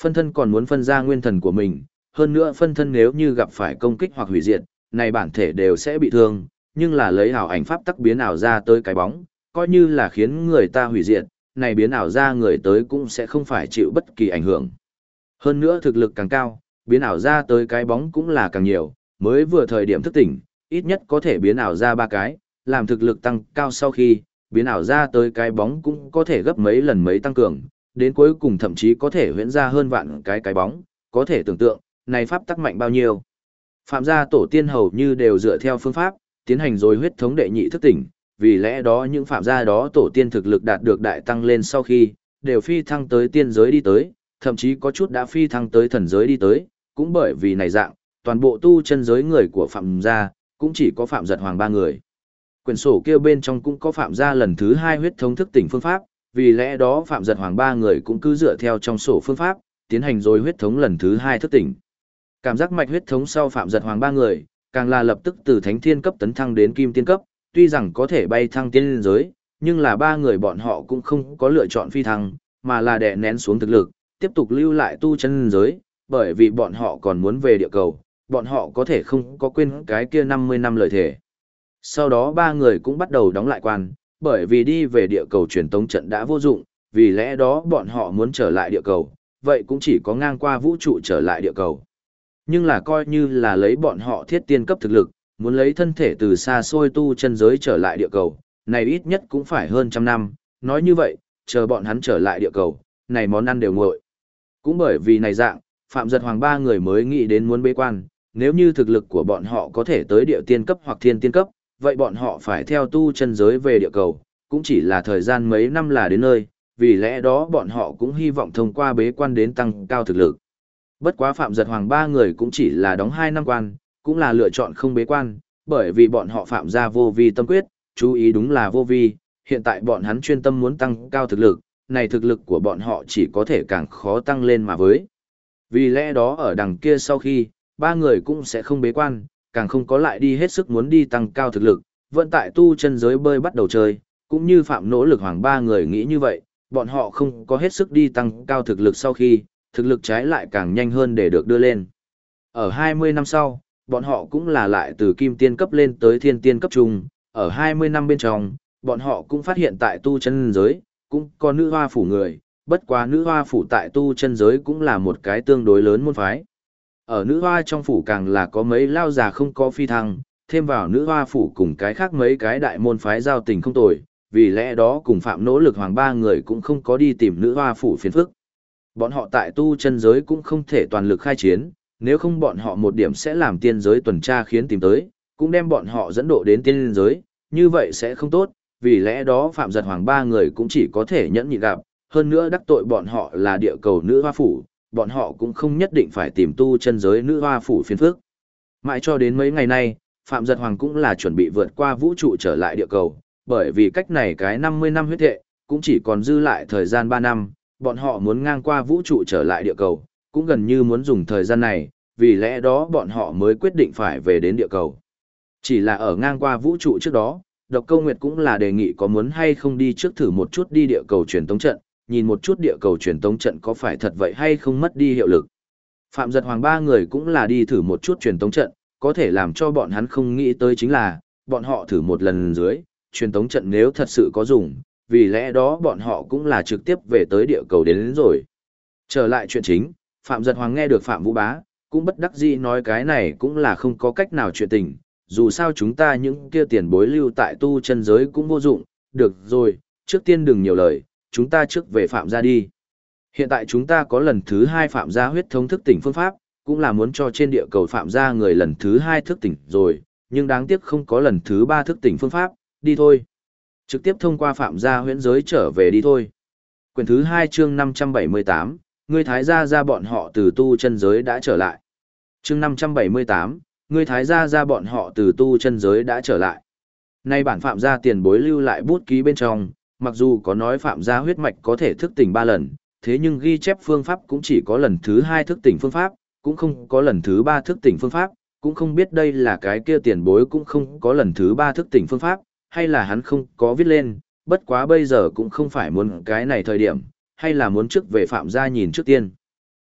phân thân còn muốn phân ra nguyên thần của mình, hơn nữa phân thân nếu như gặp phải công kích hoặc hủy diệt, này bản thể đều sẽ bị thương, nhưng là lấy ảo ảnh pháp tắc biến ảo ra tới cái bóng, coi như là khiến người ta hủy diệt, này biến ảo ra người tới cũng sẽ không phải chịu bất kỳ ảnh hưởng. Hơn nữa thực lực càng cao, biến ảo ra tới cái bóng cũng là càng nhiều, mới vừa thời điểm thức tỉnh, ít nhất có thể biến ảo ra 3 cái, làm thực lực tăng cao sau khi, biến ảo ra tới cái bóng cũng có thể gấp mấy lần mấy tăng cường, đến cuối cùng thậm chí có thể huyễn ra hơn vạn cái bóng, có thể tưởng tượng, này pháp tắc mạnh bao nhiêu. Phạm gia tổ tiên hầu như đều dựa theo phương pháp, tiến hành rồi huyết thống đệ nhị thức tỉnh, vì lẽ đó những phạm gia đó tổ tiên thực lực đạt được đại tăng lên sau khi, đều phi thăng tới tiên giới đi tới, thậm chí có chút đã phi thăng tới thần giới đi tới, cũng bởi vì này dạng, toàn bộ tu chân giới người của phạm gia, cũng chỉ có Phạm Giật Hoàng 3 người. Quyển sổ kia bên trong cũng có Phạm gia lần thứ 2 huyết thống thức tỉnh phương pháp, vì lẽ đó Phạm Giật Hoàng 3 người cũng cứ dựa theo trong sổ phương pháp, tiến hành rồi huyết thống lần thứ 2 thức tỉnh. Cảm giác mạch huyết thống sau Phạm Giật Hoàng 3 người, càng là lập tức từ thánh thiên cấp tấn thăng đến kim tiên cấp, tuy rằng có thể bay thăng tiên giới, nhưng là 3 người bọn họ cũng không có lựa chọn phi thăng, mà là đè nén xuống thực lực, tiếp tục lưu lại tu chân giới, bởi vì bọn họ còn muốn về địa cầu, bọn họ có thể không có quên cái kia 50 năm lời thề. Sau đó 3 người cũng bắt đầu đóng lại quan, bởi vì đi về địa cầu truyền tống trận đã vô dụng, vì lẽ đó bọn họ muốn trở lại địa cầu, vậy cũng chỉ có ngang qua vũ trụ trở lại địa cầu. Nhưng là coi như là lấy bọn họ thiết tiên cấp thực lực, muốn lấy thân thể từ xa xôi tu chân giới trở lại địa cầu, này ít nhất cũng phải hơn 100 năm, nói như vậy, chờ bọn hắn trở lại địa cầu, này món ăn đều nguội. Cũng bởi vì này dạng, Phạm Giật Hoàng 3 người mới nghĩ đến muốn bế quan, nếu như thực lực của bọn họ có thể tới địa tiên cấp hoặc thiên tiên cấp, vậy bọn họ phải theo tu chân giới về địa cầu, cũng chỉ là thời gian mấy năm là đến nơi, vì lẽ đó bọn họ cũng hy vọng thông qua bế quan đến tăng cao thực lực. Bất quá Phạm Giật Hoàng 3 người cũng chỉ là đóng 2 năm quan, cũng là lựa chọn không bế quan, bởi vì bọn họ phạm ra vô vi tâm quyết, chú ý đúng là vô vi, hiện tại bọn hắn chuyên tâm muốn tăng cao thực lực, này thực lực của bọn họ chỉ có thể càng khó tăng lên mà với. Vì lẽ đó ở đằng kia sau khi, 3 người cũng sẽ không bế quan, càng không có lại đi hết sức muốn đi tăng cao thực lực, vẫn tại tu chân giới bơi bắt đầu chơi, cũng như Phạm nỗ lực Hoàng 3 người nghĩ như vậy, bọn họ không có hết sức đi tăng cao thực lực sau khi, thực lực trái lại càng nhanh hơn để được đưa lên. Ở 20 năm sau, bọn họ cũng là lại từ kim tiên cấp lên tới thiên tiên cấp trung, ở 20 năm bên trong, bọn họ cũng phát hiện tại tu chân giới, cũng có nữ hoa phủ người, bất quá nữ hoa phủ tại tu chân giới cũng là một cái tương đối lớn môn phái. Ở nữ hoa trong phủ càng là có mấy lao già không có phi thăng, thêm vào nữ hoa phủ cùng cái khác mấy cái đại môn phái giao tình không tồi, vì lẽ đó cùng Phạm nỗ lực Hoàng 3 người cũng không có đi tìm nữ hoa phủ phiền phức. Bọn họ tại tu chân giới cũng không thể toàn lực khai chiến, nếu không bọn họ một điểm sẽ làm tiên giới tuần tra khiến tìm tới, cũng đem bọn họ dẫn độ đến tiên giới, như vậy sẽ không tốt, vì lẽ đó Phạm Giật Hoàng 3 người cũng chỉ có thể nhẫn nhịn gặp, hơn nữa đắc tội bọn họ là địa cầu nữ hoa phủ, bọn họ cũng không nhất định phải tìm tu chân giới nữ hoa phủ phiền phức. Mãi cho đến mấy ngày nay, Phạm Giật Hoàng cũng là chuẩn bị vượt qua vũ trụ trở lại địa cầu, bởi vì cách này cái 50 năm huyết thệ, cũng chỉ còn dư lại thời gian 3 năm, bọn họ muốn ngang qua vũ trụ trở lại địa cầu, cũng gần như muốn dùng thời gian này, vì lẽ đó bọn họ mới quyết định phải về đến địa cầu. Chỉ là ở ngang qua vũ trụ trước đó, Độc Câu Nguyệt cũng là đề nghị có muốn hay không đi trước thử một chút đi địa cầu truyền tống trận, nhìn một chút địa cầu truyền tống trận có phải thật vậy hay không mất đi hiệu lực. Phạm Giật Hoàng 3 người cũng là đi thử một chút truyền tống trận, có thể làm cho bọn hắn không nghĩ tới chính là, bọn họ thử một lần dưới, truyền tống trận nếu thật sự có dùng, vì lẽ đó bọn họ cũng là trực tiếp về tới địa cầu đến rồi. Trở lại chuyện chính, Phạm Giật Hoàng nghe được Phạm Vũ Bá, cũng bất đắc dĩ nói cái này cũng là không có cách nào chuyện tình, dù sao chúng ta những kia tiền bối lưu tại tu chân giới cũng vô dụng, được rồi, trước tiên đừng nhiều lời, chúng ta trước về Phạm gia đi. Hiện tại chúng ta có lần thứ 2 Phạm gia huyết thống thức tỉnh phương pháp, cũng là muốn cho trên địa cầu Phạm gia người lần thứ 2 thức tỉnh rồi, nhưng đáng tiếc không có lần thứ 3 thức tỉnh phương pháp, đi thôi. Trực tiếp thông qua Phạm gia huyễn giới trở về đi thôi. Quyển thứ 2 chương 578, ngươi thái gia ra bọn họ từ tu chân giới đã trở lại. Chương 578, ngươi thái gia ra bọn họ từ tu chân giới đã trở lại. Nay bản Phạm gia tiền bối lưu lại bút ký bên trong, mặc dù có nói Phạm gia huyết mạch có thể thức tỉnh 3 lần, thế nhưng ghi chép phương pháp cũng chỉ có lần thứ 2 thức tỉnh phương pháp, cũng không có lần thứ 3 thức tỉnh phương pháp, cũng không biết đây là cái kia tiền bối cũng không có lần thứ 3 thức tỉnh phương pháp, hay là hắn không có viết lên, bất quá bây giờ cũng không phải muốn cái này thời điểm, hay là muốn trước về Phạm gia nhìn trước tiên.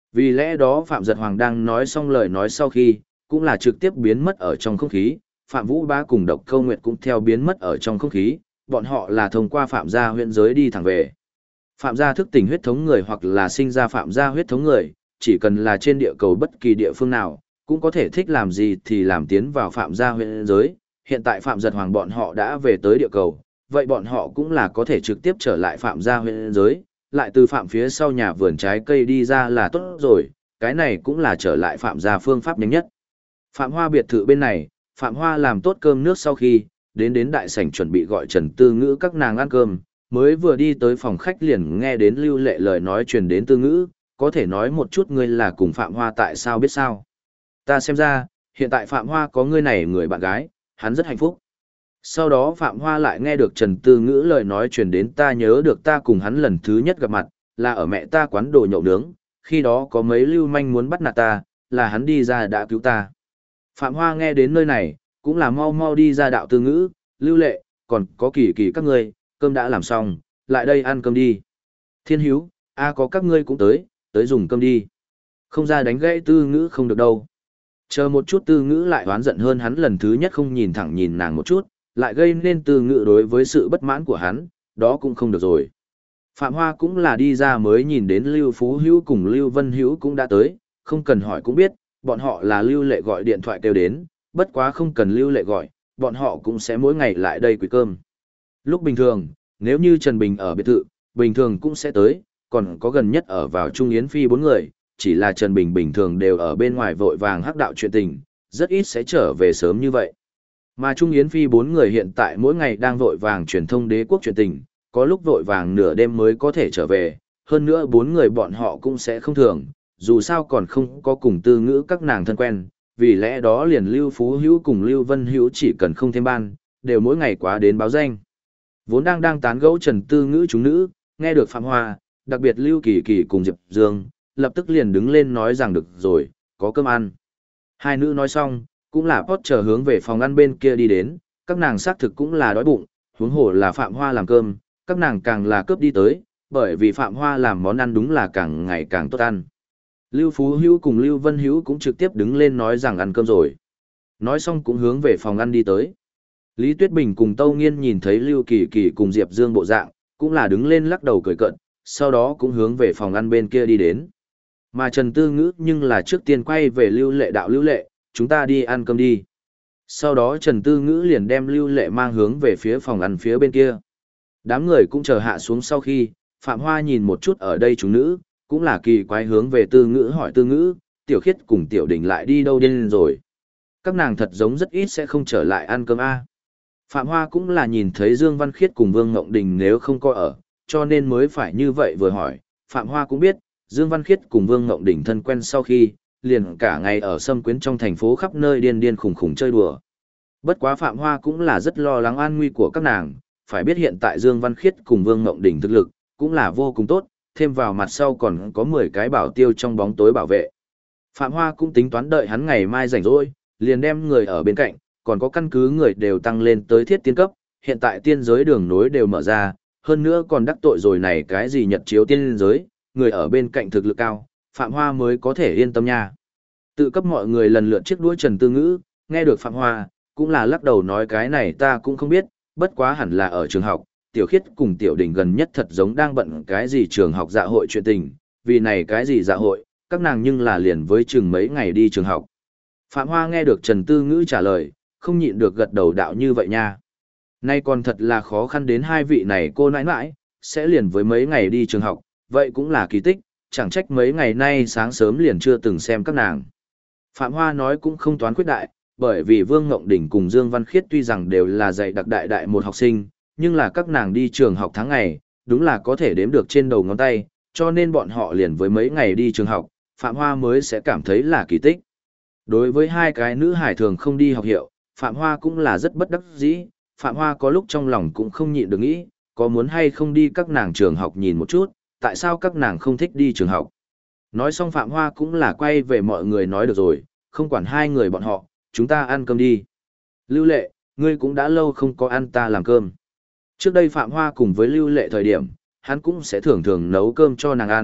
Vì lẽ đó Phạm Giật Hoàng đang nói xong lời nói sau khi, cũng là trực tiếp biến mất ở trong không khí, Phạm Vũ Bá cùng Độc Câu Nguyệt cũng theo biến mất ở trong không khí, bọn họ là thông qua Phạm gia huyễn giới đi thẳng về. Phạm gia thức tỉnh huyết thống người hoặc là sinh ra Phạm gia huyết thống người, chỉ cần là trên địa cầu bất kỳ địa phương nào, cũng có thể thích làm gì thì làm tiến vào Phạm gia huyễn giới. Hiện tại Phạm Giật Hoàng bọn họ đã về tới địa cầu, vậy bọn họ cũng là có thể trực tiếp trở lại Phạm gia huyễn giới, lại từ Phạm phía sau nhà vườn trái cây đi ra là tốt rồi, cái này cũng là trở lại Phạm gia phương pháp nhanh nhất. Phạm Hoa biệt thự bên này, Phạm Hoa làm tốt cơm nước sau khi, đến đại sảnh chuẩn bị gọi Trần Tư Ngữ các nàng ăn cơm, mới vừa đi tới phòng khách liền nghe đến Lưu Lệ lời nói truyền đến Tư Ngữ, có thể nói một chút ngươi là cùng Phạm Hoa tại sao biết sao. Ta xem ra, hiện tại Phạm Hoa có ngươi này người bạn gái, hắn rất hạnh phúc. Sau đó Phạm Hoa lại nghe được Trần Tư Ngữ lời nói truyền đến ta nhớ được ta cùng hắn lần thứ nhất gặp mặt, là ở mẹ ta quán đồ nhậu nướng, khi đó có mấy lưu manh muốn bắt nạt ta, là hắn đi ra đã cứu ta. Phạm Hoa nghe đến nơi này, cũng là mau mau đi ra đạo Tư Ngữ, Lưu Lệ, còn có Kỳ Kỳ các ngươi, cơm đã làm xong, lại đây ăn cơm đi. Thiên Hiếu, có các ngươi cũng tới dùng cơm đi. Không ra đánh gãy Tư Ngữ không được đâu. Chờ một chút Tư Ngữ lại oán giận hơn hắn lần thứ nhất không nhìn thẳng nhìn nàng một chút, lại gây nên Tư Ngữ đối với sự bất mãn của hắn, đó cũng không được rồi. Phạm Hoa cũng là đi ra mới nhìn đến Lưu Phú Hữu cùng Lưu Vân Hữu cũng đã tới, không cần hỏi cũng biết, bọn họ là Lưu Lệ gọi điện thoại kêu đến, bất quá không cần Lưu Lệ gọi, bọn họ cũng sẽ mỗi ngày lại đây quỳ cơm. Lúc bình thường, nếu như Trần Bình ở biệt thự, bình thường cũng sẽ tới, còn có gần nhất ở vào Trung Yến Phi 4 người, chỉ là Trần Bình bình thường đều ở bên ngoài vội vàng hắc đạo chuyện tình, rất ít sẽ trở về sớm như vậy. Mà Trung Yến Phi 4 người hiện tại mỗi ngày đang vội vàng truyền thông đế quốc chuyện tình, có lúc vội vàng nửa đêm mới có thể trở về, hơn nữa 4 người bọn họ cũng sẽ không thường, dù sao còn không có cùng Tư Ngữ các nàng thân quen, vì lẽ đó liền Lưu Phú Hữu cùng Lưu Vân Hữu chỉ cần không thêm ban, đều mỗi ngày quá đến báo danh. Vốn đang tán gẫu Trần Tư Ngữ chúng nữ, nghe được Phạm Hoa, đặc biệt Lưu Kỳ Kỳ cùng Diệp Dương, lập tức liền đứng lên nói rằng được rồi, có cơm ăn. Hai nữ nói xong, cũng là Potter hướng về phòng ăn bên kia đi đến, các nàng xác thực cũng là đói bụng, huống hồ là Phạm Hoa làm cơm, các nàng càng là cướp đi tới, bởi vì Phạm Hoa làm món ăn đúng là càng ngày càng tốt ăn. Lưu Phú Hữu cùng Lưu Vân Hữu cũng trực tiếp đứng lên nói rằng ăn cơm rồi. Nói xong cũng hướng về phòng ăn đi tới. Lý Tuyết Bình cùng Tâu Nghiên nhìn thấy Lưu Kỳ Kỳ cùng Diệp Dương bộ dạng, cũng là đứng lên lắc đầu cười cợt, sau đó cũng hướng về phòng ăn bên kia đi đến. Mà Trần Tư Ngữ nhưng là trước tiên quay về Lưu Lệ đạo Lưu Lệ, chúng ta đi ăn cơm đi. Sau đó Trần Tư Ngữ liền đem Lưu Lệ mang hướng về phía phòng ăn phía bên kia. Đám người cũng chờ hạ xuống sau khi, Phạm Hoa nhìn một chút ở đây chúng nữ, cũng là kỳ quái hướng về Tư Ngữ hỏi Tư Ngữ, Tiểu Khiết cùng Tiểu Đình lại đi đâu điên rồi. Các nàng thật giống rất ít sẽ không trở lại ăn cơm a. Phạm Hoa cũng là nhìn thấy Dương Văn Khiết cùng Vương Ngộng Đình nếu không có ở, cho nên mới phải như vậy vừa hỏi. Phạm Hoa cũng biết, Dương Văn Khiết cùng Vương Ngộng Đình thân quen sau khi, liền cả ngày ở Sâm Quyến trong thành phố khắp nơi điên điên khủng khủng chơi đùa. Bất quá Phạm Hoa cũng là rất lo lắng an nguy của các nàng, phải biết hiện tại Dương Văn Khiết cùng Vương Ngộng Đình thực lực, cũng là vô cùng tốt, thêm vào mặt sau còn có 10 cái bảo tiêu trong bóng tối bảo vệ. Phạm Hoa cũng tính toán đợi hắn ngày mai rảnh rỗi, liền đem người ở bên cạnh, còn có căn cứ người đều tăng lên tới thiết tiên cấp, hiện tại tiên giới đường nối đều mở ra, hơn nữa còn đắc tội rồi này cái gì nhật chiếu tiên giới, người ở bên cạnh thực lực cao, Phạm Hoa mới có thể yên tâm nha. Tự cấp mọi người lần lượt chiếc đuôi Trần Tư Ngữ, nghe được Phạm Hoa, cũng là lắc đầu nói cái này ta cũng không biết, bất quá hẳn là ở trường học, Tiểu Khiết cùng Tiểu Đình gần nhất thật giống đang bận cái gì trường học dạ hội chuyện tình, vì này cái gì dạ hội, các nàng nhưng là liền với chừng mấy ngày đi trường học. Phạm Hoa nghe được Trần Tư Ngữ trả lời, không nhịn được gật đầu đạo như vậy nha. Nay còn thật là khó khăn đến hai vị này cô nãi nãi, sẽ liền với mấy ngày đi trường học, vậy cũng là kỳ tích, chẳng trách mấy ngày nay sáng sớm liền chưa từng xem các nàng. Phạm Hoa nói cũng không toán quyết đại, bởi vì Vương Ngộng Đình cùng Dương Văn Khiết tuy rằng đều là dạy đặc đại đại một học sinh, nhưng là các nàng đi trường học tháng ngày, đúng là có thể đếm được trên đầu ngón tay, cho nên bọn họ liền với mấy ngày đi trường học, Phạm Hoa mới sẽ cảm thấy là kỳ tích. Đối với hai cái nữ hải thường không đi học hiệu, Phạm Hoa cũng là rất bất đắc dĩ, Phạm Hoa có lúc trong lòng cũng không nhịn được nghĩ, có muốn hay không đi các nàng trường học nhìn một chút, tại sao các nàng không thích đi trường học. Nói xong Phạm Hoa cũng là quay về mọi người nói được rồi, không quản hai người bọn họ, chúng ta ăn cơm đi. Lưu Lệ, ngươi cũng đã lâu không có ăn ta làm cơm. Trước đây Phạm Hoa cùng với Lưu Lệ thời điểm, hắn cũng sẽ thường thường nấu cơm cho nàng ăn,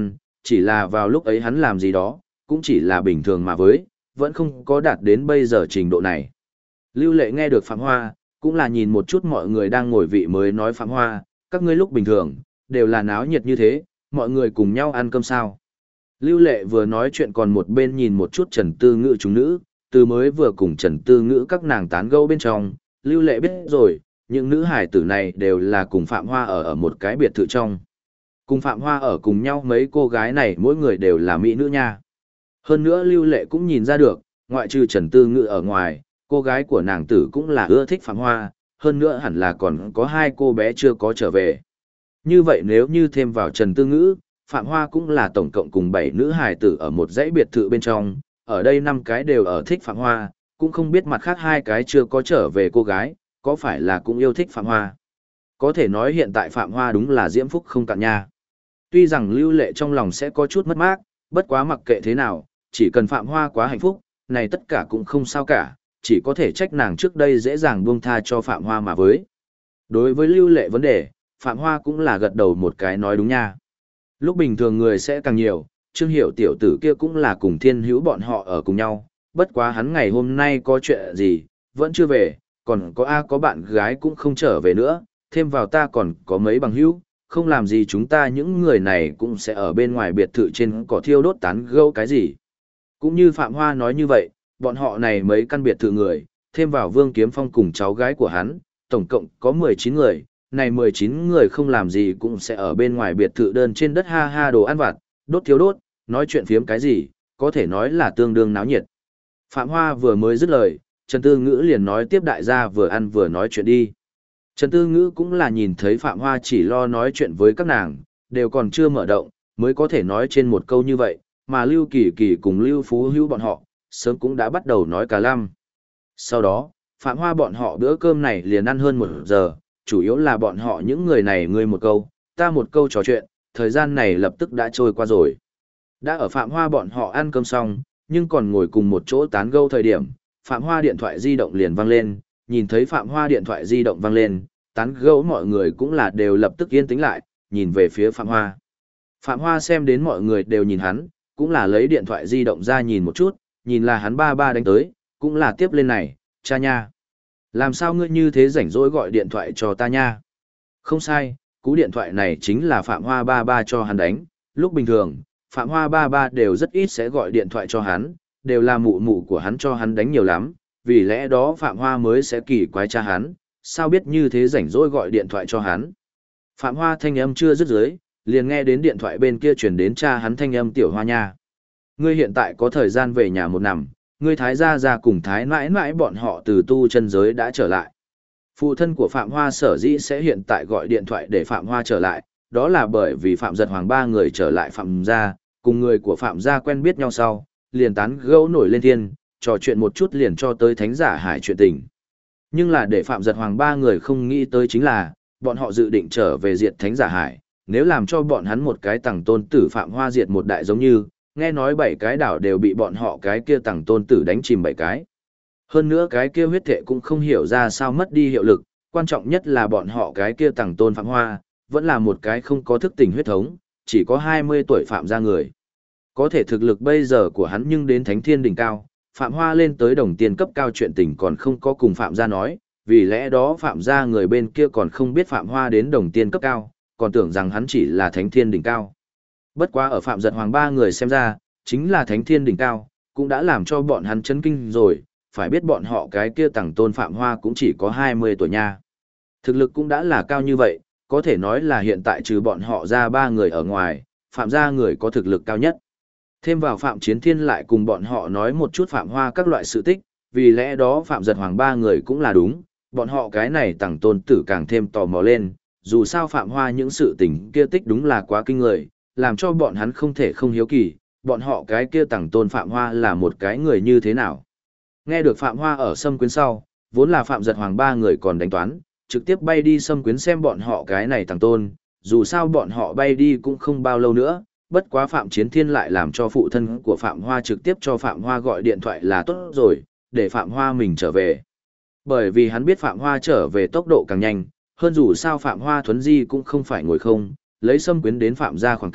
chỉ là vào lúc ấy hắn làm gì đó, cũng chỉ là bình thường mà với, vẫn không có đạt đến bây giờ trình độ này. Lưu Lệ nghe được Phạm Hoa, cũng là nhìn một chút mọi người đang ngồi vị mới nói Phạm Hoa, các ngươi lúc bình thường, đều là náo nhiệt như thế, mọi người cùng nhau ăn cơm sao. Lưu Lệ vừa nói chuyện còn một bên nhìn một chút Trần Tư Ngữ chúng nữ, từ mới vừa cùng Trần Tư Ngữ các nàng tán gẫu bên trong, Lưu Lệ biết rồi, những nữ hải tử này đều là cùng Phạm Hoa ở một cái biệt thự trong. Cùng Phạm Hoa ở cùng nhau mấy cô gái này mỗi người đều là mỹ nữ nha. Hơn nữa Lưu Lệ cũng nhìn ra được, ngoại trừ Trần Tư Ngữ ở ngoài, cô gái của nàng tử cũng là ưa thích Phạm Hoa, hơn nữa hẳn là còn có hai cô bé chưa có trở về. Như vậy nếu như thêm vào Trần Tư Ngữ, Phạm Hoa cũng là tổng cộng cùng 7 nữ hài tử ở một dãy biệt thự bên trong, ở đây 5 cái đều ở thích Phạm Hoa, cũng không biết mặt khác hai cái chưa có trở về cô gái, có phải là cũng yêu thích Phạm Hoa. Có thể nói hiện tại Phạm Hoa đúng là diễm phúc không cạn nha. Tuy rằng Lưu Lệ trong lòng sẽ có chút mất mát, bất quá mặc kệ thế nào, chỉ cần Phạm Hoa quá hạnh phúc, này tất cả cũng không sao cả, chỉ có thể trách nàng trước đây dễ dàng buông tha cho Phạm Hoa mà với. Đối với Lưu Lệ vấn đề, Phạm Hoa cũng là gật đầu một cái nói đúng nha. Lúc bình thường người sẽ càng nhiều, Trương Hiểu tiểu tử kia cũng là cùng Thiên Hữu bọn họ ở cùng nhau, bất quá hắn ngày hôm nay có chuyện gì, vẫn chưa về, còn có bạn gái cũng không trở về nữa, thêm vào ta còn có mấy bằng hữu, không làm gì chúng ta những người này cũng sẽ ở bên ngoài biệt thự trên cỏ thiêu đốt tán gẫu cái gì. Cũng như Phạm Hoa nói như vậy, bọn họ này mấy căn biệt thự người, thêm vào Vương Kiếm Phong cùng cháu gái của hắn, tổng cộng có 19 người, này 19 người không làm gì cũng sẽ ở bên ngoài biệt thự đơn trên đất ha ha đồ ăn vặt, đốt thiếu đốt, nói chuyện phiếm cái gì, có thể nói là tương đương náo nhiệt. Phạm Hoa vừa mới dứt lời, Trần Tư Ngữ liền nói tiếp đại gia vừa ăn vừa nói chuyện đi. Trần Tư Ngữ cũng là nhìn thấy Phạm Hoa chỉ lo nói chuyện với các nàng, đều còn chưa mở động, mới có thể nói trên một câu như vậy, mà Lưu Kỳ Kỳ cùng Lưu Phú Hữu bọn họ, sớm cũng đã bắt đầu nói cả lăm. Sau đó, Phạm Hoa bọn họ bữa cơm này liền ăn hơn 1 giờ, chủ yếu là bọn họ những người này ngươi một câu, ta một câu trò chuyện, thời gian này lập tức đã trôi qua rồi. Đã ở Phạm Hoa bọn họ ăn cơm xong, nhưng còn ngồi cùng một chỗ tán gẫu thời điểm, Phạm Hoa điện thoại di động liền vang lên, nhìn thấy Phạm Hoa điện thoại di động vang lên, tán gẫu mọi người cũng là đều lập tức yên tĩnh lại, nhìn về phía Phạm Hoa. Phạm Hoa xem đến mọi người đều nhìn hắn, cũng là lấy điện thoại di động ra nhìn một chút, nhìn là hắn ba ba đánh tới, cũng là tiếp lên này, cha nha. Làm sao ngươi như thế rảnh rỗi gọi điện thoại cho ta nha? Không sai, cú điện thoại này chính là Phạm Hoa ba ba cho hắn đánh, lúc bình thường, Phạm Hoa ba ba đều rất ít sẽ gọi điện thoại cho hắn, đều là mụ mụ của hắn cho hắn đánh nhiều lắm, vì lẽ đó Phạm Hoa mới sẽ kỳ quái cha hắn, sao biết như thế rảnh rỗi gọi điện thoại cho hắn. Phạm Hoa thanh âm chưa dứt dưới, liền nghe đến điện thoại bên kia chuyển đến cha hắn thanh âm tiểu Hoa nha. Ngươi hiện tại có thời gian về nhà một nằm, ngươi thái gia gia cùng thái mãi mãi bọn họ từ tu chân giới đã trở lại. Phụ thân của Phạm Hoa sở dĩ sẽ hiện tại gọi điện thoại để Phạm Hoa trở lại, đó là bởi vì Phạm Giật Hoàng ba người trở lại Phạm gia, cùng người của Phạm gia quen biết nhau sau, liền tán gẫu nổi lên thiên, trò chuyện một chút liền cho tới Thánh Giả Hải chuyện tình. Nhưng là để Phạm Giật Hoàng ba người không nghĩ tới chính là, bọn họ dự định trở về diệt Thánh Giả Hải, nếu làm cho bọn hắn một cái tầng tôn tử Phạm Hoa diệt một đại giống như, nghe nói 7 cái đảo đều bị bọn họ cái kia tầng tôn tử đánh chìm 7 cái. Hơn nữa cái kia huyết thệ cũng không hiểu ra sao mất đi hiệu lực, quan trọng nhất là bọn họ cái kia tầng tôn Phạm Hoa, vẫn là một cái không có thức tỉnh huyết thống, chỉ có 20 tuổi Phạm gia người. Có thể thực lực bây giờ của hắn nhưng đến Thánh Thiên đỉnh cao, Phạm Hoa lên tới đồng tiền cấp cao chuyện tình còn không có cùng Phạm gia nói, vì lẽ đó Phạm gia người bên kia còn không biết Phạm Hoa đến đồng tiền cấp cao, còn tưởng rằng hắn chỉ là Thánh Thiên đỉnh cao. Bất quá ở Phạm Giật Hoàng ba người xem ra, chính là Thánh Thiên đỉnh cao, cũng đã làm cho bọn hắn chấn kinh rồi, phải biết bọn họ cái kia tầng tôn Phạm Hoa cũng chỉ có 20 tuổi nha. Thực lực cũng đã là cao như vậy, có thể nói là hiện tại trừ bọn họ ra 3 người ở ngoài, Phạm gia người có thực lực cao nhất. Thêm vào Phạm Chiến Thiên lại cùng bọn họ nói một chút Phạm Hoa các loại sự tích, vì lẽ đó Phạm Giật Hoàng ba người cũng là đúng, bọn họ cái này tầng tôn tử càng thêm tò mò lên, dù sao Phạm Hoa những sự tình kia tích đúng là quá kinh người, làm cho bọn hắn không thể không hiếu kỳ, bọn họ cái kia tầng tôn Phạm Hoa là một cái người như thế nào. Nghe được Phạm Hoa ở Sâm Quyến sau, vốn là Phạm Giật Hoàng ba người còn đánh toán, trực tiếp bay đi Sâm Quyến xem bọn họ cái này tầng tôn, dù sao bọn họ bay đi cũng không bao lâu nữa, bất quá Phạm Chiến Thiên lại làm cho phụ thân của Phạm Hoa trực tiếp cho Phạm Hoa gọi điện thoại là tốt rồi, để Phạm Hoa mình trở về. Bởi vì hắn biết Phạm Hoa trở về tốc độ càng nhanh, hơn dù sao Phạm Hoa thuấn di cũng không phải ngồi không, lấy Sâm Quyến đến Phạm gia khoảng cách,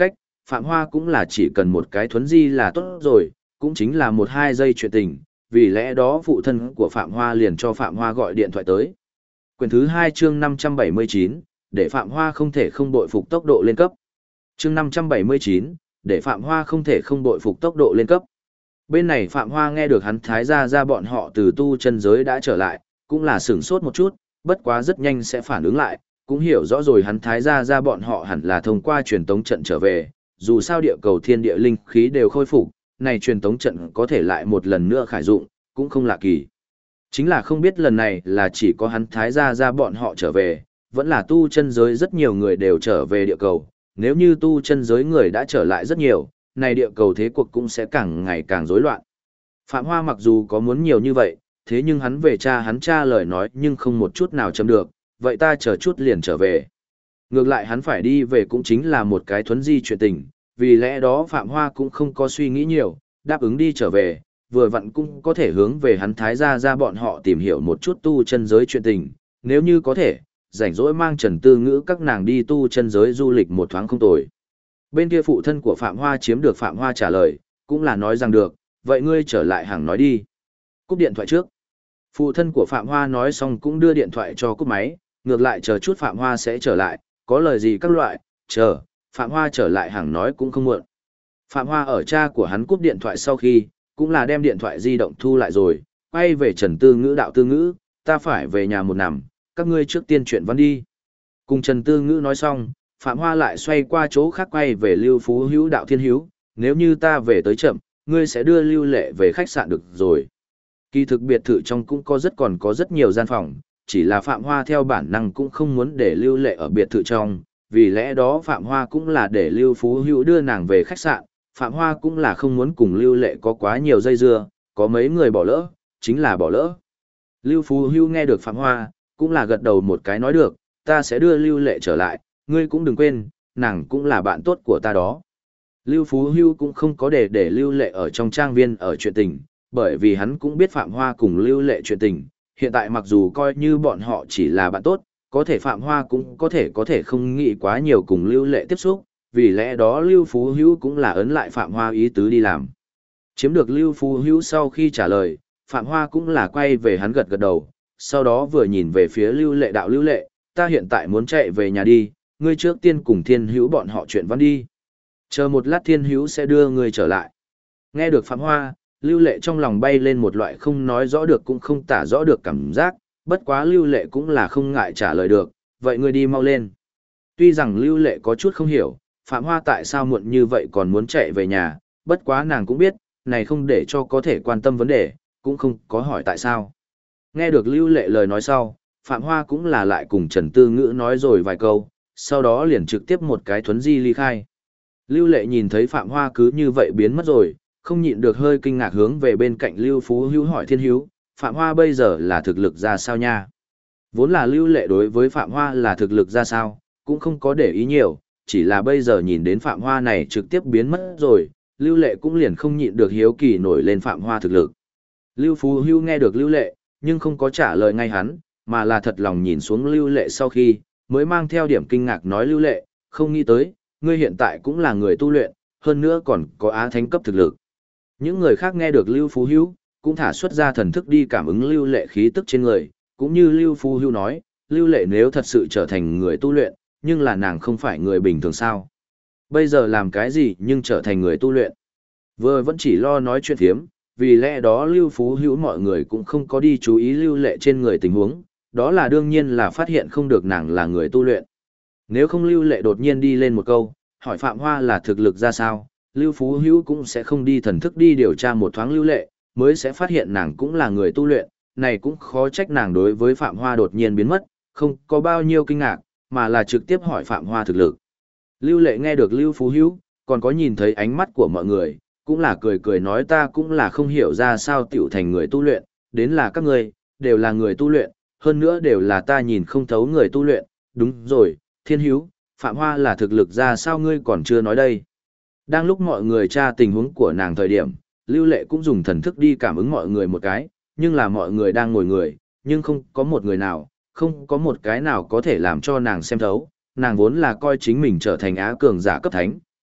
Phạm Hoa cũng là chỉ cần một cái thuấn di là tốt rồi, cũng chính là 1-2 giây chuyện tình, vì lẽ đó phụ thân của Phạm Hoa liền cho Phạm Hoa gọi điện thoại tới. Quyển thứ 2 chương 579, để Phạm Hoa không thể không bội phục tốc độ lên cấp. Chương 579, để Phạm Hoa không thể không bội phục tốc độ lên cấp. Bên này Phạm Hoa nghe được hắn Thái gia bọn họ từ tu chân giới đã trở lại, cũng là sửng sốt một chút, bất quá rất nhanh sẽ phản ứng lại, cũng hiểu rõ rồi hắn Thái gia bọn họ hẳn là thông qua truyền tống trận trở về, dù sao địa cầu thiên địa linh khí đều khôi phục, này truyền tống trận có thể lại một lần nữa khải dụng, cũng không lạ kỳ. Chính là không biết lần này là chỉ có hắn Thái gia bọn họ trở về, vẫn là tu chân giới rất nhiều người đều trở về địa cầu, nếu như tu chân giới người đã trở lại rất nhiều, này địa cầu thế cuộc cũng sẽ càng ngày càng rối loạn. Phạm Hoa mặc dù có muốn nhiều như vậy, thế nhưng hắn về hắn cha lời nói nhưng không một chút nào chấm được, vậy ta chờ chút liền trở về. Ngược lại hắn phải đi về cũng chính là một cái thuấn di chuyện tình, vì lẽ đó Phạm Hoa cũng không có suy nghĩ nhiều, đáp ứng đi trở về, vừa vặn cũng có thể hướng về hắn Thái gia bọn họ tìm hiểu một chút tu chân giới chuyện tình, nếu như có thể, rảnh rỗi mang Trần Tư Ngữ các nàng đi tu chân giới du lịch một thoáng không tồi. Bên kia phụ thân của Phạm Hoa chiếm được Phạm Hoa trả lời, cũng là nói rằng được, vậy ngươi trở lại hàng nói đi. Cúp điện thoại trước. Phụ thân của Phạm Hoa nói xong cũng đưa điện thoại cho cúp máy, ngược lại chờ chút Phạm Hoa sẽ trở lại, có lời gì các loại, chờ, Phạm Hoa trở lại hàng nói cũng không muộn. Phạm Hoa ở cha của hắn cúp điện thoại sau khi, cũng là đem điện thoại di động thu lại rồi, quay về Trần Tư Ngữ đạo Tư Ngữ, ta phải về nhà một nằm, các ngươi trước tiên chuyện văn đi. Cùng Trần Tư Ngữ nói xong, Phạm Hoa lại xoay qua chỗ khác quay về Lưu Phú Hữu đạo Thiên Hữu, nếu như ta về tới chậm, ngươi sẽ đưa Lưu Lệ về khách sạn được rồi. Kỳ thực biệt thự trong cũng còn có rất nhiều gian phòng, chỉ là Phạm Hoa theo bản năng cũng không muốn để Lưu Lệ ở biệt thự trong, vì lẽ đó Phạm Hoa cũng là để Lưu Phú Hữu đưa nàng về khách sạn, Phạm Hoa cũng là không muốn cùng Lưu Lệ có quá nhiều dây dưa, có mấy người bỏ lỡ, chính là bỏ lỡ. Lưu Phú Hữu nghe được Phạm Hoa, cũng là gật đầu một cái nói được, ta sẽ đưa Lưu Lệ trở lại, ngươi cũng đừng quên, nàng cũng là bạn tốt của ta đó. Lưu Phú Hữu cũng không có để Lưu Lệ ở trong trang viên ở chuyện tình, bởi vì hắn cũng biết Phạm Hoa cùng Lưu Lệ chuyện tình, hiện tại mặc dù coi như bọn họ chỉ là bạn tốt, có thể Phạm Hoa cũng có thể không nghĩ quá nhiều cùng Lưu Lệ tiếp xúc, vì lẽ đó Lưu Phú Hữu cũng là ấn lại Phạm Hoa ý tứ đi làm. Chiếm được Lưu Phú Hữu sau khi trả lời, Phạm Hoa cũng là quay về hắn gật gật đầu, sau đó vừa nhìn về phía Lưu Lệ đạo Lưu Lệ, ta hiện tại muốn chạy về nhà đi, ngươi trước tiên cùng Thiên Hữu bọn họ chuyện văn đi. Chờ một lát Thiên Hữu sẽ đưa ngươi trở lại. Nghe được Phạm Hoa, Lưu Lệ trong lòng bay lên một loại không nói rõ được cũng không tả rõ được cảm giác, bất quá Lưu Lệ cũng là không ngại trả lời được, vậy ngươi đi mau lên. Tuy rằng Lưu Lệ có chút không hiểu, Phạm Hoa tại sao muộn như vậy còn muốn chạy về nhà, bất quá nàng cũng biết, này không để cho có thể quan tâm vấn đề, cũng không có hỏi tại sao. Nghe được Lưu Lệ lời nói sau, Phạm Hoa cũng là lại cùng Trần Tư Ngữ nói rồi vài câu, sau đó liền trực tiếp một cái thuấn di ly khai. Lưu Lệ nhìn thấy Phạm Hoa cứ như vậy biến mất rồi, không nhịn được hơi kinh ngạc hướng về bên cạnh Lưu Phú Hữu hỏi Thiên Hữu, Phạm Hoa bây giờ là thực lực ra sao nha? Vốn là Lưu Lệ đối với Phạm Hoa là thực lực ra sao, cũng không có để ý nhiều, chỉ là bây giờ nhìn đến Phạm Hoa này trực tiếp biến mất rồi, Lưu Lệ cũng liền không nhịn được hiếu kỳ nổi lên Phạm Hoa thực lực. Lưu Phú Hữu nghe được Lưu Lệ, nhưng không có trả lời ngay hắn, mà là thật lòng nhìn xuống Lưu Lệ sau khi, mới mang theo điểm kinh ngạc nói Lưu Lệ, không nghĩ tới, ngươi hiện tại cũng là người tu luyện, hơn nữa còn có á thánh cấp thực lực. Những người khác nghe được Lưu Phú Hữu, cũng thả xuất ra thần thức đi cảm ứng Lưu Lệ khí tức trên người, cũng như Lưu Phú Hữu nói, Lưu Lệ nếu thật sự trở thành người tu luyện, nhưng là nàng không phải người bình thường sao. Bây giờ làm cái gì nhưng trở thành người tu luyện. Vừa vẫn chỉ lo nói chuyện thiếm, vì lẽ đó Lưu Phú Hữu mọi người cũng không có đi chú ý Lưu Lệ trên người tình huống, đó là đương nhiên là phát hiện không được nàng là người tu luyện. Nếu không Lưu Lệ đột nhiên đi lên một câu, hỏi Phạm Hoa là thực lực ra sao, Lưu Phú Hữu cũng sẽ không đi thần thức đi điều tra một thoáng Lưu Lệ, mới sẽ phát hiện nàng cũng là người tu luyện, này cũng khó trách nàng đối với Phạm Hoa đột nhiên biến mất, không có bao nhiêu kinh ngạc, mà là trực tiếp hỏi Phạm Hoa thực lực. Lưu Lệ nghe được Lưu Phú Hữu, còn có nhìn thấy ánh mắt của mọi người, cũng là cười cười nói ta cũng là không hiểu ra sao tiểu thành người tu luyện, đến là các ngươi, đều là người tu luyện, hơn nữa đều là ta nhìn không thấu người tu luyện, đúng rồi, Thiên Hữu, Phạm Hoa là thực lực ra sao ngươi còn chưa nói đây. Đang lúc mọi người tra tình huống của nàng thời điểm, Lưu Lệ cũng dùng thần thức đi cảm ứng mọi người một cái, nhưng là mọi người đang ngồi người, nhưng không có một người nào, không có một cái nào có thể làm cho nàng xem thấu, nàng vốn là coi chính mình trở thành á cường giả cấp thánh,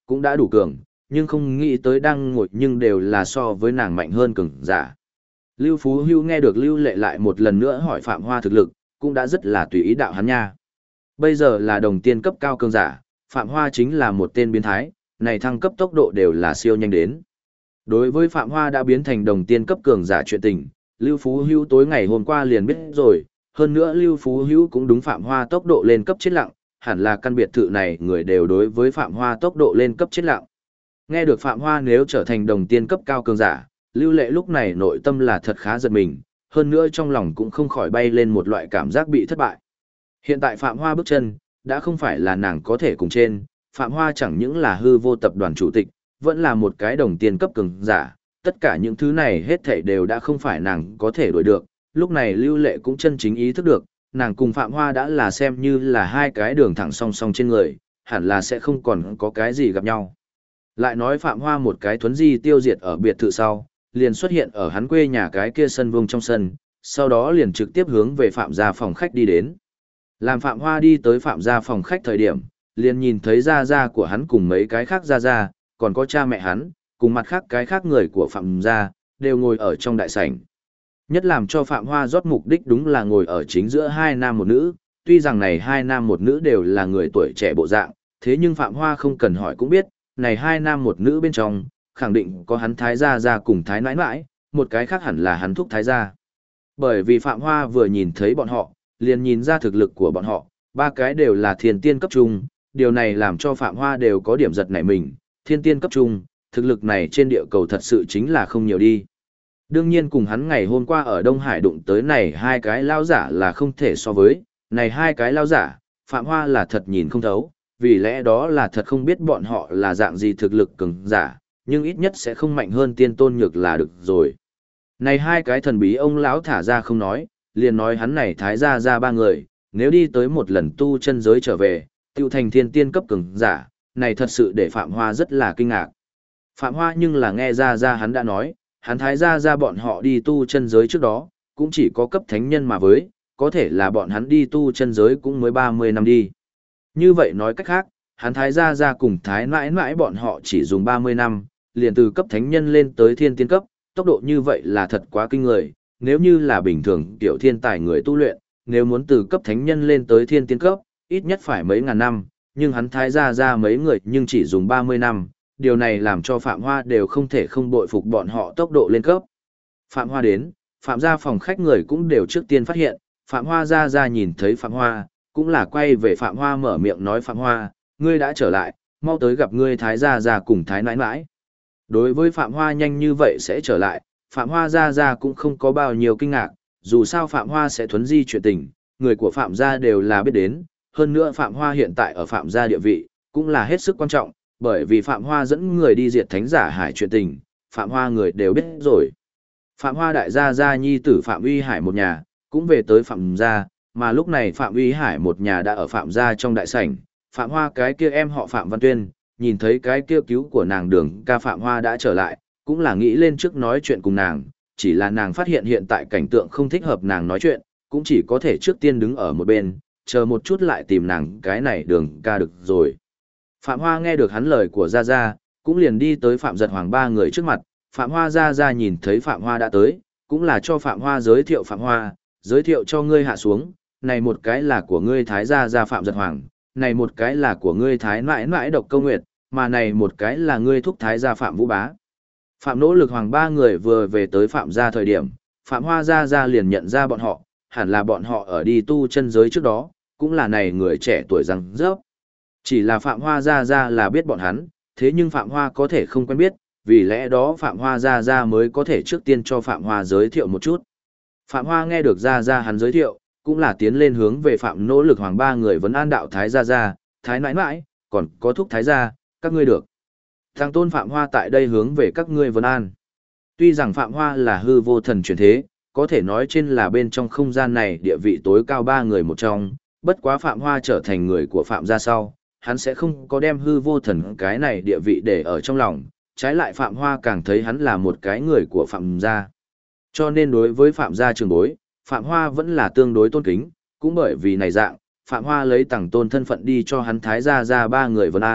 cũng đã đủ cường, nhưng không nghĩ tới đang ngồi nhưng đều là so với nàng mạnh hơn cường giả. Lưu Phú Hưu nghe được Lưu Lệ lại một lần nữa hỏi Phạm Hoa thực lực, cũng đã rất là tùy ý đạo hắn nha. Bây giờ là đồng tiên cấp cao cường giả, Phạm Hoa chính là một tên biến thái, này thăng cấp tốc độ đều là siêu nhanh đến. Đối với Phạm Hoa đã biến thành đồng tiên cấp cường giả chuyện tình, Lưu Phú Hữu tối ngày hôm qua liền biết rồi, hơn nữa Lưu Phú Hữu cũng đúng Phạm Hoa tốc độ lên cấp chết lặng, hẳn là căn biệt thự này người đều đối với Phạm Hoa tốc độ lên cấp chết lặng. Nghe được Phạm Hoa nếu trở thành đồng tiên cấp cao cường giả, Lưu Lệ lúc này nội tâm là thật khá giật mình, hơn nữa trong lòng cũng không khỏi bay lên một loại cảm giác bị thất bại. Hiện tại Phạm Hoa bước chân, đã không phải là nàng có thể cùng trên, Phạm Hoa chẳng những là hư vô tập đoàn chủ tịch, vẫn là một cái đồng tiền cấp cường giả, tất cả những thứ này hết thảy đều đã không phải nàng có thể đổi được, lúc này Lưu Lệ cũng chân chính ý thức được, nàng cùng Phạm Hoa đã là xem như là hai cái đường thẳng song song trên người, hẳn là sẽ không còn có cái gì gặp nhau. Lại nói Phạm Hoa một cái thuấn di tiêu diệt ở biệt thự sau, liền xuất hiện ở hắn quê nhà cái kia sân vuông trong sân, sau đó liền trực tiếp hướng về Phạm gia phòng khách đi đến. Làm Phạm Hoa đi tới Phạm gia phòng khách thời điểm, liền nhìn thấy gia gia của hắn cùng mấy cái khác gia gia, còn có cha mẹ hắn, cùng mặt khác cái khác người của Phạm gia, đều ngồi ở trong đại sảnh. Nhất làm cho Phạm Hoa rót mục đích đúng là ngồi ở chính giữa hai nam một nữ, tuy rằng này hai nam một nữ đều là người tuổi trẻ bộ dạng, thế nhưng Phạm Hoa không cần hỏi cũng biết, này hai nam một nữ bên trong, khẳng định có hắn thái gia gia cùng thái nãi nãi, một cái khác hẳn là hắn thúc thái gia. Bởi vì Phạm Hoa vừa nhìn thấy bọn họ, liền nhìn ra thực lực của bọn họ, ba cái đều là thiên tiên cấp trung, điều này làm cho Phạm Hoa đều có điểm giật nảy mình, thiên tiên cấp trung, thực lực này trên địa cầu thật sự chính là không nhiều đi. Đương nhiên cùng hắn ngày hôm qua ở Đông Hải đụng tới này hai cái lao giả là không thể so với, này hai cái lao giả, Phạm Hoa là thật nhìn không thấu, vì lẽ đó là thật không biết bọn họ là dạng gì thực lực cường giả, nhưng ít nhất sẽ không mạnh hơn tiên tôn nhược là được rồi. Này hai cái thần bí ông lão thả ra không nói, liền nói hắn này thái gia ra ba người, nếu đi tới một lần tu chân giới trở về, tiêu thành thiên tiên cấp cường giả, này thật sự để Phạm Hoa rất là kinh ngạc. Phạm Hoa nhưng là nghe ra hắn đã nói, hắn thái gia ra bọn họ đi tu chân giới trước đó, cũng chỉ có cấp thánh nhân mà với, có thể là bọn hắn đi tu chân giới cũng mới 30 năm đi. Như vậy nói cách khác, hắn thái gia ra cùng thái mãi mãi bọn họ chỉ dùng 30 năm, liền từ cấp thánh nhân lên tới thiên tiên cấp, tốc độ như vậy là thật quá kinh người, nếu như là bình thường tiểu thiên tài người tu luyện, nếu muốn từ cấp thánh nhân lên tới thiên tiên cấp, ít nhất phải mấy ngàn năm, nhưng hắn thái gia ra mấy người nhưng chỉ dùng 30 năm, điều này làm cho Phạm Hoa đều không thể không bội phục bọn họ tốc độ lên cấp. Phạm Hoa đến, Phạm gia phòng khách người cũng đều trước tiên phát hiện, Phạm Hoa ra nhìn thấy Phạm Hoa, cũng là quay về Phạm Hoa mở miệng nói Phạm Hoa, ngươi đã trở lại, mau tới gặp ngươi thái gia ra cùng thái nãi nãi. Đối với Phạm Hoa nhanh như vậy sẽ trở lại, Phạm Hoa ra cũng không có bao nhiêu kinh ngạc, dù sao Phạm Hoa sẽ thuấn di chuyện tình, người của Phạm gia đều là biết đến, hơn nữa Phạm Hoa hiện tại ở Phạm gia địa vị, cũng là hết sức quan trọng, bởi vì Phạm Hoa dẫn người đi diệt thánh giả hải chuyện tình, Phạm Hoa người đều biết rồi. Phạm Hoa đại gia nhi tử Phạm Uy Hải một nhà, cũng về tới Phạm gia, mà lúc này Phạm Uy Hải một nhà đã ở Phạm gia trong đại sảnh, Phạm Hoa cái kia em họ Phạm Văn Tuyên, nhìn thấy cái kia cứu của nàng Đường ca Phạm Hoa đã trở lại, cũng là nghĩ lên trước nói chuyện cùng nàng, chỉ là nàng phát hiện hiện tại cảnh tượng không thích hợp nàng nói chuyện, cũng chỉ có thể trước tiên đứng ở một bên, chờ một chút lại tìm nàng cái này Đường ca được rồi. Phạm Hoa nghe được hắn lời của Gia Gia, cũng liền đi tới Phạm Giật Hoàng ba người trước mặt, Phạm Hoa Gia Gia nhìn thấy Phạm Hoa đã tới, cũng là cho Phạm Hoa giới thiệu Phạm Hoa, giới thiệu cho ngươi hạ xuống, này một cái là của ngươi Thái Gia Gia Phạm Giật Hoàng, này một cái là của ngươi Thái Nãi Nãi Độc Câu Nguyệt, mà này một cái là ngươi thúc Thái Gia Phạm Vũ Bá. Phạm Nỗ Lực Hoàng ba người vừa về tới Phạm gia thời điểm, Phạm Hoa Gia Gia liền nhận ra bọn họ, hẳn là bọn họ ở đi tu chân giới trước đó, cũng là này người trẻ tuổi răng rớp. Chỉ là Phạm Hoa Gia Gia là biết bọn hắn, thế nhưng Phạm Hoa có thể không quen biết, vì lẽ đó Phạm Hoa Gia Gia mới có thể trước tiên cho Phạm Hoa giới thiệu một chút. Phạm Hoa nghe được Gia Gia hắn giới thiệu, cũng là tiến lên hướng về Phạm Nỗ Lực Hoàng ba người vấn an đạo Thái Gia Gia, Thái Nãi Nãi, còn có thúc Thái Gia, các ngươi được. Thằng tôn Phạm Hoa tại đây hướng về các ngươi vấn an. Tuy rằng Phạm Hoa là hư vô thần chuyển thế, có thể nói trên là bên trong không gian này địa vị tối cao ba người một trong, bất quá Phạm Hoa trở thành người của Phạm gia sau, hắn sẽ không có đem hư vô thần cái này địa vị để ở trong lòng, trái lại Phạm Hoa càng thấy hắn là một cái người của Phạm gia. Cho nên đối với Phạm gia trường bối, Phạm Hoa vẫn là tương đối tôn kính, cũng bởi vì này dạng, Phạm Hoa lấy tặng tôn thân phận đi cho hắn Thái gia ra ba người vấn an,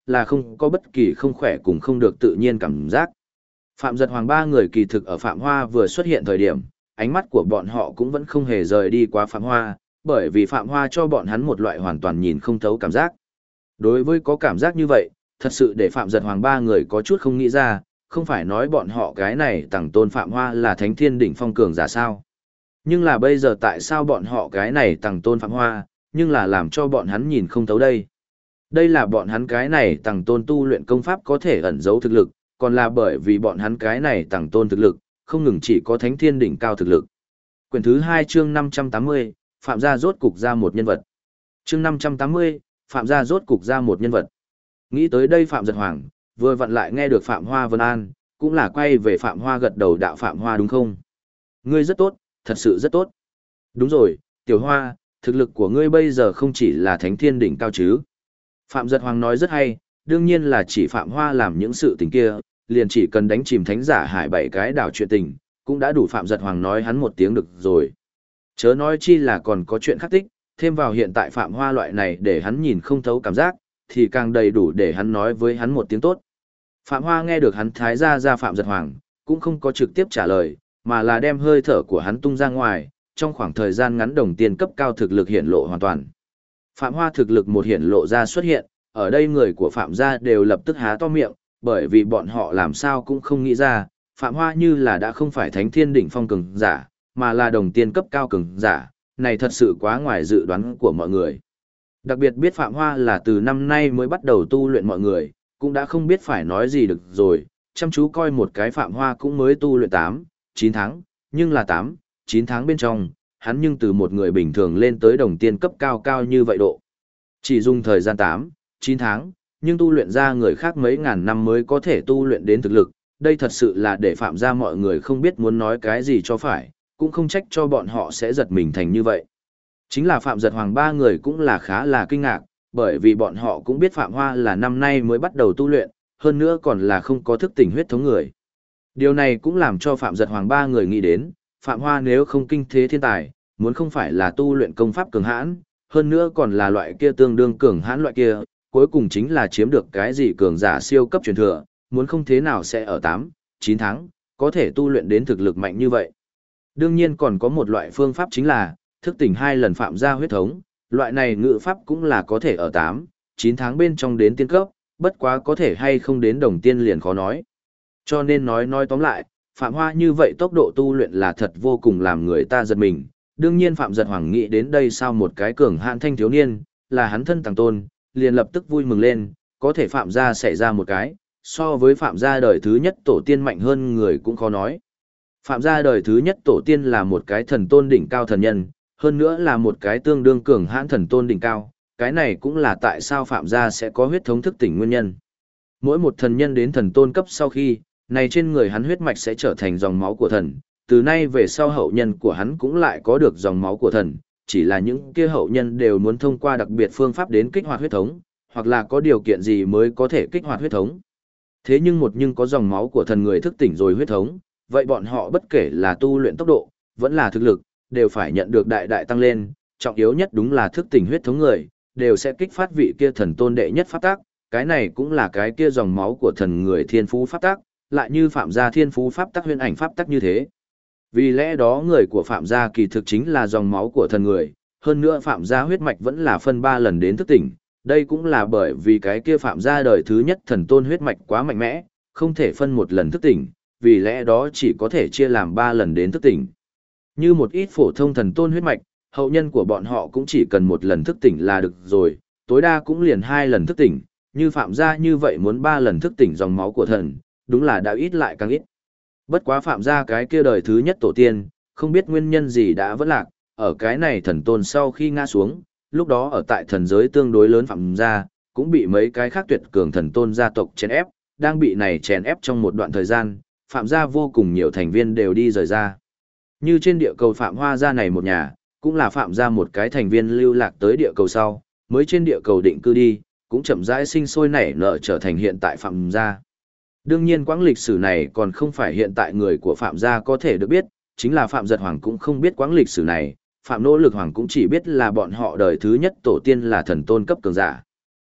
là không có bất kỳ không khỏe cùng không được tự nhiên cảm giác. Phạm Giật Hoàng ba người kỳ thực ở Phạm Hoa vừa xuất hiện thời điểm, ánh mắt của bọn họ cũng vẫn không hề rời đi qua Phạm Hoa, bởi vì Phạm Hoa cho bọn hắn một loại hoàn toàn nhìn không thấu cảm giác. Đối với có cảm giác như vậy, thật sự để Phạm Giật Hoàng ba người có chút không nghĩ ra, không phải nói bọn họ cái này tặng tôn Phạm Hoa là thánh thiên đỉnh phong cường giả sao. Nhưng là bây giờ tại sao bọn họ cái này tặng tôn Phạm Hoa, nhưng là làm cho bọn hắn nhìn không thấu đây. Đây là bọn hắn cái này tặng tôn tu luyện công pháp có thể ẩn giấu thực lực, còn là bởi vì bọn hắn cái này tặng tôn thực lực, không ngừng chỉ có thánh thiên đỉnh cao thực lực. Quyển thứ 2 chương 580, Phạm gia rốt cục ra một nhân vật. Chương 580, Phạm gia rốt cục ra một nhân vật. Nghĩ tới đây Phạm Giật Hoàng, vừa vặn lại nghe được Phạm Hoa Vân An, cũng là quay về Phạm Hoa gật đầu đạo Phạm Hoa đúng không? Ngươi rất tốt, thật sự rất tốt. Đúng rồi, Tiểu Hoa, thực lực của ngươi bây giờ không chỉ là thánh thiên đỉnh cao chứ. Phạm Giật Hoàng nói rất hay, đương nhiên là chỉ Phạm Hoa làm những sự tình kia, liền chỉ cần đánh chìm thánh giả hải 7 cái đảo chuyện tình, cũng đã đủ Phạm Giật Hoàng nói hắn một tiếng được rồi. Chớ nói chi là còn có chuyện khắc tích, thêm vào hiện tại Phạm Hoa loại này để hắn nhìn không thấu cảm giác, thì càng đầy đủ để hắn nói với hắn một tiếng tốt. Phạm Hoa nghe được hắn thái ra Phạm Giật Hoàng, cũng không có trực tiếp trả lời, mà là đem hơi thở của hắn tung ra ngoài, trong khoảng thời gian ngắn đồng tiền cấp cao thực lực hiện lộ hoàn toàn. Phạm Hoa thực lực một hiện lộ ra xuất hiện, ở đây người của Phạm gia đều lập tức há to miệng, bởi vì bọn họ làm sao cũng không nghĩ ra, Phạm Hoa như là đã không phải thánh thiên đỉnh phong cường giả, mà là đồng tiền cấp cao cường giả, này thật sự quá ngoài dự đoán của mọi người. Đặc biệt biết Phạm Hoa là từ năm nay mới bắt đầu tu luyện mọi người, cũng đã không biết phải nói gì được rồi, chăm chú coi một cái Phạm Hoa cũng mới tu luyện 8, 9 tháng, nhưng là 8, 9 tháng bên trong, hắn nhưng từ một người bình thường lên tới đồng tiền cấp cao cao như vậy độ. Chỉ dùng thời gian 8, 9 tháng, nhưng tu luyện ra người khác mấy ngàn năm mới có thể tu luyện đến thực lực, đây thật sự là để Phạm gia mọi người không biết muốn nói cái gì cho phải, cũng không trách cho bọn họ sẽ giật mình thành như vậy. Chính là Phạm Giật Hoàng ba người cũng là khá là kinh ngạc, bởi vì bọn họ cũng biết Phạm Hoa là năm nay mới bắt đầu tu luyện, hơn nữa còn là không có thức tỉnh huyết thống người. Điều này cũng làm cho Phạm Giật Hoàng ba người nghĩ đến, Phạm Hoa nếu không kinh thế thiên tài, muốn không phải là tu luyện công pháp cường hãn, hơn nữa còn là loại kia tương đương cường hãn loại kia, cuối cùng chính là chiếm được cái gì cường giả siêu cấp truyền thừa, muốn không thế nào sẽ ở 8, 9 tháng, có thể tu luyện đến thực lực mạnh như vậy. Đương nhiên còn có một loại phương pháp chính là, thức tỉnh 2 lần Phạm gia huyết thống, loại này ngự pháp cũng là có thể ở 8, 9 tháng bên trong đến tiên cấp, bất quá có thể hay không đến đồng tiên liền khó nói. Cho nên nói tóm lại, Phạm Hoa như vậy tốc độ tu luyện là thật vô cùng làm người ta giật mình. Đương nhiên Phạm Giật Hoàng nghĩ đến đây sao một cái cường hạn thanh thiếu niên, là hắn thân tàng tôn, liền lập tức vui mừng lên, có thể Phạm gia xảy ra một cái, so với Phạm gia đời thứ nhất tổ tiên mạnh hơn người cũng khó nói. Phạm gia đời thứ nhất tổ tiên là một cái thần tôn đỉnh cao thần nhân, hơn nữa là một cái tương đương cường hãn thần tôn đỉnh cao, cái này cũng là tại sao Phạm gia sẽ có huyết thống thức tỉnh nguyên nhân. Mỗi một thần nhân đến thần tôn cấp sau khi, này trên người hắn huyết mạch sẽ trở thành dòng máu của thần, từ nay về sau hậu nhân của hắn cũng lại có được dòng máu của thần, chỉ là những kia hậu nhân đều muốn thông qua đặc biệt phương pháp đến kích hoạt huyết thống, hoặc là có điều kiện gì mới có thể kích hoạt huyết thống. Thế nhưng có dòng máu của thần người thức tỉnh rồi huyết thống, vậy bọn họ bất kể là tu luyện tốc độ, vẫn là thực lực, đều phải nhận được đại đại tăng lên, trọng yếu nhất đúng là thức tỉnh huyết thống người, đều sẽ kích phát vị kia thần tôn đệ nhất pháp tác, cái này cũng là cái kia dòng máu của thần người thiên phú pháp tác, lại như Phạm gia thiên phú pháp tác huyền ảnh pháp tác như thế. Vì lẽ đó người của Phạm gia kỳ thực chính là dòng máu của thần người, hơn nữa Phạm gia huyết mạch vẫn là phân 3 lần đến thức tỉnh, đây cũng là bởi vì cái kia Phạm gia đời thứ nhất thần tôn huyết mạch quá mạnh mẽ, không thể phân một lần thức tỉnh, vì lẽ đó chỉ có thể chia làm 3 lần đến thức tỉnh. Như một ít phổ thông thần tôn huyết mạch, hậu nhân của bọn họ cũng chỉ cần một lần thức tỉnh là được rồi, tối đa cũng liền 2 lần thức tỉnh, như Phạm gia như vậy muốn 3 lần thức tỉnh dòng máu của thần, đúng là đã ít lại càng ít. Bất quá Phạm gia cái kia đời thứ nhất tổ tiên, không biết nguyên nhân gì đã vỡ lạc, ở cái này thần tôn sau khi ngã xuống, lúc đó ở tại thần giới tương đối lớn Phạm gia, cũng bị mấy cái khác tuyệt cường thần tôn gia tộc chèn ép, đang bị này chèn ép trong một đoạn thời gian, Phạm gia vô cùng nhiều thành viên đều đi rời ra. Như trên địa cầu Phạm Hoa gia này một nhà, cũng là Phạm gia một cái thành viên lưu lạc tới địa cầu sau, mới trên địa cầu định cư đi, cũng chậm rãi sinh sôi nảy nở trở thành hiện tại Phạm gia. Đương nhiên quãng lịch sử này còn không phải hiện tại người của Phạm gia có thể được biết, chính là Phạm Giật Hoàng cũng không biết quãng lịch sử này, Phạm Nỗ Lực Hoàng cũng chỉ biết là bọn họ đời thứ nhất tổ tiên là thần tôn cấp cường giả.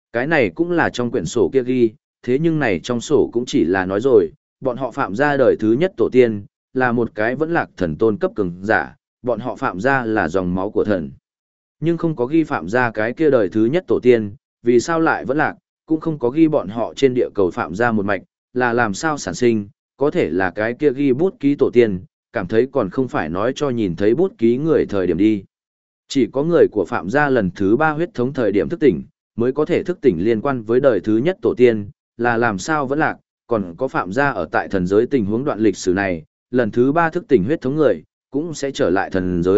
Cái này cũng là trong quyển sổ kia ghi, thế nhưng này trong sổ cũng chỉ là nói rồi, bọn họ Phạm gia đời thứ nhất tổ tiên, là một cái vẫn lạc thần tôn cấp cường giả, bọn họ Phạm gia là dòng máu của thần. Nhưng không có ghi Phạm gia cái kia đời thứ nhất tổ tiên, vì sao lại vẫn lạc, cũng không có ghi bọn họ trên địa cầu Phạm gia một mạch, là làm sao sản sinh, có thể là cái kia ghi bút ký tổ tiên, cảm thấy còn không phải nói cho nhìn thấy bút ký người thời điểm đi. Chỉ có người của Phạm gia lần thứ 3 huyết thống thời điểm thức tỉnh, mới có thể thức tỉnh liên quan với đời thứ nhất tổ tiên, là làm sao vẫn lạc, còn có Phạm gia ở tại thần giới tình huống đoạn lịch sử này, lần thứ 3 thức tỉnh huyết thống người, cũng sẽ trở lại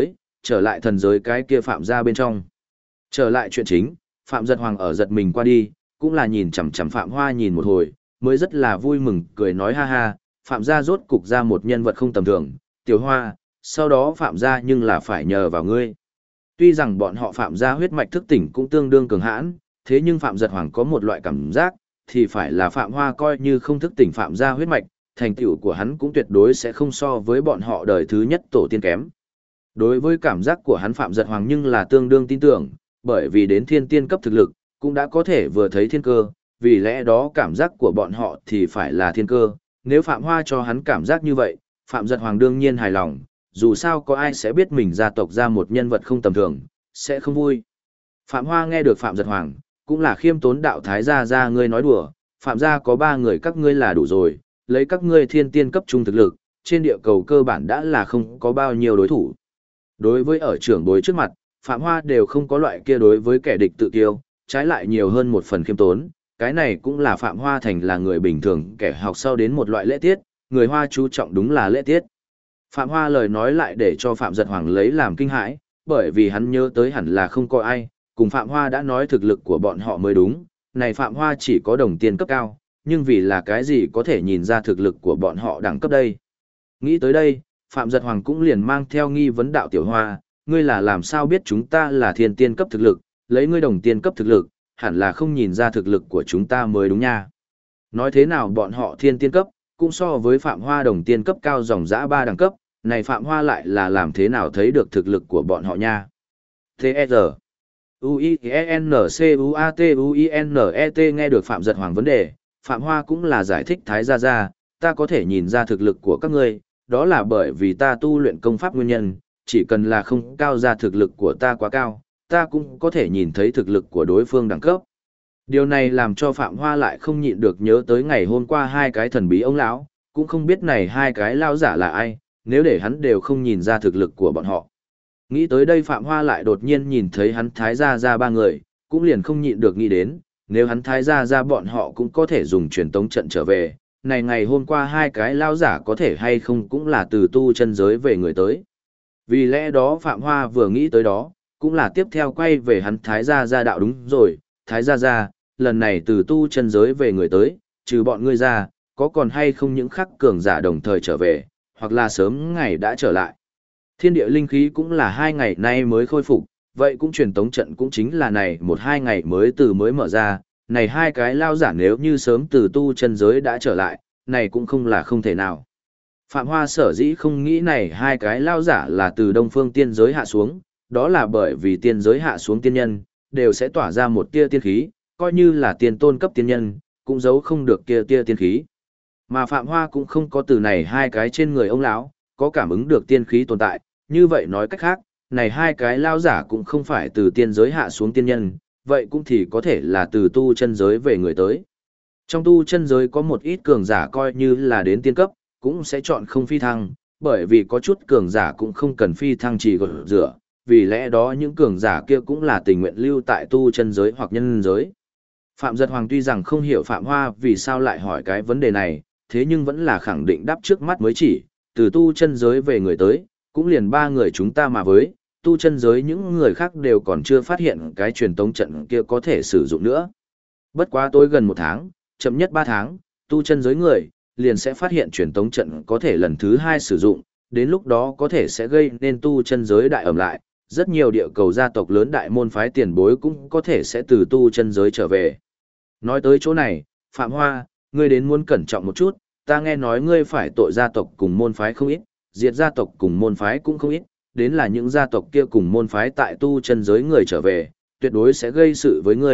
thần giới cái kia Phạm gia bên trong. Trở lại chuyện chính, Phạm Giật Hoàng ở giật mình qua đi, cũng là nhìn chằm chằm Phạm Hoa nhìn một hồi, mới rất là vui mừng, cười nói ha ha, Phạm gia rốt cục ra một nhân vật không tầm thường, Tiểu Hoa, sau đó Phạm gia nhưng là phải nhờ vào ngươi. Tuy rằng bọn họ Phạm gia huyết mạch thức tỉnh cũng tương đương cường hãn, thế nhưng Phạm Giật Hoàng có một loại cảm giác, thì phải là Phạm Hoa coi như không thức tỉnh Phạm gia huyết mạch, thành tựu của hắn cũng tuyệt đối sẽ không so với bọn họ đời thứ nhất tổ tiên kém. Đối với cảm giác của hắn Phạm Giật Hoàng nhưng là tương đương tin tưởng, bởi vì đến thiên tiên cấp thực lực, cũng đã có thể vừa thấy thiên cơ, vì lẽ đó cảm giác của bọn họ thì phải là thiên cơ, nếu Phạm Hoa cho hắn cảm giác như vậy, Phạm Giật Hoàng đương nhiên hài lòng, dù sao có ai sẽ biết mình gia tộc ra một nhân vật không tầm thường, sẽ không vui. Phạm Hoa nghe được Phạm Giật Hoàng, cũng là khiêm tốn đạo thái gia ngươi nói đùa, Phạm gia có 3 người các ngươi là đủ rồi, lấy các ngươi thiên tiên cấp trung thực lực, trên địa cầu cơ bản đã là không có bao nhiêu đối thủ. Đối với ở trưởng bối trước mặt, Phạm Hoa đều không có loại kia đối với kẻ địch tự kiêu, trái lại nhiều hơn một phần khiêm tốn, cái này cũng là Phạm Hoa thành là người bình thường kẻ học sau đến một loại lễ tiết, người Hoa chú trọng đúng là lễ tiết. Phạm Hoa lời nói lại để cho Phạm Giật Hoàng lấy làm kinh hãi, bởi vì hắn nhớ tới hẳn là không có ai, cùng Phạm Hoa đã nói thực lực của bọn họ mới đúng, này Phạm Hoa chỉ có đồng tiền cấp cao, nhưng vì là cái gì có thể nhìn ra thực lực của bọn họ đẳng cấp đây. Nghĩ tới đây, Phạm Giật Hoàng cũng liền mang theo nghi vấn đạo Tiểu Hoa, ngươi là làm sao biết chúng ta là thiên tiên cấp thực lực, lấy ngươi đồng tiên cấp thực lực, hẳn là không nhìn ra thực lực của chúng ta mới đúng nha. Nói thế nào bọn họ thiên tiên cấp, cũng so với Phạm Hoa đồng tiên cấp cao dòng dã 3 đẳng cấp, này Phạm Hoa lại là làm thế nào thấy được thực lực của bọn họ nha. T.E.R. U-I-N-C-U-A-T-U-I-N-E-T nghe được Phạm Giật Hoàng vấn đề, Phạm Hoa cũng là giải thích thái gia, ta có thể nhìn ra thực lực của các ngươi, đó là bởi vì ta tu luyện công pháp nguyên nhân, chỉ cần là không cao ra thực lực của ta quá cao, ta cũng có thể nhìn thấy thực lực của đối phương đẳng cấp. Điều này làm cho Phạm Hoa lại không nhịn được nhớ tới ngày hôm qua 2 cái thần bí ông lão, cũng không biết này 2 cái lão giả là ai, nếu để hắn đều không nhìn ra thực lực của bọn họ. Nghĩ tới đây Phạm Hoa lại đột nhiên nhìn thấy hắn thái gia 3 người, cũng liền không nhịn được nghĩ đến, nếu hắn thái gia bọn họ cũng có thể dùng truyền tống trận trở về, này ngày hôm qua 2 cái lão giả có thể hay không cũng là từ tu chân giới về người tới. Vì lẽ đó Phạm Hoa vừa nghĩ tới đó, cũng là tiếp theo quay về hắn thái gia đạo đúng rồi, thái gia, lần này từ tu chân giới về người tới, trừ bọn ngươi ra, có còn hay không những khắc cường giả đồng thời trở về, hoặc là sớm ngày đã trở lại. Thiên địa linh khí cũng là 2 ngày nay mới khôi phục, vậy cũng truyền tống trận cũng chính là này 1-2 ngày mới mở ra, này 2 cái lao giả nếu như sớm từ tu chân giới đã trở lại, này cũng không là không thể nào. Phạm Hoa sở dĩ không nghĩ này 2 cái lao giả là từ đông phương tiên giới hạ xuống, đó là bởi vì tiên giới hạ xuống tiên nhân, đều sẽ tỏa ra một tia tiên khí, coi như là tiên tôn cấp tiên nhân, cũng giấu không được kia tia tiên khí. Mà Phạm Hoa cũng không có từ này 2 cái trên người ông lão có cảm ứng được tiên khí tồn tại, như vậy nói cách khác, này 2 cái lao giả cũng không phải từ tiên giới hạ xuống tiên nhân, vậy cũng thì có thể là từ tu chân giới về người tới. Trong tu chân giới có một ít cường giả coi như là đến tiên cấp, cũng sẽ chọn không phi thăng, bởi vì có chút cường giả cũng không cần phi thăng chỉ gột rửa, vì lẽ đó những cường giả kia cũng là tình nguyện lưu tại tu chân giới hoặc nhân giới. Phạm Giật Hoàng tuy rằng không hiểu Phạm Hoa vì sao lại hỏi cái vấn đề này, thế nhưng vẫn là khẳng định đáp trước mắt mới chỉ, từ tu chân giới về người tới, cũng liền 3 người chúng ta mà với, tu chân giới những người khác đều còn chưa phát hiện cái truyền tống trận kia có thể sử dụng nữa. Bất quá tối gần 1 tháng, chậm nhất 3 tháng, tu chân giới người, liền sẽ phát hiện truyền tống trận có thể lần thứ 2 sử dụng, đến lúc đó có thể sẽ gây nên tu chân giới đại ẩm lại, rất nhiều địa cầu gia tộc lớn đại môn phái tiền bối cũng có thể sẽ từ tu chân giới trở về. Nói tới chỗ này, Phạm Hoa, ngươi đến muốn cẩn trọng một chút, ta nghe nói ngươi phải tội gia tộc cùng môn phái không ít, diệt gia tộc cùng môn phái cũng không ít, đến là những gia tộc kia cùng môn phái tại tu chân giới người trở về, tuyệt đối sẽ gây sự với ngươi,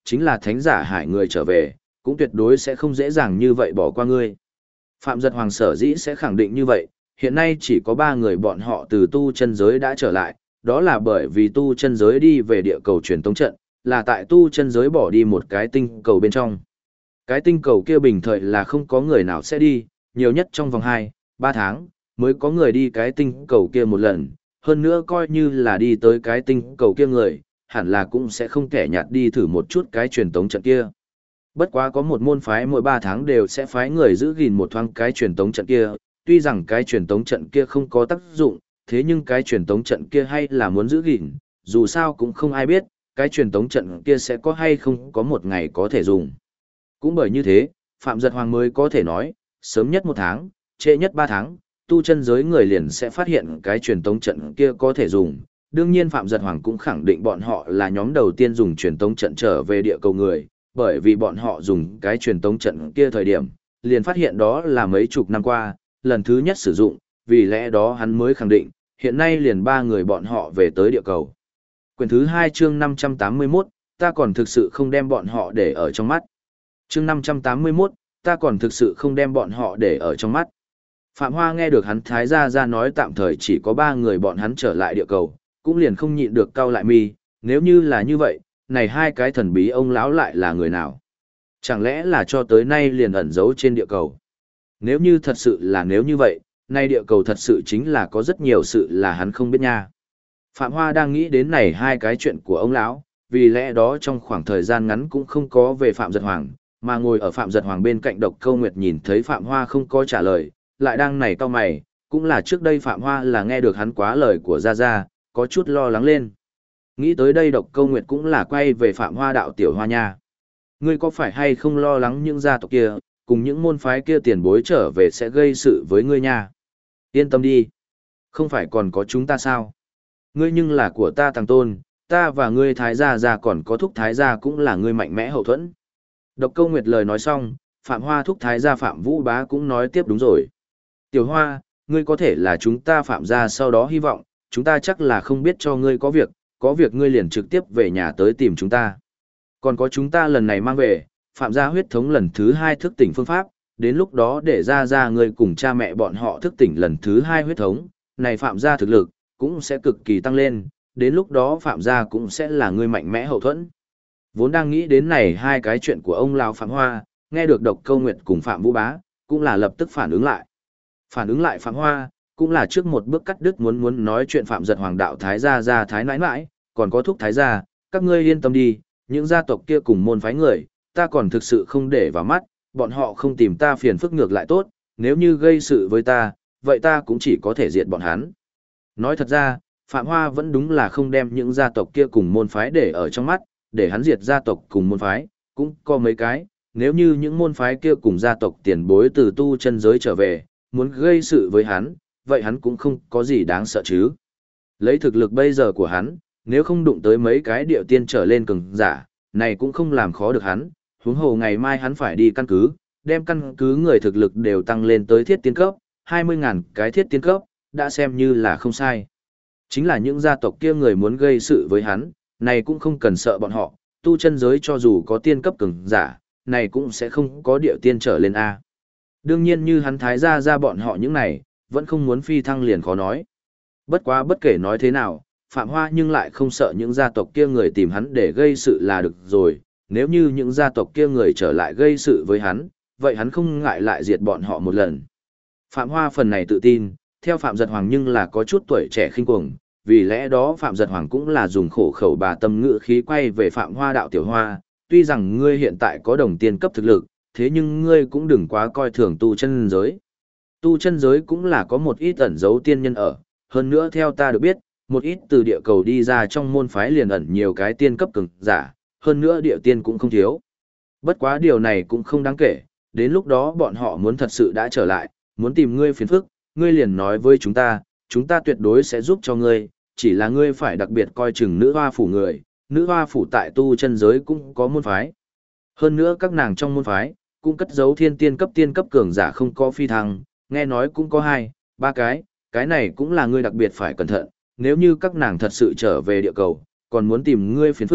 chính là thánh giả hải người trở về, cũng tuyệt đối sẽ không dễ dàng như vậy bỏ qua ngươi. Phạm Giật Hoàng sở dĩ sẽ khẳng định như vậy, hiện nay chỉ có 3 người bọn họ từ tu chân giới đã trở lại, đó là bởi vì tu chân giới đi về địa cầu truyền tống trận, là tại tu chân giới bỏ đi một cái tinh cầu bên trong. Cái tinh cầu kia bình thời là không có người nào sẽ đi, nhiều nhất trong vòng 2-3 tháng, mới có người đi cái tinh cầu kia một lần, hơn nữa coi như là đi tới cái tinh cầu kia người, hẳn là cũng sẽ không kẻ nhạt đi thử một chút cái truyền tống trận kia. Bất quá có một môn phái mỗi 3 tháng đều sẽ phái người giữ gìn một thoáng cái truyền tống trận kia, tuy rằng cái truyền tống trận kia không có tác dụng, thế nhưng cái truyền tống trận kia hay là muốn giữ gìn, dù sao cũng không ai biết, cái truyền tống trận kia sẽ có hay không có một ngày có thể dùng. Cũng bởi như thế, Phạm Giật Hoàng mới có thể nói, sớm nhất 1 tháng, trễ nhất 3 tháng, tu chân giới người liền sẽ phát hiện cái truyền tống trận kia có thể dùng. Đương nhiên Phạm Giật Hoàng cũng khẳng định bọn họ là nhóm đầu tiên dùng truyền tống trận trở về địa cầu người, bởi vì bọn họ dùng cái truyền tống trận kia thời điểm, liền phát hiện đó là mấy chục năm qua, lần thứ nhất sử dụng, vì lẽ đó hắn mới khẳng định, hiện nay liền 3 người bọn họ về tới địa cầu. Quyển thứ 2 chương 581, ta còn thực sự không đem bọn họ để ở trong mắt. Chương 581, ta còn thực sự không đem bọn họ để ở trong mắt. Phạm Hoa nghe được hắn thái gia ra nói tạm thời chỉ có 3 người bọn hắn trở lại địa cầu, cũng liền không nhịn được cau lại mi, nếu như là như vậy, này 2 cái thần bí ông lão lại là người nào? Chẳng lẽ là cho tới nay liền ẩn giấu trên địa cầu? Nếu như thật sự là nếu như vậy, nay địa cầu thật sự chính là có rất nhiều sự là hắn không biết nha. Phạm Hoa đang nghĩ đến này 2 cái chuyện của ông lão, vì lẽ đó trong khoảng thời gian ngắn cũng không có về Phạm Giật Hoàng, mà ngồi ở Phạm Giật Hoàng bên cạnh Độc Câu Nguyệt nhìn thấy Phạm Hoa không có trả lời, lại đang này cau mày, cũng là trước đây Phạm Hoa là nghe được hắn quá lời của Gia Gia, có chút lo lắng lên. Nghĩ tới đây Độc Câu Nguyệt cũng là quay về Phạm Hoa đạo tiểu Hoa nha. Ngươi có phải hay không lo lắng những gia tộc kia, cùng những môn phái kia tiền bối trở về sẽ gây sự với ngươi nha? Yên tâm đi. Không phải còn có chúng ta sao? Ngươi nhưng là của ta Tàng Tôn, ta và ngươi Thái Gia Gia còn có Thúc Thái Gia cũng là ngươi mạnh mẽ hậu thuẫn. Độc Câu Nguyệt lời nói xong, Phạm Hoa Thúc Thái Gia Phạm Vũ Bá cũng nói tiếp đúng rồi. Tiểu Hoa, ngươi có thể là chúng ta Phạm gia sau đó hy vọng, chúng ta chắc là không biết cho ngươi có việc ngươi liền trực tiếp về nhà tới tìm chúng ta. Còn có chúng ta lần này mang về, Phạm gia huyết thống lần thứ 2 thức tỉnh phương pháp, đến lúc đó để ra ngươi cùng cha mẹ bọn họ thức tỉnh lần thứ 2 huyết thống, này Phạm gia thực lực, cũng sẽ cực kỳ tăng lên, đến lúc đó Phạm gia cũng sẽ là ngươi mạnh mẽ hậu thuẫn. Vốn đang nghĩ đến này 2 cái chuyện của ông lão Phạm Hoa, nghe được Độc Câu Nguyệt cùng Phạm Vũ Bá, cũng là lập tức phản ứng lại. Phản ứng lại Phạm Hoa, cũng là trước một bước cắt đứt muốn nói chuyện Phạm Giật Hoàng đạo Thái gia gia Thái nãi nãi, còn có Thúc Thái gia, các ngươi yên tâm đi, những gia tộc kia cùng môn phái người, ta còn thực sự không để vào mắt, bọn họ không tìm ta phiền phức ngược lại tốt, nếu như gây sự với ta, vậy ta cũng chỉ có thể diệt bọn hắn. Nói thật ra, Phạm Hoa vẫn đúng là không đem những gia tộc kia cùng môn phái để ở trong mắt, để hắn diệt gia tộc cùng môn phái, cũng có mấy cái, nếu như những môn phái kia cùng gia tộc tiền bối từ tu chân giới trở về, muốn gây sự với hắn, vậy hắn cũng không có gì đáng sợ chứ. Lấy thực lực bây giờ của hắn, nếu không đụng tới mấy cái điệu tiên trở lên cường giả, này cũng không làm khó được hắn, huống hồ ngày mai hắn phải đi căn cứ, đem căn cứ người thực lực đều tăng lên tới thiết tiên cấp, 20.000 cái thiết tiên cấp, đã xem như là không sai. Chính là những gia tộc kia người muốn gây sự với hắn, này cũng không cần sợ bọn họ, tu chân giới cho dù có tiên cấp cường giả, này cũng sẽ không có điệu tiên trở lên A. Đương nhiên như hắn Thái gia ra bọn họ những này, vẫn không muốn phi thăng liền khó nói. Bất quá bất kể nói thế nào, Phạm Hoa nhưng lại không sợ những gia tộc kia người tìm hắn để gây sự là được rồi, nếu như những gia tộc kia người trở lại gây sự với hắn, vậy hắn không ngại lại diệt bọn họ một lần. Phạm Hoa phần này tự tin, theo Phạm Giật Hoàng nhưng là có chút tuổi trẻ khinh cuồng, vì lẽ đó Phạm Giật Hoàng cũng là dùng khổ khẩu bà tâm ngữ khí quay về Phạm Hoa đạo tiểu Hoa, tuy rằng ngươi hiện tại có đồng tiên cấp thực lực, thế nhưng ngươi cũng đừng quá coi thường tu chân giới. Tu chân giới cũng là có một ít ẩn dấu tiên nhân ở, hơn nữa theo ta được biết, một ít từ địa cầu đi ra trong môn phái liền ẩn nhiều cái tiên cấp cường giả, hơn nữa địa tiên cũng không thiếu. Bất quá điều này cũng không đáng kể, đến lúc đó bọn họ muốn thật sự đã trở lại, muốn tìm ngươi phiền phức, ngươi liền nói với chúng ta tuyệt đối sẽ giúp cho ngươi, chỉ là ngươi phải đặc biệt coi chừng nữ hoa phủ người, nữ hoa phủ tại tu chân giới cũng có môn phái. Hơn nữa các nàng trong môn phái, cũng cất giấu tiên cấp cường giả không có phi thăng, nghe nói cũng có 2-3 cái này cũng là ngươi đặc biệt phải cẩn thận, nếu như các nàng thật sự trở về địa cầu, còn muốn tìm ngươi phiền phức,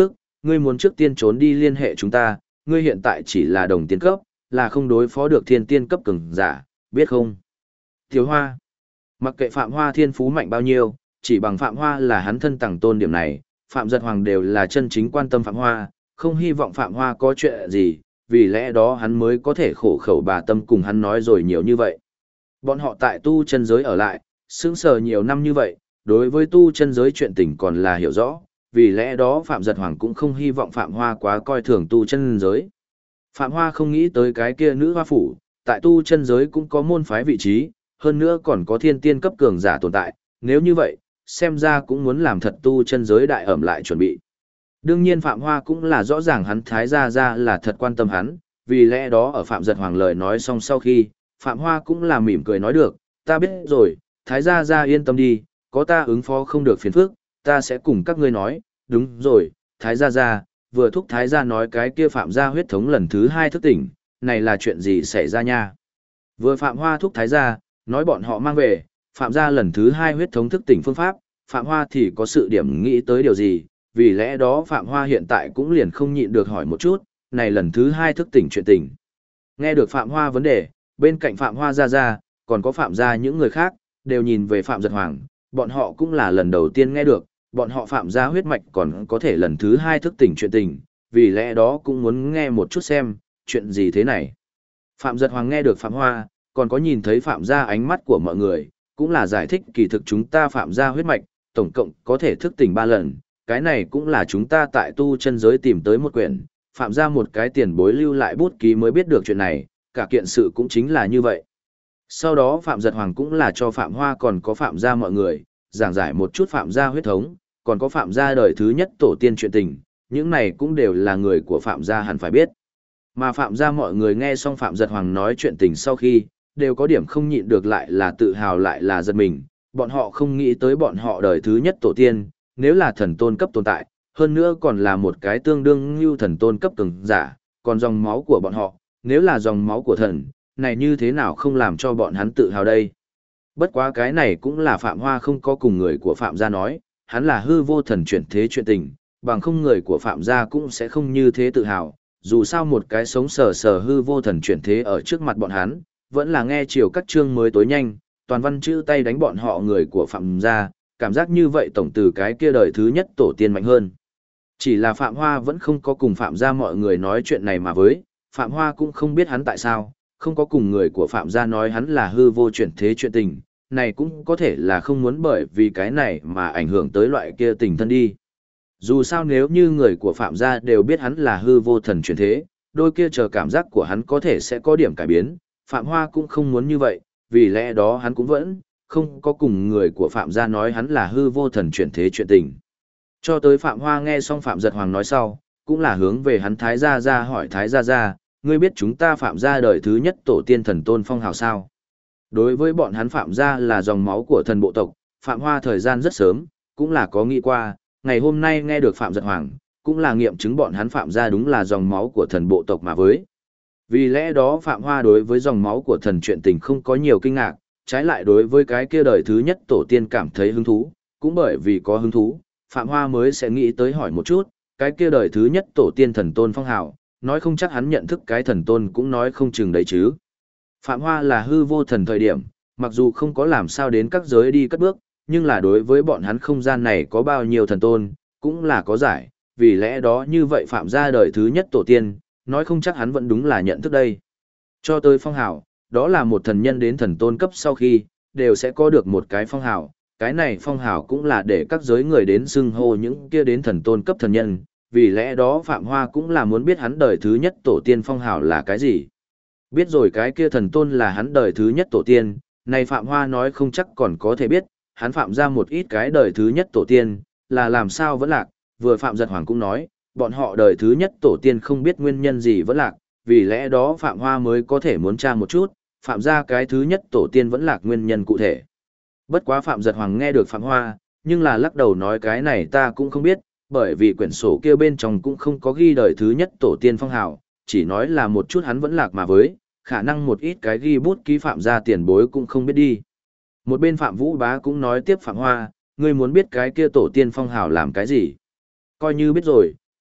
ngươi muốn trước tiên trốn đi liên hệ chúng ta, ngươi hiện tại chỉ là đồng tiên cấp, là không đối phó được thiên tiên cấp cường giả, biết không? Tiểu Hoa. Mặc kệ Phạm Hoa thiên phú mạnh bao nhiêu, chỉ bằng Phạm Hoa là hắn thân tầng tôn điểm này, Phạm Giật Hoàng đều là chân chính quan tâm Phạm Hoa, không hy vọng Phạm Hoa có chuyện gì, vì lẽ đó hắn mới có thể khổ khẩu bà tâm cùng hắn nói rồi nhiều như vậy. Bọn họ tại tu chân giới ở lại, sững sờ nhiều năm như vậy, đối với tu chân giới chuyện tình còn là hiểu rõ, vì lẽ đó Phạm Giật Hoàng cũng không hy vọng Phạm Hoa quá coi thường tu chân giới. Phạm Hoa không nghĩ tới cái kia nữ hoa phủ, tại tu chân giới cũng có môn phái vị trí, hơn nữa còn có thiên tiên cấp cường giả tồn tại, nếu như vậy, xem ra cũng muốn làm thật tu chân giới đại ẩm lại chuẩn bị. Đương nhiên Phạm Hoa cũng là rõ ràng hắn Thái Gia Gia là thật quan tâm hắn, vì lẽ đó ở Phạm Giật Hoàng lời nói xong sau khi, Phạm Hoa cũng là mỉm cười nói được, ta biết rồi, Thái Gia Gia yên tâm đi, có ta ứng phó không được phiền phức, ta sẽ cùng các ngươi nói, đúng rồi, Thái Gia Gia, vừa thúc Thái Gia nói cái kia Phạm Gia huyết thống lần thứ 2 thức tỉnh, này là chuyện gì xảy ra nha? Vừa Phạm Hoa thúc Thái Gia, nói bọn họ mang về, Phạm Gia lần thứ 2 huyết thống thức tỉnh phương pháp, Phạm Hoa thì có sự điểm nghĩ tới điều gì, vì lẽ đó Phạm Hoa hiện tại cũng liền không nhịn được hỏi một chút, này lần thứ 2 thức tỉnh chuyện tình. Nghe được Phạm Hoa vấn đề, bên cạnh Phạm Hoa Gia, còn có Phạm Gia những người khác, đều nhìn về Phạm Giật Hoàng, bọn họ cũng là lần đầu tiên nghe được, bọn họ Phạm Gia huyết mạch còn có thể lần thứ 2 thức tỉnh chuyện tình, vì lẽ đó cũng muốn nghe một chút xem, chuyện gì thế này. Phạm Giật Hoàng nghe được Phạm Hoa, còn có nhìn thấy Phạm Gia ánh mắt của mọi người, cũng là giải thích kỳ thực chúng ta Phạm Gia huyết mạch, tổng cộng có thể thức tỉnh 3 lần, cái này cũng là chúng ta tại tu chân giới tìm tới một quyển, Phạm Gia một cái tiền bối lưu lại bút ký mới biết được chuyện này, cả kiện sự cũng chính là như vậy. Sau đó Phạm Giật Hoàng cũng là cho Phạm Hoa còn có Phạm Gia mọi người, giảng giải một chút Phạm Gia huyết thống, còn có Phạm Gia đời thứ nhất tổ tiên chuyện tình, những này cũng đều là người của Phạm Gia hẳn phải biết. Mà Phạm Gia mọi người nghe xong Phạm Giật Hoàng nói chuyện tình sau khi, đều có điểm không nhịn được lại là tự hào lại là giật mình, bọn họ không nghĩ tới bọn họ đời thứ nhất tổ tiên, nếu là thần tôn cấp tồn tại, hơn nữa còn là một cái tương đương như thần tôn cấp cường giả, còn dòng máu của bọn họ, nếu là dòng máu của thần, này như thế nào không làm cho bọn hắn tự hào đây. Bất quá cái này cũng là Phạm Hoa không có cùng người của Phạm Gia nói, hắn là hư vô thần chuyển thế chuyện tình, bằng không người của Phạm Gia cũng sẽ không như thế tự hào, dù sao một cái sống sờ sờ hư vô thần chuyển thế ở trước mặt bọn hắn, vẫn là nghe chiều các chương mới tối nhanh, toàn văn chữ tay đánh bọn họ người của Phạm Gia, cảm giác như vậy tổng từ cái kia đời thứ nhất tổ tiên mạnh hơn. Chỉ là Phạm Hoa vẫn không có cùng Phạm Gia mọi người nói chuyện này mà với, Phạm Hoa cũng không biết hắn tại sao, không có cùng người của Phạm Gia nói hắn là hư vô chuyển thế chuyện tình, này cũng có thể là không muốn bởi vì cái này mà ảnh hưởng tới loại kia tình thân đi. Dù sao nếu như người của Phạm Gia đều biết hắn là hư vô thần chuyển thế, đôi kia chờ cảm giác của hắn có thể sẽ có điểm cải biến, Phạm Hoa cũng không muốn như vậy, vì lẽ đó hắn cũng vẫn không có cùng người của Phạm Gia nói hắn là hư vô thần chuyển thế chuyện tình. Cho tới Phạm Hoa nghe xong Phạm Giật Hoàng nói sau, cũng là hướng về hắn Thái Gia Gia hỏi Thái Gia Gia, ngươi biết chúng ta Phạm Gia đời thứ nhất tổ tiên thần tôn phong hào sao? Đối với bọn hắn Phạm Gia là dòng máu của thần bộ tộc, Phạm Hoa thời gian rất sớm, cũng là có nghĩ qua, ngày hôm nay nghe được Phạm Giật Hoàng, cũng là nghiệm chứng bọn hắn Phạm Gia đúng là dòng máu của thần bộ tộc mà với. Vì lẽ đó Phạm Hoa đối với dòng máu của thần chuyện tình không có nhiều kinh ngạc, trái lại đối với cái kia đời thứ nhất tổ tiên cảm thấy hứng thú, cũng bởi vì có hứng thú, Phạm Hoa mới sẽ nghĩ tới hỏi một chút, cái kia đời thứ nhất tổ tiên thần tôn phong hào, nói không chắc hắn nhận thức cái thần tôn cũng nói không chừng đấy chứ. Phạm Hoa là hư vô thần thời điểm, mặc dù không có làm sao đến các giới đi cất bước, nhưng là đối với bọn hắn không gian này có bao nhiêu thần tôn, cũng là có giải, vì lẽ đó như vậy Phạm Gia đời thứ nhất tổ tiên, nói không chắc hắn vẫn đúng là nhận thức đây. Cho tới phong hào, đó là một thần nhân đến thần tôn cấp sau khi, đều sẽ có được một cái phong hào, cái này phong hào cũng là để các giới người đến xưng hô những kia đến thần tôn cấp thần nhân, vì lẽ đó Phạm Hoa cũng là muốn biết hắn đời thứ nhất tổ tiên phong hào là cái gì. Biết rồi cái kia thần tôn là hắn đời thứ nhất tổ tiên, này Phạm Hoa nói không chắc còn có thể biết, hắn Phạm ra một ít cái đời thứ nhất tổ tiên, là làm sao vẫn lạc, vừa Phạm Giật Hoàng cũng nói, bọn họ đời thứ nhất tổ tiên không biết nguyên nhân gì vẫn lạc, vì lẽ đó Phạm Hoa mới có thể muốn tra một chút, Phạm ra cái thứ nhất tổ tiên vẫn lạc nguyên nhân cụ thể. Bất quá Phạm Giật Hoàng nghe được Phạm Hoa, nhưng là lắc đầu nói cái này ta cũng không biết, bởi vì quyển sổ kia bên trong cũng không có ghi đời thứ nhất tổ tiên phong hào, chỉ nói là một chút hắn vẫn lạc mà với, khả năng một ít cái ghi bút ký Phạm ra tiền bối cũng không biết đi. Một bên Phạm Vũ Bá cũng nói tiếp Phạm Hoa, ngươi muốn biết cái kia tổ tiên phong hào làm cái gì? Coi như biết rồi,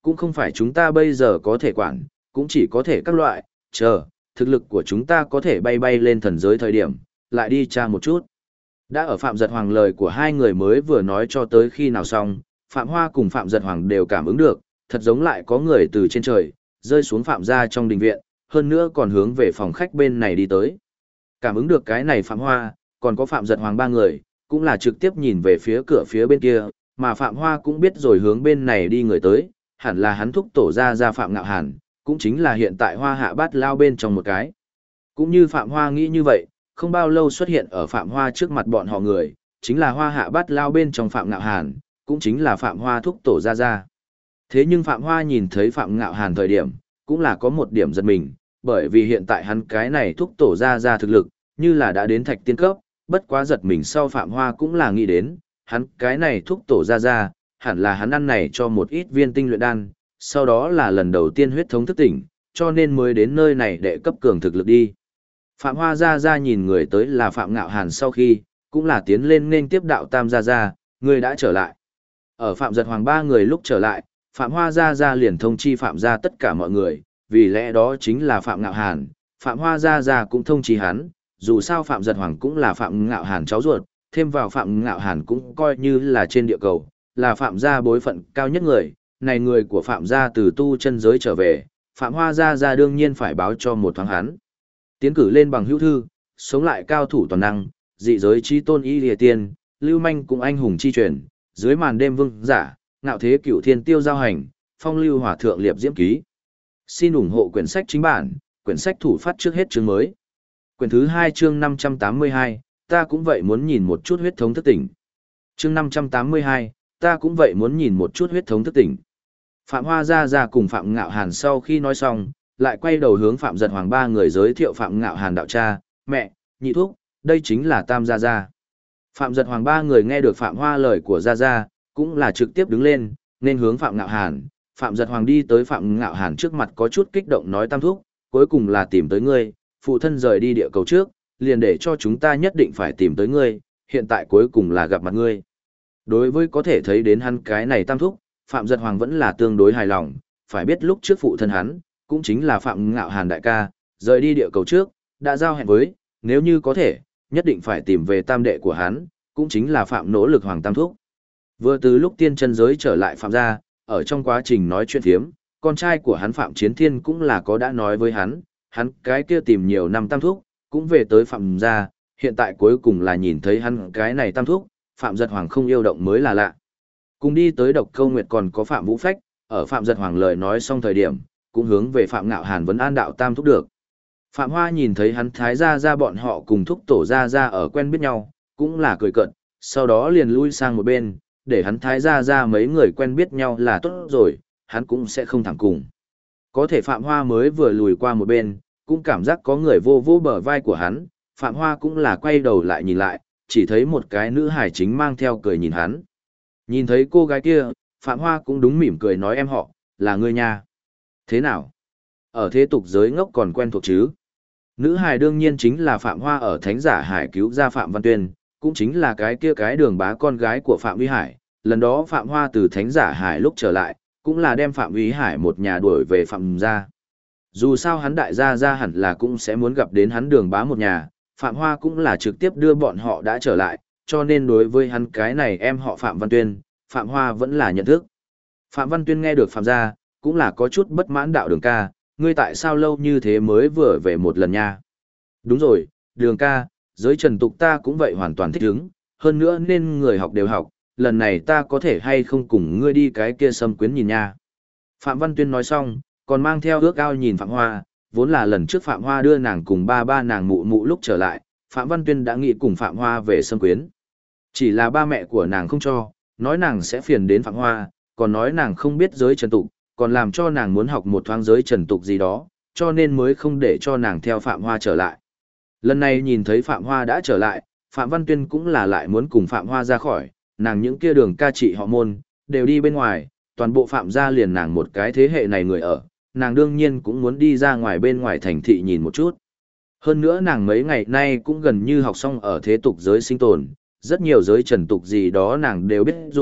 cũng không phải chúng ta bây giờ có thể quản, cũng chỉ có thể các loại, chờ, thực lực của chúng ta có thể bay bay lên thần giới thời điểm, lại đi tra một chút. Đã ở Phạm Giật Hoàng lời của hai người mới vừa nói cho tới khi nào xong, Phạm Hoa cùng Phạm Giật Hoàng đều cảm ứng được, thật giống lại có người từ trên trời, rơi xuống Phạm gia trong đình viện, hơn nữa còn hướng về phòng khách bên này đi tới. Cảm ứng được cái này Phạm Hoa, còn có Phạm Giật Hoàng ba người, cũng là trực tiếp nhìn về phía cửa phía bên kia, mà Phạm Hoa cũng biết rồi hướng bên này đi người tới, hẳn là hắn thúc tổ ra Phạm Ngạo Hàn, cũng chính là hiện tại Hoa Hạ Bát Lao bên trong một cái. Cũng như Phạm Hoa nghĩ như vậy, không bao lâu xuất hiện ở Phạm Hoa trước mặt bọn họ người, chính là Hoa Hạ Bát Lao bên trong Phạm Ngạo Hàn, cũng chính là Phạm Hoa thúc tổ ra. Thế nhưng Phạm Hoa nhìn thấy Phạm Ngạo Hàn thời điểm, cũng là có một điểm giật mình, bởi vì hiện tại hắn cái này thúc tổ ra thực lực, như là đã đến thạch tiên cấp, bất quá giật mình sau Phạm Hoa cũng là nghĩ đến, hắn cái này thúc tổ ra, hẳn là hắn ăn này cho một ít viên tinh luyện đan, sau đó là lần đầu tiên huyết thống thức tỉnh, cho nên mới đến nơi này để cấp cường thực lực đi. Phạm Hoa ra nhìn người tới là Phạm Ngạo Hàn sau khi, cũng là tiến lên nên tiếp đạo tam ra, người đã trở lại. Ở Phạm Giật Hoàng ba người lúc trở lại, Phạm Hoa ra liền thông chi Phạm ra tất cả mọi người, vì lẽ đó chính là Phạm Ngạo Hàn, Phạm Hoa ra cũng thông chi hắn, dù sao Phạm Giật Hoàng cũng là Phạm Ngạo Hàn cháu ruột, thêm vào Phạm Ngạo Hàn cũng coi như là trên địa cầu, là Phạm gia bối phận cao nhất người, này người của Phạm gia từ tu chân giới trở về, Phạm Hoa ra đương nhiên phải báo cho một thoáng hắn. Tiến cử lên bằng hữu thư, sống lại cao thủ toàn năng, dị giới chi tôn y lìa tiên, lưu manh cũng anh hùng chi truyền, dưới màn đêm vương giả, ngạo thế cửu thiên tiêu giao hành, phong lưu hỏa thượng liệp diễm ký. Xin ủng hộ quyển sách chính bản, quyển sách thủ phát trước hết chương mới. Quyển thứ 2 chương 582, ta cũng vậy muốn nhìn một chút huyết thống thức tỉnh. Chương 582, ta cũng vậy muốn nhìn một chút huyết thống thức tỉnh. Phạm Hoa ra cùng Phạm Ngạo Hàn sau khi nói xong, lại quay đầu hướng Phạm Giật Hoàng ba người giới thiệu Phạm Ngạo Hàn đạo cha, mẹ, nhị thúc, đây chính là Tam Gia. Phạm Giật Hoàng ba người nghe được Phạm Hoa lời của Gia, cũng là trực tiếp đứng lên, nên hướng Phạm Ngạo Hàn. Phạm Giật Hoàng đi tới Phạm Ngạo Hàn trước mặt có chút kích động nói tam thúc, cuối cùng là tìm tới ngươi, phụ thân rời đi địa cầu trước, liền để cho chúng ta nhất định phải tìm tới ngươi, hiện tại cuối cùng là gặp mặt ngươi. Đối với có thể thấy đến hắn cái này tam thúc, Phạm Giật Hoàng vẫn là tương đối hài lòng, phải biết lúc trước phụ thân hắn, cũng chính là Phạm Ngạo Hàn đại ca, rời đi địa cầu trước, đã giao hẹn với, nếu như có thể, nhất định phải tìm về tam đệ của hắn, cũng chính là Phạm Nỗ Lực Hoàng tam thúc. Vừa từ lúc tiên chân giới trở lại Phạm gia, ở trong quá trình nói chuyện thiếm, con trai của hắn Phạm Chiến Thiên cũng là có đã nói với hắn cái kia tìm nhiều năm tam thúc, cũng về tới Phạm gia, hiện tại cuối cùng là nhìn thấy hắn cái này tam thúc, Phạm Giật Hoàng không yêu động mới là lạ. Cùng đi tới Độc Câu Nguyệt còn có Phạm Vũ Phách, ở Phạm Giật Hoàng lời nói xong thời điểm, cũng hướng về Phạm Ngạo Hàn vấn an đạo tam thúc được. Phạm Hoa nhìn thấy hắn thái ra bọn họ cùng thúc tổ ra ở quen biết nhau, cũng là cười cợt, sau đó liền lui sang một bên, để hắn thái ra mấy người quen biết nhau là tốt rồi, hắn cũng sẽ không thẳng cùng. Có thể Phạm Hoa mới vừa lùi qua một bên, cũng cảm giác có người vô vô bờ vai của hắn, Phạm Hoa cũng là quay đầu lại nhìn lại, chỉ thấy một cái nữ hài chính mang theo cười nhìn hắn. Nhìn thấy cô gái kia, Phạm Hoa cũng đúng mỉm cười nói em họ, là ngươi nha. Thế nào? Ở thế tục giới ngốc còn quen thuộc chứ? Nữ hài đương nhiên chính là Phạm Hoa ở Thánh Giả Hải cứu ra Phạm Văn Tuyên, cũng chính là cái kia cái Đường Bá con gái của Phạm Uy Hải. Lần đó Phạm Hoa từ Thánh Giả Hải lúc trở lại, cũng là đem Phạm Uy Hải một nhà đuổi về Phạm gia. Dù sao hắn đại gia hẳn là cũng sẽ muốn gặp đến hắn Đường Bá một nhà, Phạm Hoa cũng là trực tiếp đưa bọn họ đã trở lại, cho nên đối với hắn cái này em họ Phạm Văn Tuyên, Phạm Hoa vẫn là nhận thức. Phạm Văn Tuyên nghe được Phạm gia, cũng là có chút bất mãn đạo Đường ca, ngươi tại sao lâu như thế mới vừa về một lần nha? Đúng rồi, Đường ca, giới trần tục ta cũng vậy hoàn toàn thích ứng, hơn nữa nên người học đều học, lần này ta có thể hay không cùng ngươi đi cái kia xâm quyến nhìn nha. Phạm Văn Tuyên nói xong, còn mang theo ước ao nhìn Phạm Hoa, vốn là lần trước Phạm Hoa đưa nàng cùng ba nàng mụ lúc trở lại, Phạm Văn Tuyên đã nghĩ cùng Phạm Hoa về xâm quyến. Chỉ là ba mẹ của nàng không cho, nói nàng sẽ phiền đến Phạm Hoa, còn nói nàng không biết giới trần tục, còn làm cho nàng muốn học một thoáng giới trần tục gì đó, cho nên mới không để cho nàng theo Phạm Hoa trở lại. Lần này nhìn thấy Phạm Hoa đã trở lại, Phạm Văn Tuyên cũng là lại muốn cùng Phạm Hoa ra khỏi, nàng những kia Đường ca chị họ môn, đều đi bên ngoài, toàn bộ Phạm gia liền nàng một cái thế hệ này người ở, nàng đương nhiên cũng muốn đi ra ngoài bên ngoài thành thị nhìn một chút. Hơn nữa nàng mấy ngày nay cũng gần như học xong ở thế tục giới sinh tồn, rất nhiều giới trần tục gì đó nàng đều biết dùng,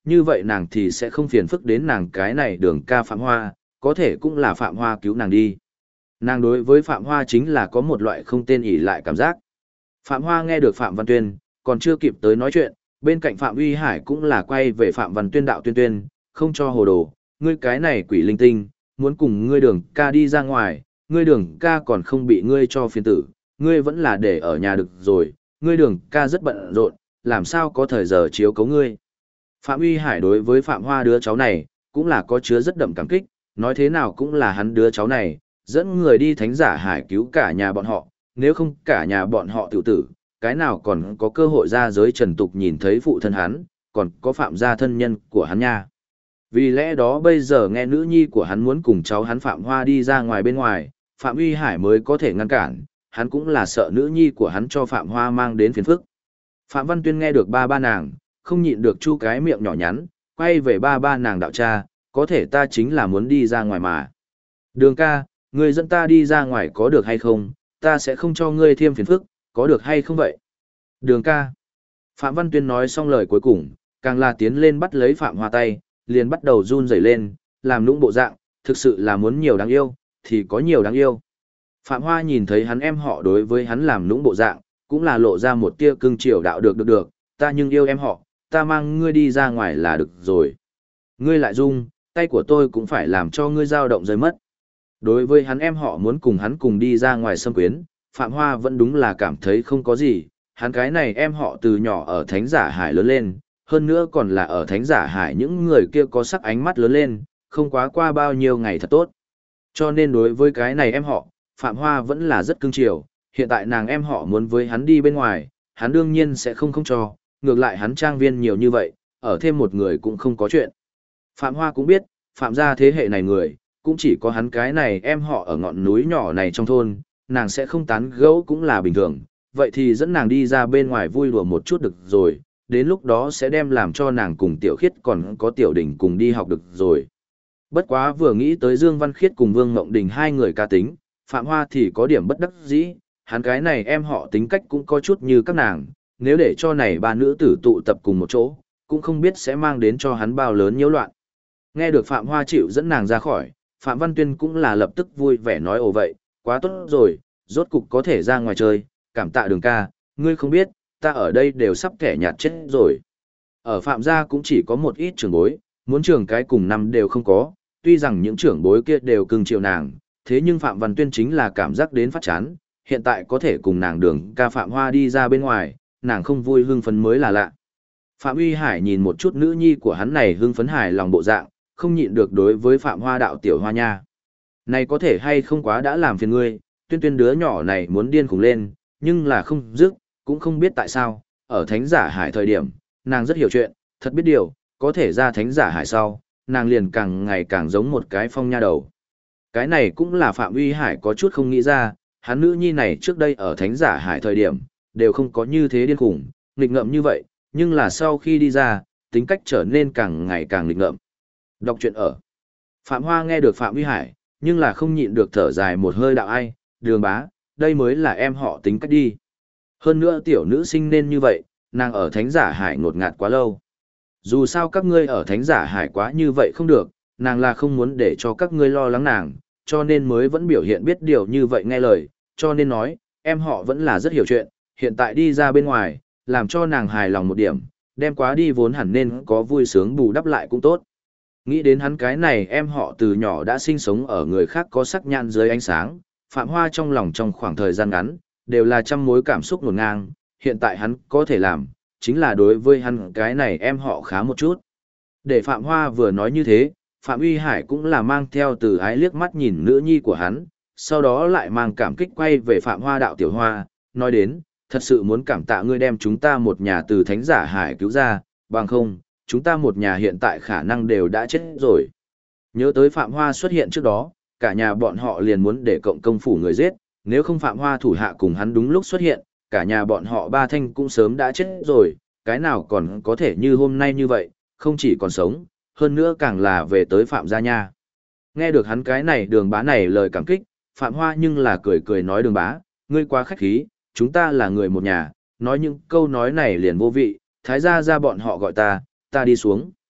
như vậy nàng thì sẽ không phiền phức đến nàng cái này Đường ca Phạm Hoa, có thể cũng là Phạm Hoa cứu nàng đi. Nàng đối với Phạm Hoa chính là có một loại không tên ỷ lại cảm giác. Phạm Hoa nghe được Phạm Văn Tuyên, còn chưa kịp tới nói chuyện, bên cạnh Phạm Uy Hải cũng là quay về Phạm Văn Tuyên đạo tuyên tuyên, không cho hồ đồ, ngươi cái này quỷ linh tinh, muốn cùng ngươi Đường ca đi ra ngoài, ngươi Đường ca còn không bị ngươi cho phiền tử, ngươi vẫn là để ở nhà được rồi, ngươi Đường ca rất bận rộn, làm sao có thời giờ chiếu cấu ngươi. Phạm Uy Hải đối với Phạm Hoa đứa cháu này, cũng là có chứa rất đậm cảm kích, nói thế nào cũng là hắn đứa cháu này, dẫn người đi thánh giả hải cứu cả nhà bọn họ, nếu không cả nhà bọn họ tự tử, cái nào còn có cơ hội ra giới trần tục nhìn thấy phụ thân hắn, còn có Phạm gia thân nhân của hắn nha. Vì lẽ đó bây giờ nghe nữ nhi của hắn muốn cùng cháu hắn Phạm Hoa đi ra ngoài bên ngoài, Phạm Uy Hải mới có thể ngăn cản, hắn cũng là sợ nữ nhi của hắn cho Phạm Hoa mang đến phiền phức. Phạm Văn Tuyên nghe được ba ba nàng, không nhịn được chu cái miệng nhỏ nhắn, quay về ba ba nàng đạo cha, có thể ta chính là muốn đi ra ngoài mà. Đường ca, ngươi dẫn ta đi ra ngoài có được hay không, ta sẽ không cho ngươi thêm phiền phức, có được hay không vậy? Đường ca. Phạm Văn Tuyên nói xong lời cuối cùng, càng là tiến lên bắt lấy Phạm Hoa tay, liền bắt đầu run rẩy lên, làm nũng bộ dạng, thực sự là muốn nhiều đáng yêu, thì có nhiều đáng yêu. Phạm Hoa nhìn thấy hắn em họ đối với hắn làm nũng bộ dạng, cũng là lộ ra một tia cưng chiều đạo được, ta nhưng yêu em họ, ta mang ngươi đi ra ngoài là được rồi. Ngươi lại rung, tay của tôi cũng phải làm cho ngươi dao động rơi mất. Đối với hắn em họ muốn cùng hắn cùng đi ra ngoài xâm quyến, Phạm Hoa vẫn đúng là cảm thấy không có gì, hắn cái này em họ từ nhỏ ở Thánh Giả Hải lớn lên, hơn nữa còn là ở Thánh Giả Hải những người kia có sắc ánh mắt lớn lên, không quá qua bao nhiêu ngày thật tốt. Cho nên đối với cái này em họ, Phạm Hoa vẫn là rất cưng chiều, hiện tại nàng em họ muốn với hắn đi bên ngoài, hắn đương nhiên sẽ không cho, ngược lại hắn trang viên nhiều như vậy, ở thêm một người cũng không có chuyện. Phạm Hoa cũng biết, Phạm gia thế hệ này người, cũng chỉ có hắn cái này em họ ở ngọn núi nhỏ này trong thôn, nàng sẽ không tán gẫu cũng là bình thường, vậy thì dẫn nàng đi ra bên ngoài vui đùa một chút được rồi, đến lúc đó sẽ đem làm cho nàng cùng Tiểu Khiết còn có Tiểu Đình cùng đi học được rồi. Bất quá vừa nghĩ tới Dương Văn Khiết cùng Vương Ngộng Đình hai người ca tính, Phạm Hoa thì có điểm bất đắc dĩ, hắn cái này em họ tính cách cũng có chút như các nàng, nếu để cho này ba nữ tử tụ tập cùng một chỗ, cũng không biết sẽ mang đến cho hắn bao lớn nhiễu loạn. Nghe được Phạm Hoa chịu dẫn nàng ra khỏi, Phạm Văn Tuyên cũng là lập tức vui vẻ nói ồ vậy, quá tốt rồi, rốt cục có thể ra ngoài chơi, cảm tạ Đường ca, ngươi không biết, ta ở đây đều sắp kẻ nhạt chết rồi. Ở Phạm gia cũng chỉ có một ít trưởng bối, muốn trưởng cái cùng năm đều không có, tuy rằng những trưởng bối kia đều cưng chiều nàng, thế nhưng Phạm Văn Tuyên chính là cảm giác đến phát chán, hiện tại có thể cùng nàng Đường ca Phạm Hoa đi ra bên ngoài, nàng không vui hưng phấn mới là lạ. Phạm Uy Hải nhìn một chút nữ nhi của hắn này hưng phấn hài lòng bộ dạng, không nhịn được đối với Phạm Hoa đạo tiểu Hoa nha. Này có thể hay không quá đã làm phiền ngươi, Tuyên Tuyên đứa nhỏ này muốn điên khủng lên, nhưng là không dứt, cũng không biết tại sao, ở Thánh Giả Hải thời điểm, nàng rất hiểu chuyện, thật biết điều, có thể ra Thánh Giả Hải sau, nàng liền càng ngày càng giống một cái phong nha đầu. Cái này cũng là Phạm Uy Hải có chút không nghĩ ra, hắn nữ nhi này trước đây ở Thánh Giả Hải thời điểm, đều không có như thế điên khủng, nghịch ngợm như vậy, nhưng là sau khi đi ra, tính cách trở nên càng ngày càng nghịch ngợm. Đọc truyện ở. Phạm Hoa nghe được Phạm Uy Hải, nhưng là không nhịn được thở dài một hơi đạo ai, Đường bá, đây mới là em họ tính cách đi. Hơn nữa tiểu nữ sinh nên như vậy, nàng ở Thánh Giả Hải ngột ngạt quá lâu. Dù sao các ngươi ở Thánh Giả Hải quá như vậy không được, nàng là không muốn để cho các ngươi lo lắng nàng, cho nên mới vẫn biểu hiện biết điều như vậy nghe lời, cho nên nói, em họ vẫn là rất hiểu chuyện, hiện tại đi ra bên ngoài, làm cho nàng hài lòng một điểm, đem quá đi vốn hẳn nên có vui sướng bù đắp lại cũng tốt. Nghĩ đến hắn cái này em họ từ nhỏ đã sinh sống ở người khác có sắc nhãn dưới ánh sáng, Phạm Hoa trong lòng trong khoảng thời gian ngắn, đều là trăm mối cảm xúc ngổn ngang, hiện tại hắn có thể làm, chính là đối với hắn cái này em họ khá một chút. Để Phạm Hoa vừa nói như thế, Phạm Uy Hải cũng là mang theo từ ái liếc mắt nhìn nữ nhi của hắn, sau đó lại mang cảm kích quay về Phạm Hoa đạo tiểu Hoa, nói đến, thật sự muốn cảm tạ ngươi đem chúng ta một nhà từ Thánh Giả Hải cứu ra, bằng không, chúng ta một nhà hiện tại khả năng đều đã chết rồi. Nhớ tới Phạm Hoa xuất hiện trước đó, cả nhà bọn họ liền muốn để cộng công phủ người giết, nếu không Phạm Hoa thủ hạ cùng hắn đúng lúc xuất hiện, cả nhà bọn họ ba thanh cũng sớm đã chết rồi, cái nào còn có thể như hôm nay như vậy, không chỉ còn sống, hơn nữa càng là về tới Phạm gia nha. Nghe được hắn cái này Đường bá này lời cảm kích, Phạm Hoa nhưng là cười cười nói Đường bá, ngươi quá khách khí, chúng ta là người một nhà, nói những câu nói này liền vô vị, thái gia ra bọn họ gọi ta đi xuống.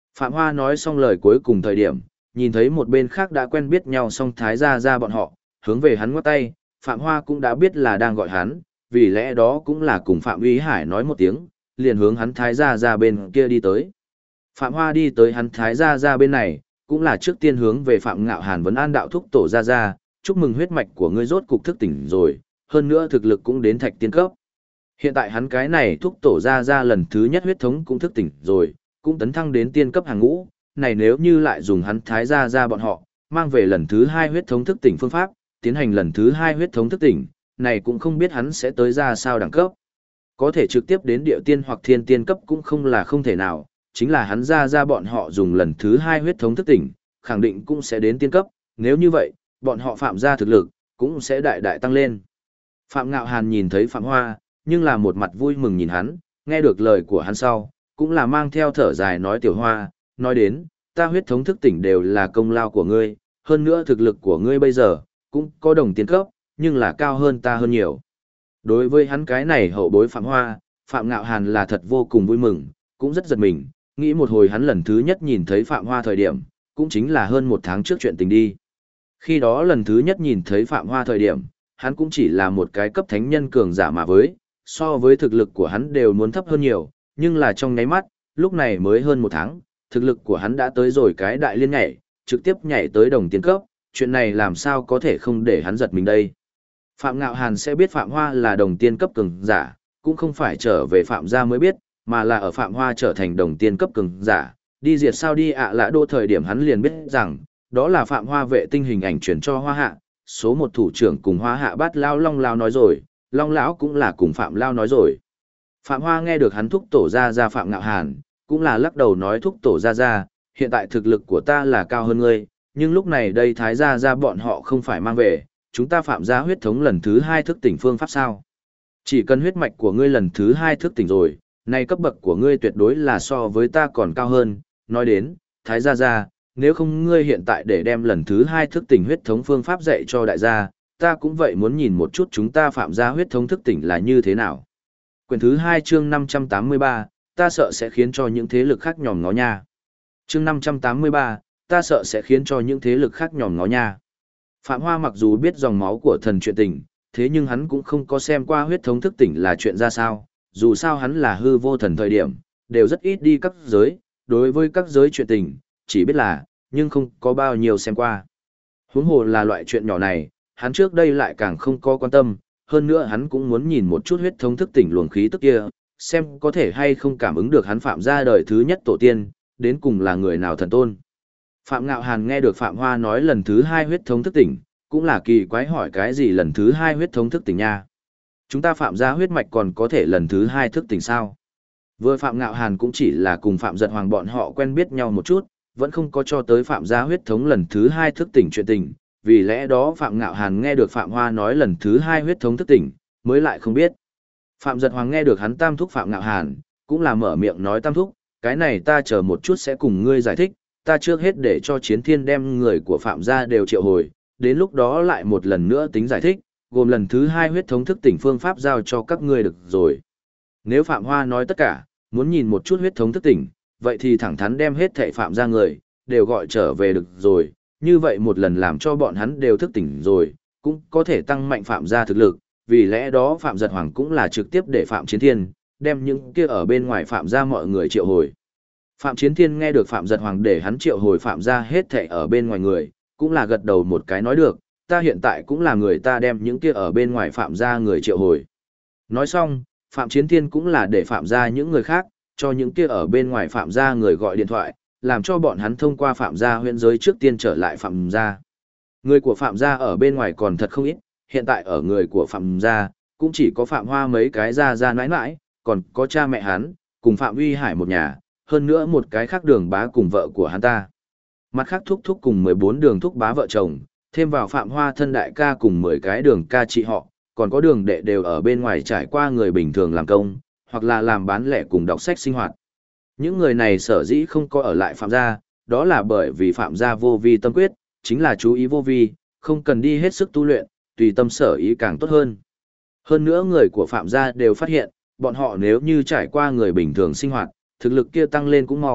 Phạm Hoa nói xong lời cuối cùng thời điểm, nhìn thấy một bên khác đã quen biết nhau song Thái Gia Gia bọn họ, hướng về hắn ngoắc tay, Phạm Hoa cũng đã biết là đang gọi hắn, vì lẽ đó cũng là cùng Phạm Uy Hải nói một tiếng, liền hướng hắn Thái Gia Gia bên kia đi tới. Phạm Hoa đi tới hắn Thái Gia Gia bên này, cũng là trước tiên hướng về Phạm Ngạo Hàn vấn an đạo thúc tổ Gia Gia, chúc mừng huyết mạch của ngươi rốt cục thức tỉnh rồi, hơn nữa thực lực cũng đến thạch tiên cấp. Hiện tại hắn cái này thúc tổ Gia Gia lần thứ nhất huyết thống cũng thức tỉnh rồi, cũng tấn thăng đến tiên cấp hàng ngũ, này nếu như lại dùng hắn Thái Gia Gia bọn họ, mang về lần thứ 2 huyết thống thức tỉnh phương pháp, tiến hành lần thứ 2 huyết thống thức tỉnh, này cũng không biết hắn sẽ tới ra sao đẳng cấp. Có thể trực tiếp đến địa tiên hoặc thiên tiên cấp cũng không là không thể nào, chính là hắn ra bọn họ dùng lần thứ 2 huyết thống thức tỉnh, khẳng định cũng sẽ đến tiên cấp, nếu như vậy, bọn họ Phạm gia thực lực, cũng sẽ đại đại tăng lên. Phạm Ngạo Hàn nhìn thấy Phạm Hoa, nhưng là một mặt vui mừng nhìn hắn, nghe được lời của hắn sau, cũng là mang theo thở dài nói Tiểu Hoa, nói đến, ta huyết thống thức tỉnh đều là công lao của ngươi, hơn nữa thực lực của ngươi bây giờ, cũng có đồng tiên cấp, nhưng là cao hơn ta hơn nhiều. Đối với hắn cái này hậu bối Phạm Hoa, Phạm Ngạo Hàn là thật vô cùng vui mừng, cũng rất giật mình, nghĩ một hồi hắn lần thứ nhất nhìn thấy Phạm Hoa thời điểm, cũng chính là hơn 1 tháng trước chuyện tình đi. Khi đó lần thứ nhất nhìn thấy Phạm Hoa thời điểm, hắn cũng chỉ là một cái cấp thánh nhân cường giả mà với, so với thực lực của hắn đều muốn thấp hơn nhiều, nhưng là trong nháy mắt, lúc này mới hơn 1 tháng, thực lực của hắn đã tới rồi cái đại liên nhảy, trực tiếp nhảy tới đồng tiên cấp, chuyện này làm sao có thể không để hắn giật mình đây. Phạm Ngạo Hàn sẽ biết Phạm Hoa là đồng tiên cấp cường giả, cũng không phải trở về Phạm gia mới biết, mà là ở Phạm Hoa trở thành đồng tiên cấp cường giả, đi diệt sao đi ạ lã đô thời điểm hắn liền biết rằng, đó là Phạm Hoa vệ tinh hình ảnh chuyển cho Hoa Hạ, số 1 thủ trưởng cùng Hoa Hạ Bát Lao Long Lao nói rồi, Long Lão cũng là cùng Phạm Lao nói rồi. Phạm Hoa nghe được hắn thúc tổ ra Phạm Ngạo Hàn, cũng là lắc đầu nói thúc tổ ra, hiện tại thực lực của ta là cao hơn ngươi, nhưng lúc này đây Thái gia bọn họ không phải mang về, chúng ta Phạm gia huyết thống lần thứ 2 thức tỉnh phương pháp sao? Chỉ cần huyết mạch của ngươi lần thứ 2 thức tỉnh rồi, nay cấp bậc của ngươi tuyệt đối là so với ta còn cao hơn, nói đến, Thái gia, nếu không ngươi hiện tại để đem lần thứ 2 thức tỉnh huyết thống phương pháp dạy cho đại gia, ta cũng vậy muốn nhìn một chút chúng ta Phạm gia huyết thống thức tỉnh là như thế nào. Quyển thứ 2 chương 583, ta sợ sẽ khiến cho những thế lực khác nhòm ngó nha. Chương 583, ta sợ sẽ khiến cho những thế lực khác nhòm ngó nha. Phạm Hoa mặc dù biết dòng máu của thần chuyện tình, thế nhưng hắn cũng không có xem qua huyết thống thức tỉnh là chuyện ra sao, dù sao hắn là hư vô thần thời điểm, đều rất ít đi các giới, đối với các giới chuyện tình, chỉ biết là, nhưng không có bao nhiêu xem qua. Huống hồ là loại chuyện nhỏ này, hắn trước đây lại càng không có quan tâm, hơn nữa hắn cũng muốn nhìn một chút huyết thống thức tỉnh luồng khí tức kia, xem có thể hay không cảm ứng được hắn Phạm gia đời thứ nhất tổ tiên, đến cùng là người nào thần tôn. Phạm Ngạo Hàn nghe được Phạm Hoa nói lần thứ 2 huyết thống thức tỉnh, cũng là kỳ quái hỏi cái gì lần thứ 2 huyết thống thức tỉnh nha. Chúng ta Phạm gia huyết mạch còn có thể lần thứ 2 thức tỉnh sao? Vừa Phạm Ngạo Hàn cũng chỉ là cùng Phạm Giật Hoàng bọn họ quen biết nhau một chút, vẫn không có cho tới Phạm gia huyết thống lần thứ 2 thức tỉnh chuyện tình, vì lẽ đó Phạm Ngạo Hàn nghe được Phạm Hoa nói lần thứ 2 huyết thống thức tỉnh, mới lại không biết. Phạm Giật Hoàng nghe được hắn tam thúc Phạm Ngạo Hàn, cũng là mở miệng nói tam thúc, cái này ta chờ một chút sẽ cùng ngươi giải thích, ta trước hết để cho Chiến Thiên đem người của Phạm gia đều triệu hồi, đến lúc đó lại một lần nữa tính giải thích, gồm lần thứ 2 huyết thống thức tỉnh phương pháp giao cho các ngươi được rồi. Nếu Phạm Hoa nói tất cả, muốn nhìn một chút huyết thống thức tỉnh, vậy thì thẳng thắn đem hết thảy Phạm gia người, đều gọi trở về được rồi, như vậy một lần làm cho bọn hắn đều thức tỉnh rồi, cũng có thể tăng mạnh Phạm gia thực lực, vì lẽ đó Phạm Giật Hoàng cũng là trực tiếp để Phạm Chiến Thiên, đem những kia ở bên ngoài Phạm gia mọi người triệu hồi. Phạm Chiến Thiên nghe được Phạm Giật Hoàng để hắn triệu hồi Phạm gia hết thảy ở bên ngoài người, cũng là gật đầu một cái nói được, ta hiện tại cũng là người ta đem những kia ở bên ngoài Phạm gia người triệu hồi. Nói xong, Phạm Chiến Thiên cũng là để Phạm gia những người khác, cho những kia ở bên ngoài Phạm gia người gọi điện thoại, làm cho bọn hắn thông qua Phạm gia huyện giới trước tiên trở lại Phạm gia. Người của Phạm gia ở bên ngoài còn thật không ít, hiện tại ở người của Phạm gia, cũng chỉ có Phạm Hoa mấy cái gia nãi nãi, còn có cha mẹ hắn, cùng Phạm Uy Hải một nhà, hơn nữa một cái khác Đường Bá cùng vợ của hắn ta. Mặt khác thúc thúc cùng 14 Đường thúc bá vợ chồng, thêm vào Phạm Hoa thân đại ca cùng 10 cái Đường ca chị họ, còn có Đường đệ đều ở bên ngoài trải qua người bình thường làm công, hoặc là làm bán lẻ cùng đọc sách sinh hoạt. Những người này sở dĩ không có ở lại Phạm gia, đó là bởi vì Phạm gia vô vi tâm quyết, chính là chú ý vô vi, không cần đi hết sức tu luyện, tùy tâm sở ý càng tốt hơn. Hơn nữa người của Phạm gia đều phát hiện, bọn họ nếu như trải qua người bình thường sinh hoạt, thực lực kia tăng lên cũng mau,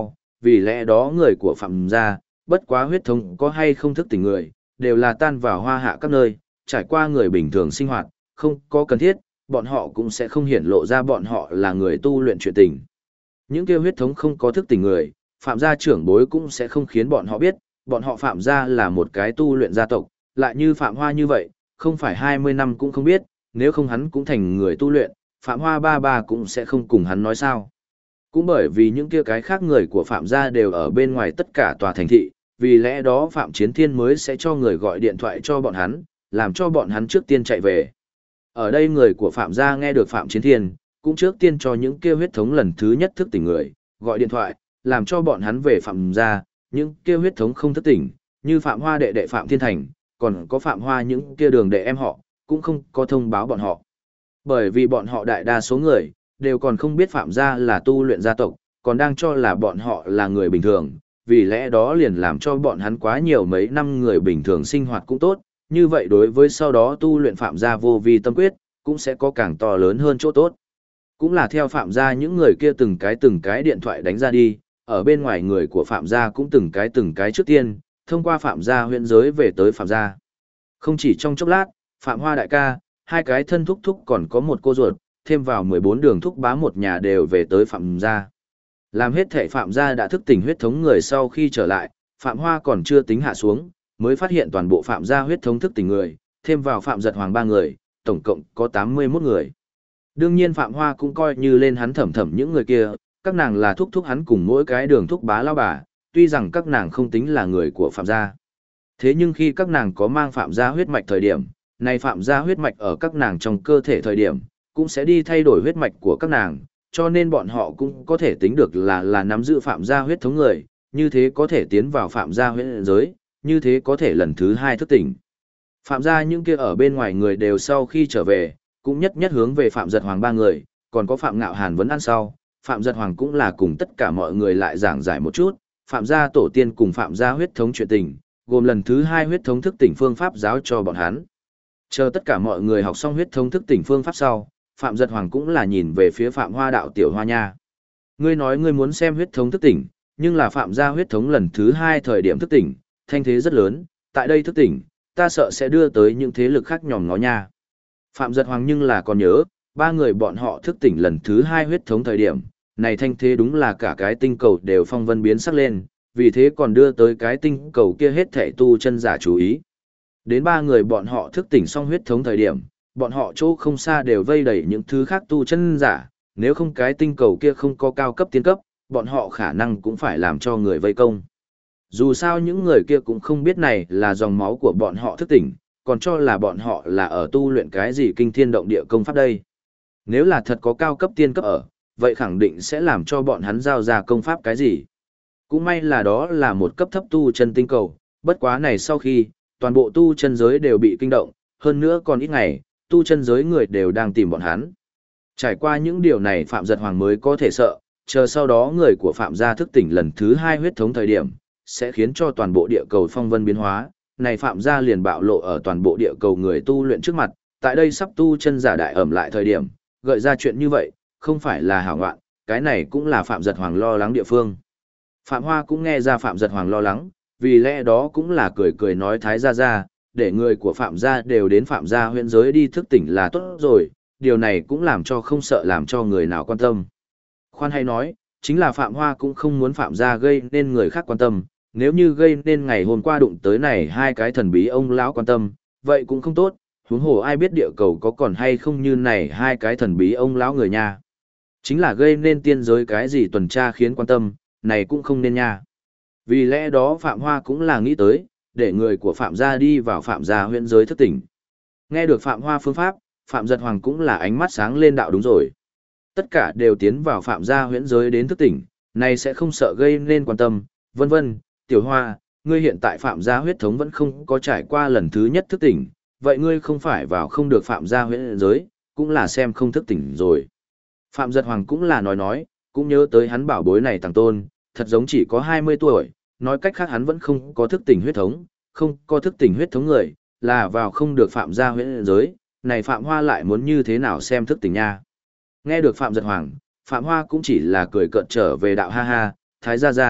vì lẽ đó người của Phạm gia, bất quá huyết thống có hay không thức tỉnh người, đều là tan vào hoa hạ các nơi, trải qua người bình thường sinh hoạt, không có cần thiết, bọn họ cũng sẽ không hiển lộ ra bọn họ là người tu luyện chuyện tình. Những kêu huyết thống không có thức tỉnh người, Phạm gia trưởng bối cũng sẽ không khiến bọn họ biết, bọn họ Phạm gia là một cái tu luyện gia tộc, lại như Phạm Hoa như vậy, không phải 20 năm cũng không biết, nếu không hắn cũng thành người tu luyện, Phạm Hoa ba ba cũng sẽ không cùng hắn nói sao. Cũng bởi vì những kia cái khác người của Phạm gia đều ở bên ngoài tất cả tòa thành thị, vì lẽ đó Phạm Chiến Thiên mới sẽ cho người gọi điện thoại cho bọn hắn, làm cho bọn hắn trước tiên chạy về. Ở đây người của Phạm gia nghe được Phạm Chiến Thiên, cũng trước tiên cho những kia huyết thống lần thứ nhất thức tỉnh người, gọi điện thoại, làm cho bọn hắn về Phạm gia, những kia huyết thống không thức tỉnh, như Phạm Hoa đệ đệ Phạm Thiên Thành, còn có Phạm Hoa những kia đường đệ em họ, cũng không có thông báo bọn họ. Bởi vì bọn họ đại đa số người, đều còn không biết Phạm gia là tu luyện gia tộc, còn đang cho là bọn họ là người bình thường, vì lẽ đó liền làm cho bọn hắn quá nhiều mấy năm người bình thường sinh hoạt cũng tốt, như vậy đối với sau đó tu luyện Phạm gia vô vi tâm quyết, cũng sẽ có càng to lớn hơn chỗ tốt. Cũng là theo Phạm gia những người kia từng cái điện thoại đánh ra đi, ở bên ngoài người của Phạm gia cũng từng cái trước tiên, thông qua Phạm gia huyện giới về tới Phạm gia. Không chỉ trong chốc lát, Phạm Hoa đại ca, hai cái thân thúc thúc còn có một cô ruột, thêm vào 14 đường thúc bá một nhà đều về tới Phạm gia. Làm hết thể Phạm gia đã thức tỉnh huyết thống người sau khi trở lại, Phạm Hoa còn chưa tính hạ xuống, mới phát hiện toàn bộ Phạm gia huyết thống thức tỉnh người, thêm vào Phạm Giật Hoàng 3 người, tổng cộng có 81 người. Đương nhiên Phạm Hoa cũng coi như lên hắn thẩm thẩm những người kia, các nàng là thúc thúc hắn cùng mỗi cái đường thúc bá lao bà, tuy rằng các nàng không tính là người của Phạm gia. Thế nhưng khi các nàng có mang Phạm gia huyết mạch thời điểm, này Phạm gia huyết mạch ở các nàng trong cơ thể thời điểm, cũng sẽ đi thay đổi huyết mạch của các nàng, cho nên bọn họ cũng có thể tính được là nắm giữ Phạm gia huyết thống người, như thế có thể tiến vào Phạm gia huyết giới, như thế có thể lần thứ 2 thức tỉnh. Phạm gia những kia ở bên ngoài người đều sau khi trở về, cũng nhất nhất hướng về Phạm Giật Hoàng 3 người, còn có Phạm Ngạo Hàn vấn ăn sau, Phạm Giật Hoàng cũng là cùng tất cả mọi người lại giảng giải một chút, Phạm gia tổ tiên cùng Phạm gia huyết thống chuyện tình, gồm lần thứ 2 huyết thống thức tỉnh phương pháp giáo cho bọn hắn. Chờ tất cả mọi người học xong huyết thống thức tỉnh phương pháp sau, Phạm Giật Hoàng cũng là nhìn về phía Phạm Hoa đạo tiểu hoa nha. Ngươi nói ngươi muốn xem huyết thống thức tỉnh, nhưng là Phạm gia huyết thống lần thứ 2 thời điểm thức tỉnh, thanh thế rất lớn, tại đây thức tỉnh, ta sợ sẽ đưa tới những thế lực khác nhòm ngó nha. Phạm Giật Hoàng nhưng là còn nhớ, 3 người bọn họ thức tỉnh lần thứ 2 huyết thống thời điểm, này thanh thế đúng là cả cái tinh cầu đều phong vân biến sắc lên, vì thế còn đưa tới cái tinh cầu kia hết thảy tu chân giả chú ý. Đến 3 người bọn họ thức tỉnh xong huyết thống thời điểm, bọn họ chỗ không xa đều vây đầy những thứ khác tu chân giả, nếu không cái tinh cầu kia không có cao cấp tiến cấp, bọn họ khả năng cũng phải làm cho người vây công. Dù sao những người kia cũng không biết này là dòng máu của bọn họ thức tỉnh, còn cho là bọn họ là ở tu luyện cái gì kinh thiên động địa công pháp đây. Nếu là thật có cao cấp tiên cấp ở, vậy khẳng định sẽ làm cho bọn hắn giao ra công pháp cái gì. Cũng may là đó là một cấp thấp tu chân tinh cầu, bất quá này sau khi, toàn bộ tu chân giới đều bị kinh động, hơn nữa còn ít ngày, tu chân giới người đều đang tìm bọn hắn. Trải qua những điều này Phạm Giật Hoàng mới có thể sợ, chờ sau đó người của Phạm gia thức tỉnh lần thứ 2 huyết thống thời điểm, sẽ khiến cho toàn bộ địa cầu phong vân biến hóa, này Phạm gia liền bạo lộ ở toàn bộ địa cầu người tu luyện trước mặt, tại đây sắp tu chân giả đại ẩm lại thời điểm, gợi ra chuyện như vậy, không phải là hảo ngoạn, cái này cũng là Phạm Giật Hoàng lo lắng địa phương. Phạm Hoa cũng nghe ra Phạm Giật Hoàng lo lắng, vì lẽ đó cũng là cười cười nói thái gia gia, để người của Phạm gia đều đến Phạm gia huyện giới đi thức tỉnh là tốt rồi, điều này cũng làm cho không sợ làm cho người nào quan tâm. Khoan hay nói, chính là Phạm Hoa cũng không muốn Phạm gia gây nên người khác quan tâm, nếu như gây nên ngày hôm qua đụng tới này hai cái thần bí ông lão quan tâm, vậy cũng không tốt, huống hồ ai biết địa cầu có còn hay không như này hai cái thần bí ông lão người nha. Chính là gây nên tiên giới cái gì tuần tra khiến quan tâm, này cũng không nên nha. Vì lẽ đó Phạm Hoa cũng là nghĩ tới, để người của Phạm gia đi vào Phạm gia huyện giới thức tỉnh. Nghe được Phạm Hoa phương pháp, Phạm Giật Hoàng cũng là ánh mắt sáng lên đạo đúng rồi. Tất cả đều tiến vào Phạm gia huyện giới đến thức tỉnh, này sẽ không sợ gây nên quan tâm, vân vân. Tiểu Hoa, ngươi hiện tại Phạm gia huyết thống vẫn không có trải qua lần thứ nhất thức tỉnh, vậy ngươi không phải vào không được Phạm gia huyện giới, cũng là xem không thức tỉnh rồi. Phạm Giật Hoàng cũng là nói, cũng nhớ tới hắn bảo bối này Tàng Tôn, thật giống chỉ có 20 tuổi, nói cách khác hắn vẫn không có thức tỉnh huyết thống, không có thức tỉnh huyết thống người, là vào không được Phạm gia huyện giới, này Phạm Hoa lại muốn như thế nào xem thức tỉnh nha. Nghe được Phạm Giật Hoàng, Phạm Hoa cũng chỉ là cười cợt trở về đạo ha ha, thái gia gia,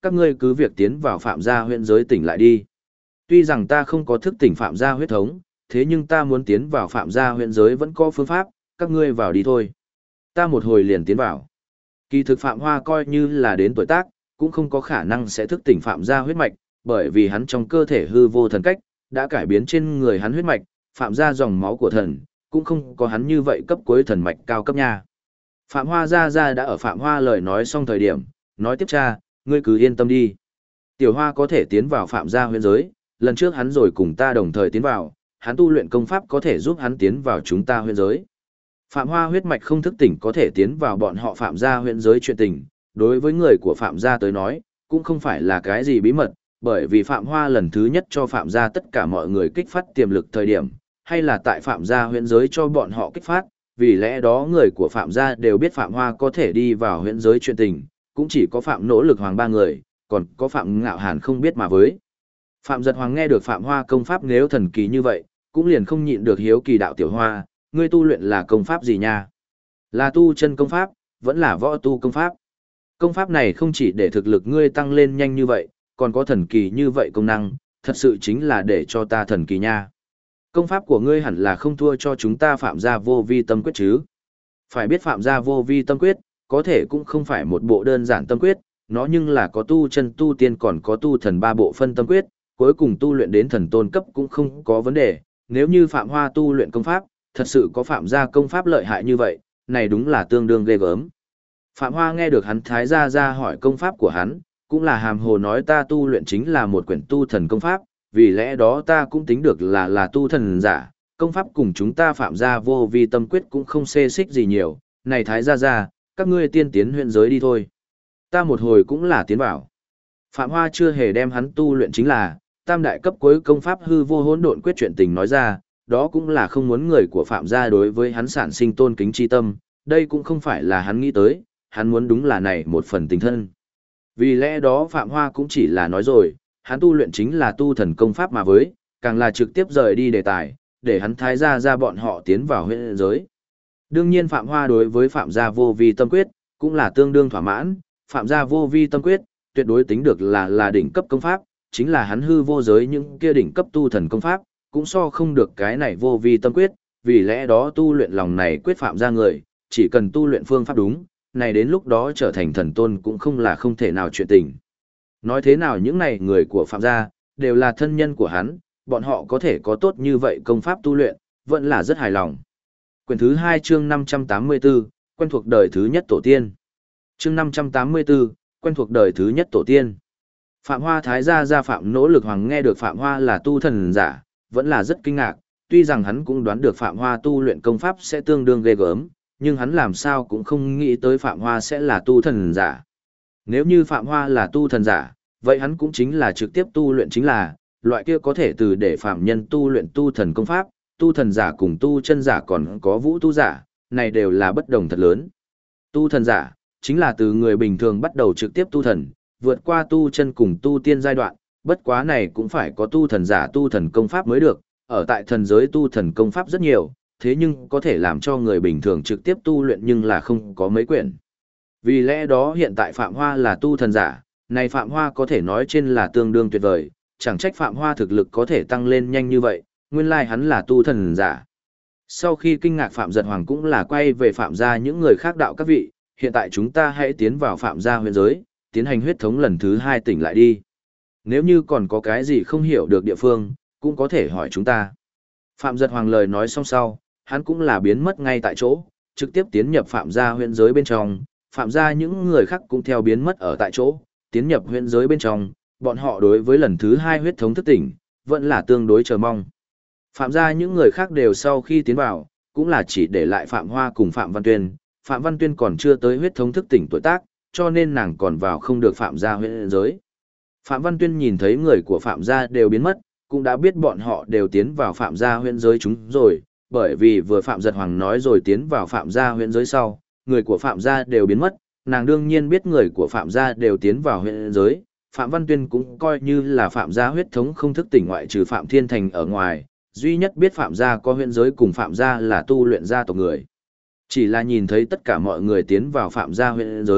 các ngươi cứ việc tiến vào phạm gia huyện giới tỉnh lại đi. Tuy rằng ta không có thức tỉnh phạm gia huyết thống, thế nhưng ta muốn tiến vào phạm gia huyện giới vẫn có phương pháp, các ngươi vào đi thôi. Ta một hồi liền tiến vào. Kỳ thực Phạm Hoa coi như là đến tuổi tác, cũng không có khả năng sẽ thức tỉnh phạm gia huyết mạch, bởi vì hắn trong cơ thể hư vô thần cách, đã cải biến trên người hắn huyết mạch, phạm gia dòng máu của thần, cũng không có hắn như vậy cấp cuối thần mạch cao cấp nha. Phạm Hoa ra đã ở Phạm Hoa lời nói xong thời điểm, nói tiếp cha, ngươi cứ yên tâm đi. Tiểu Hoa có thể tiến vào phạm gia huyễn giới, lần trước hắn rồi cùng ta đồng thời tiến vào, hắn tu luyện công pháp có thể giúp hắn tiến vào chúng ta huyễn giới. Phạm Hoa huyết mạch không thức tỉnh có thể tiến vào bọn họ phạm gia huyễn giới chuyện tình, đối với người của phạm gia tới nói, cũng không phải là cái gì bí mật, bởi vì Phạm Hoa lần thứ nhất cho phạm gia tất cả mọi người kích phát tiềm lực thời điểm, hay là tại phạm gia huyễn giới cho bọn họ kích phát, vì lẽ đó người của phạm gia đều biết Phạm Hoa có thể đi vào huyễn giới chuyện tình, cũng chỉ có Phạm Nỗ Lực Hoàng ba người, còn có Phạm Ngạo Hàn không biết mà với. Phạm Giật Hoàng nghe được Phạm Hoa công pháp nếu thần kỳ như vậy, cũng liền không nhịn được hiếu kỳ đạo Tiểu Hoa, ngươi tu luyện là công pháp gì nha? Là tu chân công pháp, vẫn là võ tu công pháp. Công pháp này không chỉ để thực lực ngươi tăng lên nhanh như vậy, còn có thần kỳ như vậy công năng, thật sự chính là để cho ta thần kỳ nha. Công pháp của ngươi hẳn là không thua cho chúng ta phạm gia vô vi tâm quyết chứ. Phải biết phạm gia vô vi tâm quyết, có thể cũng không phải một bộ đơn giản tâm quyết, nó nhưng là có tu chân tu tiên còn có tu thần ba bộ phân tâm quyết, cuối cùng tu luyện đến thần tôn cấp cũng không có vấn đề. Nếu như Phạm Hoa tu luyện công pháp, thật sự có phạm gia công pháp lợi hại như vậy, này đúng là tương đương ghê gớm. Phạm Hoa nghe được hắn thái gia ra hỏi công pháp của hắn, cũng là hàm hồ nói ta tu luyện chính là một quyển tu thần công pháp, vì lẽ đó ta cũng tính được là tu thần giả, công pháp cùng chúng ta phạm gia vô vi tâm quyết cũng không xê xích gì nhiều, này thái gia ra, các ngươi tiên tiến huyện giới đi thôi. Ta một hồi cũng là tiến vào. Phạm Hoa chưa hề đem hắn tu luyện chính là tam đại cấp cuối công pháp hư vô hỗn độn quyết chuyện tình nói ra, đó cũng là không muốn người của phạm gia đối với hắn sản sinh tôn kính chi tâm, đây cũng không phải là hắn nghĩ tới, hắn muốn đúng là này một phần tình thân. Vì lẽ đó Phạm Hoa cũng chỉ là nói rồi, hắn tu luyện chính là tu thần công pháp mà với, càng là trực tiếp rời đi đề tài, để hắn thái gia ra bọn họ tiến vào huyện giới. Đương nhiên Phạm Hoa đối với Phạm gia vô vi tâm quyết, cũng là tương đương thỏa mãn, Phạm gia vô vi tâm quyết, tuyệt đối tính được là đỉnh cấp công pháp, chính là hắn hư vô giới những kia đỉnh cấp tu thần công pháp, cũng so không được cái này vô vi tâm quyết, vì lẽ đó tu luyện lòng này quyết Phạm gia người, chỉ cần tu luyện phương pháp đúng, này đến lúc đó trở thành thần tôn cũng không là không thể nào chuyện tình. Nói thế nào những này người của Phạm gia, đều là thân nhân của hắn, bọn họ có thể có tốt như vậy công pháp tu luyện, vẫn là rất hài lòng. Quyển thứ 2 chương 584, quen thuộc đời thứ nhất tổ tiên. Chương 584, quen thuộc đời thứ nhất tổ tiên. Phạm Hoa thái gia Phạm Nỗ Lực Hoàng nghe được Phạm Hoa là tu thần giả, vẫn là rất kinh ngạc, tuy rằng hắn cũng đoán được Phạm Hoa tu luyện công pháp sẽ tương đương ghê gớm, nhưng hắn làm sao cũng không nghĩ tới Phạm Hoa sẽ là tu thần giả. Nếu như Phạm Hoa là tu thần giả, vậy hắn cũng chính là trực tiếp tu luyện chính là, loại kia có thể từ để phạm nhân tu luyện tu thần công pháp, tu thần giả cùng tu chân giả còn có vũ tu giả, này đều là bất đồng thật lớn. Tu thần giả, chính là từ người bình thường bắt đầu trực tiếp tu thần, vượt qua tu chân cùng tu tiên giai đoạn, bất quá này cũng phải có tu thần giả tu thần công pháp mới được, ở tại thần giới tu thần công pháp rất nhiều, thế nhưng có thể làm cho người bình thường trực tiếp tu luyện nhưng là không có mấy quyển. Vì lẽ đó hiện tại Phạm Hoa là tu thần giả, này Phạm Hoa có thể nói trên là tương đương tuyệt vời, chẳng trách Phạm Hoa thực lực có thể tăng lên nhanh như vậy, nguyên lai hắn là tu thần giả. Sau khi kinh ngạc Phạm Giật Hoàng cũng là quay về Phạm gia những người khác đạo các vị, hiện tại chúng ta hãy tiến vào Phạm gia huyện giới, tiến hành huyết thống lần thứ 2 tỉnh lại đi. Nếu như còn có cái gì không hiểu được địa phương, cũng có thể hỏi chúng ta. Phạm Giật Hoàng lời nói xong sau, hắn cũng là biến mất ngay tại chỗ, trực tiếp tiến nhập Phạm gia huyện giới bên trong, Phạm gia những người khác cũng theo biến mất ở tại chỗ, tiến nhập huyện giới bên trong, bọn họ đối với lần thứ 2 huyết thống thức tỉnh, vẫn là tương đối chờ mong. Phạm gia những người khác đều sau khi tiến vào, cũng là chỉ để lại Phạm Hoa cùng Phạm Văn Tuyên, Phạm Văn Tuyên còn chưa tới huyết thống thức tỉnh tuổi tác, cho nên nàng còn vào không được Phạm gia huyện giới. Phạm Văn Tuyên nhìn thấy người của Phạm gia đều biến mất, cũng đã biết bọn họ đều tiến vào Phạm gia huyện giới chúng rồi, bởi vì vừa Phạm Giật Hoàng nói rồi tiến vào Phạm gia huyện giới sau, người của Phạm gia đều biến mất, nàng đương nhiên biết người của Phạm gia đều tiến vào huyện giới. Phạm Văn Tuyên cũng coi như là Phạm gia huyết thống không thức tỉnh ngoại trừ Phạm Thiên Thành ở ngoài, duy nhất biết Phạm gia có huyện giới cùng Phạm gia là tu luyện gia tộc người. Chỉ là nhìn thấy tất cả mọi người tiến vào Phạm gia huyện giới,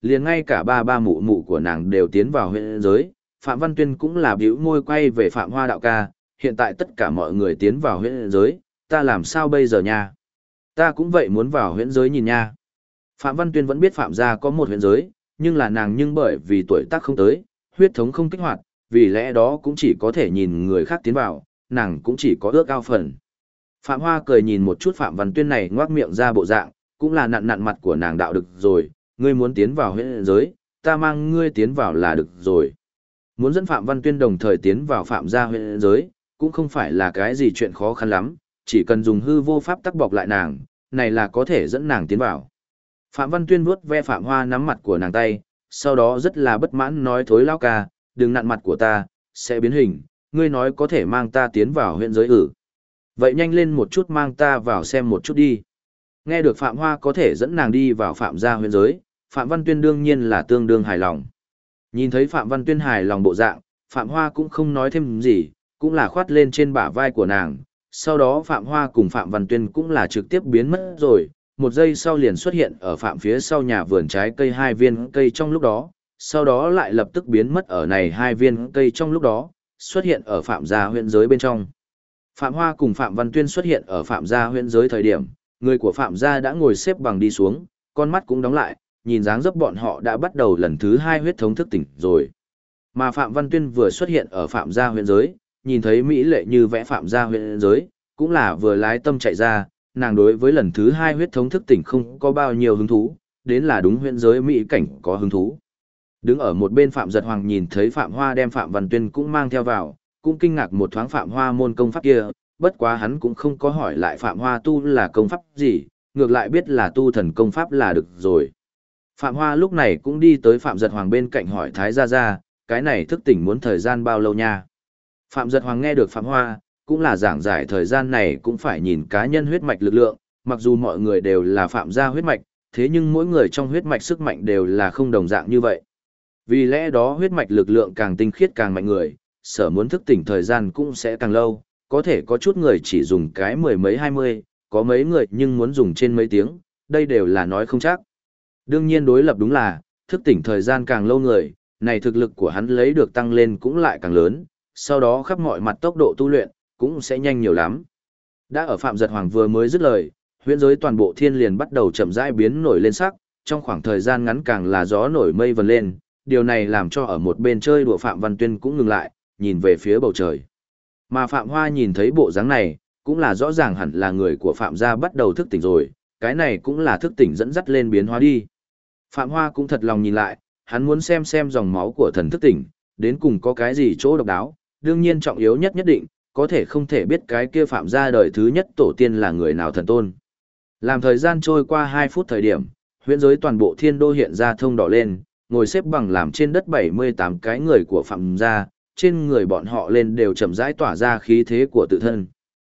liền ngay cả ba ba mụ mụ của nàng đều tiến vào huyện giới. Phạm Văn Tuyên cũng là bĩu môi quay về Phạm Hoa đạo ca, hiện tại tất cả mọi người tiến vào huyện giới, ta làm sao bây giờ nha? Ta cũng vậy muốn vào huyện giới nhìn nha. Phạm Văn Tuyên vẫn biết Phạm gia có một huyện giới, nhưng là nàng nhưng bởi vì tuổi tác không tới, huyết thống không kích hoạt, vì lẽ đó cũng chỉ có thể nhìn người khác tiến vào, nàng cũng chỉ có ước ao phần. Phạm Hoa cười nhìn một chút Phạm Văn Tuyên này ngoác miệng ra bộ dạng, cũng là nặn nặn mặt của nàng đạo được rồi, ngươi muốn tiến vào huyện giới, ta mang ngươi tiến vào là được rồi. Muốn dẫn Phạm Văn Tuyên đồng thời tiến vào Phạm gia huyện giới, cũng không phải là cái gì chuyện khó khăn lắm, chỉ cần dùng hư vô pháp tắc bọc lại nàng, này là có thể dẫn nàng tiến vào. Phạm Văn Tuyên vuốt ve Phạm Hoa nắm mặt của nàng tay, sau đó rất là bất mãn nói thối lao ca, đừng nặn mặt của ta, sẽ biến hình, ngươi nói có thể mang ta tiến vào huyện giới ử. Vậy nhanh lên một chút mang ta vào xem một chút đi. Nghe được Phạm Hoa có thể dẫn nàng đi vào Phạm gia huyện giới, Phạm Văn Tuyên đương nhiên là tương đương hài lòng. Nhìn thấy Phạm Văn Tuyên hài lòng bộ dạng, Phạm Hoa cũng không nói thêm gì, cũng là khoát lên trên bả vai của nàng. Sau đó Phạm Hoa cùng Phạm Văn Tuyên cũng là trực tiếp biến mất rồi, một giây sau liền xuất hiện ở Phạm phía sau nhà vườn trái cây hai viên cây trong lúc đó, sau đó lại lập tức biến mất ở này hai viên cây trong lúc đó, xuất hiện ở Phạm gia huyện giới bên trong. Phạm Hoa cùng Phạm Văn Tuyên xuất hiện ở Phạm gia huyện giới thời điểm, người của Phạm gia đã ngồi xếp bằng đi xuống, con mắt cũng đóng lại, nhìn dáng dấp bọn họ đã bắt đầu lần thứ hai huyết thống thức tỉnh rồi. Mà Phạm Văn Tuyên vừa xuất hiện ở Phạm gia huyện giới, nhìn thấy mỹ lệ như vẽ Phạm gia huyện giới, cũng là vừa lái tâm chạy ra, nàng đối với lần thứ hai huyết thống thức tỉnh không có bao nhiêu hứng thú, đến là đúng huyện giới mỹ cảnh có hứng thú. Đứng ở một bên Phạm Giật Hoàng nhìn thấy Phạm Hoa đem Phạm Văn Tuyên cũng mang theo vào, cũng kinh ngạc một thoáng Phạm Hoa môn công pháp kia, bất quá hắn cũng không có hỏi lại Phạm Hoa tu là công pháp gì, ngược lại biết là tu thần công pháp là được rồi. Phạm Hoa lúc này cũng đi tới Phạm Giật Hoàng bên cạnh hỏi Thái Gia Gia, cái này thức tỉnh muốn thời gian bao lâu nha? Phạm Giật Hoàng nghe được Phạm Hoa, cũng là giảng giải thời gian này cũng phải nhìn cá nhân huyết mạch lực lượng, mặc dù mọi người đều là Phạm gia huyết mạch, thế nhưng mỗi người trong huyết mạch sức mạnh đều là không đồng dạng như vậy. Vì lẽ đó huyết mạch lực lượng càng tinh khiết càng mạnh người, sở muốn thức tỉnh thời gian cũng sẽ càng lâu, có thể có chút người chỉ dùng cái mười mấy 20, có mấy người nhưng muốn dùng trên mấy tiếng, đây đều là nói không chắc. Đương nhiên đối lập đúng là, thức tỉnh thời gian càng lâu người, này thực lực của hắn lấy được tăng lên cũng lại càng lớn, sau đó khắp mọi mặt tốc độ tu luyện, cũng sẽ nhanh nhiều lắm. Đã ở Phạm Giật Hoàng vừa mới dứt lời, huyễn giới toàn bộ thiên liền bắt đầu chậm rãi biến nổi lên sắc, trong khoảng thời gian ngắn càng là gió nổi mây vần lên, điều này làm cho ở một bên chơi đùa Phạm Văn Tuyên cũng ngừng lại, nhìn về phía bầu trời. Mà Phạm Hoa nhìn thấy bộ dáng này, cũng là rõ ràng hẳn là người của Phạm gia bắt đầu thức tỉnh rồi, cái này cũng là thức tỉnh dẫn dắt lên biến hóa đi. Phạm Hoa cũng thật lòng nhìn lại, hắn muốn xem dòng máu của thần thức tỉnh, đến cùng có cái gì chỗ độc đáo, đương nhiên trọng yếu nhất nhất định, có thể không thể biết cái kia Phạm gia đời thứ nhất tổ tiên là người nào thần tôn. Làm thời gian trôi qua 2 phút thời điểm, huyễn giới toàn bộ thiên đô hiện ra thông đỏ lên, ngồi xếp bằng làm trên đất 78 cái người của Phạm gia, trên người bọn họ lên đều chậm rãi tỏa ra khí thế của tự thân.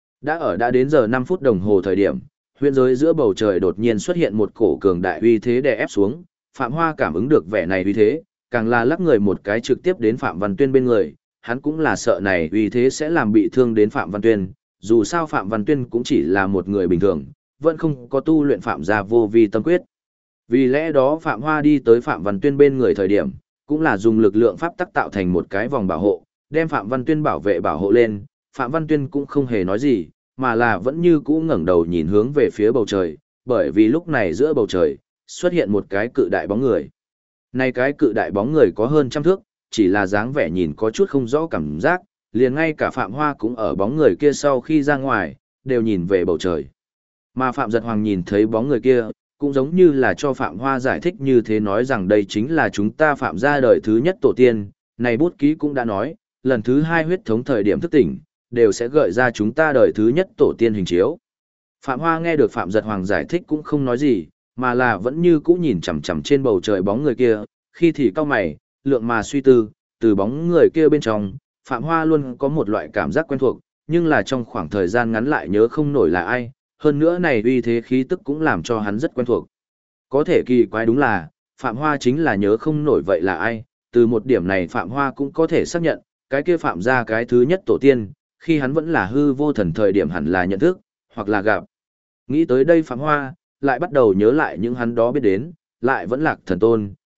Đã đến giờ 5 phút đồng hồ thời điểm, huyễn giới giữa bầu trời đột nhiên xuất hiện một cổ cường đại uy thế đè ép xuống, Phạm Hoa cảm ứng được vẻ này uy thế, càng là lắc người một cái trực tiếp đến Phạm Văn Tuyên bên người, hắn cũng là sợ này uy thế sẽ làm bị thương đến Phạm Văn Tuyên, dù sao Phạm Văn Tuyên cũng chỉ là một người bình thường, vẫn không có tu luyện Phạm gia vô vi tâm quyết. Vì lẽ đó Phạm Hoa đi tới Phạm Văn Tuyên bên người thời điểm, cũng là dùng lực lượng pháp tắc tạo thành một cái vòng bảo hộ, đem Phạm Văn Tuyên bảo hộ lên, Phạm Văn Tuyên cũng không hề nói gì, mà là vẫn như cũ ngẩng đầu nhìn hướng về phía bầu trời, bởi vì lúc này giữa bầu trời, xuất hiện một cái cự đại bóng người. Này cái cự đại bóng người có hơn 100 thước, chỉ là dáng vẻ nhìn có chút không rõ cảm giác, liền ngay cả Phạm Hoa cũng ở bóng người kia sau khi ra ngoài, đều nhìn về bầu trời. Mà Phạm Giật Hoàng nhìn thấy bóng người kia, cũng giống như là cho Phạm Hoa giải thích như thế nói rằng đây chính là chúng ta Phạm gia đời thứ nhất tổ tiên, này bút ký cũng đã nói, lần thứ 2 huyết thống thời điểm thức tỉnh, đều sẽ gợi ra chúng ta đời thứ nhất tổ tiên hình chiếu. Phạm Hoa nghe được Phạm Giật Hoàng giải thích cũng không nói gì, mà là vẫn như cũ nhìn chằm chằm trên bầu trời bóng người kia, khi thì cau mày, lượng mà suy tư, từ bóng người kia bên trong, Phạm Hoa luôn có một loại cảm giác quen thuộc, nhưng là trong khoảng thời gian ngắn lại nhớ không nổi là ai, hơn nữa này uy thế khí tức cũng làm cho hắn rất quen thuộc. Có thể kỳ quái đúng là, Phạm Hoa chính là nhớ không nổi vậy là ai, từ một điểm này Phạm Hoa cũng có thể xác nhận, cái kia Phạm gia cái thứ nhất tổ tiên, khi hắn vẫn là hư vô thần thời điểm hẳn là nhận thức, hoặc là gặp. Nghĩ tới đây Phạm Hoa, lại bắt đầu nhớ lại những hắn đó biết đến, lại vẫn lạc thần tôn,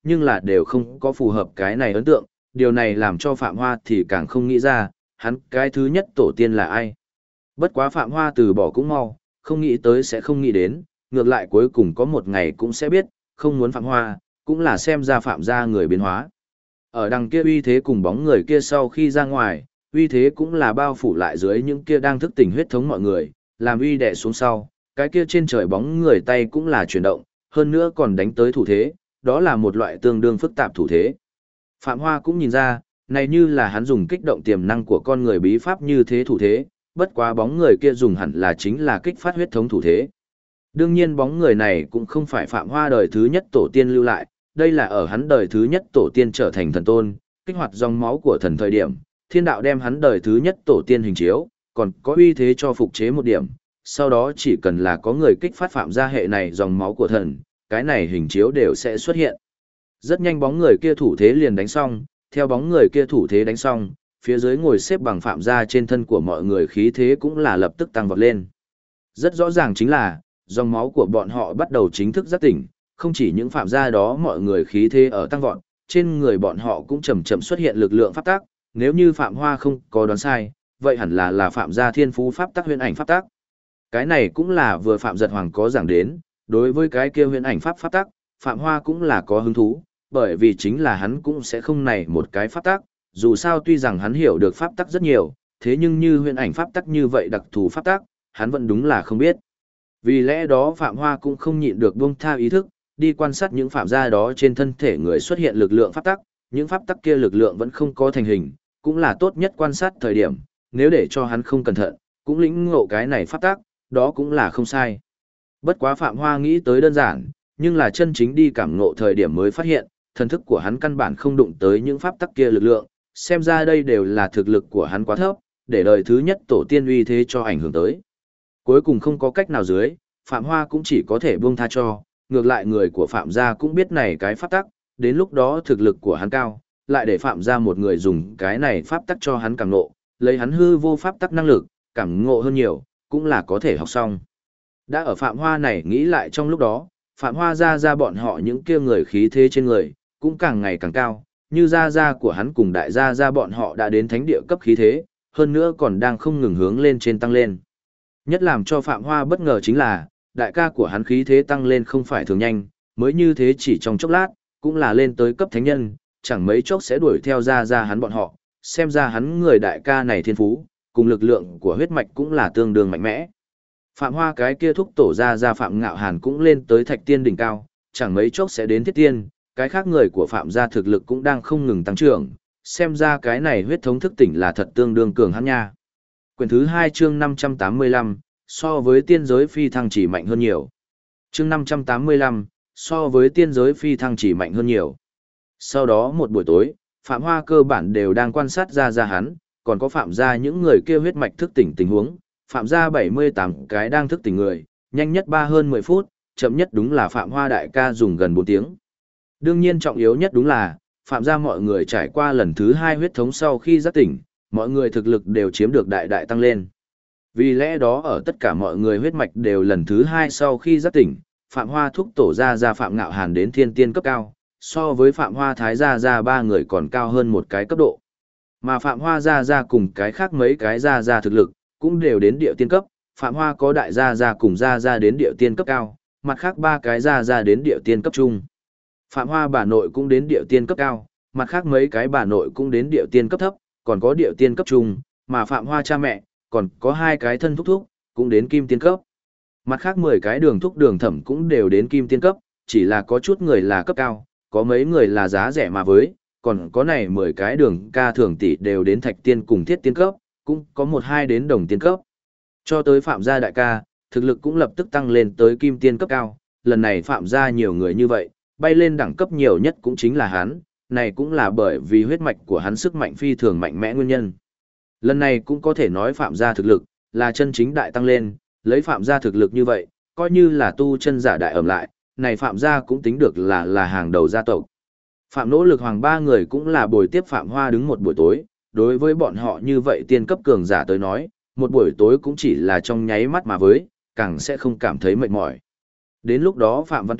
nhưng là đều không có phù hợp cái này ấn tượng, điều này làm cho Phạm Hoa thì càng không nghĩ ra, hắn cái thứ nhất tổ tiên là ai. Bất quá Phạm Hoa từ bỏ cũng mau, không nghĩ tới sẽ không nghĩ đến, ngược lại cuối cùng có một ngày cũng sẽ biết, không muốn Phạm Hoa, cũng là xem ra Phạm gia người biến hóa. Ở đằng kia uy thế cùng bóng người kia sau khi ra ngoài, uy thế cũng là bao phủ lại dưới những kia đang thức tỉnh huyết thống mọi người, làm uy đè xuống sau, cái kia trên trời bóng người tay cũng là chuyển động, hơn nữa còn đánh tới thủ thế, đó là một loại tương đương phức tạp thủ thế. Phạm Hoa cũng nhìn ra, này như là hắn dùng kích động tiềm năng của con người bí pháp như thế thủ thế, bất quá bóng người kia dùng hẳn là chính là kích phát huyết thống thủ thế. Đương nhiên bóng người này cũng không phải Phạm Hoa đời thứ nhất tổ tiên lưu lại, đây là ở hắn đời thứ nhất tổ tiên trở thành thần tôn, kích hoạt dòng máu của thần thời điểm, thiên đạo đem hắn đời thứ nhất tổ tiên hình chiếu, còn có uy thế cho phục chế một điểm, sau đó chỉ cần là có người kích phát Phạm gia hệ này dòng máu của thần, cái này hình chiếu đều sẽ xuất hiện. Rất nhanh bóng người kia thủ thế liền đánh xong, theo bóng người kia thủ thế đánh xong, phía dưới ngồi xếp bằng Phạm gia trên thân của mọi người khí thế cũng là lập tức tăng vọt lên. Rất rõ ràng chính là, dòng máu của bọn họ bắt đầu chính thức giác tỉnh, không chỉ những Phạm gia đó mọi người khí thế ở tăng vọt, trên người bọn họ cũng chậm chậm xuất hiện lực lượng pháp tắc, nếu như Phạm Hoa không có đoán sai, vậy hẳn là Phạm gia thiên phú pháp tắc huyền ảnh pháp tắc. Cái này cũng là vừa Phạm Giật Hoàng có giảng đến, đối với cái kia huyền ảnh pháp tắc, Phạm Hoa cũng là có hứng thú, bởi vì chính là hắn cũng sẽ không này một cái pháp tắc, dù sao tuy rằng hắn hiểu được pháp tắc rất nhiều, thế nhưng như huyền ảnh pháp tắc như vậy đặc thù pháp tắc, hắn vẫn đúng là không biết. Vì lẽ đó Phạm Hoa cũng không nhịn được buông tha ý thức, đi quan sát những phạm gia đó trên thân thể người xuất hiện lực lượng pháp tắc, những pháp tắc kia lực lượng vẫn không có thành hình, cũng là tốt nhất quan sát thời điểm, nếu để cho hắn không cẩn thận, cũng lĩnh ngộ cái này pháp tắc, đó cũng là không sai. Bất quá Phạm Hoa nghĩ tới đơn giản, nhưng là chân chính đi cảm ngộ thời điểm mới phát hiện, thần thức của hắn căn bản không đụng tới những pháp tắc kia lực lượng, xem ra đây đều là thực lực của hắn quá thấp, để đời thứ nhất tổ tiên uy thế cho ảnh hưởng tới. Cuối cùng không có cách nào dưới, Phạm Hoa cũng chỉ có thể buông tha cho, ngược lại người của Phạm gia cũng biết này cái pháp tắc, đến lúc đó thực lực của hắn cao, lại để Phạm gia một người dùng cái này pháp tắc cho hắn cảm ngộ, lấy hắn hư vô pháp tắc năng lực, cảm ngộ hơn nhiều, cũng là có thể học xong. Đã ở Phạm Hoa này nghĩ lại trong lúc đó, Phạm Hoa ra bọn họ những kia người khí thế trên người, cũng càng ngày càng cao, như gia của hắn cùng đại gia bọn họ đã đến thánh địa cấp khí thế, hơn nữa còn đang không ngừng hướng lên trên tăng lên. Nhất làm cho Phạm Hoa bất ngờ chính là, đại ca của hắn khí thế tăng lên không phải thường nhanh, mới như thế chỉ trong chốc lát, cũng là lên tới cấp thánh nhân, chẳng mấy chốc sẽ đuổi theo ra hắn bọn họ, xem ra hắn người đại ca này thiên phú, cùng lực lượng của huyết mạch cũng là tương đương mạnh mẽ. Phạm Hoa cái kia thúc tổ ra Phạm Ngạo Hàn cũng lên tới thạch tiên đỉnh cao, chẳng mấy chốc sẽ đến thiết tiên, cái khác người của Phạm gia thực lực cũng đang không ngừng tăng trưởng, xem ra cái này huyết thống thức tỉnh là thật tương đương cường hắn nha. Quyển thứ 2 chương 585, so với tiên giới phi thăng chỉ mạnh hơn nhiều. Chương 585, so với tiên giới phi thăng chỉ mạnh hơn nhiều. Sau đó một buổi tối, Phạm Hoa cơ bản đều đang quan sát ra hắn, còn có Phạm gia những người kia huyết mạch thức tỉnh tình huống, Phạm gia 78 cái đang thức tỉnh người, nhanh nhất 3 hơn 10 phút, chậm nhất đúng là Phạm Hoa đại ca dùng gần 4 tiếng. Đương nhiên trọng yếu nhất đúng là, Phạm gia mọi người trải qua lần thứ 2 huyết thống sau khi giác tỉnh, mọi người thực lực đều chiếm được đại tăng lên. Vì lẽ đó ở tất cả mọi người huyết mạch đều lần thứ 2 sau khi giác tỉnh, Phạm Hoa thúc tổ ra Phạm Ngạo Hàn đến thiên tiên cấp cao, so với Phạm Hoa thái ra 3 người còn cao hơn một cái cấp độ. Mà Phạm Hoa ra cùng cái khác mấy cái ra thực lực, cũng đều đến địa tiên cấp, Phạm Hoa có đại ra cùng ra đến địa tiên cấp cao, mặt khác 3 cái ra đến địa tiên cấp trung. Phạm Hoa bà nội cũng đến địa tiên cấp cao, mặt khác mấy cái bà nội cũng đến địa tiên cấp thấp, còn có địa tiên cấp trung, mà Phạm Hoa cha mẹ, còn có 2 cái thân thúc, cũng đến kim tiên cấp. Mặt khác 10 cái đường thúc đường thẩm cũng đều đến kim tiên cấp, chỉ là có chút người là cấp cao, có mấy người là giá rẻ mà với, còn có này 10 cái đường ca thường tỷ đều đến thạch tiên cùng thiết tiên cấp, cũng có 1-2 đến đồng tiên cấp. Cho tới Phạm gia đại ca, thực lực cũng lập tức tăng lên tới kim tiên cấp cao, lần này Phạm gia nhiều người như vậy, bay lên đẳng cấp nhiều nhất cũng chính là hắn, này cũng là bởi vì huyết mạch của hắn sức mạnh phi thường mạnh mẽ nguyên nhân. Lần này cũng có thể nói Phạm gia thực lực là chân chính đại tăng lên, lấy Phạm gia thực lực như vậy, coi như là tu chân giả đại ẩm lại, này Phạm gia cũng tính được là hàng đầu gia tộc. Phạm Nỗ Lực Hoàng 3 người cũng là bồi tiếp Phạm Hoa đứng một buổi tối, đối với bọn họ như vậy tiên cấp cường giả tới nói, một buổi tối cũng chỉ là trong nháy mắt mà với, càng sẽ không cảm thấy mệt mỏi. Đến lúc đó Phạm Văn Tuyên,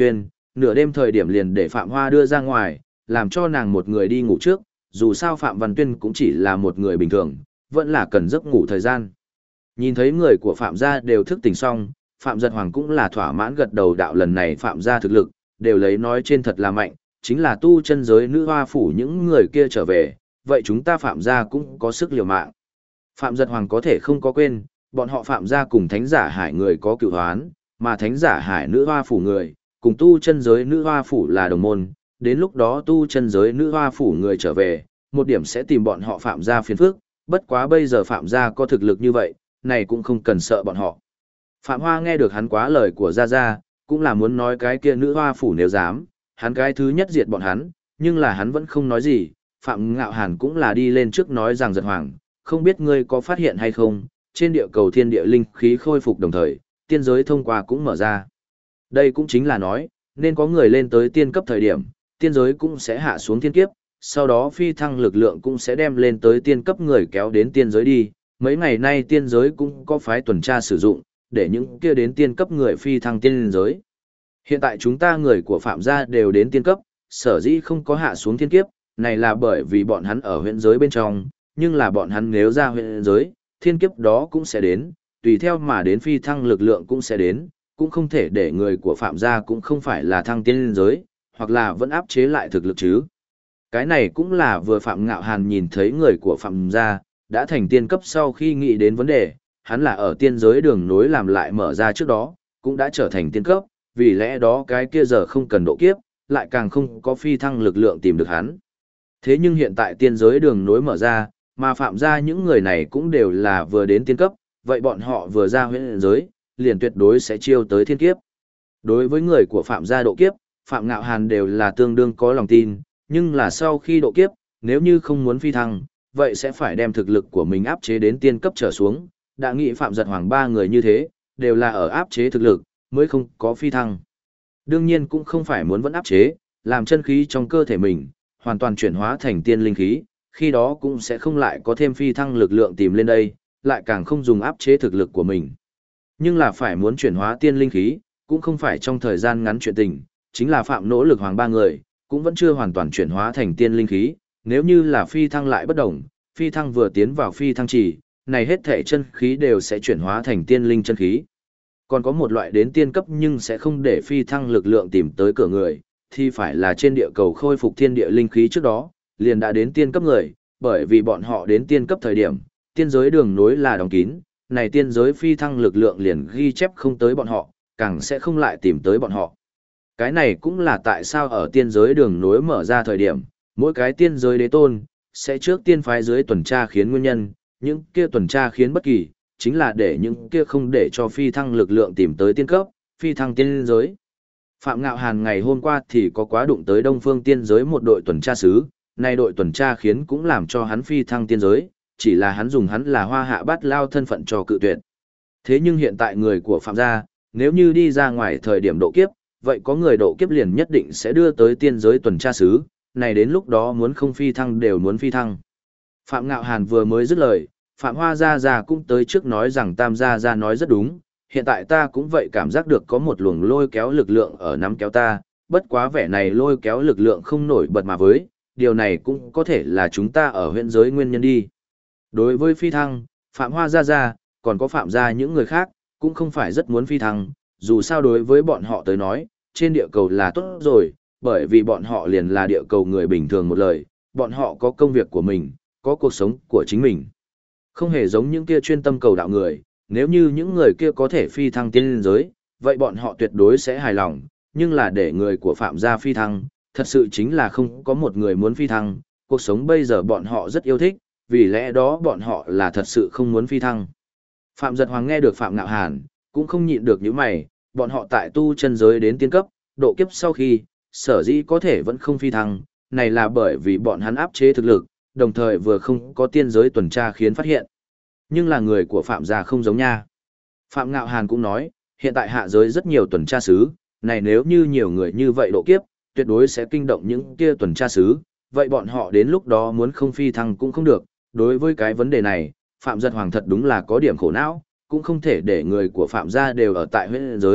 nửa đêm thời điểm liền để Phạm Hoa đưa ra ngoài, làm cho nàng một người đi ngủ trước, dù sao Phạm Văn Tuyên cũng chỉ là một người bình thường, vẫn là cần giấc ngủ thời gian. Nhìn thấy người của Phạm gia đều thức tỉnh xong, Phạm Giật Hoàng cũng là thỏa mãn gật đầu, đạo lần này Phạm gia thực lực, đều lấy nói trên thật là mạnh, chính là tu chân giới nữ hoa phủ những người kia trở về, vậy chúng ta Phạm gia cũng có sức liều mạng. Phạm Giật Hoàng có thể không có quên, bọn họ Phạm gia cùng Thánh Giả Hải người có cựu hoán, mà Thánh Giả Hải nữ hoa phủ người, cùng tu chân giới nữ hoa phủ là đồng môn, đến lúc đó tu chân giới nữ hoa phủ người trở về, một điểm sẽ tìm bọn họ Phạm gia phiền phức, bất quá bây giờ Phạm gia có thực lực như vậy, này cũng không cần sợ bọn họ. Phạm Hoa nghe được hắn quá lời của Gia Gia, cũng là muốn nói cái kia nữ hoa phủ nếu dám, hắn cái thứ nhất diệt bọn hắn, nhưng là hắn vẫn không nói gì. Phạm Ngạo Hàn cũng là đi lên trước nói rằng Giật Hoàng, không biết ngươi có phát hiện hay không, trên địa cầu thiên địa linh khí khôi phục đồng thời, tiên giới thông qua cũng mở ra. Đây cũng chính là nói, nên có người lên tới tiên cấp thời điểm, tiên giới cũng sẽ hạ xuống thiên kiếp, sau đó phi thăng lực lượng cũng sẽ đem lên tới tiên cấp người kéo đến tiên giới đi. Mấy ngày nay tiên giới cũng có phái tuần tra sử dụng, để những kia đến tiên cấp người phi thăng tiên giới. Hiện tại chúng ta người của Phạm gia đều đến tiên cấp, sở dĩ không có hạ xuống thiên kiếp, này là bởi vì bọn hắn ở huyện giới bên trong, nhưng là bọn hắn nếu ra huyện giới, thiên kiếp đó cũng sẽ đến, tùy theo mà đến phi thăng lực lượng cũng sẽ đến, cũng không thể để người của Phạm gia cũng không phải là thăng tiên giới, hoặc là vẫn áp chế lại thực lực chứ. Cái này cũng là vừa Phạm Ngạo Hàn nhìn thấy người của Phạm gia đã thành tiên cấp sau khi nghĩ đến vấn đề, hắn là ở tiên giới đường nối làm lại mở ra trước đó, cũng đã trở thành tiên cấp, vì lẽ đó cái kia giờ không cần độ kiếp, lại càng không có phi thăng lực lượng tìm được hắn. Thế nhưng hiện tại tiên giới đường nối mở ra, mà Phạm gia những người này cũng đều là vừa đến tiên cấp, vậy bọn họ vừa ra huyện giới, liền tuyệt đối sẽ chiêu tới thiên kiếp. Đối với người của Phạm gia độ kiếp, Phạm Ngạo Hàn đều là tương đương có lòng tin, nhưng là sau khi độ kiếp, nếu như không muốn phi thăng, vậy sẽ phải đem thực lực của mình áp chế đến tiên cấp trở xuống. Đã nghĩ Phạm Giật Hoàng ba người như thế, đều là ở áp chế thực lực, mới không có phi thăng. Đương nhiên cũng không phải muốn vẫn áp chế, làm chân khí trong cơ thể mình, hoàn toàn chuyển hóa thành tiên linh khí, khi đó cũng sẽ không lại có thêm phi thăng lực lượng tìm lên đây, lại càng không dùng áp chế thực lực của mình. Nhưng là phải muốn chuyển hóa tiên linh khí, cũng không phải trong thời gian ngắn chuyện tình, chính là Phạm nỗ lực Hoàng ba người, cũng vẫn chưa hoàn toàn chuyển hóa thành tiên linh khí, nếu như là phi thăng lại bất đồng, phi thăng vừa tiến vào phi thăng chỉ, này hết thể chân khí đều sẽ chuyển hóa thành tiên linh chân khí. Còn có một loại đến tiên cấp nhưng sẽ không để phi thăng lực lượng tìm tới cửa người, thì phải là trên địa cầu khôi phục thiên địa linh khí trước đó, liền đã đến tiên cấp người, bởi vì bọn họ đến tiên cấp thời điểm, tiên giới đường nối là đóng kín, này tiên giới phi thăng lực lượng liền ghi chép không tới bọn họ, càng sẽ không lại tìm tới bọn họ. Cái này cũng là tại sao ở tiên giới đường nối mở ra thời điểm, mỗi cái tiên giới đế tôn, sẽ trước tiên phái dưới tuần tra khiến nguyên nhân, những kia tuần tra khiến bất kỳ, chính là để những kia không để cho phi thăng lực lượng tìm tới tiên cấp, phi thăng tiên giới. Phạm Ngạo Hàn ngày hôm qua thì có quá đụng tới Đông Phương tiên giới một đội tuần tra sứ, nay đội tuần tra khiến cũng làm cho hắn phi thăng tiên giới, chỉ là hắn dùng hắn là Hoa Hạ Bát Lao thân phận cho cự tuyệt. Thế nhưng hiện tại người của Phạm gia, nếu như đi ra ngoài thời điểm độ kiếp, vậy có người độ kiếp liền nhất định sẽ đưa tới tiên giới tuần tra sứ, này đến lúc đó muốn không phi thăng đều muốn phi thăng. Phạm Ngạo Hàn vừa mới dứt lời, Phạm Hoa Gia Gia cũng tới trước nói rằng Tam Gia Gia nói rất đúng, hiện tại ta cũng vậy cảm giác được có một luồng lôi kéo lực lượng ở nắm kéo ta, bất quá vẻ này lôi kéo lực lượng không nổi bật mà với, điều này cũng có thể là chúng ta ở huyện giới nguyên nhân đi. Đối với phi thăng, Phạm Hoa Gia Gia, còn có Phạm Gia những người khác, cũng không phải rất muốn phi thăng, dù sao đối với bọn họ tới nói, trên địa cầu là tốt rồi, bởi vì bọn họ liền là địa cầu người bình thường một lời, bọn họ có công việc của mình, có cuộc sống của chính mình. Không hề giống những kia chuyên tâm cầu đạo người, nếu như những người kia có thể phi thăng tiên giới, vậy bọn họ tuyệt đối sẽ hài lòng, nhưng là để người của Phạm gia phi thăng, thật sự chính là không có một người muốn phi thăng, cuộc sống bây giờ bọn họ rất yêu thích, vì lẽ đó bọn họ là thật sự không muốn phi thăng. Phạm Giật Hoàng nghe được Phạm Ngạo Hàn, cũng không nhịn được những mày, bọn họ tại tu chân giới đến tiên cấp, độ kiếp sau khi, sở dĩ có thể vẫn không phi thăng, này là bởi vì bọn hắn áp chế thực lực, đồng thời vừa không có tiên giới tuần tra khiến phát hiện. Nhưng là người của Phạm gia không giống nha. Phạm Ngạo Hàn cũng nói, hiện tại hạ giới rất nhiều tuần tra sứ, này nếu như nhiều người như vậy độ kiếp, tuyệt đối sẽ kinh động những kia tuần tra sứ, vậy bọn họ đến lúc đó muốn không phi thăng cũng không được. Đối với cái vấn đề này, Phạm Giật Hoàng thật đúng là có điểm khổ não, cũng không thể để người của Phạm gia đều ở tại huyện giới,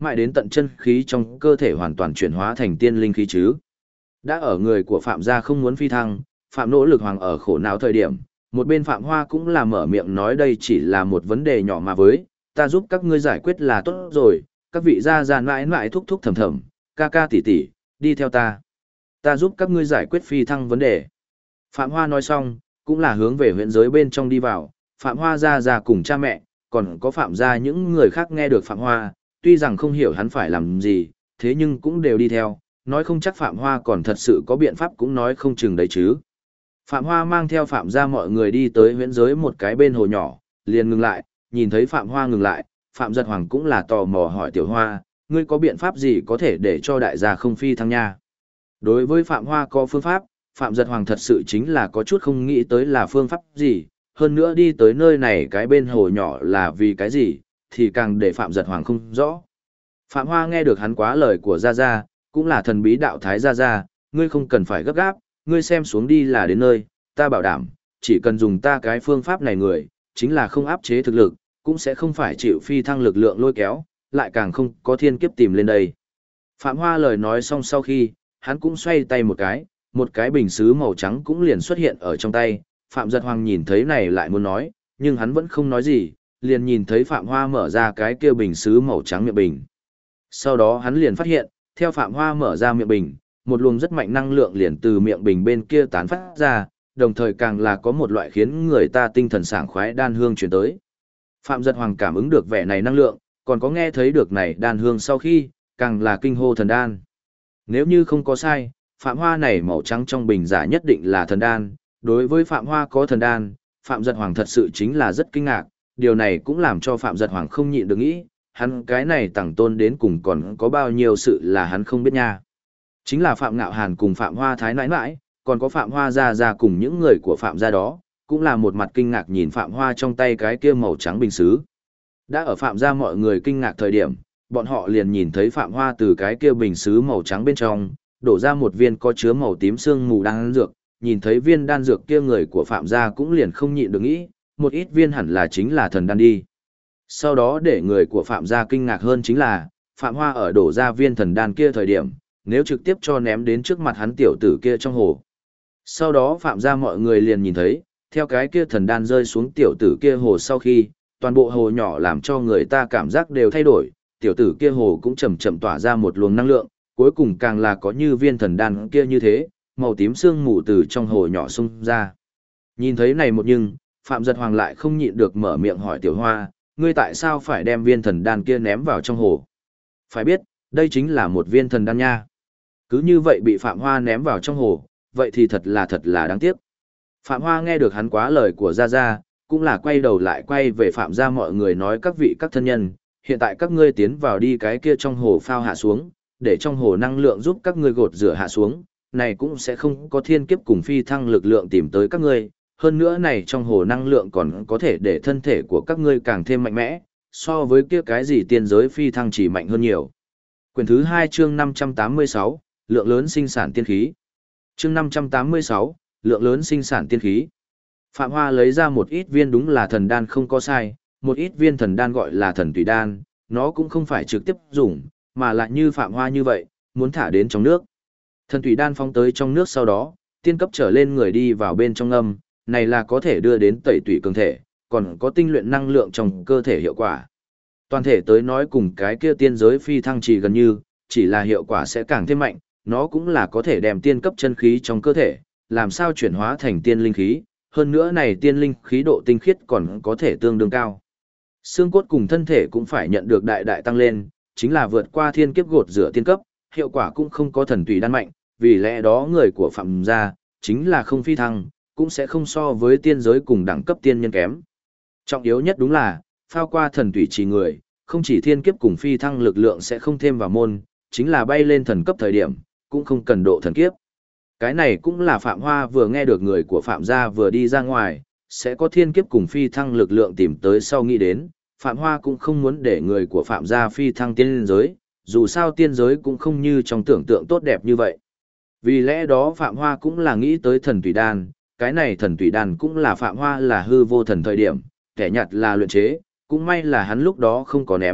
mãi đến tận chân khí trong cơ thể hoàn toàn chuyển hóa thành tiên linh khí chứ. Đã ở người của Phạm gia không muốn phi thăng, Phạm Nỗ Lực Hoàng ở khổ não thời điểm, một bên Phạm Hoa cũng là mở miệng nói đây chỉ là một vấn đề nhỏ mà với, ta giúp các ngươi giải quyết là tốt rồi, các vị gia gia mãi mãi thúc thúc thầm thầm, ca ca tỷ tỷ, đi theo ta. Ta giúp các ngươi giải quyết phi thăng vấn đề. Phạm Hoa nói xong, cũng là hướng về huyện giới bên trong đi vào, Phạm Hoa gia gia cùng cha mẹ, còn có Phạm gia những người khác nghe được Phạm Hoa, tuy rằng không hiểu hắn phải làm gì, thế nhưng cũng đều đi theo, nói không chắc Phạm Hoa còn thật sự có biện pháp cũng nói không chừng đấy chứ. Phạm Hoa mang theo Phạm gia mọi người đi tới huyễn giới một cái bên hồ nhỏ, liền ngừng lại, nhìn thấy Phạm Hoa ngừng lại, Phạm Giật Hoàng cũng là tò mò hỏi Tiểu Hoa, ngươi có biện pháp gì có thể để cho đại gia không phi thăng nha? Đối với Phạm Hoa có phương pháp, Phạm Giật Hoàng thật sự chính là có chút không nghĩ tới là phương pháp gì, hơn nữa đi tới nơi này cái bên hồ nhỏ là vì cái gì, thì càng để Phạm Giật Hoàng không rõ. Phạm Hoa nghe được hắn quá lời của Gia Gia, cũng là thần bí đạo thái Gia Gia, ngươi không cần phải gấp gáp, ngươi xem xuống đi là đến nơi, ta bảo đảm, chỉ cần dùng ta cái phương pháp này người, chính là không áp chế thực lực, cũng sẽ không phải chịu phi thăng lực lượng lôi kéo, lại càng không có thiên kiếp tìm lên đây. Phạm Hoa lời nói xong sau khi, hắn cũng xoay tay một cái bình sứ màu trắng cũng liền xuất hiện ở trong tay, Phạm Giật Hoàng nhìn thấy này lại muốn nói, nhưng hắn vẫn không nói gì, liền nhìn thấy Phạm Hoa mở ra cái kia bình sứ màu trắng miệng bình. Sau đó hắn liền phát hiện, theo Phạm Hoa mở ra miệng bình, một luồng rất mạnh năng lượng liền từ miệng bình bên kia tán phát ra, đồng thời càng là có một loại khiến người ta tinh thần sảng khoái đan hương truyền tới. Phạm Giật Hoàng cảm ứng được vẻ này năng lượng, còn có nghe thấy được này đan hương sau khi, càng là kinh hô thần đan. Nếu như không có sai, Phạm Hoa này màu trắng trong bình giả nhất định là thần đan, đối với Phạm Hoa có thần đan, Phạm Giật Hoàng thật sự chính là rất kinh ngạc, điều này cũng làm cho Phạm Giật Hoàng không nhịn được nghĩ, hắn cái này tặng tôn đến cùng còn có bao nhiêu sự là hắn không biết nha. Chính là Phạm Ngạo Hàn cùng Phạm Hoa Thái nãi nãi, còn có Phạm Hoa Gia Gia cùng những người của Phạm gia đó, cũng là một mặt kinh ngạc nhìn Phạm Hoa trong tay cái kia màu trắng bình sứ. Đã ở Phạm gia mọi người kinh ngạc thời điểm, bọn họ liền nhìn thấy Phạm Hoa từ cái kia bình sứ màu trắng bên trong, đổ ra một viên có chứa màu tím sương mù đan dược, nhìn thấy viên đan dược kia người của Phạm gia cũng liền không nhịn được nghĩ, một ít viên hẳn là chính là thần đan đi. Sau đó để người của Phạm gia kinh ngạc hơn chính là, Phạm Hoa ở đổ ra viên thần đan kia thời điểm, nếu trực tiếp cho ném đến trước mặt hắn tiểu tử kia trong hồ. Sau đó Phạm gia mọi người liền nhìn thấy, theo cái kia thần đan rơi xuống tiểu tử kia hồ sau khi, toàn bộ hồ nhỏ làm cho người ta cảm giác đều thay đổi, tiểu tử kia hồ cũng chậm chậm tỏa ra một luồng năng lượng, cuối cùng càng là có như viên thần đan kia như thế, màu tím sương mù từ trong hồ nhỏ xung ra. Nhìn thấy này một nhưng, Phạm Giật Hoàng lại không nhịn được mở miệng hỏi Tiểu Hoa, ngươi tại sao phải đem viên thần đan kia ném vào trong hồ? Phải biết, đây chính là một viên thần đan nha. Cứ như vậy bị Phạm Hoa ném vào trong hồ, vậy thì thật là đáng tiếc. Phạm Hoa nghe được hắn quá lời của Gia Gia, cũng là quay đầu lại quay về Phạm gia mọi người nói các vị các thân nhân, hiện tại các ngươi tiến vào đi cái kia trong hồ phao hạ xuống, để trong hồ năng lượng giúp các ngươi gột rửa hạ xuống, này cũng sẽ không có thiên kiếp cùng phi thăng lực lượng tìm tới các ngươi, hơn nữa này trong hồ năng lượng còn có thể để thân thể của các ngươi càng thêm mạnh mẽ, so với kia cái gì tiên giới phi thăng chỉ mạnh hơn nhiều. Quyển thứ 2 chương 586, lượng lớn sinh sản tiên khí. Chương 586, lượng lớn sinh sản tiên khí. Phạm Hoa lấy ra một ít viên đúng là thần đan không có sai, một ít viên thần đan gọi là thần tùy đan, nó cũng không phải trực tiếp dùng, mà lại như Phạm Hoa như vậy, muốn thả đến trong nước. Thần tùy đan phóng tới trong nước sau đó, tiên cấp trở lên người đi vào bên trong âm, này là có thể đưa đến tẩy tủy cường thể, còn có tinh luyện năng lượng trong cơ thể hiệu quả. Toàn thể tới nói cùng cái kia tiên giới phi thăng chỉ gần như, chỉ là hiệu quả sẽ càng thêm mạnh, nó cũng là có thể đem tiên cấp chân khí trong cơ thể, làm sao chuyển hóa thành tiên linh khí, hơn nữa này tiên linh khí độ tinh khiết còn có thể tương đương cao. Xương cốt cùng thân thể cũng phải nhận được đại đại tăng lên, chính là vượt qua thiên kiếp gột rửa tiên cấp, hiệu quả cũng không có thần tùy đan mạnh, vì lẽ đó người của Phạm gia, chính là không phi thăng, cũng sẽ không so với tiên giới cùng đẳng cấp tiên nhân kém. Trọng yếu nhất đúng là, phao qua thần tùy chỉ người, không chỉ thiên kiếp cùng phi thăng lực lượng sẽ không thêm vào môn, chính là bay lên thần cấp thời điểm, cũng không cần độ thần kiếp. Cái này cũng là Phạm Hoa vừa nghe được người của Phạm gia vừa đi ra ngoài, sẽ có thiên kiếp cùng phi thăng lực lượng tìm tới sau nghĩ đến, Phạm Hoa cũng không muốn để người của Phạm gia phi thăng tiên giới, dù sao tiên giới cũng không như trong tưởng tượng tốt đẹp như vậy. Vì lẽ đó Phạm Hoa cũng là nghĩ tới thần tùy đan, cái này thần tùy đan cũng là Phạm Hoa là hư vô thần thời điểm, kẻ nhặt là luyện chế, cũng may là hắn lúc đó không có ném,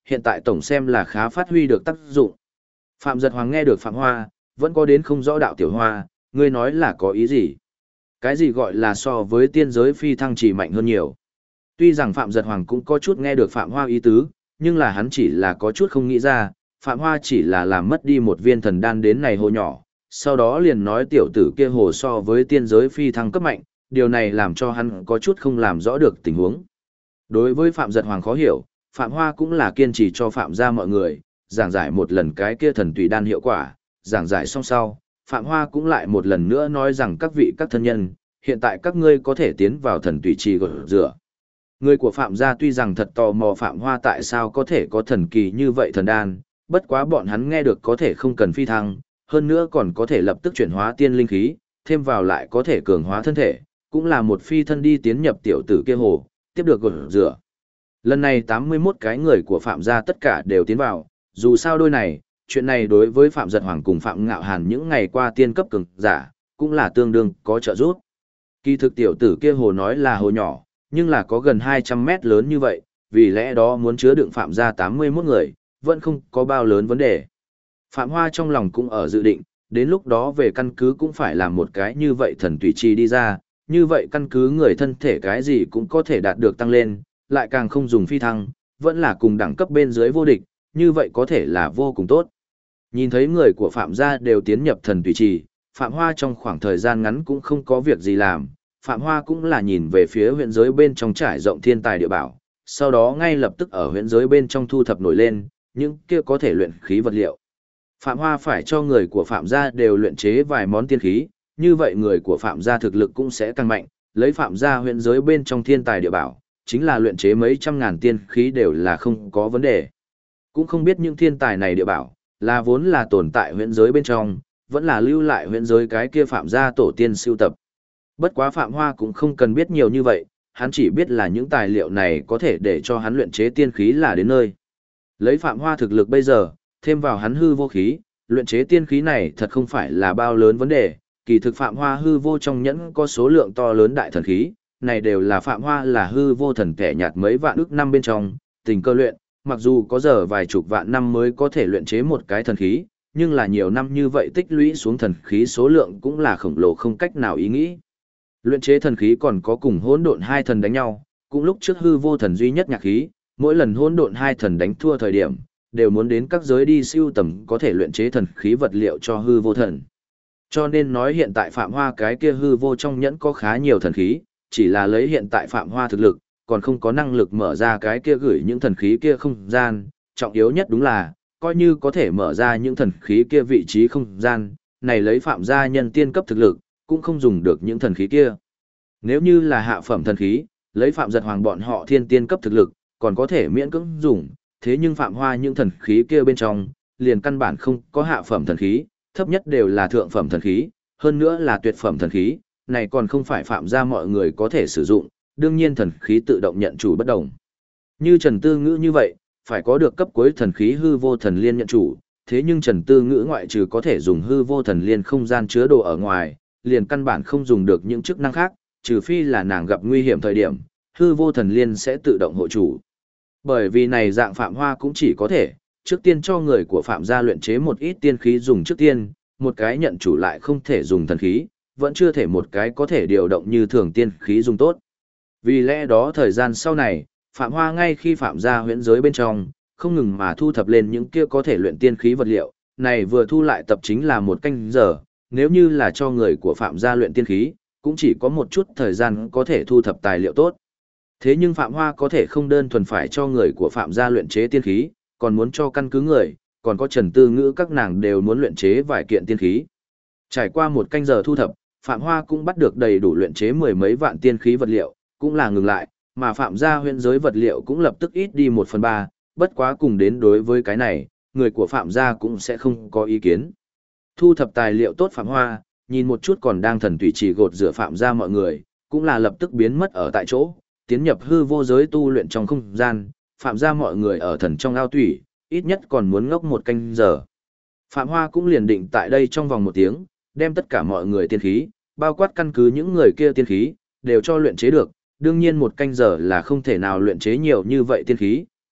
hiện tại tổng xem là khá phát huy được tác dụng. Phạm Giật Hoàng nghe được Phạm Hoa, vẫn có đến không rõ đạo tiểu hoa, ngươi nói là có ý gì? Cái gì gọi là so với tiên giới phi thăng chỉ mạnh hơn nhiều? Tuy rằng Phạm Giật Hoàng cũng có chút nghe được Phạm Hoa ý tứ, nhưng là hắn chỉ là có chút không nghĩ ra, Phạm Hoa chỉ là làm mất đi một viên thần đan đến này hồ nhỏ, sau đó liền nói tiểu tử kia hồ so với tiên giới phi thăng cấp mạnh, điều này làm cho hắn có chút không làm rõ được tình huống. Đối với Phạm Giật Hoàng khó hiểu, Phạm Hoa cũng là kiên trì cho Phạm gia mọi người, giảng giải một lần cái kia thần tùy đan hiệu quả, giảng giải xong sau, Phạm Hoa cũng lại một lần nữa nói rằng các vị các thân nhân, hiện tại các ngươi có thể tiến vào thần tùy trì gột rửa. Người của Phạm gia tuy rằng thật tò mò Phạm Hoa tại sao có thể có thần kỳ như vậy thần đan, bất quá bọn hắn nghe được có thể không cần phi thăng, hơn nữa còn có thể lập tức chuyển hóa tiên linh khí, thêm vào lại có thể cường hóa thân thể, cũng là một phi thân đi tiến nhập tiểu tử kia hồ, tiếp được gột rửa. Lần này 81 cái người của Phạm gia tất cả đều tiến vào, dù sao đôi này, chuyện này đối với Phạm Giật Hoàng cùng Phạm Ngạo Hàn những ngày qua tiên cấp cường giả, cũng là tương đương có trợ giúp. Kỳ thực tiểu tử kia hồ nói là hồ nhỏ, nhưng là có gần 200 mét lớn như vậy, vì lẽ đó muốn chứa đựng Phạm gia 81 người, vẫn không có bao lớn vấn đề. Phạm Hoa trong lòng cũng ở dự định, đến lúc đó về căn cứ cũng phải làm một cái như vậy thần tùy trì đi ra, như vậy căn cứ người thân thể cái gì cũng có thể đạt được tăng lên, lại càng không dùng phi thăng, vẫn là cùng đẳng cấp bên dưới vô địch, như vậy có thể là vô cùng tốt. Nhìn thấy người của Phạm gia đều tiến nhập thần tùy trì, Phạm Hoa trong khoảng thời gian ngắn cũng không có việc gì làm, Phạm Hoa cũng là nhìn về phía huyện giới bên trong trải rộng thiên tài địa bảo, sau đó ngay lập tức ở huyện giới bên trong thu thập nổi lên, những kia có thể luyện khí vật liệu. Phạm Hoa phải cho người của Phạm gia đều luyện chế vài món tiên khí, như vậy người của Phạm gia thực lực cũng sẽ tăng mạnh, lấy Phạm gia huyện giới bên trong thiên tài địa bảo, chính là luyện chế mấy trăm ngàn tiên khí đều là không có vấn đề. Cũng không biết những thiên tài này địa bảo, là vốn là tồn tại huyện giới bên trong, vẫn là lưu lại huyện giới cái kia Phạm gia tổ tiên sưu tập. Bất quá Phạm Hoa cũng không cần biết nhiều như vậy, hắn chỉ biết là những tài liệu này có thể để cho hắn luyện chế tiên khí là đến nơi. Lấy Phạm Hoa thực lực bây giờ, thêm vào hắn hư vô khí, luyện chế tiên khí này thật không phải là bao lớn vấn đề, kỳ thực Phạm Hoa hư vô trong nhẫn có số lượng to lớn đại thần khí, này đều là Phạm Hoa là hư vô thần kẻ nhạt mấy vạn ức năm bên trong, tình cơ luyện, mặc dù có giờ vài chục vạn năm mới có thể luyện chế một cái thần khí, nhưng là nhiều năm như vậy tích lũy xuống thần khí số lượng cũng là khổng lồ không cách nào ý nghĩ. Luyện chế thần khí còn có cùng hỗn độn hai thần đánh nhau, cũng lúc trước hư vô thần duy nhất nhạc khí, mỗi lần hỗn độn hai thần đánh thua thời điểm, đều muốn đến các giới đi siêu tầm có thể luyện chế thần khí vật liệu cho hư vô thần. Cho nên nói hiện tại Phạm Hoa cái kia hư vô trong nhẫn có khá nhiều thần khí, chỉ là lấy hiện tại Phạm Hoa thực lực, còn không có năng lực mở ra cái kia gửi những thần khí kia không gian, trọng yếu nhất đúng là, coi như có thể mở ra những thần khí kia vị trí không gian, này lấy Phạm gia nhân tiên cấp thực lực, cũng không dùng được những thần khí kia. Nếu như là hạ phẩm thần khí, lấy Phạm Giật Hoàng bọn họ thiên tiên cấp thực lực, còn có thể miễn cưỡng dùng, thế nhưng Phạm Hoa những thần khí kia bên trong, liền căn bản không có hạ phẩm thần khí, thấp nhất đều là thượng phẩm thần khí, hơn nữa là tuyệt phẩm thần khí, này còn không phải Phạm gia mọi người có thể sử dụng, đương nhiên thần khí tự động nhận chủ bất đồng. Như Trần Tư Ngữ như vậy, phải có được cấp cuối thần khí hư vô thần liên nhận chủ, thế nhưng Trần Tư Ngữ ngoại trừ có thể dùng hư vô thần liên không gian chứa đồ ở ngoài, liền căn bản không dùng được những chức năng khác, trừ phi là nàng gặp nguy hiểm thời điểm, hư vô thần liên sẽ tự động hộ chủ. Bởi vì này dạng Phạm Hoa cũng chỉ có thể, trước tiên cho người của Phạm gia luyện chế một ít tiên khí dùng trước tiên, một cái nhận chủ lại không thể dùng thần khí, vẫn chưa thể một cái có thể điều động như thường tiên khí dùng tốt. Vì lẽ đó thời gian sau này, Phạm Hoa ngay khi Phạm gia huyễn giới bên trong, không ngừng mà thu thập lên những kia có thể luyện tiên khí vật liệu, này vừa thu lại tập chính là một canh giờ, nếu như là cho người của Phạm gia luyện tiên khí, cũng chỉ có một chút thời gian có thể thu thập tài liệu tốt. Thế nhưng Phạm Hoa có thể không đơn thuần phải cho người của Phạm gia luyện chế tiên khí, còn muốn cho căn cứ người, còn có Trần Tư Ngữ các nàng đều muốn luyện chế vài kiện tiên khí. Trải qua một canh giờ thu thập, Phạm Hoa cũng bắt được đầy đủ luyện chế mười mấy vạn tiên khí vật liệu, cũng là ngừng lại, mà Phạm gia huyễn giới vật liệu cũng lập tức ít đi 1/3, bất quá cùng đến đối với cái này, người của Phạm gia cũng sẽ không có ý kiến. Thu thập tài liệu tốt Phạm Hoa, nhìn một chút còn đang thần tùy trì gột rửa Phạm gia mọi người, cũng là lập tức biến mất ở tại chỗ, tiến nhập hư vô giới tu luyện trong không gian, Phạm gia mọi người ở thần trong ao tủy, ít nhất còn muốn ngốc một canh giờ. Phạm Hoa cũng liền định tại đây trong vòng 1 tiếng, đem tất cả mọi người tiên khí, bao quát căn cứ những người kia tiên khí, đều cho luyện chế được, đương nhiên 1 canh giờ là không thể nào luyện chế nhiều như vậy tiên khí,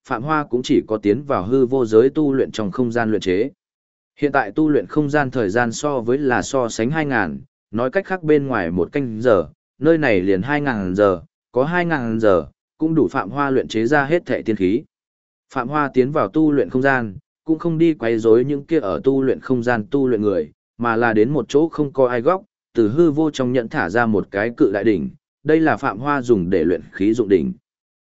Phạm Hoa cũng chỉ có tiến vào hư vô giới tu luyện trong không gian luyện chế. Hiện tại tu luyện không gian thời gian so sánh 2.000, nói cách khác bên ngoài 1 canh giờ, nơi này liền 2.000 giờ, có 2.000 giờ, cũng đủ Phạm Hoa luyện chế ra hết thệ tiên khí. Phạm Hoa tiến vào tu luyện không gian, cũng không đi quấy rối những kia ở tu luyện không gian tu luyện người, mà là đến một chỗ không có ai góc, từ hư vô trong nhận thả ra một cái cự đại đỉnh, đây là Phạm Hoa dùng để luyện khí dụng đỉnh.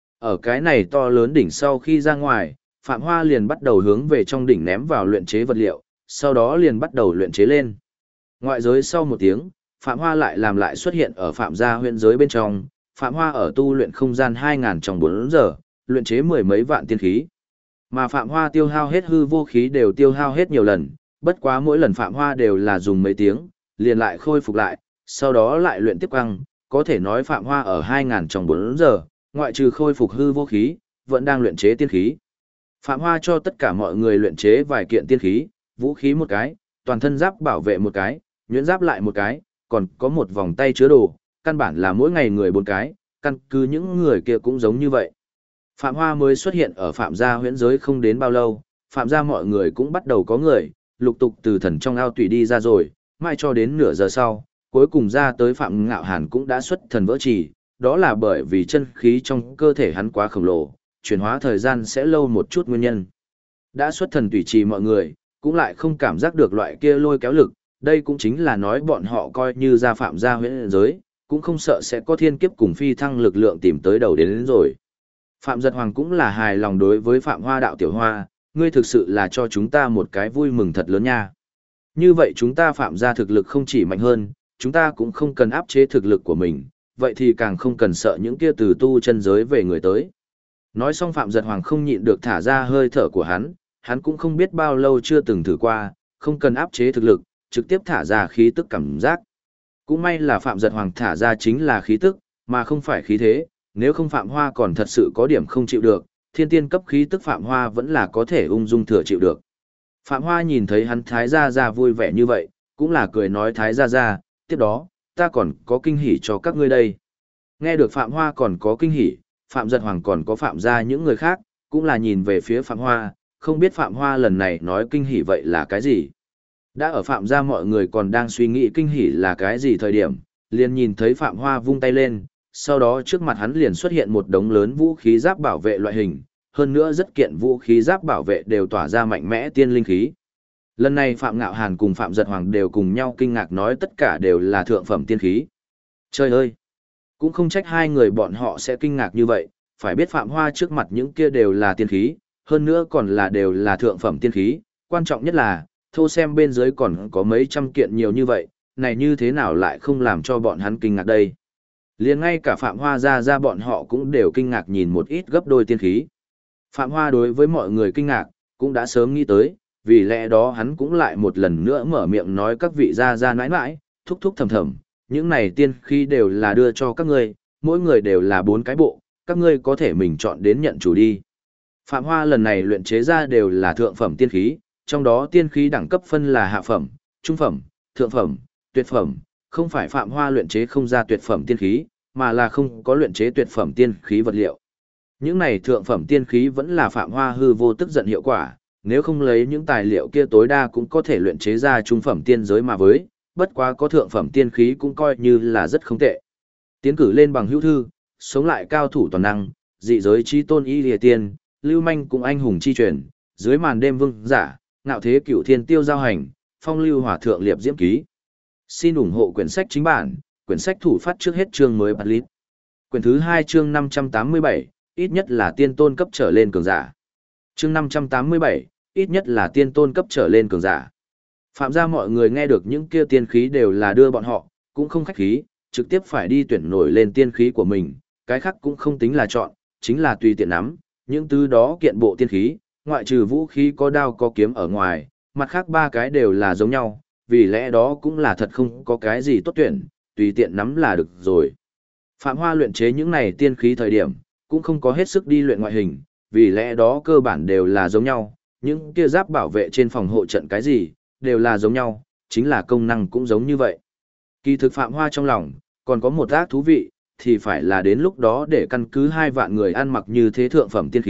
Ở cái này to lớn đỉnh sau khi ra ngoài, Phạm Hoa liền bắt đầu hướng về trong đỉnh ném vào luyện chế vật liệu, sau đó liền bắt đầu luyện chế lên. Ngoại giới sau một tiếng, Phạm Hoa lại xuất hiện ở Phạm gia huyện giới bên trong, Phạm Hoa ở tu luyện không gian 2.000 trong 4 giờ, luyện chế 10 mấy vạn tiên khí. Mà Phạm Hoa tiêu hao hết hư vô khí đều tiêu hao hết nhiều lần, bất quá mỗi lần Phạm Hoa đều là dùng mấy tiếng, liền lại khôi phục lại, sau đó lại luyện tiếp căng, có thể nói Phạm Hoa ở 2.000 trong 4 giờ, ngoại trừ khôi phục hư vô khí, vẫn đang luyện chế tiên khí. Phạm Hoa cho tất cả mọi người luyện chế vài kiện tiên khí, vũ khí một cái, toàn thân giáp bảo vệ một cái, nhuyễn giáp lại một cái, còn có một vòng tay chứa đồ, căn bản là mỗi ngày người 4 cái, căn cứ những người kia cũng giống như vậy. Phạm Hoa mới xuất hiện ở Phạm gia huyễn giới không đến bao lâu, Phạm gia mọi người cũng bắt đầu có người, lục tục từ thần trong ao tùy đi ra rồi, mai cho đến nửa giờ sau, cuối cùng ra tới Phạm Ngạo Hàn cũng đã xuất thần vỡ trì, đó là bởi vì chân khí trong cơ thể hắn quá khổng lồ, chuyển hóa thời gian sẽ lâu một chút nguyên nhân. Đã xuất thần tùy trì mọi người, cũng lại không cảm giác được loại kia lôi kéo lực, đây cũng chính là nói bọn họ coi như ra Phạm gia huyễn giới, cũng không sợ sẽ có thiên kiếp cùng phi thăng lực lượng tìm tới đầu đến rồi. Phạm Giật Hoàng cũng là hài lòng đối với Phạm Hoa đạo tiểu hoa, ngươi thực sự là cho chúng ta một cái vui mừng thật lớn nha. Như vậy chúng ta Phạm gia thực lực không chỉ mạnh hơn, chúng ta cũng không cần áp chế thực lực của mình, vậy thì càng không cần sợ những kia từ tu chân giới về người tới. Nói xong Phạm Giật Hoàng không nhịn được thả ra hơi thở của hắn cũng không biết bao lâu chưa từng thử qua, không cần áp chế thực lực, trực tiếp thả ra khí tức cảm giác. Cũng may là Phạm Giật Hoàng thả ra chính là khí tức, mà không phải khí thế, nếu không Phạm Hoa còn thật sự có điểm không chịu được, thiên tiên cấp khí tức Phạm Hoa vẫn là có thể ung dung thừa chịu được. Phạm Hoa nhìn thấy hắn Thái Gia Gia vui vẻ như vậy, cũng là cười nói Thái Gia Gia, tiếp đó, ta còn có kinh hỉ cho các ngươi đây. Nghe được Phạm Hoa còn có kinh hỉ, Phạm Giật Hoàng còn có Phạm gia những người khác, cũng là nhìn về phía Phạm Hoa, không biết Phạm Hoa lần này nói kinh hỉ vậy là cái gì. Đã ở Phạm gia mọi người còn đang suy nghĩ kinh hỉ là cái gì thời điểm, liền nhìn thấy Phạm Hoa vung tay lên, sau đó trước mặt hắn liền xuất hiện một đống lớn vũ khí giáp bảo vệ loại hình, hơn nữa rất kiện vũ khí giáp bảo vệ đều tỏa ra mạnh mẽ tiên linh khí. Lần này Phạm Ngạo Hàn cùng Phạm Giật Hoàng đều cùng nhau kinh ngạc nói tất cả đều là thượng phẩm tiên khí. Trời ơi! Cũng không trách hai người bọn họ sẽ kinh ngạc như vậy, phải biết Phạm Hoa trước mặt những kia đều là tiên khí, hơn nữa còn là đều là thượng phẩm tiên khí, quan trọng nhất là, thô xem bên dưới còn có mấy trăm kiện nhiều như vậy, này như thế nào lại không làm cho bọn hắn kinh ngạc đây. Liền ngay cả Phạm Hoa ra bọn họ cũng đều kinh ngạc nhìn một ít gấp đôi tiên khí. Phạm Hoa đối với mọi người kinh ngạc, cũng đã sớm nghĩ tới, vì lẽ đó hắn cũng lại một lần nữa mở miệng nói các vị ra nãi nãi, thúc thúc thầm thầm, những này tiên khí đều là đưa cho các ngươi, mỗi người đều là 4 cái bộ, các ngươi có thể mình chọn đến nhận chủ đi. Phạm Hoa lần này luyện chế ra đều là thượng phẩm tiên khí, trong đó tiên khí đẳng cấp phân là hạ phẩm, trung phẩm, thượng phẩm, tuyệt phẩm, không phải Phạm Hoa luyện chế không ra tuyệt phẩm tiên khí, mà là không có luyện chế tuyệt phẩm tiên khí vật liệu. Những này thượng phẩm tiên khí vẫn là Phạm Hoa hư vô tức giận hiệu quả, nếu không lấy những tài liệu kia tối đa cũng có thể luyện chế ra trung phẩm tiên giới mà với, bất quá có thượng phẩm tiên khí cũng coi như là rất không tệ. Tiến cử lên bằng hữu thư, sống lại cao thủ toàn năng, dị giới chi tôn y lìa tiên, lưu manh cũng anh hùng chi truyền, dưới màn đêm vương giả, ngạo thế cửu thiên tiêu giao hành, phong lưu hỏa thượng liệp diễm ký. Xin ủng hộ quyển sách chính bản, quyển sách thủ phát trước hết chương mới bật lít. Quyển thứ 2 chương 587, ít nhất là tiên tôn cấp trở lên cường giả. Chương 587, ít nhất là tiên tôn cấp trở lên cường giả. Phạm gia mọi người nghe được những kia tiên khí đều là đưa bọn họ, cũng không khách khí, trực tiếp phải đi tuyển nổi lên tiên khí của mình, cái khác cũng không tính là chọn, chính là tùy tiện nắm, những thứ đó kiện bộ tiên khí, ngoại trừ vũ khí có đao có kiếm ở ngoài, mặt khác 3 cái đều là giống nhau, vì lẽ đó cũng là thật không có cái gì tốt tuyển, tùy tiện nắm là được rồi. Phạm Hoa luyện chế những này tiên khí thời điểm, cũng không có hết sức đi luyện ngoại hình, vì lẽ đó cơ bản đều là giống nhau, những kia giáp bảo vệ trên phòng hộ trận cái gì, đều là giống nhau, chính là công năng cũng giống như vậy. Kỳ thực Phạm Hoa trong lòng, còn có một ác thú vị, thì phải là đến lúc đó để căn cứ 2 vạn người ăn mặc như thế thượng phẩm tiên khí,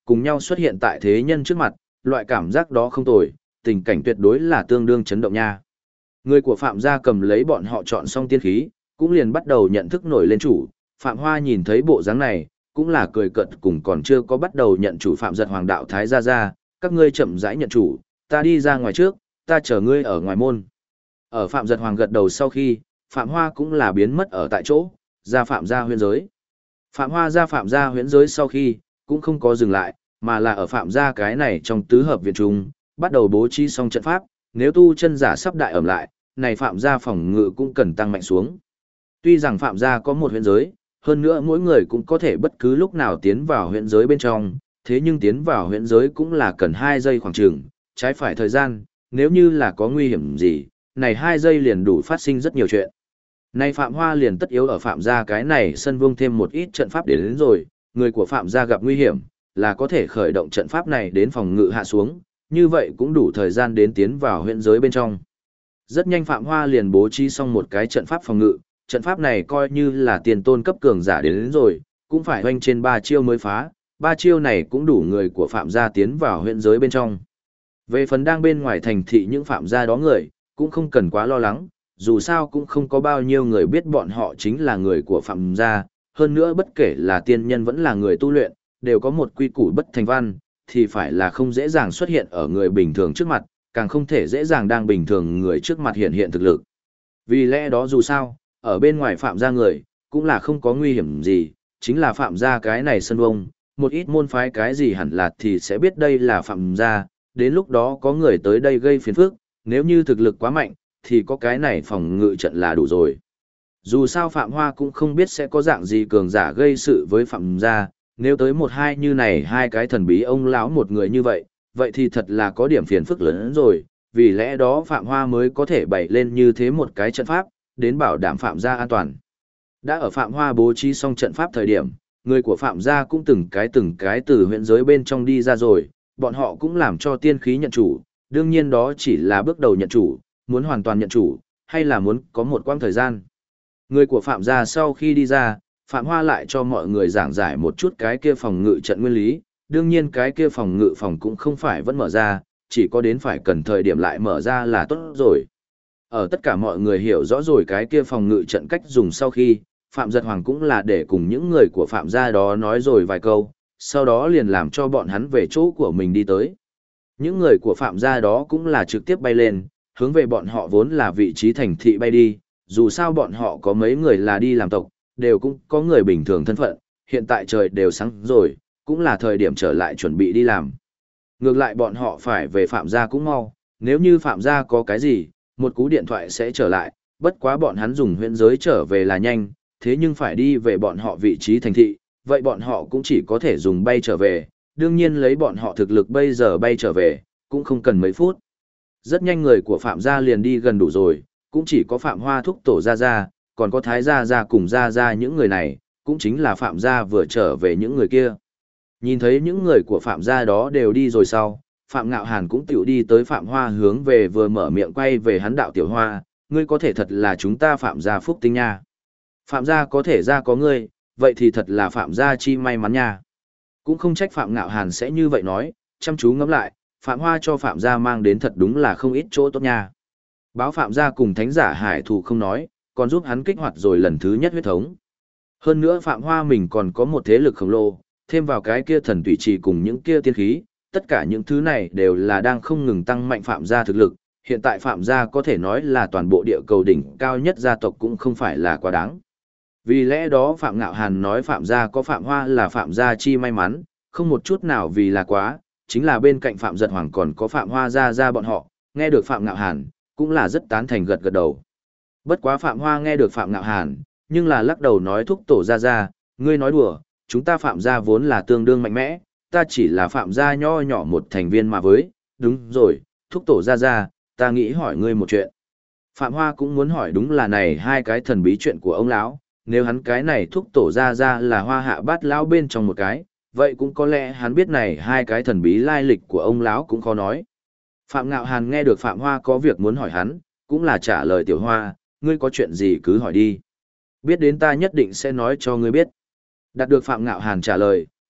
cùng nhau xuất hiện tại thế nhân trước mặt, loại cảm giác đó không tồi, tình cảnh tuyệt đối là tương đương chấn động nha. Người của Phạm gia cầm lấy bọn họ chọn xong tiên khí, cũng liền bắt đầu nhận thức nổi lên chủ, Phạm Hoa nhìn thấy bộ dáng này, cũng là cười cợt cùng còn chưa có bắt đầu nhận chủ Phạm Giật Hoàng đạo thái gia gia, các ngươi chậm rãi nhận chủ, ta đi ra ngoài trước, ta chờ ngươi ở ngoài môn. Ở Phạm Giật Hoàng gật đầu sau khi, Phạm Hoa cũng là biến mất ở tại chỗ, ra Phạm gia huyễn giới. Phạm Hoa ra Phạm gia huyễn giới sau khi, cũng không có dừng lại, mà là ở Phạm gia cái này trong tứ hợp viện trung, bắt đầu bố trí xong trận pháp, nếu tu chân giả sắp đại ẩm lại, này Phạm gia phòng ngự cũng cần tăng mạnh xuống. Tuy rằng Phạm gia có một huyễn giới, hơn nữa mỗi người cũng có thể bất cứ lúc nào tiến vào huyễn giới bên trong, thế nhưng tiến vào huyễn giới cũng là cần 2 giây khoảng chừng, trái phải thời gian, nếu như là có nguy hiểm gì, này 2 giây liền đủ phát sinh rất nhiều chuyện. Này Phạm Hoa liền tất yếu ở Phạm gia cái này sân vương thêm một ít trận pháp đến rồi, người của Phạm gia gặp nguy hiểm, là có thể khởi động trận pháp này đến phòng ngự hạ xuống, như vậy cũng đủ thời gian đến tiến vào huyễn giới bên trong. Rất nhanh Phạm Hoa liền bố trí xong một cái trận pháp phòng ngự, trận pháp này coi như là tiền tôn cấp cường giả đến rồi, cũng phải hoanh trên 3 chiêu mới phá, 3 chiêu này cũng đủ người của Phạm gia tiến vào huyễn giới bên trong. Về phần đang bên ngoài thành thị những Phạm gia đó người, cũng không cần quá lo lắng, dù sao cũng không có bao nhiêu người biết bọn họ chính là người của Phạm gia, hơn nữa bất kể là tiên nhân vẫn là người tu luyện, đều có một quy củ bất thành văn, thì phải là không dễ dàng xuất hiện ở người bình thường trước mặt, càng không thể dễ dàng đang bình thường người trước mặt hiện hiện thực lực. Vì lẽ đó dù sao, ở bên ngoài Phạm gia người, cũng là không có nguy hiểm gì, chính là Phạm gia cái này sân vông, một ít môn phái cái gì hẳn là thì sẽ biết đây là Phạm gia, đến lúc đó có người tới đây gây phiền phức, nếu như thực lực quá mạnh, thì có cái này phòng ngự trận là đủ rồi. Dù sao Phạm Hoa cũng không biết sẽ có dạng gì cường giả gây sự với Phạm gia, nếu tới một hai như này hai cái thần bí ông lão một người như vậy, vậy thì thật là có điểm phiền phức lớn hơn rồi, vì lẽ đó Phạm Hoa mới có thể bày lên như thế một cái trận pháp, đến bảo đảm Phạm gia an toàn. Đã ở Phạm Hoa bố trí xong trận pháp thời điểm, người của Phạm gia cũng từng cái từ huyện giới bên trong đi ra rồi, bọn họ cũng làm cho tiên khí nhận chủ, đương nhiên đó chỉ là bước đầu nhận chủ, muốn hoàn toàn nhận chủ, hay là muốn có một quãng thời gian. Người của Phạm gia sau khi đi ra, Phạm Hoa lại cho mọi người giảng giải một chút cái kia phòng ngự trận nguyên lý, đương nhiên cái kia phòng ngự phòng cũng không phải vẫn mở ra, chỉ có đến phải cần thời điểm lại mở ra là tốt rồi. Ở tất cả mọi người hiểu rõ rồi cái kia phòng ngự trận cách dùng sau khi, Phạm Giật Hoàng cũng là để cùng những người của Phạm gia đó nói rồi vài câu, sau đó liền làm cho bọn hắn về chỗ của mình đi tới. Những người của Phạm gia đó cũng là trực tiếp bay lên, hướng về bọn họ vốn là vị trí thành thị bay đi, dù sao bọn họ có mấy người là đi làm tộc, đều cũng có người bình thường thân phận, hiện tại trời đều sáng rồi, cũng là thời điểm trở lại chuẩn bị đi làm. Ngược lại bọn họ phải về Phạm gia cũng mau, nếu như Phạm gia có cái gì, một cú điện thoại sẽ trở lại, bất quá bọn hắn dùng huyễn giới trở về là nhanh, thế nhưng phải đi về bọn họ vị trí thành thị, vậy bọn họ cũng chỉ có thể dùng bay trở về, đương nhiên lấy bọn họ thực lực bây giờ bay trở về, cũng không cần mấy phút. Rất nhanh người của Phạm gia liền đi gần đủ rồi, cũng chỉ có Phạm Hoa thúc tổ gia, còn có Thái gia cùng gia những người này, cũng chính là Phạm gia vừa trở về những người kia. Nhìn thấy những người của Phạm gia đó đều đi rồi sau, Phạm Ngạo Hàn cũng tiểu đi tới Phạm Hoa hướng về vừa mở miệng quay về hắn đạo tiểu Hoa, ngươi có thể thật là chúng ta Phạm gia phúc tinh nha. Phạm gia có thể ra có ngươi, vậy thì thật là Phạm gia chi may mắn nha. Cũng không trách Phạm Ngạo Hàn sẽ như vậy nói, chăm chú ngẫm lại, Phạm Hoa cho Phạm gia mang đến thật đúng là không ít chỗ tốt nha. Báo Phạm gia cùng thánh giả hải thủ không nói, còn giúp hắn kích hoạt rồi lần thứ nhất huyết thống. Hơn nữa Phạm Hoa mình còn có một thế lực khổng lồ, thêm vào cái kia thần tùy trì cùng những kia tiên khí, tất cả những thứ này đều là đang không ngừng tăng mạnh Phạm gia thực lực. Hiện tại Phạm gia có thể nói là toàn bộ địa cầu đỉnh cao nhất gia tộc cũng không phải là quá đáng. Vì lẽ đó Phạm Ngạo Hàn nói Phạm gia có Phạm Hoa là Phạm gia chi may mắn, không một chút nào vì là quá, chính là bên cạnh Phạm Giật Hoàng còn có Phạm Hoa gia bọn họ, nghe được Phạm Ngạo Hàn, cũng là rất tán thành gật gật đầu. Bất quá Phạm Hoa nghe được Phạm Ngạo Hàn, nhưng là lắc đầu nói thúc tổ gia, ngươi nói đùa, chúng ta Phạm gia vốn là tương đương mạnh mẽ, ta chỉ là Phạm gia nho nhỏ một thành viên mà với, đúng rồi, thúc tổ gia, ta nghĩ hỏi ngươi một chuyện. Phạm Hoa cũng muốn hỏi đúng là này hai cái thần bí chuyện của ông lão, nếu hắn cái này thúc tổ gia là Hoa Hạ Bát lão bên trong một cái, vậy cũng có lẽ hắn biết này hai cái thần bí lai lịch của ông lão cũng khó nói. Phạm Ngạo Hàn nghe được Phạm Hoa có việc muốn hỏi hắn, cũng là trả lời tiểu Hoa, ngươi có chuyện gì cứ hỏi đi. Biết đến ta nhất định sẽ nói cho ngươi biết. Đạt được Phạm Ngạo Hàn trả lời,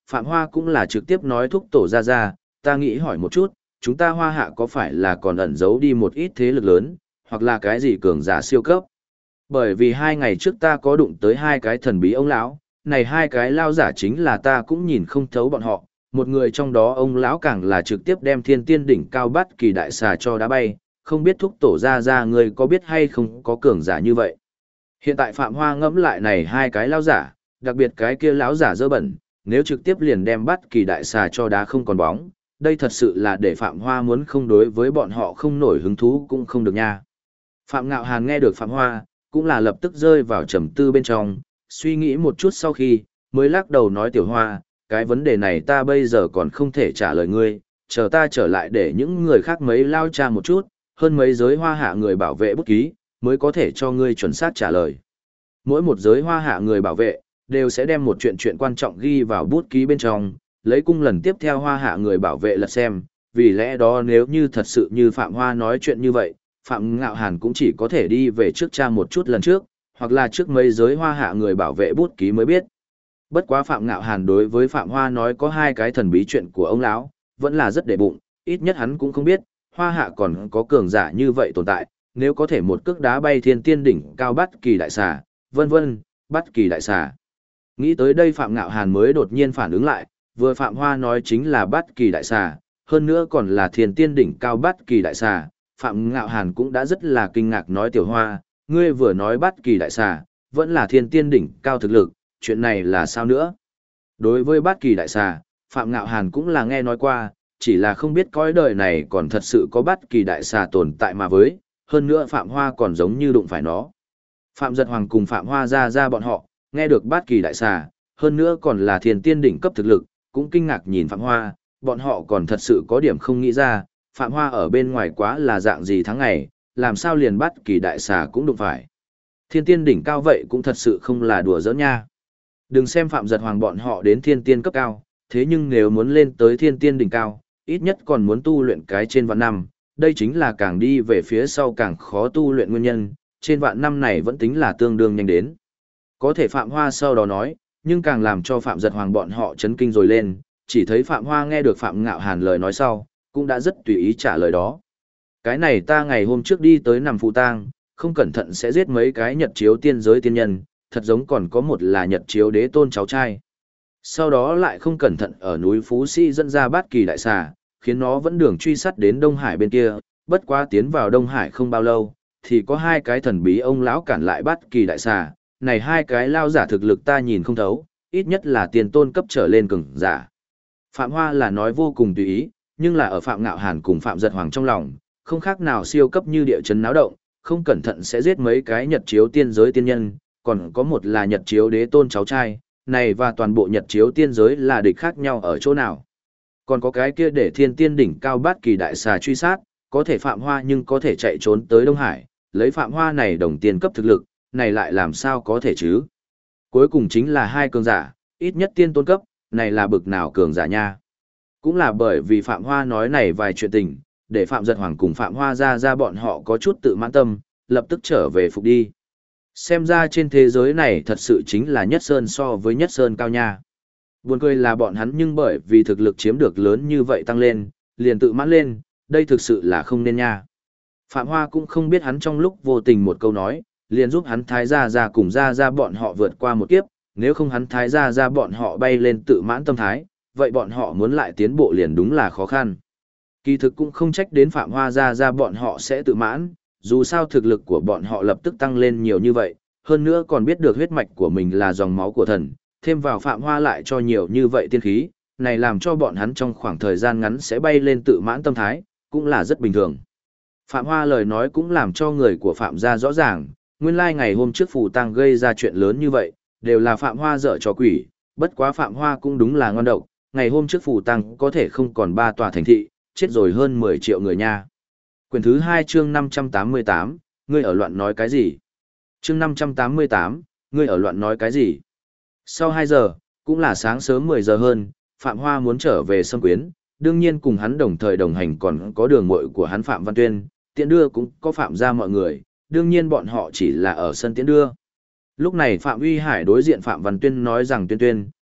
Phạm Hoa cũng là trực tiếp nói thúc tổ ra, ta nghĩ hỏi một chút, chúng ta Hoa Hạ có phải là còn ẩn giấu đi một ít thế lực lớn, hoặc là cái gì cường giả siêu cấp? Bởi vì 2 ngày trước ta có đụng tới 2 cái thần bí ông lão, này 2 cái lao giả chính là ta cũng nhìn không thấu bọn họ, một người trong đó ông lão càng là trực tiếp đem thiên tiên đỉnh cao bắt kỳ đại xà cho đá bay, không biết thúc tổ ra người có biết hay không có cường giả như vậy. Hiện tại Phạm Hoa ngẫm lại này 2 cái lao giả, đặc biệt cái kia lão giả dơ bẩn, nếu trực tiếp liền đem bắt kỳ đại xà cho đá không còn bóng, đây thật sự là để Phạm Hoa muốn không đối với bọn họ không nổi hứng thú cũng không được nha. Phạm Ngạo Hàn nghe được Phạm Hoa, cũng là lập tức rơi vào trầm tư bên trong, suy nghĩ một chút sau khi, mới lắc đầu nói Tiểu Hoa, cái vấn đề này ta bây giờ còn không thể trả lời ngươi, chờ ta trở lại để những người khác mấy lao tra một chút, hơn mấy giới Hoa Hạ người bảo vệ bút ký, mới có thể cho ngươi chuẩn xác trả lời. Mỗi một giới Hoa Hạ người bảo vệ, đều sẽ đem một chuyện quan trọng ghi vào bút ký bên trong, lấy cung lần tiếp theo Hoa Hạ người bảo vệ lật xem, vì lẽ đó nếu như thật sự như Phạm Hoa nói chuyện như vậy, Phạm Ngạo Hàn cũng chỉ có thể đi về trước tra một chút lần trước, hoặc là trước mấy giới Hoa Hạ người bảo vệ bút ký mới biết. Bất quá Phạm Ngạo Hàn đối với Phạm Hoa nói có 2 cái thần bí chuyện của ông lão, vẫn là rất để bụng, ít nhất hắn cũng không biết, Hoa Hạ còn có cường giả như vậy tồn tại, nếu có thể một cước đá bay thiên tiên đỉnh cao bắt kỳ đại xà, vân vân, bắt kỳ đại xà. Nghĩ tới đây Phạm Ngạo Hàn mới đột nhiên phản ứng lại, vừa Phạm Hoa nói chính là bắt kỳ đại xà, hơn nữa còn là thiên tiên đỉnh cao bắt kỳ đại xà, Phạm Ngạo Hàn cũng đã rất là kinh ngạc nói Tiểu Hoa, ngươi vừa nói bắt kỳ đại xà, vẫn là thiên tiên đỉnh cao thực lực, chuyện này là sao nữa? Đối với bắt kỳ đại xà, Phạm Ngạo Hàn cũng là nghe nói qua, chỉ là không biết cõi đời này còn thật sự có bắt kỳ đại xà tồn tại mà với, hơn nữa Phạm Hoa còn giống như đụng phải nó. Phạm Giật Hoàng cùng Phạm Hoa ra bọn họ, nghe được bắt kỳ đại xà, hơn nữa còn là thiên tiên đỉnh cấp thực lực, cũng kinh ngạc nhìn Phạm Hoa, bọn họ còn thật sự có điểm không nghĩ ra, Phạm Hoa ở bên ngoài quá là dạng gì tháng ngày, làm sao liền bắt kỳ đại xà cũng đụng phải. Thiên tiên đỉnh cao vậy cũng thật sự không là đùa giỡn nha. Đừng xem Phạm Giật Hoàng bọn họ đến thiên tiên cấp cao, thế nhưng nếu muốn lên tới thiên tiên đỉnh cao, ít nhất còn muốn tu luyện cái trên vạn năm, đây chính là càng đi về phía sau càng khó tu luyện nguyên nhân, trên vạn năm này vẫn tính là tương đương nhanh đến. Có thể Phạm Hoa sau đó nói, nhưng càng làm cho Phạm Giật Hoàng bọn họ chấn kinh rồi lên, chỉ thấy Phạm Hoa nghe được Phạm Ngạo Hàn lời nói sau, cũng đã rất tùy ý trả lời đó. Cái này ta ngày hôm trước đi tới nằm phụ tang, không cẩn thận sẽ giết mấy cái Nhật chiếu tiên giới tiên nhân, thật giống còn có một là Nhật chiếu đế tôn cháu trai. Sau đó lại không cẩn thận ở núi Phú Sĩ dẫn ra bát kỳ đại xà, khiến nó vẫn đường truy sát đến Đông Hải bên kia, bất quá tiến vào Đông Hải không bao lâu, thì có 2 cái thần bí ông lão cản lại bát kỳ đại xà, này 2 cái lao giả thực lực ta nhìn không thấu, ít nhất là tiền tôn cấp trở lên cường giả. Phạm Hoa là nói vô cùng tùy ý, nhưng là ở Phạm Ngạo Hàn cùng Phạm Giật Hoàng trong lòng, không khác nào siêu cấp như địa chấn náo động, không cẩn thận sẽ giết mấy cái Nhật chiếu tiên giới tiên nhân, còn có một là Nhật chiếu đế tôn cháu trai, này và toàn bộ Nhật chiếu tiên giới là địch khác nhau ở chỗ nào. Còn có cái kia để thiên tiên đỉnh cao bát kỳ đại xà truy sát, có thể Phạm Hoa nhưng có thể chạy trốn tới Đông Hải, lấy Phạm Hoa này đồng tiền cấp thực lực, này lại làm sao có thể chứ. Cuối cùng chính là 2 cường giả, ít nhất tiên tôn cấp, này là bực nào cường giả nha. Cũng là bởi vì Phạm Hoa nói này vài chuyện tình, để Phạm Giật Hoàng cùng Phạm Hoa ra bọn họ có chút tự mãn tâm, lập tức trở về phục đi. Xem ra trên thế giới này thật sự chính là nhất sơn so với nhất sơn cao nha. Buồn cười là bọn hắn nhưng bởi vì thực lực chiếm được lớn như vậy tăng lên, liền tự mãn lên, đây thực sự là không nên nha. Phạm Hoa cũng không biết hắn trong lúc vô tình một câu nói, liền giúp hắn thái gia cùng ra bọn họ vượt qua một kiếp, nếu không hắn thái gia bọn họ bay lên tự mãn tâm thái, vậy bọn họ muốn lại tiến bộ liền đúng là khó khăn. Kỳ thực cũng không trách đến Phạm Hoa ra bọn họ sẽ tự mãn, dù sao thực lực của bọn họ lập tức tăng lên nhiều như vậy, hơn nữa còn biết được huyết mạch của mình là dòng máu của thần, thêm vào Phạm Hoa lại cho nhiều như vậy tiên khí, này làm cho bọn hắn trong khoảng thời gian ngắn sẽ bay lên tự mãn tâm thái, cũng là rất bình thường. Phạm Hoa lời nói cũng làm cho người của Phạm gia rõ ràng, nguyên lai ngày hôm trước Phù Tăng gây ra chuyện lớn như vậy, đều là Phạm Hoa dở trò quỷ, bất quá Phạm Hoa cũng đúng là ngon độc, ngày hôm trước Phù Tăng có thể không còn 3 tòa thành thị, chết rồi hơn 10 triệu người nha. Quyển thứ 2 chương 588, ngươi ở loạn nói cái gì? Chương 588, ngươi ở loạn nói cái gì? Sau 2 giờ, cũng là sáng sớm 10 giờ hơn, Phạm Hoa muốn trở về Sâm Quyến, đương nhiên cùng hắn đồng thời đồng hành còn có đường muội của hắn Phạm Văn Tuyên, tiễn đưa cũng có Phạm gia mọi người, đương nhiên bọn họ chỉ là ở sân tiễn đưa. Lúc này Phạm Uy Hải đối diện Phạm Văn Tuyên nói rằng Tuyên Tuyên,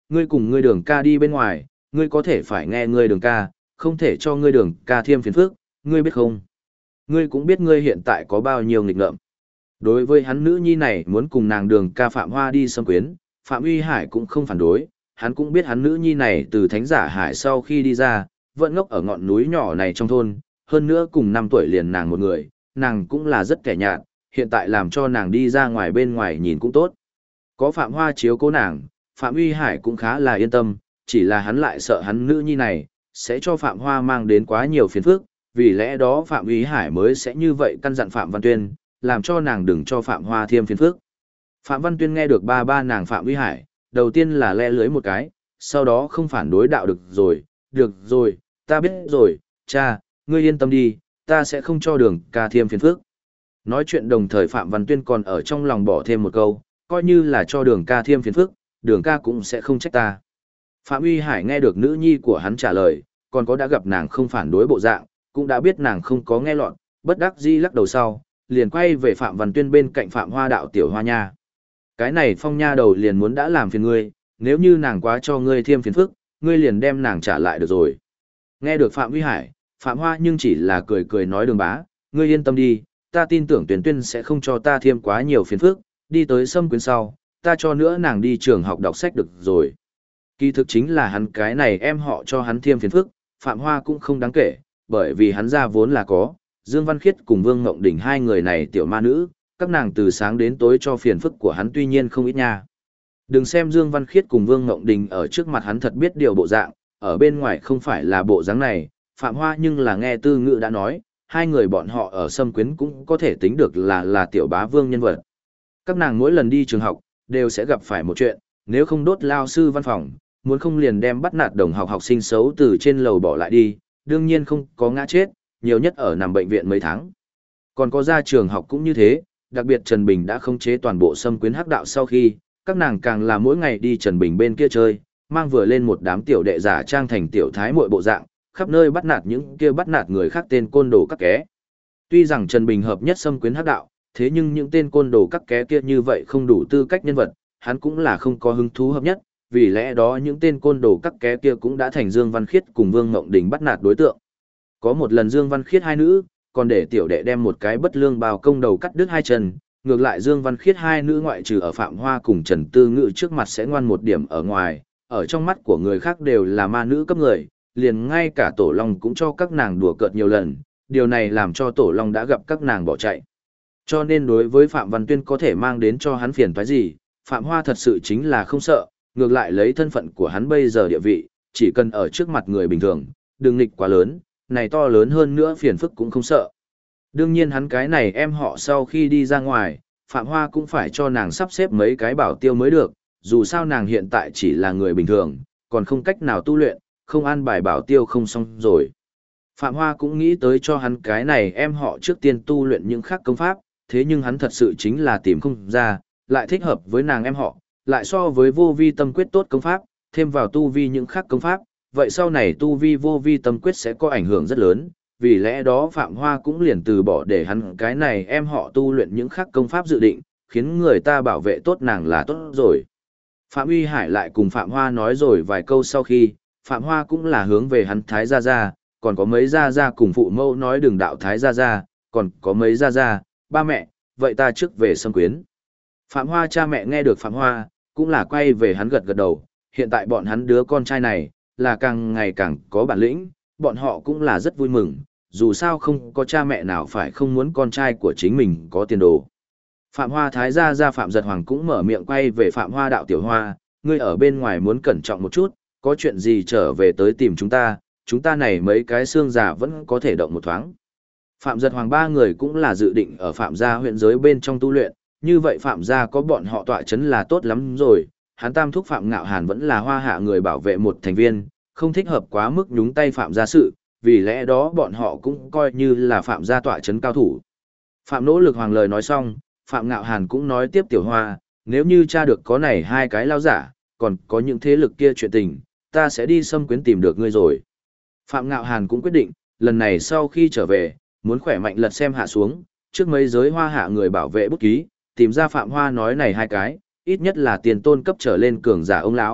ngươi cùng ngươi Đường ca đi bên ngoài, ngươi có thể phải nghe ngươi Đường ca, không thể cho ngươi Đường ca thêm phiền phức, ngươi biết không? Ngươi cũng biết ngươi hiện tại có bao nhiêu nghịch ngợm. Đối với hắn nữ nhi này muốn cùng nàng Đường ca Phạm Hoa đi xâm quyến, Phạm Uy Hải cũng không phản đối, hắn cũng biết hắn nữ nhi này từ thánh giả hải sau khi đi ra, vẫn ngốc ở ngọn núi nhỏ này trong thôn, hơn nữa cùng 5 tuổi liền nàng một người, nàng cũng là rất kẻ nhạt, hiện tại làm cho nàng đi ra ngoài bên ngoài nhìn cũng tốt. Có Phạm Hoa chiếu cố nàng, Phạm Uy Hải cũng khá là yên tâm, chỉ là hắn lại sợ hắn nữ nhi này, sẽ cho Phạm Hoa mang đến quá nhiều phiền phức, vì lẽ đó Phạm Uy Hải mới sẽ như vậy căn dặn Phạm Văn Tuyên, làm cho nàng đừng cho Phạm Hoa thêm phiền phức. Phạm Văn Tuyên nghe được ba nàng Phạm Uy Hải, đầu tiên là le lưới một cái, sau đó không phản đối đạo được rồi, ta biết rồi, cha, ngươi yên tâm đi, ta sẽ không cho Đường ca thêm phiền phức. Nói chuyện đồng thời Phạm Văn Tuyên còn ở trong lòng bỏ thêm một câu, coi như là cho Đường ca thêm phiền phức, Đường ca cũng sẽ không trách ta. Phạm Uy Hải nghe được nữ nhi của hắn trả lời, còn có đã gặp nàng không phản đối bộ dạng, cũng đã biết nàng không có nghe lọt, bất đắc dĩ lắc đầu sau, liền quay về Phạm Văn Tuyên bên cạnh Phạm Hoa đạo tiểu hoa nha. Cái này Phong nha đầu liền muốn đã làm phiền ngươi, nếu như nàng quá cho ngươi thêm phiền phức, ngươi liền đem nàng trả lại được rồi. Nghe được Phạm Uy Hải, Phạm Hoa nhưng chỉ là cười cười nói Đường bá, ngươi yên tâm đi, ta tin tưởng Tuyển Tuyên sẽ không cho ta thêm quá nhiều phiền phức, đi tới xâm quyến sau, ta cho nữa nàng đi trường học đọc sách được rồi. Kỳ thực chính là hắn cái này em họ cho hắn thêm phiền phức, Phạm Hoa cũng không đáng kể, bởi vì hắn ra vốn là có, Dương Văn Khiết cùng Vương Ngộng Đình hai người này tiểu ma nữ, các nàng từ sáng đến tối cho phiền phức của hắn tuy nhiên không ít nha. Đừng xem Dương Văn Khiết cùng Vương Ngộng Đình ở trước mặt hắn thật biết điều bộ dạng, ở bên ngoài không phải là bộ dáng này, Phạm Hoa nhưng là nghe Tư Ngữ đã nói, hai người bọn họ ở xâm quyến cũng có thể tính được là tiểu bá vương nhân vật. Các nàng mỗi lần đi trường học, đều sẽ gặp phải một chuyện, nếu không đốt lao sư văn phòng, muốn không liền đem bắt nạt đồng học học sinh xấu từ trên lầu bỏ lại đi, đương nhiên không có ngã chết, nhiều nhất ở nằm bệnh viện mấy tháng. Còn có ra trường học cũng như thế, đặc biệt Trần Bình đã khống chế toàn bộ xâm quyến hắc đạo sau khi, các nàng càng là mỗi ngày đi Trần Bình bên kia chơi, mang vừa lên một đám tiểu đệ giả trang thành tiểu thái muội bộ dạng, khắp nơi bắt nạt những kia bắt nạt người khác tên côn đồ các ké. Tuy rằng Trần Bình hợp nhất xâm quyến hắc đạo, thế nhưng những tên côn đồ các ké kia như vậy không đủ tư cách nhân vật, hắn cũng là không có hứng thú hợp nhất, vì lẽ đó những tên côn đồ các ké kia cũng đã thành Dương Văn Khiết cùng Vương Ngộng Đình bắt nạt đối tượng. Có một lần Dương Văn Khiết hai nữ, còn để tiểu đệ đem một cái bất lương bào công đầu cắt đứt hai chân, ngược lại Dương Văn Khiết hai nữ ngoại trừ ở Phạm Hoa cùng Trần Tư Ngự trước mặt sẽ ngoan một điểm ở ngoài, ở trong mắt của người khác đều là ma nữ cấp người, liền ngay cả Tổ Long cũng cho các nàng đùa cợt nhiều lần, điều này làm cho Tổ Long đã gặp các nàng bỏ chạy. Cho nên đối với Phạm Văn Tuyên có thể mang đến cho hắn phiền toái gì, Phạm Hoa thật sự chính là không sợ, ngược lại lấy thân phận của hắn bây giờ địa vị, chỉ cần ở trước mặt người bình thường, đừng nghịch quá lớn, này to lớn hơn nữa phiền phức cũng không sợ. Đương nhiên hắn cái này em họ sau khi đi ra ngoài, Phạm Hoa cũng phải cho nàng sắp xếp mấy cái bảo tiêu mới được, dù sao nàng hiện tại chỉ là người bình thường, còn không cách nào tu luyện, không an bài bảo tiêu không xong rồi. Phạm Hoa cũng nghĩ tới cho hắn cái này em họ trước tiên tu luyện những khác công pháp, thế nhưng hắn thật sự chính là tìm không ra, lại thích hợp với nàng em họ, lại so với vô vi tâm quyết tốt công pháp, thêm vào tu vi những khác công pháp, vậy sau này tu vi vô vi tâm quyết sẽ có ảnh hưởng rất lớn, vì lẽ đó Phạm Hoa cũng liền từ bỏ để hắn cái này em họ tu luyện những khác công pháp dự định, khiến người ta bảo vệ tốt nàng là tốt rồi. Phạm Uy Hải lại cùng Phạm Hoa nói rồi vài câu sau khi, Phạm Hoa cũng là hướng về hắn Thái Gia Gia, còn có mấy Gia Gia cùng phụ mẫu nói đường đạo Thái Gia Gia, còn có mấy Gia Gia, ba mẹ, vậy ta trước về xâm quyến. Phạm Hoa cha mẹ nghe được Phạm Hoa, cũng là quay về hắn gật gật đầu, hiện tại bọn hắn đứa con trai này, là càng ngày càng có bản lĩnh, bọn họ cũng là rất vui mừng, dù sao không có cha mẹ nào phải không muốn con trai của chính mình có tiền đồ. Phạm Hoa Thái Gia Gia Phạm Giật Hoàng cũng mở miệng quay về Phạm Hoa đạo tiểu hoa, ngươi ở bên ngoài muốn cẩn trọng một chút, có chuyện gì trở về tới tìm chúng ta này mấy cái xương già vẫn có thể động một thoáng. Phạm Giật Hoàng ba người cũng là dự định ở Phạm gia huyện giới bên trong tu luyện, như vậy Phạm gia có bọn họ tọa chấn là tốt lắm rồi, hắn tam thúc Phạm Ngạo Hàn vẫn là hoa hạ người bảo vệ một thành viên, không thích hợp quá mức nhúng tay Phạm gia sự, vì lẽ đó bọn họ cũng coi như là Phạm gia tọa chấn cao thủ. Phạm Nỗ Lực Hoàng lời nói xong, Phạm Ngạo Hàn cũng nói tiếp tiểu hoa, nếu như tra được có này hai cái lao giả, còn có những thế lực kia chuyện tình, ta sẽ đi xâm quyến tìm được ngươi rồi. Phạm Ngạo Hàn cũng quyết định, lần này sau khi trở về, muốn khỏe mạnh lật xem hạ xuống, trước mấy giới hoa hạ người bảo vệ bút ký, tìm ra Phạm Hoa nói này hai cái, ít nhất là tiền tôn cấp trở lên cường giả ông lão,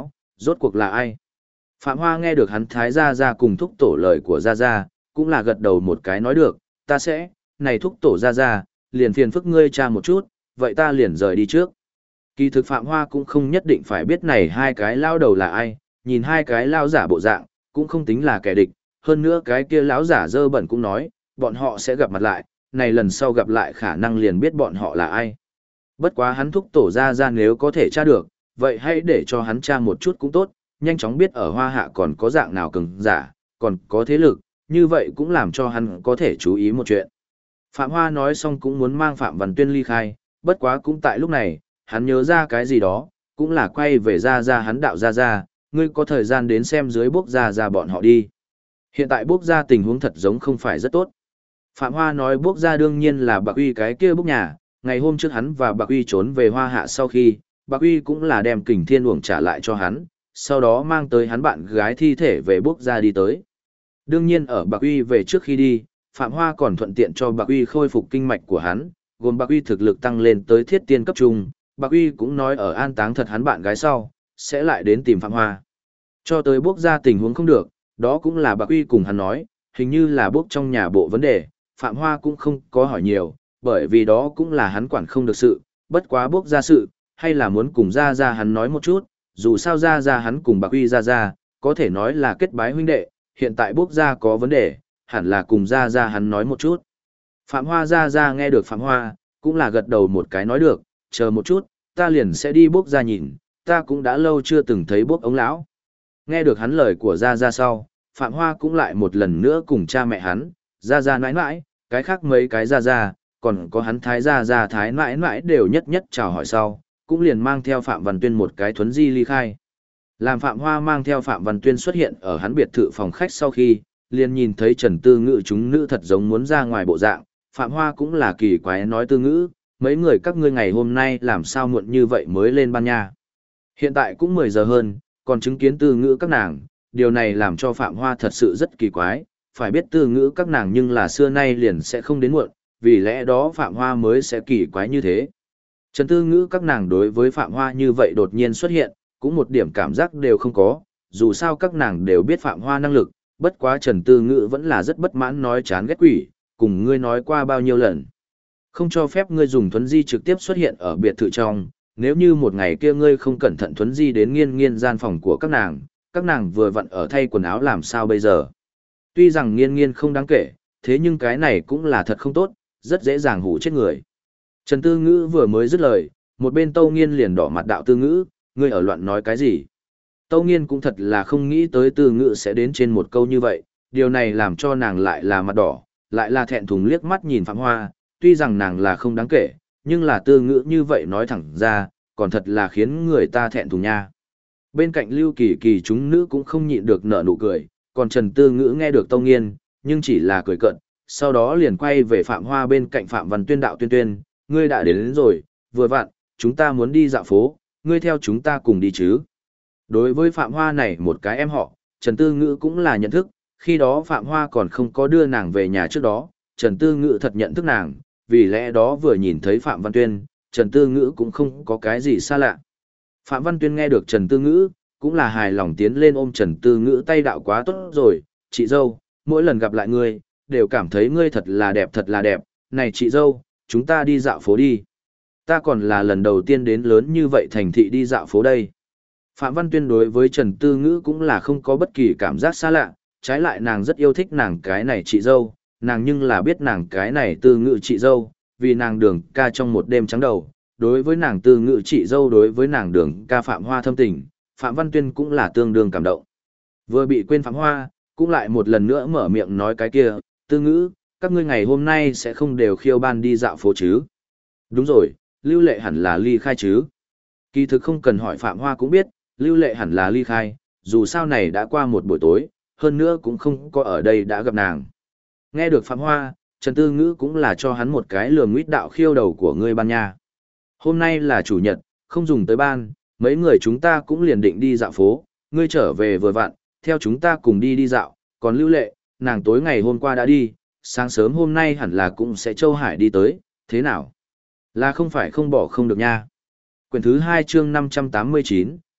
rốt cuộc là ai? Phạm Hoa nghe được hắn Thái Gia Gia cùng thúc tổ lời của Gia Gia, cũng là gật đầu một cái nói được, ta sẽ, này thúc tổ Gia Gia, liền phiền phức ngươi cha một chút, vậy ta liền rời đi trước. Kỳ thực Phạm Hoa cũng không nhất định phải biết này hai cái lao đầu là ai, nhìn hai cái lao giả bộ dạng, cũng không tính là kẻ địch, hơn nữa cái kia lão giả dơ bẩn cũng nói, bọn họ sẽ gặp mặt lại, này lần sau gặp lại khả năng liền biết bọn họ là ai. Bất quá hắn thúc tổ Gia Gia nếu có thể tra được, vậy hãy để cho hắn tra một chút cũng tốt, nhanh chóng biết ở Hoa Hạ còn có dạng nào cường giả, còn có thế lực, như vậy cũng làm cho hắn có thể chú ý một chuyện. Phạm Hoa nói xong cũng muốn mang Phạm Văn Tuyên ly khai, bất quá cũng tại lúc này, hắn nhớ ra cái gì đó, cũng là quay về Gia hắn đạo Gia, ngươi có thời gian đến xem dưới bốc Gia bọn họ đi. Hiện tại bốc Gia tình huống thật giống không phải rất tốt. Phạm Hoa nói bốc Gia đương nhiên là Bạc Uy cái kia bốc nhà, ngày hôm trước hắn và Bạc Uy trốn về Hoa Hạ sau khi, Bạc Uy cũng là đem Kình Thiên Uổng trả lại cho hắn, sau đó mang tới hắn bạn gái thi thể về bốc Gia đi tới. Đương nhiên ở Bạc Uy về trước khi đi, Phạm Hoa còn thuận tiện cho Bạc Uy khôi phục kinh mạch của hắn, gồm Bạc Uy thực lực tăng lên tới thiết tiên cấp trung, Bạc Uy cũng nói ở an táng thật hắn bạn gái sau, sẽ lại đến tìm Phạm Hoa. Cho tới bốc Gia tình huống không được, đó cũng là Bạc Uy cùng hắn nói, hình như là bốc trong nhà bộ vấn đề, Phạm Hoa cũng không có hỏi nhiều, bởi vì đó cũng là hắn quản không được sự, bất quá bốc Gia sự, hay là muốn cùng Gia hắn nói một chút, dù sao Gia hắn cùng Bạc Uy Gia, có thể nói là kết bái huynh đệ, hiện tại bốc Gia có vấn đề, hẳn là cùng Gia hắn nói một chút. Phạm Hoa Gia nghe được Phạm Hoa, cũng là gật đầu một cái nói được, chờ một chút, ta liền sẽ đi bốc Gia nhìn, ta cũng đã lâu chưa từng thấy bốc ông lão. Nghe được hắn lời của Gia sau, Phạm Hoa cũng lại một lần nữa cùng cha mẹ hắn, Gia nãi nãi, cái khác mấy cái Gia, còn có hắn Thái Gia Thái nãi nãi đều nhất nhất chào hỏi sau, cũng liền mang theo Phạm Văn Tuyên một cái thuấn di ly khai. Làm Phạm Hoa mang theo Phạm Văn Tuyên xuất hiện ở hắn biệt thự phòng khách sau khi, liền nhìn thấy Trần Tư Ngữ chúng nữ thật giống muốn ra ngoài bộ dạng, Phạm Hoa cũng là kỳ quái nói Tư Ngữ, mấy người các ngươi ngày hôm nay làm sao muộn như vậy mới lên ban nha. Hiện tại cũng 10 giờ hơn, còn chứng kiến Tư Ngữ các nàng, điều này làm cho Phạm Hoa thật sự rất kỳ quái, phải biết Tư Ngữ các nàng nhưng là xưa nay liền sẽ không đến muộn, vì lẽ đó Phạm Hoa mới sẽ kỳ quái như thế. Trần Tư Ngữ các nàng đối với Phạm Hoa như vậy đột nhiên xuất hiện, cũng một điểm cảm giác đều không có, dù sao các nàng đều biết Phạm Hoa năng lực, bất quá Trần Tư Ngữ vẫn là rất bất mãn nói chán ghét quỷ, cùng ngươi nói qua bao nhiêu lần. Không cho phép ngươi dùng thuấn di trực tiếp xuất hiện ở biệt thự trong, nếu như một ngày kia ngươi không cẩn thận thuấn di đến nghiên gian phòng của các nàng vừa vặn ở thay quần áo làm sao bây giờ. Tuy rằng nghiên không đáng kể, thế nhưng cái này cũng là thật không tốt, rất dễ dàng hù chết người. Trần Tư Ngữ vừa mới dứt lời, một bên Tâu Nghiên liền đỏ mặt đạo Tư Ngữ, ngươi ở loạn nói cái gì? Tâu Nghiên cũng thật là không nghĩ tới Tư Ngữ sẽ đến trên một câu như vậy, điều này làm cho nàng lại là mặt đỏ, lại là thẹn thùng liếc mắt nhìn Phạm Hoa, tuy rằng nàng là không đáng kể, nhưng là Tư Ngữ như vậy nói thẳng ra, còn thật là khiến người ta thẹn thùng nha. Bên cạnh Lưu Kỳ Kỳ chúng nữ cũng không nhịn được nở nụ cười, còn Trần Tư Ngữ nghe được Tâu Nghiên, nhưng chỉ là cười cợt, sau đó liền quay về Phạm Hoa bên cạnh Phạm Văn Tuyên đạo Tuyên, ngươi đã đến rồi, vừa vặn, chúng ta muốn đi dạo phố, ngươi theo chúng ta cùng đi chứ. Đối với Phạm Hoa này một cái em họ, Trần Tư Ngữ cũng là nhận thức, khi đó Phạm Hoa còn không có đưa nàng về nhà trước đó, Trần Tư Ngữ thật nhận thức nàng, vì lẽ đó vừa nhìn thấy Phạm Văn Tuyên, Trần Tư Ngữ cũng không có cái gì xa lạ. Phạm Văn Tuyên nghe được Trần Tư Ngữ, cũng là hài lòng tiến lên ôm Trần Tư Ngữ tay đạo quá tốt rồi, chị dâu, mỗi lần gặp lại ngươi, đều cảm thấy ngươi thật là đẹp, này chị dâu, chúng ta đi dạo phố đi. Ta còn là lần đầu tiên đến lớn như vậy thành thị đi dạo phố đây. Phạm Văn Tuyên đối với Trần Tư Ngữ cũng là không có bất kỳ cảm giác xa lạ, trái lại nàng rất yêu thích nàng cái này chị dâu, nàng nhưng là biết nàng cái này Tư Ngữ chị dâu, vì nàng Đường ca trong một đêm trắng đầu, đối với nàng Tư Ngữ chị dâu đối với nàng Đường ca Phạm Hoa thâm tình, Phạm Văn Tuyên cũng là tương đương cảm động. Vừa bị quên Phạm Hoa, cũng lại một lần nữa mở miệng nói cái kia, Tư Ngữ, các ngươi ngày hôm nay sẽ không đều khiêu ban đi dạo phố chứ? Đúng rồi, Lưu Lệ hẳn là ly khai chứ? Kỳ thực không cần hỏi Phạm Hoa cũng biết, Lưu Lệ hẳn là ly khai, dù sao này đã qua một buổi tối, hơn nữa cũng không có ở đây đã gặp nàng. Nghe được Phạm Hoa, Trần Tư Ngữ cũng là cho hắn một cái lườm nguyết đạo khiêu đầu của ngươi ban nha. Hôm nay là chủ nhật, không dùng tới ban, mấy người chúng ta cũng liền định đi dạo phố, ngươi trở về vừa vặn, theo chúng ta cùng đi đi dạo, còn Lưu Lệ, nàng tối ngày hôm qua đã đi, sáng sớm hôm nay hẳn là cũng sẽ Châu Hải đi tới, thế nào? Là không phải không bỏ không được nha. Quyển thứ 2 chương 589,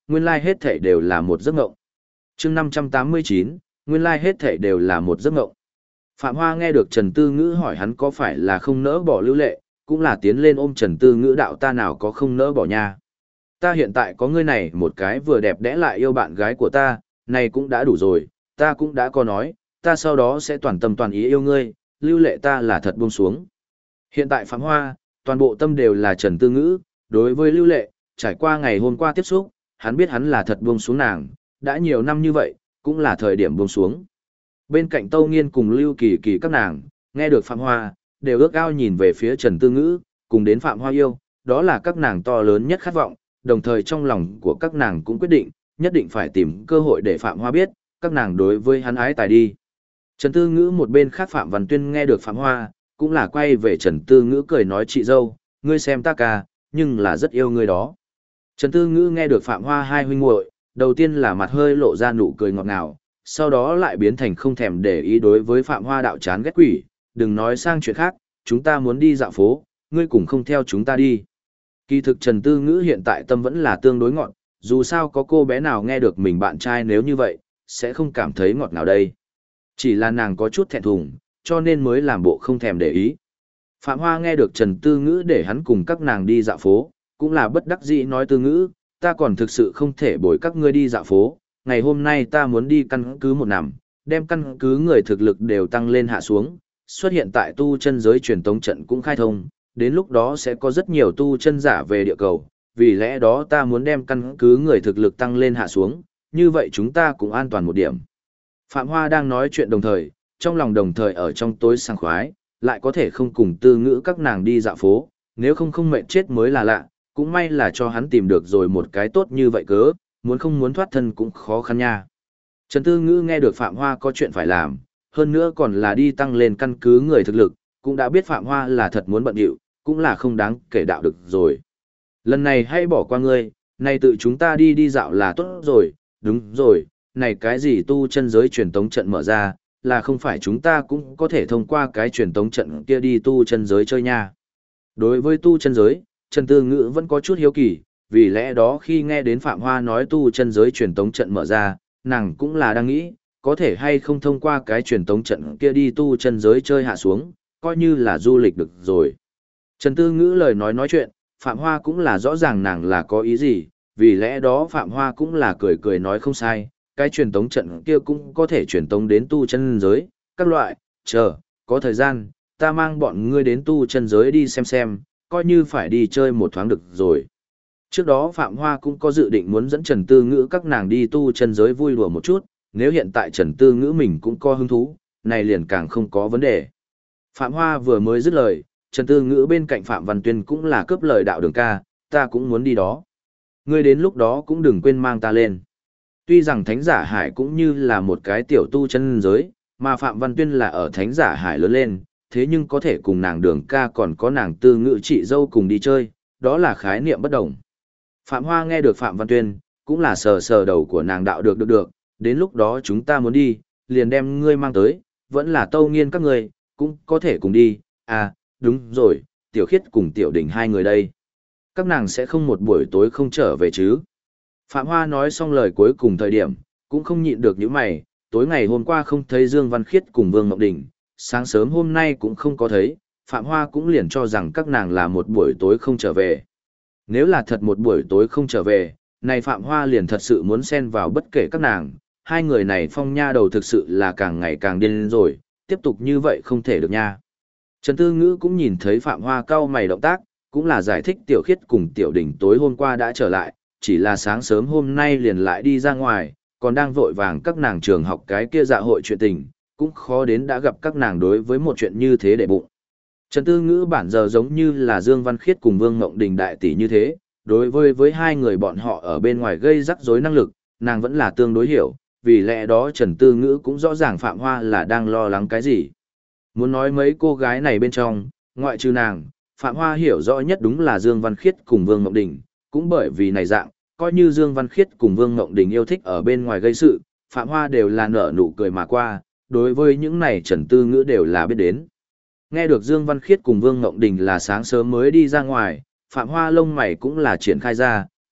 nguyên lai hết thảy đều là một giấc mộng. Chương 589, nguyên lai hết thảy đều là một giấc mộng. Phạm Hoa nghe được Trần Tư Ngữ hỏi hắn có phải là không nỡ bỏ Lưu Lệ, cũng là tiến lên ôm Trần Tư Ngữ đạo ta nào có không nỡ bỏ nha. Ta hiện tại có ngươi này một cái vừa đẹp đẽ lại yêu bạn gái của ta, này cũng đã đủ rồi, ta cũng đã có nói, ta sau đó sẽ toàn tâm toàn ý yêu ngươi, Lưu Lệ ta là thật buông xuống. Hiện tại Phạm Hoa, toàn bộ tâm đều là Trần Tư Ngữ, đối với Lưu Lệ, trải qua ngày hôm qua tiếp xúc, hắn biết hắn là thật buông xuống nàng, đã nhiều năm như vậy, cũng là thời điểm buông xuống. Bên cạnh Tâu Nghiên cùng Lưu Kỳ Kỳ các nàng, nghe được Phạm Hoa, đều ước ao nhìn về phía Trần Tư Ngữ, cùng đến Phạm Hoa yêu, đó là các nàng to lớn nhất khát vọng, đồng thời trong lòng của các nàng cũng quyết định, nhất định phải tìm cơ hội để Phạm Hoa biết, các nàng đối với hắn ái tài đi. Trần Tư Ngữ một bên khác Phạm Văn Tuyên nghe được Phạm Hoa, cũng là quay về Trần Tư Ngữ cười nói chị dâu, ngươi xem ta ca, nhưng là rất yêu ngươi đó. Trần Tư Ngữ nghe được Phạm Hoa hai huynh muội, đầu tiên là mặt hơi lộ ra nụ cười ngọt ngào, sau đó lại biến thành không thèm để ý đối với Phạm Hoa đạo chán ghét quỷ, đừng nói sang chuyện khác, chúng ta muốn đi dạo phố, ngươi cùng không theo chúng ta đi. Kỳ thực Trần Tư Ngữ hiện tại tâm vẫn là tương đối ngọt, dù sao có cô bé nào nghe được mình bạn trai nếu như vậy, sẽ không cảm thấy ngọt ngào đây. Chỉ là nàng có chút thẹn thùng, cho nên mới làm bộ không thèm để ý. Phạm Hoa nghe được Trần Tư Ngữ để hắn cùng các nàng đi dạo phố, cũng là bất đắc dĩ nói Tư Ngữ, ta còn thực sự không thể bồi các ngươi đi dạo phố, ngày hôm nay ta muốn đi căn cứ một năm, đem căn cứ người thực lực đều tăng lên hạ xuống, xuất hiện tại tu chân giới truyền tống trận cũng khai thông, đến lúc đó sẽ có rất nhiều tu chân giả về địa cầu, vì lẽ đó ta muốn đem căn cứ người thực lực tăng lên hạ xuống, như vậy chúng ta cũng an toàn một điểm. Phạm Hoa đang nói chuyện đồng thời, trong lòng đồng thời ở trong tối sảng khoái, lại có thể không cùng Tư Ngữ các nàng đi dạo phố, nếu không không mệt chết mới là lạ, cũng may là cho hắn tìm được rồi một cái tốt như vậy cớ, muốn không muốn thoát thân cũng khó khăn nha. Trần Tư Ngữ nghe được Phạm Hoa có chuyện phải làm, hơn nữa còn là đi tăng lên căn cứ người thực lực, cũng đã biết Phạm Hoa là thật muốn bận điệu, cũng là không đáng kể đạo được rồi. Lần này hãy bỏ qua ngươi, này tự chúng ta đi dạo là tốt rồi, đúng rồi, này cái gì tu chân giới truyền tống trận mở ra, là không phải chúng ta cũng có thể thông qua cái truyền tống trận kia đi tu chân giới chơi nha. Đối với tu chân giới, Trần Tư Ngữ vẫn có chút hiếu kỳ, vì lẽ đó khi nghe đến Phạm Hoa nói tu chân giới truyền tống trận mở ra, nàng cũng là đang nghĩ, có thể hay không thông qua cái truyền tống trận kia đi tu chân giới chơi hạ xuống, coi như là du lịch được rồi. Trần Tư Ngữ lời nói chuyện, Phạm Hoa cũng là rõ ràng nàng là có ý gì, vì lẽ đó Phạm Hoa cũng là cười cười nói không sai, cái truyền tống trận kia cũng có thể truyền tống đến tu chân giới, các loại, chờ, có thời gian, ta mang bọn ngươi đến tu chân giới đi xem, coi như phải đi chơi một thoáng được rồi. Trước đó Phạm Hoa cũng có dự định muốn dẫn Trần Tư Ngữ các nàng đi tu chân giới vui đùa một chút, nếu hiện tại Trần Tư Ngữ mình cũng có hứng thú, này liền càng không có vấn đề. Phạm Hoa vừa mới dứt lời, Trần Tư Ngữ bên cạnh Phạm Văn Tuyên cũng là cướp lời đạo đường ca, ta cũng muốn đi đó. Ngươi đến lúc đó cũng đừng quên mang ta lên. Tuy rằng Thánh Giả Hải cũng như là một cái tiểu tu chân giới, mà Phạm Văn Tuyên là ở Thánh Giả Hải lớn lên, thế nhưng có thể cùng nàng đường ca còn có nàng Tư Ngữ chị dâu cùng đi chơi, đó là khái niệm bất đồng. Phạm Hoa nghe được Phạm Văn Tuyên, cũng là sờ sờ đầu của nàng đạo được, đến lúc đó chúng ta muốn đi, liền đem ngươi mang tới, vẫn là Tâu Nghiên các ngươi, cũng có thể cùng đi, à, đúng rồi, Tiểu Khiết cùng Tiểu Đình hai người đây. Các nàng sẽ không một buổi tối không trở về chứ. Phạm Hoa nói xong lời cuối cùng thời điểm, cũng không nhịn được những mày, tối ngày hôm qua không thấy Dương Văn Khiết cùng Vương Ngọc Đình, sáng sớm hôm nay cũng không có thấy, Phạm Hoa cũng liền cho rằng các nàng là một buổi tối không trở về. Nếu là thật một buổi tối không trở về, này Phạm Hoa liền thật sự muốn xen vào bất kể các nàng, hai người này phong nha đầu thực sự là càng ngày càng điên rồi, tiếp tục như vậy không thể được nha. Trần Tư Ngữ cũng nhìn thấy Phạm Hoa cau mày động tác, cũng là giải thích Tiểu Khiết cùng Tiểu Đình tối hôm qua đã trở lại, chỉ là sáng sớm hôm nay liền lại đi ra ngoài, còn đang vội vàng các nàng trường học cái kia dạ hội chuyện tình, cũng khó đến đã gặp các nàng đối với một chuyện như thế để bụng. Trần Tư Ngữ bản giờ giống như là Dương Văn Khiết cùng Vương Ngộng Đình đại tỷ như thế, đối với hai người bọn họ ở bên ngoài gây rắc rối năng lực, nàng vẫn là tương đối hiểu, vì lẽ đó Trần Tư Ngữ cũng rõ ràng Phạm Hoa là đang lo lắng cái gì. Muốn nói mấy cô gái này bên trong, ngoại trừ nàng, Phạm Hoa hiểu rõ nhất đúng là Dương Văn Khiết cùng Vương Ngộng Đình, cũng bởi vì này dạng, coi như Dương Văn Khiết cùng Vương Ngộng Đình yêu thích ở bên ngoài gây sự, Phạm Hoa đều là nở nụ cười mà qua, đối với những này Trần Tư Ngữ đều là biết đến. Nghe được Dương Văn Khiết cùng Vương Ngộng Đình là sáng sớm mới đi ra ngoài, Phạm Hoa lông mày cũng là triển khai ra,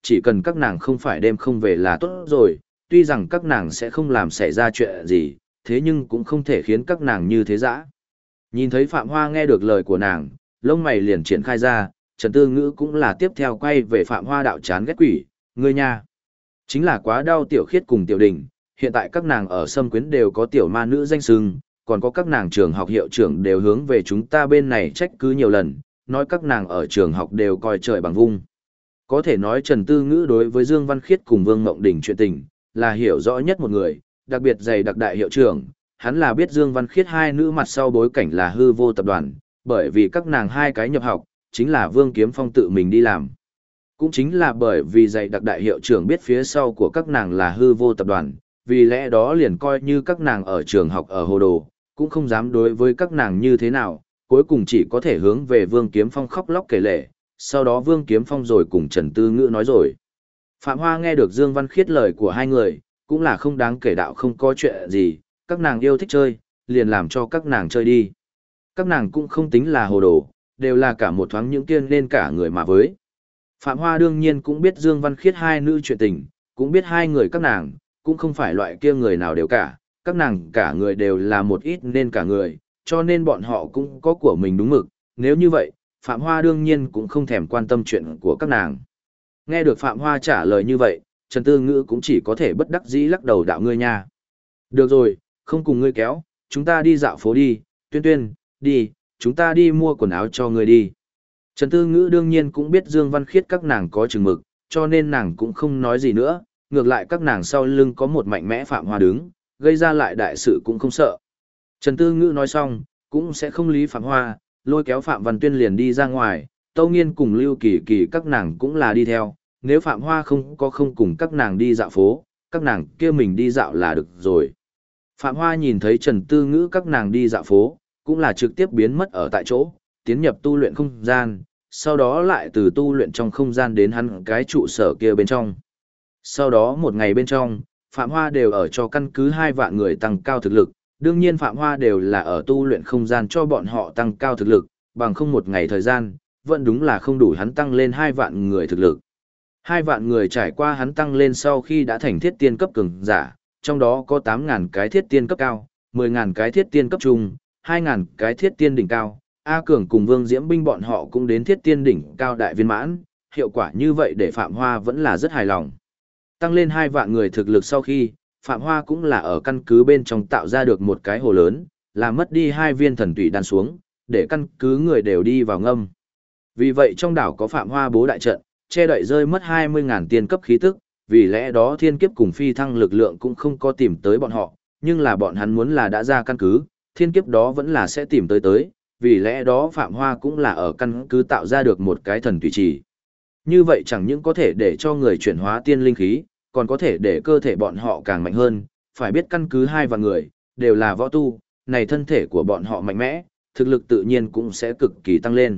chỉ cần các nàng không phải đêm không về là tốt rồi, tuy rằng các nàng sẽ không làm xảy ra chuyện gì, thế nhưng cũng không thể khiến các nàng như thế dã. Nhìn thấy Phạm Hoa nghe được lời của nàng, lông mày liền triển khai ra, Trần Tư Ngữ cũng là tiếp theo quay về Phạm Hoa đạo chán ghét quỷ, ngươi nha. Chính là quá đau Tiểu Khiết cùng Tiểu Đình, hiện tại các nàng ở Sâm Quyến đều có tiểu ma nữ danh xưng, còn có các nàng trường học hiệu trưởng đều hướng về chúng ta bên này trách cứ nhiều lần, nói các nàng ở trường học đều coi trời bằng vung. Có thể nói Trần Tư Ngữ đối với Dương Văn Khiết cùng Vương Mộng Đình chuyện tình, là hiểu rõ nhất một người, đặc biệt dày đặc đại hiệu trưởng, hắn là biết Dương Văn Khiết hai nữ mặt sau bối cảnh là hư vô tập đoàn, bởi vì các nàng hai cái nhập học, chính là Vương Kiếm Phong tự mình đi làm. Cũng chính là bởi vì dày đặc đại hiệu trưởng biết phía sau của các nàng là hư vô tập đoàn, vì lẽ đó liền coi như các nàng ở trường học ở hồ đồ, cũng không dám đối với các nàng như thế nào, cuối cùng chỉ có thể hướng về Vương Kiếm Phong khóc lóc kể lể, sau đó Vương Kiếm Phong rồi cùng Trần Tư Ngữ nói rồi. Phạm Hoa nghe được Dương Văn Khiết lời của hai người, cũng là không đáng kể đạo không có chuyện gì, các nàng yêu thích chơi, liền làm cho các nàng chơi đi. Các nàng cũng không tính là hồ đồ, đều là cả một thoáng những tiên nên cả người mà với. Phạm Hoa đương nhiên cũng biết Dương Văn Khiết hai nữ chuyện tình, cũng biết hai người các nàng, cũng không phải loại kia người nào đều cả, các nàng cả người đều là một ít nên cả người, cho nên bọn họ cũng có của mình đúng mực, nếu như vậy, Phạm Hoa đương nhiên cũng không thèm quan tâm chuyện của các nàng. Nghe được Phạm Hoa trả lời như vậy, Trần Tư Ngữ cũng chỉ có thể bất đắc dĩ lắc đầu đạo ngươi nha. Được rồi, không cùng ngươi kéo, chúng ta đi dạo phố đi, Tuyên Tuyên, đi, chúng ta đi mua quần áo cho ngươi đi. Trần Tư Ngữ đương nhiên cũng biết Dương Văn Khiết các nàng có chừng mực, cho nên nàng cũng không nói gì nữa, ngược lại các nàng sau lưng có một mạnh mẽ Phạm Hoa đứng, gây ra lại đại sự cũng không sợ. Trần Tư Ngữ nói xong, cũng sẽ không lý Phạm Hoa, lôi kéo Phạm Văn Tuyên liền đi ra ngoài, Tâu Nghiên cùng Lưu Kỳ Kỳ các nàng cũng là đi theo, nếu Phạm Hoa không cùng các nàng đi dạo phố, các nàng kia mình đi dạo là được rồi. Phạm Hoa nhìn thấy Trần Tư Ngữ các nàng đi dạo phố, cũng là trực tiếp biến mất ở tại chỗ, tiến nhập tu luyện không gian, sau đó lại từ tu luyện trong không gian đến hắn cái trụ sở kia bên trong. Sau đó một ngày bên trong, Phạm Hoa đều ở cho căn cứ 2 vạn người tăng cao thực lực, đương nhiên Phạm Hoa đều là ở tu luyện không gian cho bọn họ tăng cao thực lực, bằng không một ngày thời gian, vẫn đúng là không đủ hắn tăng lên 2 vạn người thực lực. 2 vạn người trải qua hắn tăng lên sau khi đã thành thiết tiên cấp cường giả, trong đó có 8.000 cái thiết tiên cấp cao, 10.000 cái thiết tiên cấp trung, 2.000 cái thiết tiên đỉnh cao, A Cường cùng Vương Diễm Binh bọn họ cũng đến thiết tiên đỉnh cao đại viên mãn, hiệu quả như vậy để Phạm Hoa vẫn là rất hài lòng. Tăng lên 2 vạn người thực lực sau khi, Phạm Hoa cũng là ở căn cứ bên trong tạo ra được một cái hồ lớn, là mất đi 2 viên thần tủy đan xuống, để căn cứ người đều đi vào ngâm. Vì vậy trong đảo có Phạm Hoa bố đại trận, che đậy rơi mất 20.000 tiên cấp khí tức, vì lẽ đó thiên kiếp cùng phi thăng lực lượng cũng không có tìm tới bọn họ, nhưng là bọn hắn muốn là đã ra căn cứ, thiên kiếp đó vẫn là sẽ tìm tới, vì lẽ đó Phạm Hoa cũng là ở căn cứ tạo ra được một cái thần tùy trì. Như vậy chẳng những có thể để cho người chuyển hóa tiên linh khí, còn có thể để cơ thể bọn họ càng mạnh hơn, phải biết căn cứ 2 vạn người, đều là võ tu, này thân thể của bọn họ mạnh mẽ, thực lực tự nhiên cũng sẽ cực kỳ tăng lên.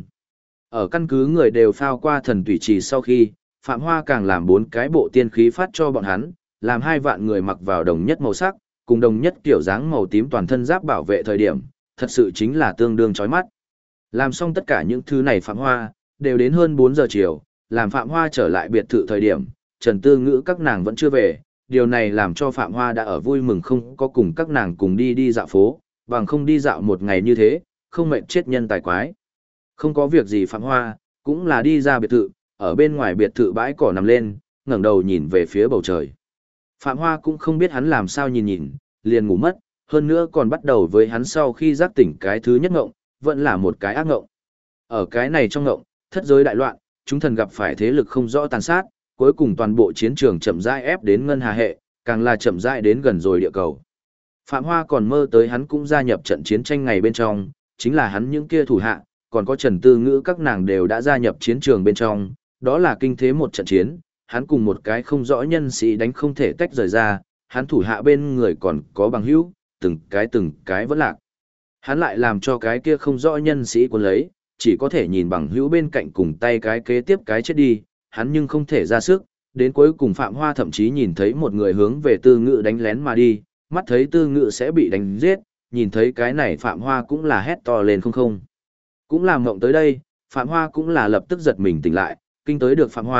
Ở căn cứ người đều phao qua thần tùy trì sau khi, Phạm Hoa càng làm 4 cái bộ tiên khí phát cho bọn hắn, làm 2 vạn người mặc vào đồng nhất màu sắc, cùng đồng nhất kiểu dáng màu tím toàn thân giáp bảo vệ thời điểm, thật sự chính là tương đương chói mắt. Làm xong tất cả những thứ này Phạm Hoa, đều đến hơn 4 giờ chiều, làm Phạm Hoa trở lại biệt thự thời điểm, Trần Tư Ngữ các nàng vẫn chưa về, điều này làm cho Phạm Hoa đã ở vui mừng không có cùng các nàng cùng đi dạo phố, bằng không đi dạo một ngày như thế, không mệt chết nhân tài quái. Không có việc gì Phạm Hoa, cũng là đi ra biệt thự, ở bên ngoài biệt thự bãi cỏ nằm lên, ngẩng đầu nhìn về phía bầu trời. Phạm Hoa cũng không biết hắn làm sao nhìn, liền ngủ mất, hơn nữa còn bắt đầu với hắn sau khi giác tỉnh cái thứ nhất ngộng, vẫn là một cái ác ngộng. Ở cái này trong ngộng, thất giới đại loạn, chúng thần gặp phải thế lực không rõ tàn sát, cuối cùng toàn bộ chiến trường chậm rãi ép đến ngân hà hệ, càng là chậm rãi đến gần rồi địa cầu. Phạm Hoa còn mơ tới hắn cũng gia nhập trận chiến tranh ngày bên trong, chính là hắn những kia thủ hạ, còn có Trần Tư Ngữ các nàng đều đã gia nhập chiến trường bên trong, đó là kinh thế một trận chiến, hắn cùng một cái không rõ nhân sĩ đánh không thể tách rời ra, hắn thủ hạ bên người còn có bằng hữu, từng cái vẫn lạc. Hắn lại làm cho cái kia không rõ nhân sĩ cuốn lấy, chỉ có thể nhìn bằng hữu bên cạnh cùng tay cái kế tiếp cái chết đi, hắn nhưng không thể ra sức, đến cuối cùng Phạm Hoa thậm chí nhìn thấy một người hướng về Tư Ngữ đánh lén mà đi, mắt thấy Tư Ngữ sẽ bị đánh giết, nhìn thấy cái này Phạm Hoa cũng là hét to lên không. Cũng làm mộng tới đây, Phạm Hoa cũng là lập tức giật mình tỉnh lại, kinh tới được Phạm Hoa,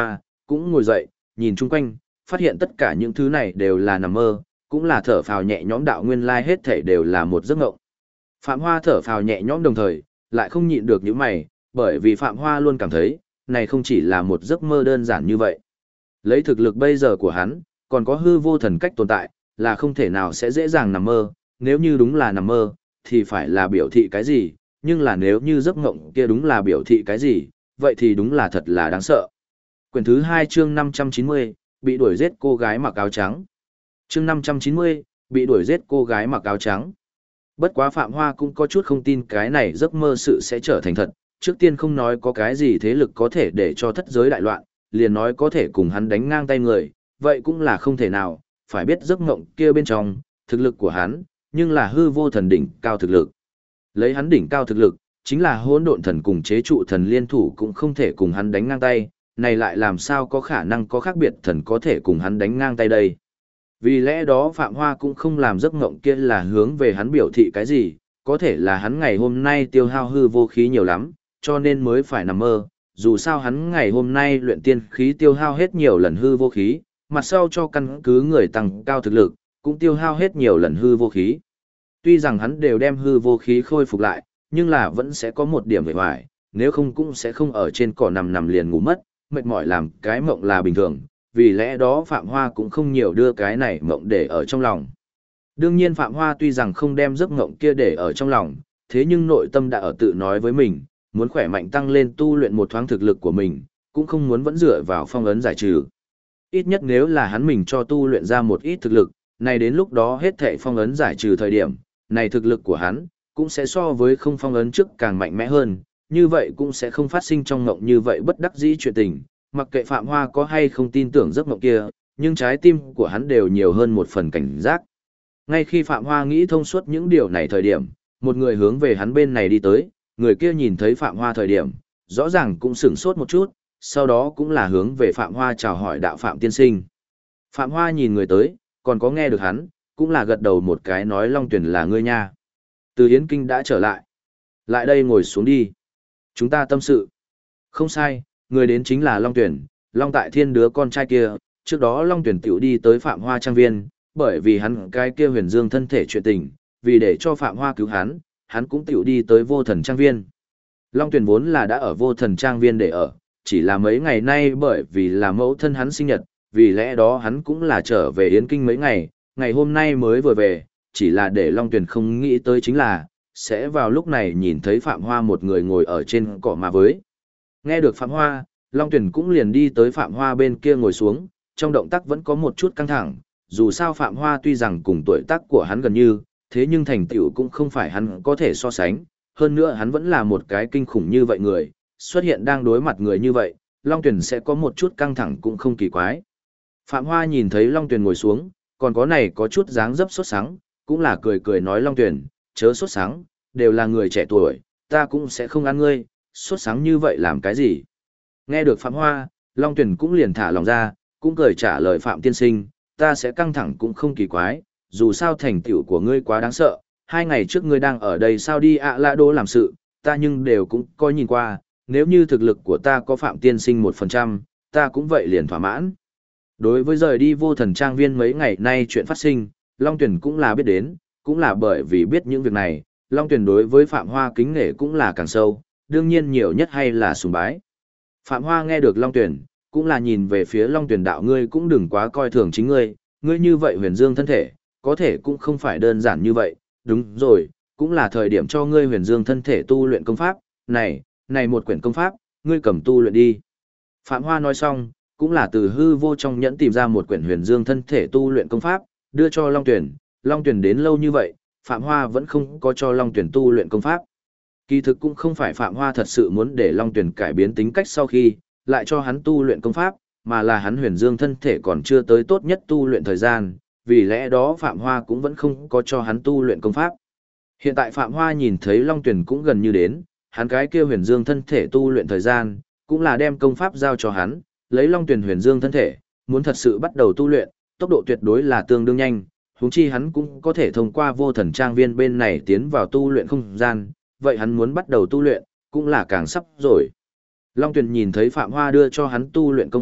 cũng ngồi dậy, nhìn chung quanh, phát hiện tất cả những thứ này đều là nằm mơ, cũng là thở phào nhẹ nhõm đạo nguyên lai hết thảy đều là một giấc mộng. Phạm Hoa thở phào nhẹ nhõm đồng thời, lại không nhịn được những mày, bởi vì Phạm Hoa luôn cảm thấy, này không chỉ là một giấc mơ đơn giản như vậy. Lấy thực lực bây giờ của hắn, còn có hư vô thần cách tồn tại, là không thể nào sẽ dễ dàng nằm mơ, nếu như đúng là nằm mơ, thì phải là biểu thị cái gì, nhưng là nếu như giấc mộng kia đúng là biểu thị cái gì, vậy thì đúng là thật là đáng sợ. Quyển thứ 2 chương 590, bị đuổi giết cô gái mặc áo trắng. Chương 590, bị đuổi giết cô gái mặc áo trắng. Bất quá Phạm Hoa cũng có chút không tin cái này giấc mơ sự sẽ trở thành thật, trước tiên không nói có cái gì thế lực có thể để cho thất giới đại loạn, liền nói có thể cùng hắn đánh ngang tay người, vậy cũng là không thể nào, phải biết giấc mộng kia bên trong, thực lực của hắn, nhưng là hư vô thần đỉnh cao thực lực. Lấy hắn đỉnh cao thực lực, chính là hỗn độn thần cùng chế trụ thần liên thủ cũng không thể cùng hắn đánh ngang tay, này lại làm sao có khả năng có khác biệt thần có thể cùng hắn đánh ngang tay đây. Vì lẽ đó Phạm Hoa cũng không làm giấc mộng kia là hướng về hắn biểu thị cái gì, có thể là hắn ngày hôm nay tiêu hao hư vô khí nhiều lắm, cho nên mới phải nằm mơ, dù sao hắn ngày hôm nay luyện tiên khí tiêu hao hết nhiều lần hư vô khí, mặt sau cho căn cứ người tăng cao thực lực, cũng tiêu hao hết nhiều lần hư vô khí. Tuy rằng hắn đều đem hư vô khí khôi phục lại, nhưng là vẫn sẽ có một điểm về hoài, nếu không cũng sẽ không ở trên cỏ nằm nằm liền ngủ mất, mệt mỏi làm cái mộng là bình thường, vì lẽ đó Phạm Hoa cũng không nhiều đưa cái này mộng để ở trong lòng. Đương nhiên Phạm Hoa tuy rằng không đem giấc mộng kia để ở trong lòng, thế nhưng nội tâm đã ở tự nói với mình, muốn khỏe mạnh tăng lên tu luyện một thoáng thực lực của mình, cũng không muốn vẫn dựa vào phong ấn giải trừ. Ít nhất nếu là hắn mình cho tu luyện ra một ít thực lực, này đến lúc đó hết thảy phong ấn giải trừ thời điểm, này thực lực của hắn, cũng sẽ so với không phong ấn trước càng mạnh mẽ hơn, như vậy cũng sẽ không phát sinh trong mộng như vậy bất đắc dĩ chuyện tình, mặc kệ Phạm Hoa có hay không tin tưởng giấc mộng kia, nhưng trái tim của hắn đều nhiều hơn một phần cảnh giác. Ngay khi Phạm Hoa nghĩ thông suốt những điều này thời điểm, một người hướng về hắn bên này đi tới, người kia nhìn thấy Phạm Hoa thời điểm, rõ ràng cũng sửng sốt một chút, sau đó cũng là hướng về Phạm Hoa chào hỏi đạo Phạm tiên sinh. Phạm Hoa nhìn người tới, còn có nghe được hắn, cũng là gật đầu một cái nói Long Tuyển là ngươi nha. Từ Yến Kinh đã trở lại. Lại đây ngồi xuống đi. Chúng ta tâm sự. Không sai, người đến chính là Long Tuyển, Long Tại Thiên đứa con trai kia. Trước đó Long Tuyển tiểu đi tới Phạm Hoa trang viên, bởi vì hắn cái kia huyền dương thân thể chuyện tình, vì để cho Phạm Hoa cứu hắn cũng tiểu đi tới vô thần trang viên. Long Tuyển vốn là đã ở vô thần trang viên để ở, chỉ là mấy ngày nay bởi vì là mẫu thân hắn sinh nhật, vì lẽ đó hắn cũng là trở về Yến Kinh mấy ngày, ngày hôm nay mới vừa về, chỉ là để Long Tuyển không nghĩ tới chính là, sẽ vào lúc này nhìn thấy Phạm Hoa một người ngồi ở trên cỏ mà với. Nghe được Phạm Hoa, Long Tuyển cũng liền đi tới Phạm Hoa bên kia ngồi xuống, trong động tác vẫn có một chút căng thẳng, dù sao Phạm Hoa tuy rằng cùng tuổi tác của hắn gần như, thế nhưng thành tựu cũng không phải hắn có thể so sánh, hơn nữa hắn vẫn là một cái kinh khủng như vậy người, xuất hiện đang đối mặt người như vậy, Long Tuyển sẽ có một chút căng thẳng cũng không kỳ quái. Phạm Hoa nhìn thấy Long Tuyển ngồi xuống, còn có này có chút dáng dấp sốt sắng, cũng là cười cười nói Long Tuyển, chớ sốt sắng, đều là người trẻ tuổi, ta cũng sẽ không ăn ngươi, sốt sắng như vậy làm cái gì. Nghe được Phạm Hoa, Long Tuyển cũng liền thả lòng ra, cũng cười trả lời Phạm tiên sinh, ta sẽ căng thẳng cũng không kỳ quái, dù sao thành tựu của ngươi quá đáng sợ, 2 ngày trước ngươi đang ở đây sao đi ạ lạ đô làm sự, ta nhưng đều cũng coi nhìn qua, nếu như thực lực của ta có Phạm tiên sinh 1%, ta cũng vậy liền thỏa mãn. Đối với rời đi vô thần trang viên mấy ngày nay chuyện phát sinh, Long Tuyển cũng là biết đến, cũng là bởi vì biết những việc này, Long Tuyển đối với Phạm Hoa kính nể cũng là càng sâu, đương nhiên nhiều nhất hay là sùng bái. Phạm Hoa nghe được Long Tuyển, cũng là nhìn về phía Long Tuyển đạo ngươi cũng đừng quá coi thường chính ngươi như vậy huyền dương thân thể, có thể cũng không phải đơn giản như vậy, đúng rồi, cũng là thời điểm cho ngươi huyền dương thân thể tu luyện công pháp, này một quyển công pháp, ngươi cầm tu luyện đi. Phạm Hoa nói xong, cũng là từ hư vô trong nhẫn tìm ra một quyển huyền dương thân thể tu luyện công pháp, đưa cho Long Tuyển. Long Tuyển đến lâu như vậy, Phạm Hoa vẫn không có cho Long Tuyển tu luyện công pháp. Kỳ thực cũng không phải Phạm Hoa thật sự muốn để Long Tuyển cải biến tính cách sau khi, lại cho hắn tu luyện công pháp, mà là hắn huyền dương thân thể còn chưa tới tốt nhất tu luyện thời gian, vì lẽ đó Phạm Hoa cũng vẫn không có cho hắn tu luyện công pháp. Hiện tại Phạm Hoa nhìn thấy Long Tuyển cũng gần như đến, hắn cái kia huyền dương thân thể tu luyện thời gian, cũng là đem công pháp giao cho hắn, lấy Long Tuyển huyền dương thân thể, muốn thật sự bắt đầu tu luyện, tốc độ tuyệt đối là tương đương nhanh, huống chi hắn cũng có thể thông qua vô thần trang viên bên này tiến vào tu luyện không gian, vậy hắn muốn bắt đầu tu luyện, cũng là càng sắp rồi. Long Tuyển nhìn thấy Phạm Hoa đưa cho hắn tu luyện công pháp,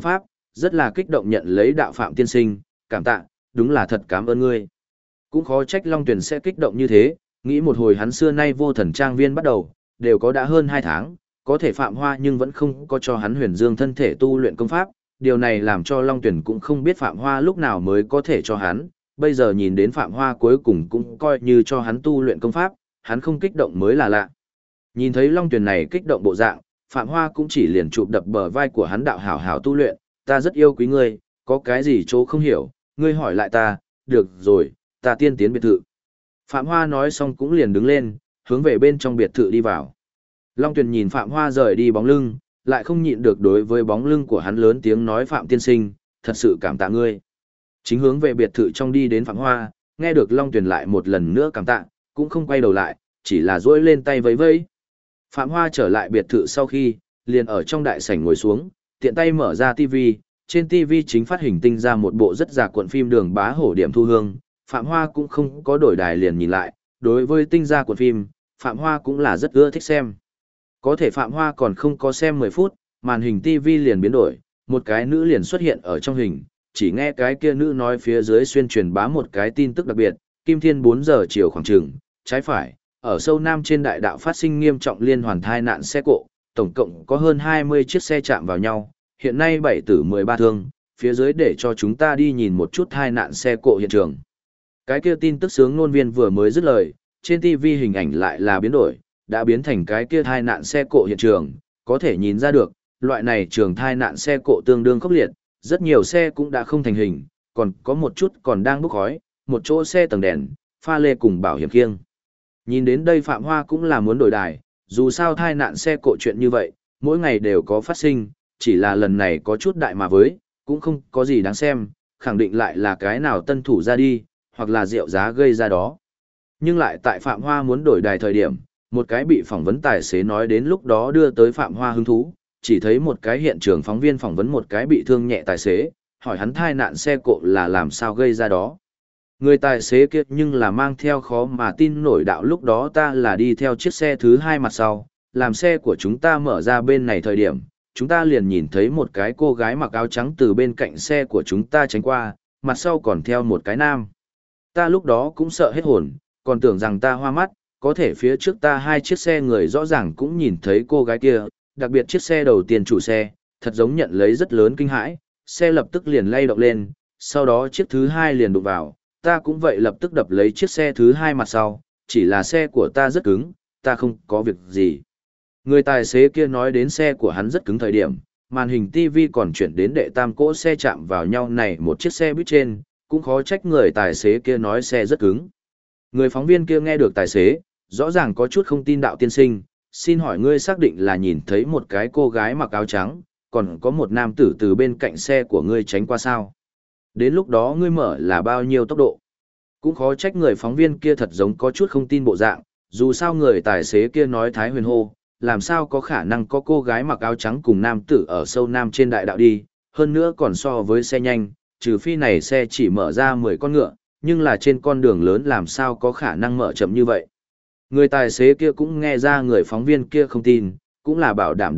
rất là kích động nhận lấy đạo Phạm tiên sinh, cảm tạ, đúng là thật cảm ơn ngươi. Cũng khó trách Long Tuyển sẽ kích động như thế, nghĩ một hồi hắn xưa nay vô thần trang viên bắt đầu, đều có đã hơn 2 tháng, có thể Phạm Hoa nhưng vẫn không có cho hắn huyền dương thân thể tu luyện công pháp, điều này làm cho Long Tuyển cũng không biết Phạm Hoa lúc nào mới có thể cho hắn, bây giờ nhìn đến Phạm Hoa cuối cùng cũng coi như cho hắn tu luyện công pháp, hắn không kích động mới là lạ. Nhìn thấy Long Tuyển này kích động bộ dạng, Phạm Hoa cũng chỉ liền chụp đập bờ vai của hắn đạo hảo hảo tu luyện, ta rất yêu quý ngươi, có cái gì chỗ không hiểu, ngươi hỏi lại ta, được rồi, ta tiên tiến biệt thự. Phạm Hoa nói xong cũng liền đứng lên, hướng về bên trong biệt thự đi vào. Long Tuyền nhìn Phạm Hoa rời đi bóng lưng, lại không nhịn được đối với bóng lưng của hắn lớn tiếng nói Phạm tiên sinh, thật sự cảm tạ ngươi. Chính hướng về biệt thự trong đi đến Phạm Hoa, nghe được Long Tuyền lại một lần nữa cảm tạ, cũng không quay đầu lại, chỉ là duỗi lên tay vẫy vẫy. Phạm Hoa trở lại biệt thự sau khi, liền ở trong đại sảnh ngồi xuống, tiện tay mở ra TV, trên TV chính phát hình tinh ra một bộ rất già cuộn phim Đường Bá Hổ Điểm Thu Hương, Phạm Hoa cũng không có đổi đài liền nhìn lại, đối với tinh ra cuộn phim, Phạm Hoa cũng là rất ưa thích xem. Có thể Phạm Hoa còn không có xem 10 phút, màn hình TV liền biến đổi, một cái nữ liền xuất hiện ở trong hình, chỉ nghe cái kia nữ nói phía dưới xuyên truyền bá một cái tin tức đặc biệt, Kim Thiên 4 giờ chiều khoảng chừng, trái phải, ở sâu Nam trên đại đạo phát sinh nghiêm trọng liên hoàn thai nạn xe cộ, tổng cộng có hơn 20 chiếc xe chạm vào nhau, hiện nay 7 tử 13 thương, phía dưới để cho chúng ta đi nhìn một chút thai nạn xe cộ hiện trường. Cái kia tin tức sướng ngôn viên vừa mới dứt lời, trên TV hình ảnh lại là biến đổi, đã biến thành cái kia thai nạn xe cộ hiện trường, có thể nhìn ra được, loại này trường thai nạn xe cộ tương đương khốc liệt, rất nhiều xe cũng đã không thành hình, còn có một chút còn đang bốc khói, một chỗ xe tầng đèn, pha lê cùng bảo hiểm khiêng. Nhìn đến đây Phạm Hoa cũng là muốn đổi đài, dù sao thai nạn xe cộ chuyện như vậy, mỗi ngày đều có phát sinh, chỉ là lần này có chút đại mà với, cũng không có gì đáng xem, khẳng định lại là cái nào tân thủ ra đi, hoặc là rượu giá gây ra đó. Nhưng lại tại Phạm Hoa muốn đổi đài thời điểm, một cái bị phỏng vấn tài xế nói đến lúc đó đưa tới Phạm Hoa hứng thú, chỉ thấy một cái hiện trường phóng viên phỏng vấn một cái bị thương nhẹ tài xế, hỏi hắn thai nạn xe cộ là làm sao gây ra đó. Người tài xế kia nhưng là mang theo khó mà tin nổi đạo lúc đó ta là đi theo chiếc xe thứ 2 mặt sau, làm xe của chúng ta mở ra bên này thời điểm, chúng ta liền nhìn thấy một cái cô gái mặc áo trắng từ bên cạnh xe của chúng ta tránh qua, mặt sau còn theo một cái nam. Ta lúc đó cũng sợ hết hồn, còn tưởng rằng ta hoa mắt, có thể phía trước ta 2 chiếc xe người rõ ràng cũng nhìn thấy cô gái kia, đặc biệt chiếc xe đầu tiên chủ xe, thật giống nhận lấy rất lớn kinh hãi, xe lập tức liền lay động lên, sau đó chiếc thứ 2 liền đụng vào, ta cũng vậy lập tức đập lấy chiếc xe thứ 2 mặt sau, chỉ là xe của ta rất cứng, ta không có việc gì. Người tài xế kia nói đến xe của hắn rất cứng thời điểm, màn hình TV còn chuyển đến đệ tam cỗ xe chạm vào nhau này một chiếc xe buýt trên, cũng khó trách người tài xế kia nói xe rất cứng. Người phóng viên kia nghe được tài xế, rõ ràng có chút không tin đạo tiên sinh, xin hỏi ngươi xác định là nhìn thấy một cái cô gái mặc áo trắng, còn có một nam tử từ bên cạnh xe của ngươi tránh qua sao? Đến lúc đó ngươi mở là bao nhiêu tốc độ? Cũng khó trách người phóng viên kia thật giống có chút không tin bộ dạng, dù sao người tài xế kia nói Thái Huyền hô, làm sao có khả năng có cô gái mặc áo trắng cùng nam tử ở sâu Nam trên đại đạo đi, hơn nữa còn so với xe nhanh, trừ phi này xe chỉ mở ra 10 con ngựa, nhưng là trên con đường lớn làm sao có khả năng mở chậm như vậy. Người tài xế kia cũng nghe ra người phóng viên kia không tin, cũng là bảo đảm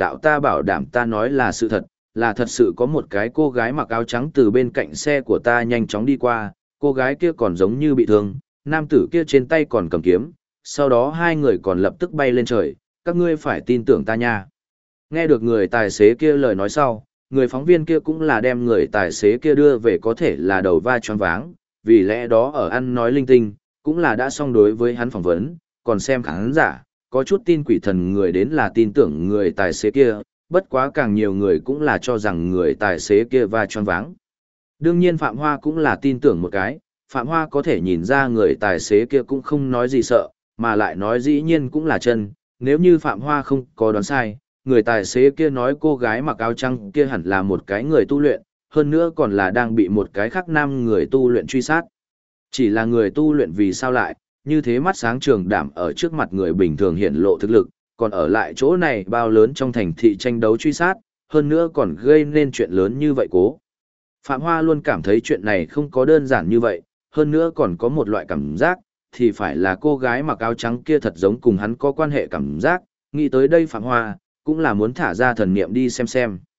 ta nói là sự thật, là thật sự có một cái cô gái mặc áo trắng từ bên cạnh xe của ta nhanh chóng đi qua, cô gái kia còn giống như bị thương, nam tử kia trên tay còn cầm kiếm, sau đó 2 người còn lập tức bay lên trời, các ngươi phải tin tưởng ta nha. Nghe được người tài xế kia lời nói sau, người phóng viên kia cũng là đem người tài xế kia đưa về có thể là đầu vai choáng váng, vì lẽ đó ở ăn nói linh tinh, cũng là đã xong đối với hắn phỏng vấn, còn xem khán giả, có chút tin quỷ thần người đến là tin tưởng người tài xế kia, bất quá càng nhiều người cũng là cho rằng người tài xế kia vai choáng váng. Đương nhiên Phạm Hoa cũng là tin tưởng một cái, Phạm Hoa có thể nhìn ra người tài xế kia cũng không nói gì sợ, mà lại nói dĩ nhiên cũng là chân, nếu như Phạm Hoa không có đoán sai, người tài xế kia nói cô gái mặc áo trắng kia hẳn là một cái người tu luyện, hơn nữa còn là đang bị một cái khác nam người tu luyện truy sát. Chỉ là người tu luyện vì sao lại, như thế mắt sáng trường đảm ở trước mặt người bình thường hiện lộ thực lực, còn ở lại chỗ này bao lớn trong thành thị tranh đấu truy sát, hơn nữa còn gây nên chuyện lớn như vậy cố. Phạm Hoa luôn cảm thấy chuyện này không có đơn giản như vậy, hơn nữa còn có một loại cảm giác, thì phải là cô gái mặc áo trắng kia thật giống cùng hắn có quan hệ cảm giác, nghĩ tới đây Phạm Hoa, cũng là muốn thả ra thần niệm đi xem.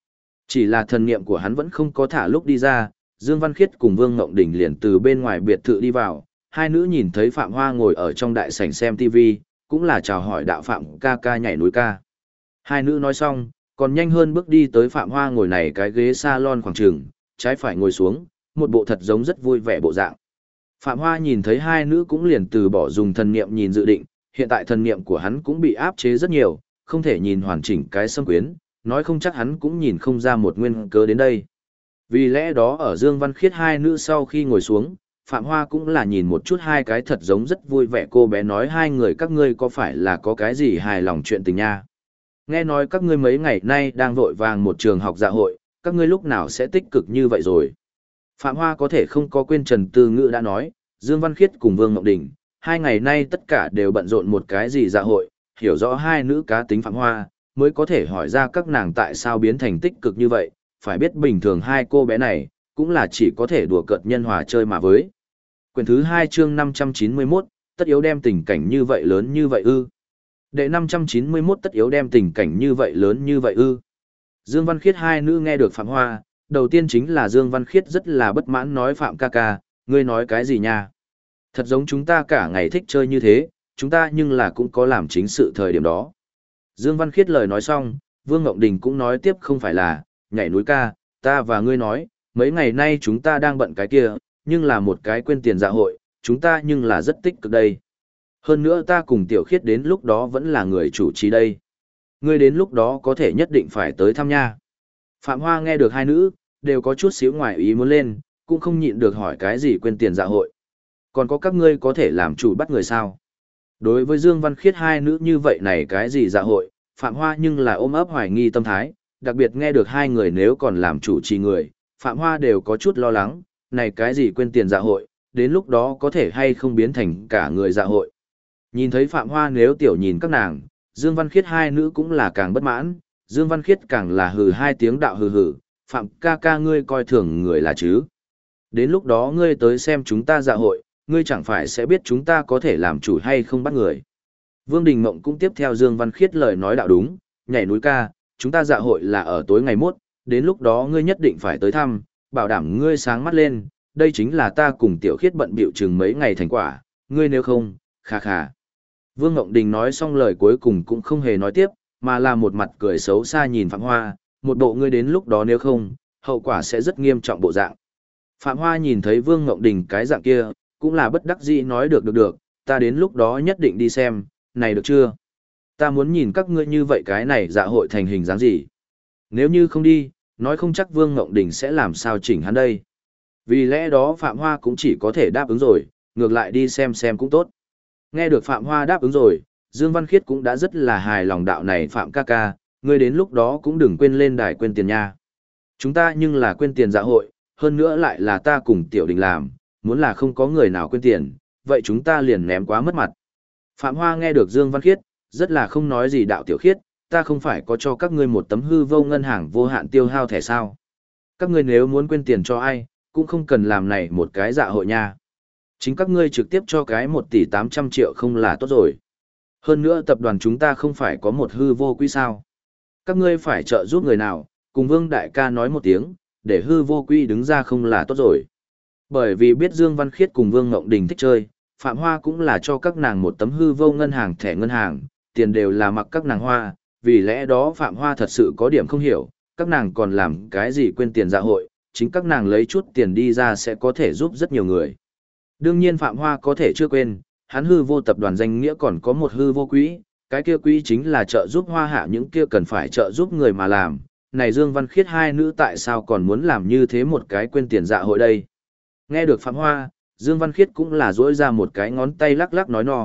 Chỉ là thần niệm của hắn vẫn không có thả lúc đi ra, Dương Văn Khiết cùng Vương Ngộng Đình liền từ bên ngoài biệt thự đi vào, hai nữ nhìn thấy Phạm Hoa ngồi ở trong đại sảnh xem TV, cũng là chào hỏi đạo Phạm ca ca nhảy núi ca. Hai nữ nói xong, còn nhanh hơn bước đi tới Phạm Hoa ngồi này cái ghế salon khoảng trường, trái phải ngồi xuống, một bộ thật giống rất vui vẻ bộ dạng. Phạm Hoa nhìn thấy hai nữ cũng liền từ bỏ dùng thần niệm nhìn dự định, hiện tại thần niệm của hắn cũng bị áp chế rất nhiều, không thể nhìn hoàn chỉnh cái xâm quyến, nói không chắc hắn cũng nhìn không ra một nguyên cớ đến đây. Vì lẽ đó ở Dương Văn Khiết hai nữ sau khi ngồi xuống, Phạm Hoa cũng là nhìn một chút hai cái thật giống rất vui vẻ cô bé nói hai người các ngươi có phải là có cái gì hài lòng chuyện tình nha. Nghe nói các ngươi mấy ngày nay đang vội vàng một trường học dạ hội, các ngươi lúc nào sẽ tích cực như vậy rồi. Phạm Hoa có thể không có quên Trần Tư Ngữ đã nói, Dương Văn Khiết cùng Vương Ngọc Đình, hai ngày nay tất cả đều bận rộn một cái gì dạ hội, hiểu rõ hai nữ cá tính Phạm Hoa, mới có thể hỏi ra các nàng tại sao biến thành tích cực như vậy, phải biết bình thường hai cô bé này, cũng là chỉ có thể đùa cợt nhân hòa chơi mà với. Quyển thứ 2 chương 591, tất yếu đem tình cảnh như vậy lớn như vậy ư. Đệ 591 tất yếu đem tình cảnh như vậy lớn như vậy ư. Dương Văn Khiết hai nữ nghe được Phạm Hoa, đầu tiên chính là Dương Văn Khiết rất là bất mãn nói Phạm ca ca, ngươi nói cái gì nha? Thật giống chúng ta cả ngày thích chơi như thế, chúng ta nhưng là cũng có làm chính sự thời điểm đó. Dương Văn Khiết lời nói xong, Vương Ngộng Đình cũng nói tiếp không phải là, nhảy núi ca, ta và ngươi nói, mấy ngày nay chúng ta đang bận cái kia, nhưng là một cái quên tiền dạ hội, chúng ta nhưng là rất tích cực đây. Hơn nữa ta cùng Tiểu Khiết đến lúc đó vẫn là người chủ trì đây. Ngươi đến lúc đó có thể nhất định phải tới thăm nha. Phạm Hoa nghe được hai nữ, đều có chút xíu ngoài ý muốn lên, cũng không nhịn được hỏi cái gì quên tiền dạ hội. Còn có các ngươi có thể làm chủ bắt người sao? Đối với Dương Văn Khiết hai nữ như vậy này cái gì dạ hội, Phạm Hoa nhưng là ôm ấp hoài nghi tâm thái, đặc biệt nghe được hai người nếu còn làm chủ trì người, Phạm Hoa đều có chút lo lắng, này cái gì quên tiền dạ hội, đến lúc đó có thể hay không biến thành cả người dạ hội. Nhìn thấy Phạm Hoa nếu tiểu nhìn các nàng, Dương Văn Khiết hai nữ cũng là càng bất mãn, Dương Văn Khiết càng là hừ hai tiếng đạo hừ hừ, Phạm ca ca ngươi coi thường người là chứ. Đến lúc đó ngươi tới xem chúng ta dạ hội, ngươi chẳng phải sẽ biết chúng ta có thể làm chủ hay không bắt người. Vương Đình Mộng cũng tiếp theo Dương Văn Khiết lời nói đạo đúng, nhảy núi ca, chúng ta dạ hội là ở tối ngày mốt, đến lúc đó ngươi nhất định phải tới thăm, bảo đảm ngươi sáng mắt lên, đây chính là ta cùng Tiểu Khiết bận bịu chừng mấy ngày thành quả, ngươi nếu không, khà khà. Vương Ngộng Đình nói xong lời cuối cùng cũng không hề nói tiếp, mà là một mặt cười xấu xa nhìn Phạm Hoa, một bộ ngươi đến lúc đó nếu không, hậu quả sẽ rất nghiêm trọng bộ dạng. Phạm Hoa nhìn thấy Vương Ngộng Đình cái dạng kia, cũng là bất đắc dĩ nói được, ta đến lúc đó nhất định đi xem, này được chưa? Ta muốn nhìn các ngươi như vậy cái này dạ hội thành hình dáng gì. Nếu như không đi, nói không chắc Vương Ngộng Đình sẽ làm sao chỉnh hắn đây. Vì lẽ đó Phạm Hoa cũng chỉ có thể đáp ứng rồi, ngược lại đi xem cũng tốt. Nghe được Phạm Hoa đáp ứng rồi, Dương Văn Khiết cũng đã rất là hài lòng đạo này Phạm ca ca, ngươi đến lúc đó cũng đừng quên lên đài quên tiền nha. Chúng ta nhưng là quên tiền dạ hội, hơn nữa lại là ta cùng Tiểu Đình làm, muốn là không có người nào quên tiền, vậy chúng ta liền ném quá mất mặt. Phạm Hoa nghe được Dương Văn Khiết, rất là không nói gì đạo Tiểu Khiết, ta không phải có cho các ngươi một tấm hư vô ngân hàng vô hạn tiêu hao thẻ sao. Các ngươi nếu muốn quên tiền cho ai, cũng không cần làm này một cái dạ hội nha. Chính các ngươi trực tiếp cho cái 1 tỷ 800 triệu không là tốt rồi. Hơn nữa tập đoàn chúng ta không phải có một hư vô quỹ sao. Các ngươi phải trợ giúp người nào, cùng Vương Đại ca nói một tiếng, để hư vô quỹ đứng ra không là tốt rồi. Bởi vì biết Dương Văn Khiết cùng Vương Ngộng Đình thích chơi, Phạm Hoa cũng là cho các nàng một tấm hư vô ngân hàng thẻ ngân hàng, tiền đều là mặc các nàng hoa, vì lẽ đó Phạm Hoa thật sự có điểm không hiểu, các nàng còn làm cái gì quên tiền dạ hội, chính các nàng lấy chút tiền đi ra sẽ có thể giúp rất nhiều người. Đương nhiên Phạm Hoa có thể chưa quên, hắn hư vô tập đoàn danh nghĩa còn có một hư vô quỹ, cái kia quỹ chính là trợ giúp Hoa Hạ những kia cần phải trợ giúp người mà làm. Này Dương Văn Khiết hai nữ tại sao còn muốn làm như thế một cái quên tiền dạ hội đây? Nghe được Phạm Hoa, Dương Văn Khiết cũng là duỗi ra một cái ngón tay lắc lắc nói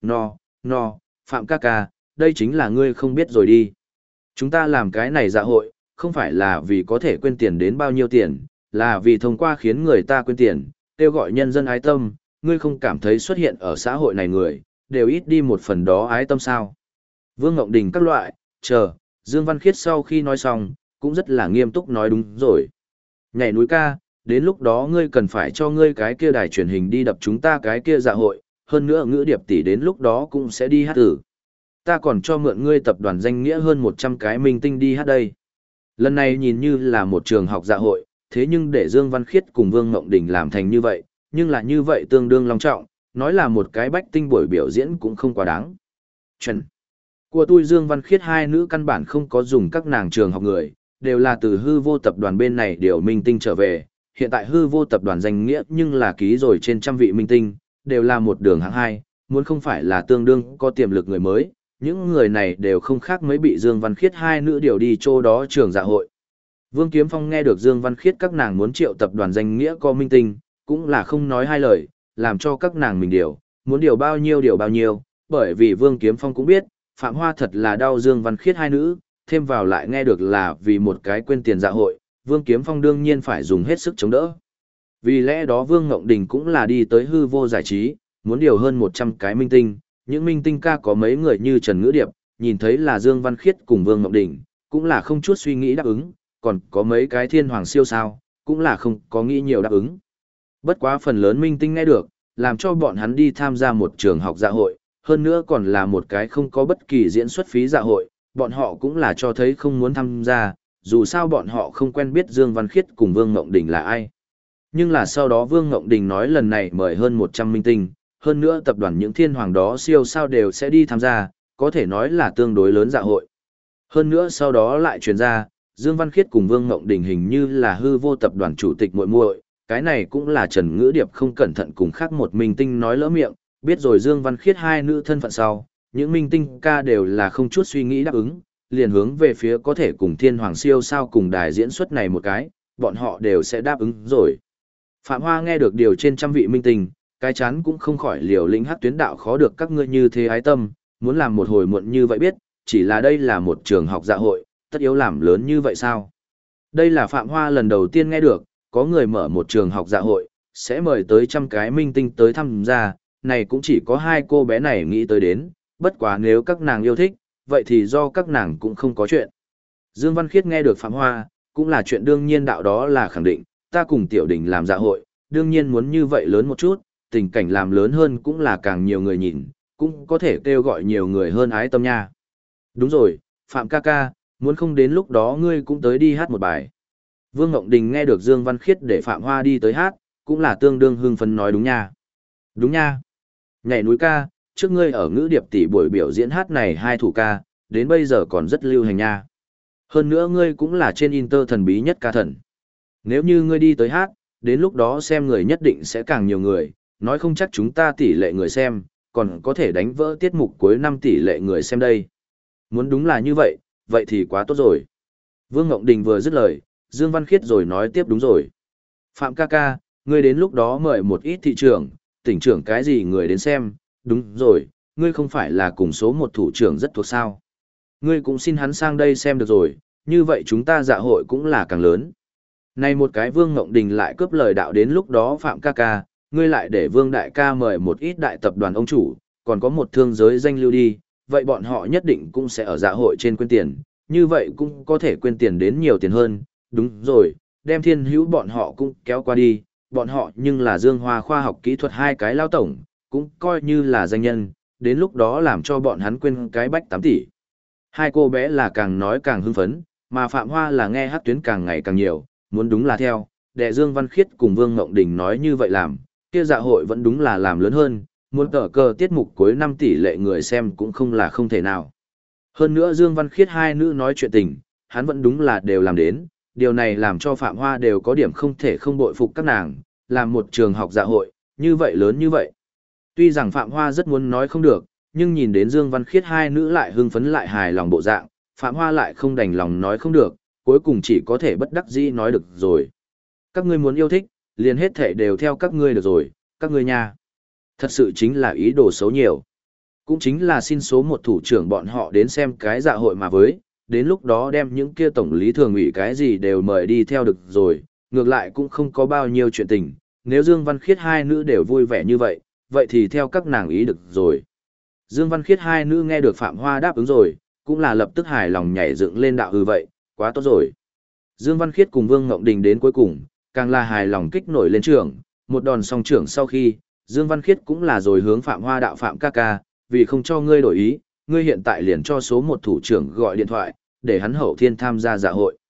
no, Phạm ca ca, đây chính là ngươi không biết rồi đi. Chúng ta làm cái này dạ hội, không phải là vì có thể quên tiền đến bao nhiêu tiền, là vì thông qua khiến người ta quên tiền, kêu gọi nhân dân ái tâm, ngươi không cảm thấy xuất hiện ở xã hội này người, đều ít đi một phần đó ái tâm sao. Vương Ngộng Đình các loại, Dương Văn Khiết sau khi nói xong, cũng rất là nghiêm túc nói đúng rồi. Nhảy núi ca, đến lúc đó ngươi cần phải cho ngươi cái kia đài truyền hình đi đập chúng ta cái kia dạ hội, hơn nữa Ngữ Điệp tỷ đến lúc đó cũng sẽ đi hát tử. Ta còn cho mượn ngươi tập đoàn danh nghĩa hơn 100 cái minh tinh đi hát đây. Lần này nhìn như là một trường học dạ hội, thế nhưng để Dương Văn Khiết cùng Vương Ngộng Đình làm thành như vậy, nhưng là như vậy tương đương long trọng, nói là một cái bách tinh buổi biểu diễn cũng không quá đáng. Chuẩn. Của tôi Dương Văn Khiết hai nữ căn bản không có dùng các nàng trường học người, đều là từ hư vô tập đoàn bên này điều minh tinh trở về, hiện tại hư vô tập đoàn danh nghĩa nhưng là ký rồi trên trăm vị minh tinh, đều là một đường hạng hai, muốn không phải là tương đương có tiềm lực người mới, những người này đều không khác mấy bị Dương Văn Khiết hai nữ điều đi chỗ đó trường dạ hội. Vương Kiếm Phong nghe được Dương Văn Khiết các nàng muốn triệu tập đoàn danh nghĩa có minh tinh, cũng là không nói hai lời, làm cho các nàng mình điều, muốn điều bao nhiêu, bởi vì Vương Kiếm Phong cũng biết, Phạm Hoa thật là đau Dương Văn Khiết hai nữ, thêm vào lại nghe được là vì một cái quên tiền dạ hội, Vương Kiếm Phong đương nhiên phải dùng hết sức chống đỡ. Vì lẽ đó Vương Ngộng Đình cũng là đi tới hư vô giải trí, muốn điều hơn 100 cái minh tinh, những minh tinh ca có mấy người như Trần Ngữ Điệp, nhìn thấy là Dương Văn Khiết cùng Vương Ngộng Đình, cũng là không chút suy nghĩ đáp ứng, còn có mấy cái thiên hoàng siêu sao, cũng là không có nghĩ nhiều đáp ứng. Bất quá phần lớn minh tinh nghe được, làm cho bọn hắn đi tham gia một trường học dạ hội, hơn nữa còn là một cái không có bất kỳ diễn xuất phí dạ hội, bọn họ cũng là cho thấy không muốn tham gia, dù sao bọn họ không quen biết Dương Văn Khiết cùng Vương Ngộng Đình là ai. Nhưng là sau đó Vương Ngộng Đình nói lần này mời hơn 100 minh tinh, hơn nữa tập đoàn những thiên hoàng đó siêu sao đều sẽ đi tham gia, có thể nói là tương đối lớn dạ hội. Hơn nữa sau đó lại truyền ra, Dương Văn Khiết cùng Vương Ngộng Đình hình như là hư vô tập đoàn chủ tịch muội muội, cái này cũng là Trần Ngữ Điệp không cẩn thận cùng khác một minh tinh nói lỡ miệng, biết rồi Dương Văn Khiết hai nữ thân phận sau, những minh tinh ca đều là không chút suy nghĩ đáp ứng, liền hướng về phía có thể cùng thiên hoàng siêu sao cùng đài diễn xuất này một cái, bọn họ đều sẽ đáp ứng rồi. Phạm Hoa nghe được điều trên trăm vị minh tinh, cái chán cũng không khỏi liều lĩnh hắc tuyến đạo khó được các ngươi như thế ái tâm, muốn làm một hồi muộn như vậy biết, chỉ là đây là một trường học dạ hội, tất yếu làm lớn như vậy sao? Đây là Phạm Hoa lần đầu tiên nghe được, có người mở một trường học dạ hội, sẽ mời tới trăm cái minh tinh tới tham gia, này cũng chỉ có hai cô bé này nghĩ tới đến, bất quá nếu các nàng yêu thích, vậy thì do các nàng cũng không có chuyện. Dương Văn Khiết nghe được Phạm Hoa, cũng là chuyện đương nhiên đạo đó là khẳng định, ta cùng Tiểu Đình làm dạ hội, đương nhiên muốn như vậy lớn một chút, tình cảnh làm lớn hơn cũng là càng nhiều người nhìn, cũng có thể kêu gọi nhiều người hơn ái tâm nha. Đúng rồi, Phạm ca ca, muốn không đến lúc đó ngươi cũng tới đi hát một bài. Vương Ngộng Đình nghe được Dương Văn Khiết để Phạm Hoa đi tới hát, cũng là tương đương hưng phấn nói đúng nha. Đúng nha. Nhảy núi ca, trước ngươi ở Ngữ Điệp tỷ buổi biểu diễn hát này hai thủ ca, đến bây giờ còn rất lưu hành nha. Hơn nữa ngươi cũng là trên Inter thần bí nhất ca thần. Nếu như ngươi đi tới hát, đến lúc đó xem người nhất định sẽ càng nhiều người, nói không chắc chúng ta tỷ lệ người xem, còn có thể đánh vỡ tiết mục cuối năm tỷ lệ người xem đây. Muốn đúng là như vậy, vậy thì quá tốt rồi. Vương Ngộng Đình vừa dứt lời, Dương Văn Khiết rồi nói tiếp đúng rồi. Phạm ca ca, ngươi đến lúc đó mời một ít thị trưởng, tỉnh trưởng cái gì người đến xem, đúng rồi, ngươi không phải là cùng số một thủ trưởng rất thuộc sao. Ngươi cũng xin hắn sang đây xem được rồi, như vậy chúng ta dạ hội cũng là càng lớn. Này một cái Vương Ngộng Đình lại cướp lời đạo đến lúc đó Phạm ca ca, ngươi lại để Vương đại ca mời một ít đại tập đoàn ông chủ, còn có một thương giới danh lưu đi, vậy bọn họ nhất định cũng sẽ ở dạ hội trên quên tiền, như vậy cũng có thể quên tiền đến nhiều tiền hơn, đúng rồi, đem Thiên Hữu bọn họ cũng kéo qua đi, bọn họ nhưng là Dương Hoa khoa học kỹ thuật hai cái lao tổng, cũng coi như là danh nhân, đến lúc đó làm cho bọn hắn quên cái bách 8 tỷ. Hai cô bé là càng nói càng hưng phấn, mà Phạm Hoa là nghe hát tuyến càng ngày càng nhiều, muốn đúng là theo, đệ Dương Văn Khiết cùng Vương Ngộng Đình nói như vậy làm, kia dạ hội vẫn đúng là làm lớn hơn, muốn tờ cờ tiết mục cuối năm tỷ lệ người xem cũng không là không thể nào. Hơn nữa Dương Văn Khiết hai nữ nói chuyện tình, hắn vẫn đúng là đều làm đến, điều này làm cho Phạm Hoa đều có điểm không thể không bội phục các nàng, làm một trường học dạ hội, như vậy lớn như vậy. Tuy rằng Phạm Hoa rất muốn nói không được, nhưng nhìn đến Dương Văn Khiết hai nữ lại hưng phấn lại hài lòng bộ dạng, Phạm Hoa lại không đành lòng nói không được, cuối cùng chỉ có thể bất đắc dĩ nói được rồi. Các ngươi muốn yêu thích, liền hết thể đều theo các ngươi được rồi, các ngươi nha. Thật sự chính là ý đồ xấu nhiều. Cũng chính là xin số một thủ trưởng bọn họ đến xem cái dạ hội mà với, đến lúc đó đem những kia tổng lý thường ủy cái gì đều mời đi theo được rồi, ngược lại cũng không có bao nhiêu chuyện tình, nếu Dương Văn Khiết hai nữ đều vui vẻ như vậy, vậy thì theo các nàng ý được rồi. Dương Văn Khiết hai nữ nghe được Phạm Hoa đáp ứng rồi, cũng là lập tức hài lòng nhảy dựng lên đạo vậy, quá tốt rồi. Dương Văn Khiết cùng Vương Ngộng Đình đến cuối cùng, càng là hài lòng kích nổi lên trưởng, một đòn song trưởng sau khi, Dương Văn Khiết cũng là rồi hướng Phạm Hoa đạo Phạm ca ca, vì không cho ngươi đổi ý, ngươi hiện tại liền cho số một thủ trưởng gọi điện thoại, để hắn hậu thiên tham gia dạ hội.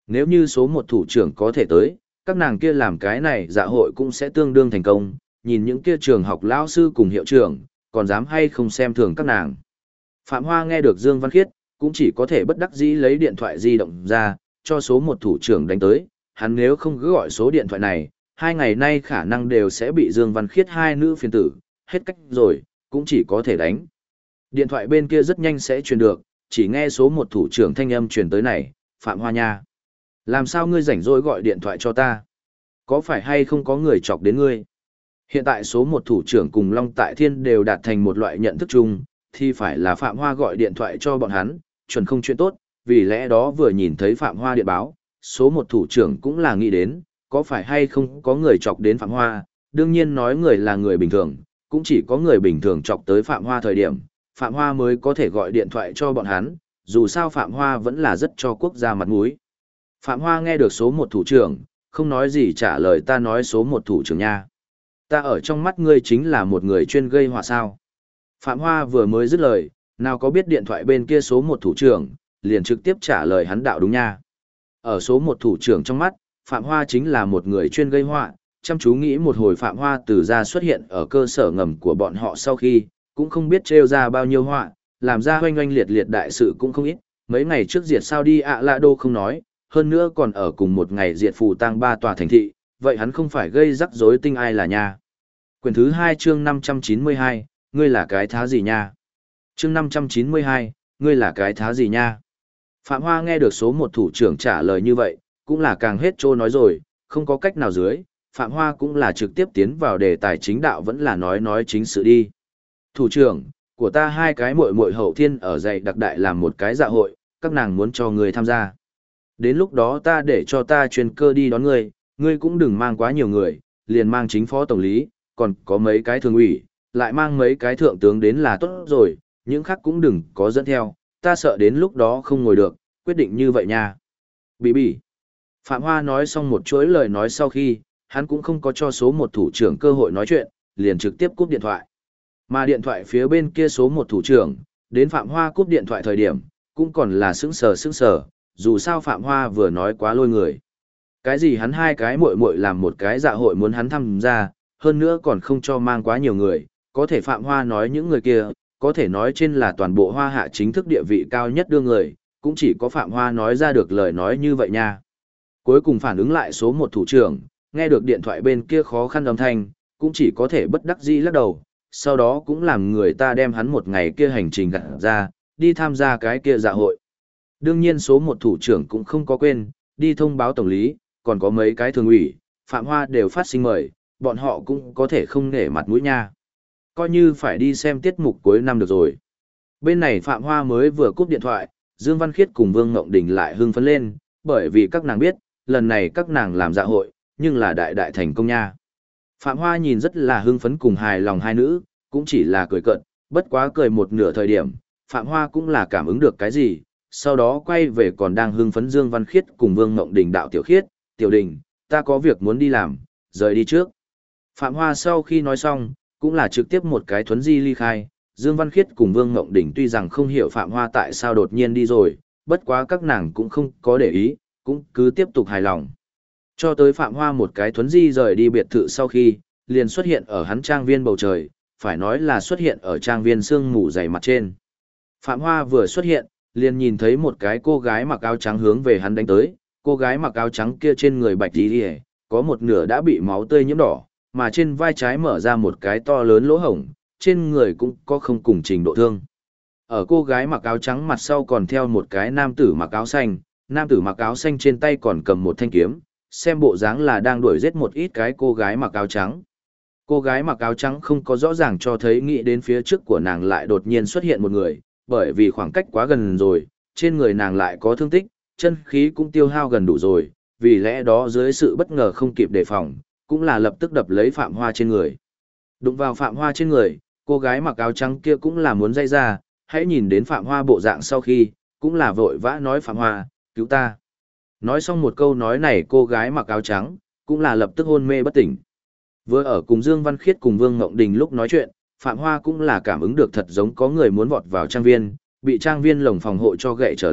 Nếu như số một thủ trưởng có thể tới, các nàng kia làm cái này dạ hội cũng sẽ tương đương thành công, nhìn những kia trường học lão sư cùng hiệu trưởng, còn dám hay không xem thường các nàng. Phạm Hoa nghe được Dương Văn Khiết, cũng chỉ có thể bất đắc dĩ lấy điện thoại di động ra, cho số một thủ trưởng đánh tới, hắn nếu không cứ gọi số điện thoại này, 2 ngày nay khả năng đều sẽ bị Dương Văn Khiết hai nữ phiền tử, hết cách rồi, cũng chỉ có thể đánh. Điện thoại bên kia rất nhanh sẽ truyền được, chỉ nghe số một thủ trưởng thanh âm truyền tới này, Phạm Hoa nha. Làm sao ngươi rảnh rỗi gọi điện thoại cho ta? Có phải hay không có người chọc đến ngươi? Hiện tại số một thủ trưởng cùng Long Tại Thiên đều đạt thành một loại nhận thức chung, thì phải là Phạm Hoa gọi điện thoại cho bọn hắn, chuẩn không chuyện tốt, vì lẽ đó vừa nhìn thấy Phạm Hoa điện báo, số một thủ trưởng cũng là nghĩ đến, có phải hay không có người chọc đến Phạm Hoa, đương nhiên nói người là người bình thường, cũng chỉ có người bình thường chọc tới Phạm Hoa thời điểm, Phạm Hoa mới có thể gọi điện thoại cho bọn hắn, dù sao Phạm Hoa vẫn là rất cho quốc gia mặt mũi. Phạm Hoa nghe được số một thủ trưởng, không nói gì trả lời ta nói số một thủ trưởng nha. Ta ở trong mắt ngươi chính là một người chuyên gây họa sao. Phạm Hoa vừa mới dứt lời, nào có biết điện thoại bên kia số một thủ trưởng, liền trực tiếp trả lời hắn đạo đúng nha. Ở số một thủ trưởng trong mắt, Phạm Hoa chính là một người chuyên gây họa, chăm chú nghĩ một hồi Phạm Hoa từ ra xuất hiện ở cơ sở ngầm của bọn họ sau khi, cũng không biết trêu ra bao nhiêu họa, làm ra oanh oanh liệt liệt đại sự cũng không ít, mấy ngày trước diệt Saudi Arabia không nói, hơn nữa còn ở cùng một ngày diệt phù tang 3 tòa thành thị, vậy hắn không phải gây rắc rối tinh ai là nha. Quyển thứ 2 chương 592, ngươi là cái thá gì nha? Chương 592, ngươi là cái thá gì nha? Phạm Hoa nghe được số một thủ trưởng trả lời như vậy, cũng là càng hết trô nói rồi, không có cách nào dưới, Phạm Hoa cũng là trực tiếp tiến vào đề tài chính đạo vẫn là nói chính sự đi. Thủ trưởng, của ta hai cái muội muội hậu thiên ở dạy đặc đại làm một cái dạ hội, các nàng muốn cho người tham gia. Đến lúc đó ta để cho ta chuyên cơ đi đón ngươi, ngươi cũng đừng mang quá nhiều người, liền mang chính phó tổng lý, còn có mấy cái thường ủy, lại mang mấy cái thượng tướng đến là tốt rồi, những khác cũng đừng có dẫn theo, ta sợ đến lúc đó không ngồi được, quyết định như vậy nha. Bỉ. Phạm Hoa nói xong một chuỗi lời nói sau khi, hắn cũng không có cho số một thủ trưởng cơ hội nói chuyện, liền trực tiếp cúp điện thoại. Mà điện thoại phía bên kia số một thủ trưởng, đến Phạm Hoa cúp điện thoại thời điểm, cũng còn là sững sờ, dù sao Phạm Hoa vừa nói quá lôi người. Cái gì hắn hai cái muội muội làm một cái dạ hội muốn hắn tham gia, hơn nữa còn không cho mang quá nhiều người, có thể Phạm Hoa nói những người kia, có thể nói trên là toàn bộ Hoa Hạ chính thức địa vị cao nhất đưa người, cũng chỉ có Phạm Hoa nói ra được lời nói như vậy nha. Cuối cùng phản ứng lại số một thủ trưởng, nghe được điện thoại bên kia khó khăn âm thanh, cũng chỉ có thể bất đắc dĩ lắc đầu, sau đó cũng làm người ta đem hắn một ngày kia hành trình gặt ra, đi tham gia cái kia dạ hội. Đương nhiên số một thủ trưởng cũng không có quên, đi thông báo tổng lý, còn có mấy cái thường ủy, Phạm Hoa đều phát sinh mời, bọn họ cũng có thể không nể mặt mũi nha. Coi như phải đi xem tiết mục cuối năm được rồi. Bên này Phạm Hoa mới vừa cúp điện thoại, Dương Văn Khiết cùng Vương Ngộng Đình lại hưng phấn lên, bởi vì các nàng biết, lần này các nàng làm dạ hội, nhưng là đại thành công nha. Phạm Hoa nhìn rất là hưng phấn cùng hài lòng hai nữ, cũng chỉ là cười cợt, bất quá cười một nửa thời điểm, Phạm Hoa cũng là cảm ứng được cái gì, sau đó quay về còn đang hưng phấn Dương Văn Khiết cùng Vương Ngộng Đình đạo Tiểu Khiết, Tiểu Đình, ta có việc muốn đi làm, rời đi trước. Phạm Hoa sau khi nói xong, cũng là trực tiếp một cái thuấn di ly khai, Dương Văn Khiết cùng Vương Ngộng Đình tuy rằng không hiểu Phạm Hoa tại sao đột nhiên đi rồi, bất quá các nàng cũng không có để ý, cũng cứ tiếp tục hài lòng. Cho tới Phạm Hoa một cái thuấn di rời đi biệt thự sau khi, liền xuất hiện ở hắn trang viên bầu trời, phải nói là xuất hiện ở trang viên sương mù dày mặt trên. Phạm Hoa vừa xuất hiện, liền nhìn thấy một cái cô gái mặc áo trắng hướng về hắn đánh tới, cô gái mặc áo trắng kia trên người bạch tí có một nửa đã bị máu tươi nhiễm đỏ, mà trên vai trái mở ra một cái to lớn lỗ hổng, trên người cũng có không cùng trình độ thương. Ở cô gái mặc áo trắng mặt sau còn theo một cái nam tử mặc áo xanh, nam tử mặc áo xanh trên tay còn cầm một thanh kiếm, xem bộ dáng là đang đuổi giết một ít cái cô gái mặc áo trắng. Cô gái mặc áo trắng không có rõ ràng cho thấy nghĩ đến phía trước của nàng lại đột nhiên xuất hiện một người, bởi vì khoảng cách quá gần rồi, trên người nàng lại có thương tích, chân khí cũng tiêu hao gần đủ rồi, vì lẽ đó dưới sự bất ngờ không kịp đề phòng, cũng là lập tức đập lấy Phạm Hoa trên người. Đụng vào Phạm Hoa trên người, cô gái mặc áo trắng kia cũng là muốn dây ra, hãy nhìn đến Phạm Hoa bộ dạng sau khi, cũng là vội vã nói Phạm Hoa, cứu ta. Nói xong một câu nói này cô gái mặc áo trắng, cũng là lập tức hôn mê bất tỉnh. Vừa ở cùng Dương Văn Khiết cùng Vương Ngộng Đình lúc nói chuyện, Phạm Hoa cũng là cảm ứng được thật giống có người muốn vọt vào trang viên, bị trang viên lồng phòng hộ cho gậy trở lại,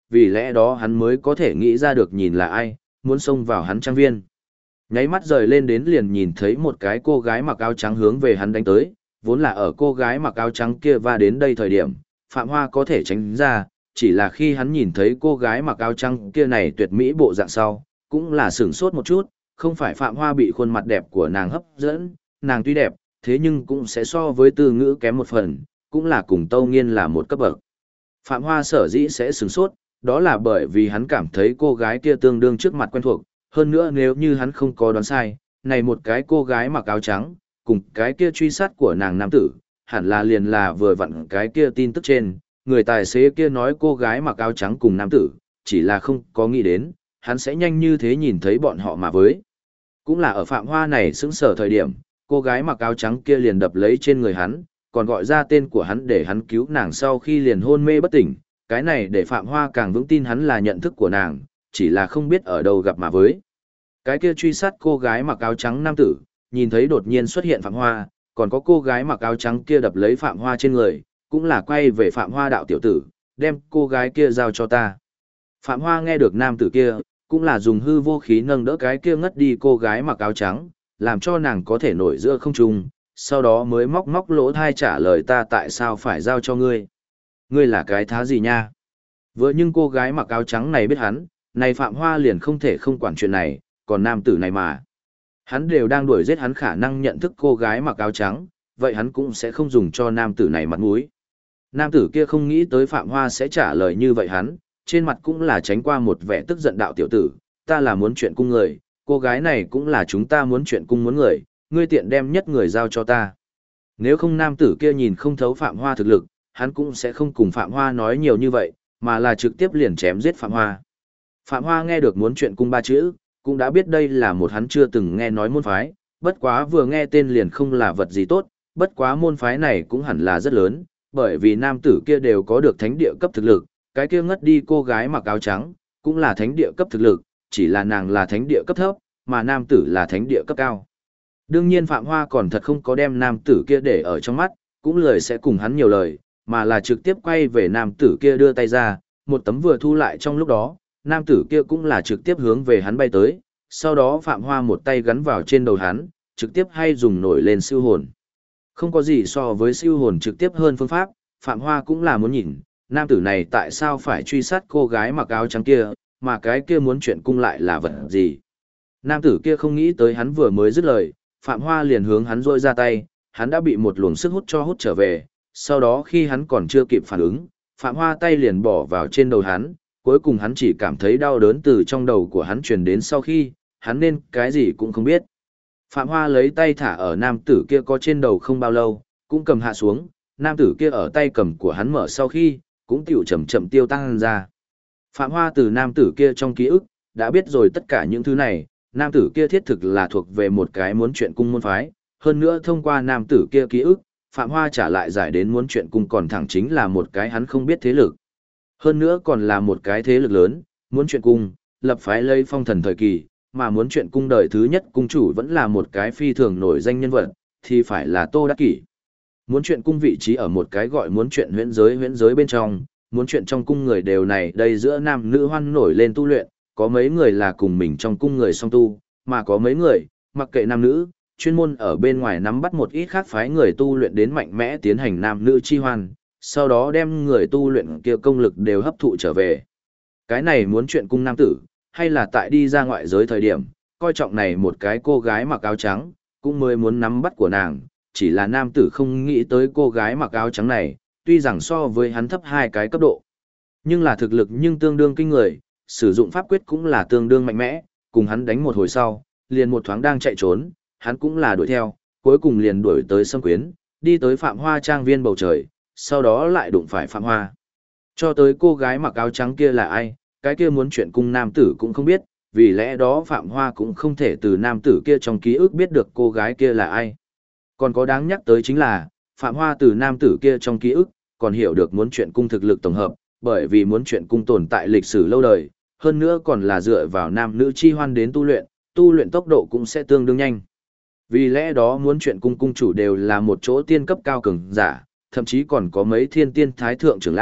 vì lẽ đó hắn mới có thể nghĩ ra được nhìn là ai, muốn xông vào hắn trang viên. Nháy mắt rời lên đến liền nhìn thấy một cái cô gái mặc áo trắng hướng về hắn đánh tới, vốn là ở cô gái mặc áo trắng kia va đến đây thời điểm, Phạm Hoa có thể tránh ra, chỉ là khi hắn nhìn thấy cô gái mặc áo trắng kia này tuyệt mỹ bộ dạng sau, cũng là sửng sốt một chút, không phải Phạm Hoa bị khuôn mặt đẹp của nàng hấp dẫn, nàng tuy đẹp, thế nhưng cũng sẽ so với Tư Ngữ kém một phần, cũng là cùng Tâu Nghiên là một cấp bậc. Phạm Hoa sở dĩ sẽ sửng sốt, đó là bởi vì hắn cảm thấy cô gái kia tương đương trước mặt quen thuộc, hơn nữa nếu như hắn không có đoán sai, này một cái cô gái mặc áo trắng, cùng cái kia truy sát của nàng nam tử, hẳn là liền là vừa vặn cái kia tin tức trên, người tài xế kia nói cô gái mặc áo trắng cùng nam tử, chỉ là không có nghĩ đến, hắn sẽ nhanh như thế nhìn thấy bọn họ mà với. Cũng là ở Phạm Hoa này sững sờ thời điểm, cô gái mặc áo trắng kia liền đập lấy trên người hắn, còn gọi ra tên của hắn để hắn cứu nàng sau khi liền hôn mê bất tỉnh, cái này để Phạm Hoa càng vững tin hắn là nhận thức của nàng, chỉ là không biết ở đâu gặp mà với. Cái kia truy sát cô gái mặc áo trắng nam tử, nhìn thấy đột nhiên xuất hiện Phạm Hoa, còn có cô gái mặc áo trắng kia đập lấy Phạm Hoa trên người, cũng là quay về Phạm Hoa đạo tiểu tử, đem cô gái kia giao cho ta. Phạm Hoa nghe được nam tử kia, cũng là dùng hư vô khí nâng đỡ cái kia ngất đi cô gái mặc áo trắng, làm cho nàng có thể nổi giữa không trung, sau đó mới móc móc lỗ thai trả lời ta tại sao phải giao cho ngươi. Ngươi là cái thá gì nha? Vừa nhưng cô gái mặc áo trắng này biết hắn, này Phạm Hoa liền không thể không quản chuyện này, còn nam tử này mà. Hắn đều đang đuổi giết hắn khả năng nhận thức cô gái mặc áo trắng, vậy hắn cũng sẽ không dùng cho nam tử này mặt mũi. Nam tử kia không nghĩ tới Phạm Hoa sẽ trả lời như vậy hắn, trên mặt cũng là tránh qua một vẻ tức giận đạo tiểu tử, ta là muốn chuyện cung người, cô gái này cũng là chúng ta muốn chuyện cung muốn người, ngươi tiện đem nhất người giao cho ta. Nếu không nam tử kia nhìn không thấu Phạm Hoa thực lực, hắn cũng sẽ không cùng Phạm Hoa nói nhiều như vậy, mà là trực tiếp liền chém giết Phạm Hoa. Phạm Hoa nghe được muốn chuyện cung ba chữ, cũng đã biết đây là một hắn chưa từng nghe nói môn phái, bất quá vừa nghe tên liền không là vật gì tốt, bất quá môn phái này cũng hẳn là rất lớn, bởi vì nam tử kia đều có được thánh địa cấp thực lực, cái kia ngất đi cô gái mặc áo trắng, cũng là thánh địa cấp thực lực, chỉ là nàng là thánh địa cấp thấp, mà nam tử là thánh địa cấp cao. Đương nhiên Phạm Hoa còn thật không có đem nam tử kia để ở trong mắt, cũng lời sẽ cùng hắn nhiều lời, mà là trực tiếp quay về nam tử kia đưa tay ra, một tấm vừa thu lại trong lúc đó, nam tử kia cũng là trực tiếp hướng về hắn bay tới, sau đó Phạm Hoa một tay gắn vào trên đầu hắn, trực tiếp hay dùng nổi lên siêu hồn. Không có gì so với siêu hồn trực tiếp hơn phương pháp, Phạm Hoa cũng là muốn nhìn, nam tử này tại sao phải truy sát cô gái mặc áo trắng kia, mà cái kia muốn chuyện cung lại là vật gì. Nam tử kia không nghĩ tới hắn vừa mới dứt lời, Phạm Hoa liền hướng hắn rôi ra tay, hắn đã bị một luồng sức hút cho hút trở về, sau đó khi hắn còn chưa kịp phản ứng, Phạm Hoa tay liền bỏ vào trên đầu hắn, cuối cùng hắn chỉ cảm thấy đau đớn từ trong đầu của hắn truyền đến sau khi, hắn nên cái gì cũng không biết. Phạm Hoa lấy tay thả ở nam tử kia có trên đầu không bao lâu, cũng cầm hạ xuống, nam tử kia ở tay cầm của hắn mở sau khi, cũng tiểu chậm chậm tiêu tăng ra. Phạm Hoa từ nam tử kia trong ký ức, đã biết rồi tất cả những thứ này, nam tử kia thiết thực là thuộc về một cái muốn chuyện cung môn phái, hơn nữa thông qua nam tử kia ký ức, Phạm Hoa trả lại giải đến muốn chuyện cung còn thẳng chính là một cái hắn không biết thế lực. Hơn nữa còn là một cái thế lực lớn, muốn chuyện cung, lập phái lấy phong thần thời kỳ, mà muốn chuyện cung đời thứ nhất cung chủ vẫn là một cái phi thường nổi danh nhân vật, thì phải là Tô Đắc Kỷ. Muốn chuyện cung vị trí ở một cái gọi muốn chuyện huyễn giới bên trong, muốn chuyện trong cung người đều này đây giữa nam nữ hoan nổi lên tu luyện, có mấy người là cùng mình trong cung người song tu, mà có mấy người, mặc kệ nam nữ, chuyên môn ở bên ngoài nắm bắt một ít khác phái người tu luyện đến mạnh mẽ tiến hành nam nữ chi hoan, sau đó đem người tu luyện kia công lực đều hấp thụ trở về. Cái này muốn chuyện cung nam tử, hay là tại đi ra ngoại giới thời điểm, coi trọng này một cái cô gái mặc áo trắng, cũng mới muốn nắm bắt của nàng, chỉ là nam tử không nghĩ tới cô gái mặc áo trắng này, tuy rằng so với hắn thấp hai cái cấp độ, nhưng là thực lực nhưng tương đương kinh người, sử dụng pháp quyết cũng là tương đương mạnh mẽ, cùng hắn đánh một hồi sau, liền một thoáng đang chạy trốn, hắn cũng là đuổi theo, cuối cùng liền đuổi tới Sâm Quyến, đi tới Phạm Hoa trang viên bầu trời, sau đó lại đụng phải Phạm Hoa. Cho tới cô gái mặc áo trắng kia là ai, cái kia muốn chuyện cung nam tử cũng không biết, vì lẽ đó Phạm Hoa cũng không thể từ nam tử kia trong ký ức biết được cô gái kia là ai. Còn có đáng nhắc tới chính là, Phạm Hoa từ nam tử kia trong ký ức, còn hiểu được muốn chuyện cung thực lực tổng hợp, bởi vì muốn chuyện cung tồn tại lịch sử lâu đời, hơn nữa còn là dựa vào nam nữ chi hoan đến tu luyện tốc độ cũng sẽ tương đương nhanh. Vì lẽ đó muốn chuyện cung cung chủ đều là một chỗ tiên cấp cao cường giả, thậm chí còn có mấy thiên tiên thái thượng trưởng lão,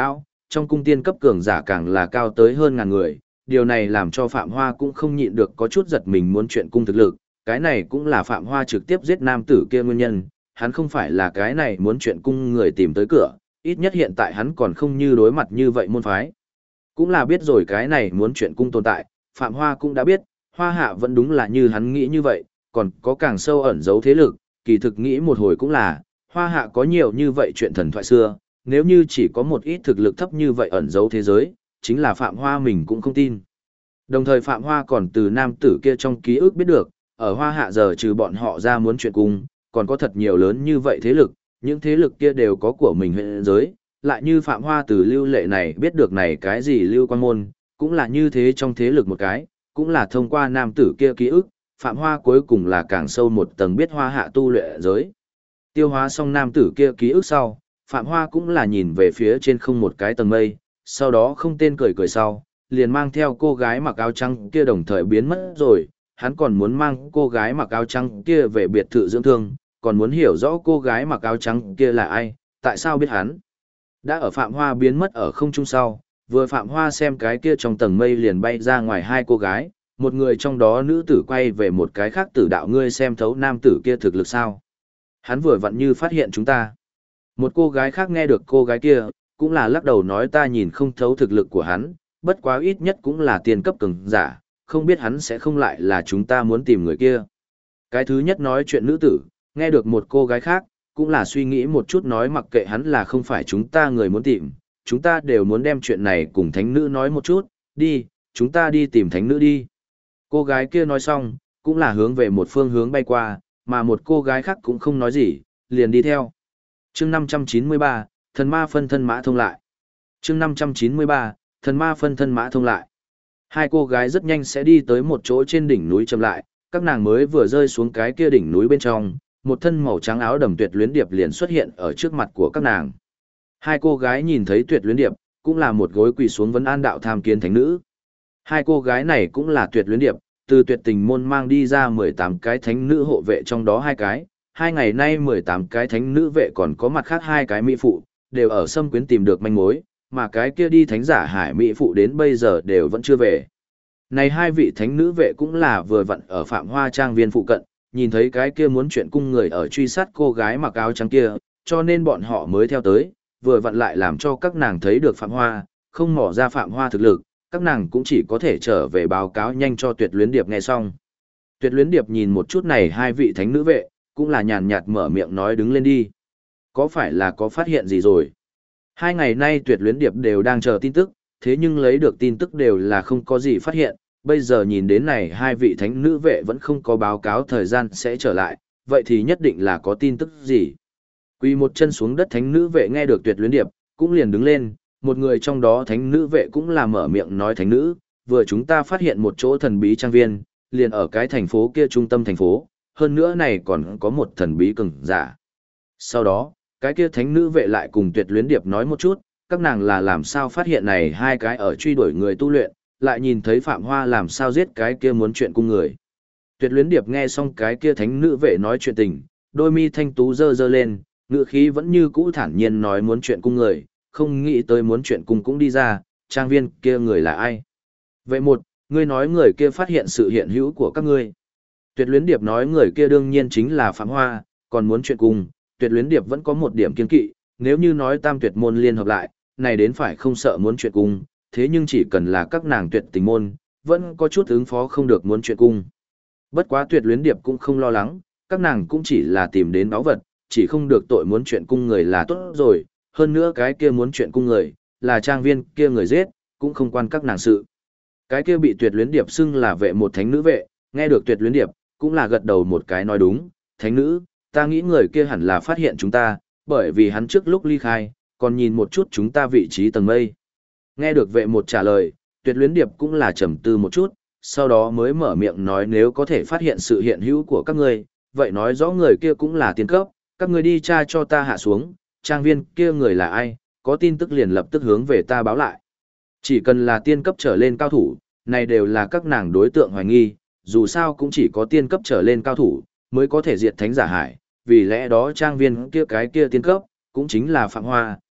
trong cung tiên cấp cường giả càng là cao tới hơn ngàn người, điều này làm cho Phạm Hoa cũng không nhịn được có chút giật mình muốn chuyện cung thực lực, cái này cũng là Phạm Hoa trực tiếp giết nam tử kia nguyên nhân, hắn không phải là cái này muốn chuyện cung người tìm tới cửa, ít nhất hiện tại hắn còn không như đối mặt như vậy môn phái. Cũng là biết rồi cái này muốn chuyện cung tồn tại, Phạm Hoa cũng đã biết, Hoa Hạ vẫn đúng là như hắn nghĩ như vậy, còn có càng sâu ẩn giấu thế lực, kỳ thực nghĩ một hồi cũng là, Hoa Hạ có nhiều như vậy chuyện thần thoại xưa, nếu như chỉ có một ít thực lực thấp như vậy ẩn giấu thế giới, chính là Phạm Hoa mình cũng không tin. Đồng thời Phạm Hoa còn từ nam tử kia trong ký ức biết được, ở Hoa Hạ giờ trừ bọn họ ra muốn chuyện cung, còn có thật nhiều lớn như vậy thế lực, những thế lực kia đều có của mình huyện giới, lại như Phạm Hoa từ Lưu Lệ này biết được này cái gì Lưu Quan Môn, cũng là như thế trong thế lực một cái, cũng là thông qua nam tử kia ký ức, Phạm Hoa cuối cùng là càng sâu một tầng biết Hoa Hạ tu luyện giới. Tiêu hóa xong nam tử kia ký ức sau, Phạm Hoa cũng là nhìn về phía trên không một cái tầng mây, sau đó không tên cười cười sau, liền mang theo cô gái mặc áo trắng kia đồng thời biến mất rồi, hắn còn muốn mang cô gái mặc áo trắng kia về biệt thự dưỡng thương, còn muốn hiểu rõ cô gái mặc áo trắng kia là ai, tại sao biết hắn. Đã ở Phạm Hoa biến mất ở không trung sau, vừa Phạm Hoa xem cái kia trong tầng mây liền bay ra ngoài hai cô gái, một người trong đó nữ tử quay về một cái khác tử đạo ngươi xem thấu nam tử kia thực lực sao. Hắn vừa vặn như phát hiện chúng ta. Một cô gái khác nghe được cô gái kia, cũng là lắc đầu nói ta nhìn không thấu thực lực của hắn, bất quá ít nhất cũng là tiền cấp cường giả, không biết hắn sẽ không lại là chúng ta muốn tìm người kia. Cái thứ nhất nói chuyện nữ tử, nghe được một cô gái khác, cũng là suy nghĩ một chút nói mặc kệ hắn là không phải chúng ta người muốn tìm, chúng ta đều muốn đem chuyện này cùng thánh nữ nói một chút, đi, chúng ta đi tìm thánh nữ đi. Cô gái kia nói xong, cũng là hướng về một phương hướng bay qua, mà một cô gái khác cũng không nói gì, liền đi theo. Chương 593, thần ma phân thân mã thông lại. Chương 593, thần ma phân thân mã thông lại. Hai cô gái rất nhanh sẽ đi tới một chỗ trên đỉnh núi chậm lại, các nàng mới vừa rơi xuống cái kia đỉnh núi bên trong, một thân màu trắng áo đầm Tuyệt Luyến Điệp liền xuất hiện ở trước mặt của các nàng. Hai cô gái nhìn thấy Tuyệt Luyến Điệp, cũng là một gối quỳ xuống vấn an đạo tham kiến thánh nữ. Hai cô gái này cũng là Tuyệt Luyến Điệp, từ Tuyệt Tình môn mang đi ra 18 cái thánh nữ hộ vệ trong đó hai cái, hai ngày nay 18 cái thánh nữ vệ còn có mặt khác hai cái mỹ phụ, đều ở Sâm Quyến tìm được manh mối, mà cái kia đi thánh giả hải mỹ phụ đến bây giờ đều vẫn chưa về. Này hai vị thánh nữ vệ cũng là vừa vặn ở Phạm Hoa Trang viên phụ cận, nhìn thấy cái kia muốn chuyện cung người ở truy sát cô gái mặc áo trắng kia, cho nên bọn họ mới theo tới, vừa vặn lại làm cho các nàng thấy được Phạm Hoa, không mỏ ra Phạm Hoa thực lực, các nàng cũng chỉ có thể trở về báo cáo nhanh cho Tuyệt Luyến Điệp nghe xong. Tuyệt Luyến Điệp nhìn một chút này hai vị thánh nữ vệ, cũng là nhàn nhạt mở miệng nói đứng lên đi. Có phải là có phát hiện gì rồi? Hai ngày nay Tuyệt Luyến Điệp đều đang chờ tin tức, thế nhưng lấy được tin tức đều là không có gì phát hiện, bây giờ nhìn đến này hai vị thánh nữ vệ vẫn không có báo cáo thời gian sẽ trở lại, vậy thì nhất định là có tin tức gì. Quỳ một chân xuống đất thánh nữ vệ nghe được Tuyệt Luyến Điệp, cũng liền đứng lên, một người trong đó thánh nữ vệ cũng là mở miệng nói thánh nữ, vừa chúng ta phát hiện một chỗ thần bí trang viên, liền ở cái thành phố kia trung tâm thành phố, hơn nữa này còn có một thần bí cường giả. Sau đó, cái kia thánh nữ vệ lại cùng Tuyệt Luyến Điệp nói một chút, các nàng là làm sao phát hiện này hai cái ở truy đuổi người tu luyện, lại nhìn thấy Phạm Hoa làm sao giết cái kia muốn chuyện cung người. Tuyệt Luyến Điệp nghe xong cái kia thánh nữ vệ nói chuyện tình, đôi mi thanh tú dơ dơ lên, ngựa khí vẫn như cũ thản nhiên nói muốn chuyện cung người, không nghĩ tới muốn chuyện cung cũng đi ra, trang viên kia người là ai. Vậy một, ngươi nói người kia phát hiện sự hiện hữu của các ngươi. Tuyệt Luyến Điệp nói người kia đương nhiên chính là Phạm Hoa, còn muốn chuyện cung, Tuyệt Luyến Điệp vẫn có một điểm kiên kỵ, nếu như nói tam tuyệt môn liên hợp lại, này đến phải không sợ muốn chuyện cung, thế nhưng chỉ cần là các nàng tuyệt tình môn, vẫn có chút ứng phó không được muốn chuyện cung. Bất quá Tuyệt Luyến Điệp cũng không lo lắng, các nàng cũng chỉ là tìm đến báu vật, chỉ không được tội muốn chuyện cung người là tốt rồi, hơn nữa cái kia muốn chuyện cung người, là trang viên kia người giết, cũng không quan các nàng sự. Cái kia bị Tuyệt Luyến Điệp xưng là vệ một thánh nữ vệ, nghe được Tuyệt Luyến Điệp, cũng là gật đầu một cái nói đúng, thánh nữ, ta nghĩ người kia hẳn là phát hiện chúng ta, bởi vì hắn trước lúc ly khai, còn nhìn một chút chúng ta vị trí tầng mây. Nghe được vệ một trả lời, Tuyệt Luyến Điệp cũng là trầm tư một chút, sau đó mới mở miệng nói nếu có thể phát hiện sự hiện hữu của các ngươi, vậy nói rõ người kia cũng là tiên cấp, các ngươi đi tra cho ta hạ xuống, trang viên kia người là ai, có tin tức liền lập tức hướng về ta báo lại. Chỉ cần là tiên cấp trở lên cao thủ, này đều là các nàng đối tượng hoài nghi, dù sao cũng chỉ có tiên cấp trở lên cao thủ, mới có thể diệt thánh giả hải, vì lẽ đó trang viên kia cái kia tiên cấp, cũng chính là Phạm Hoa,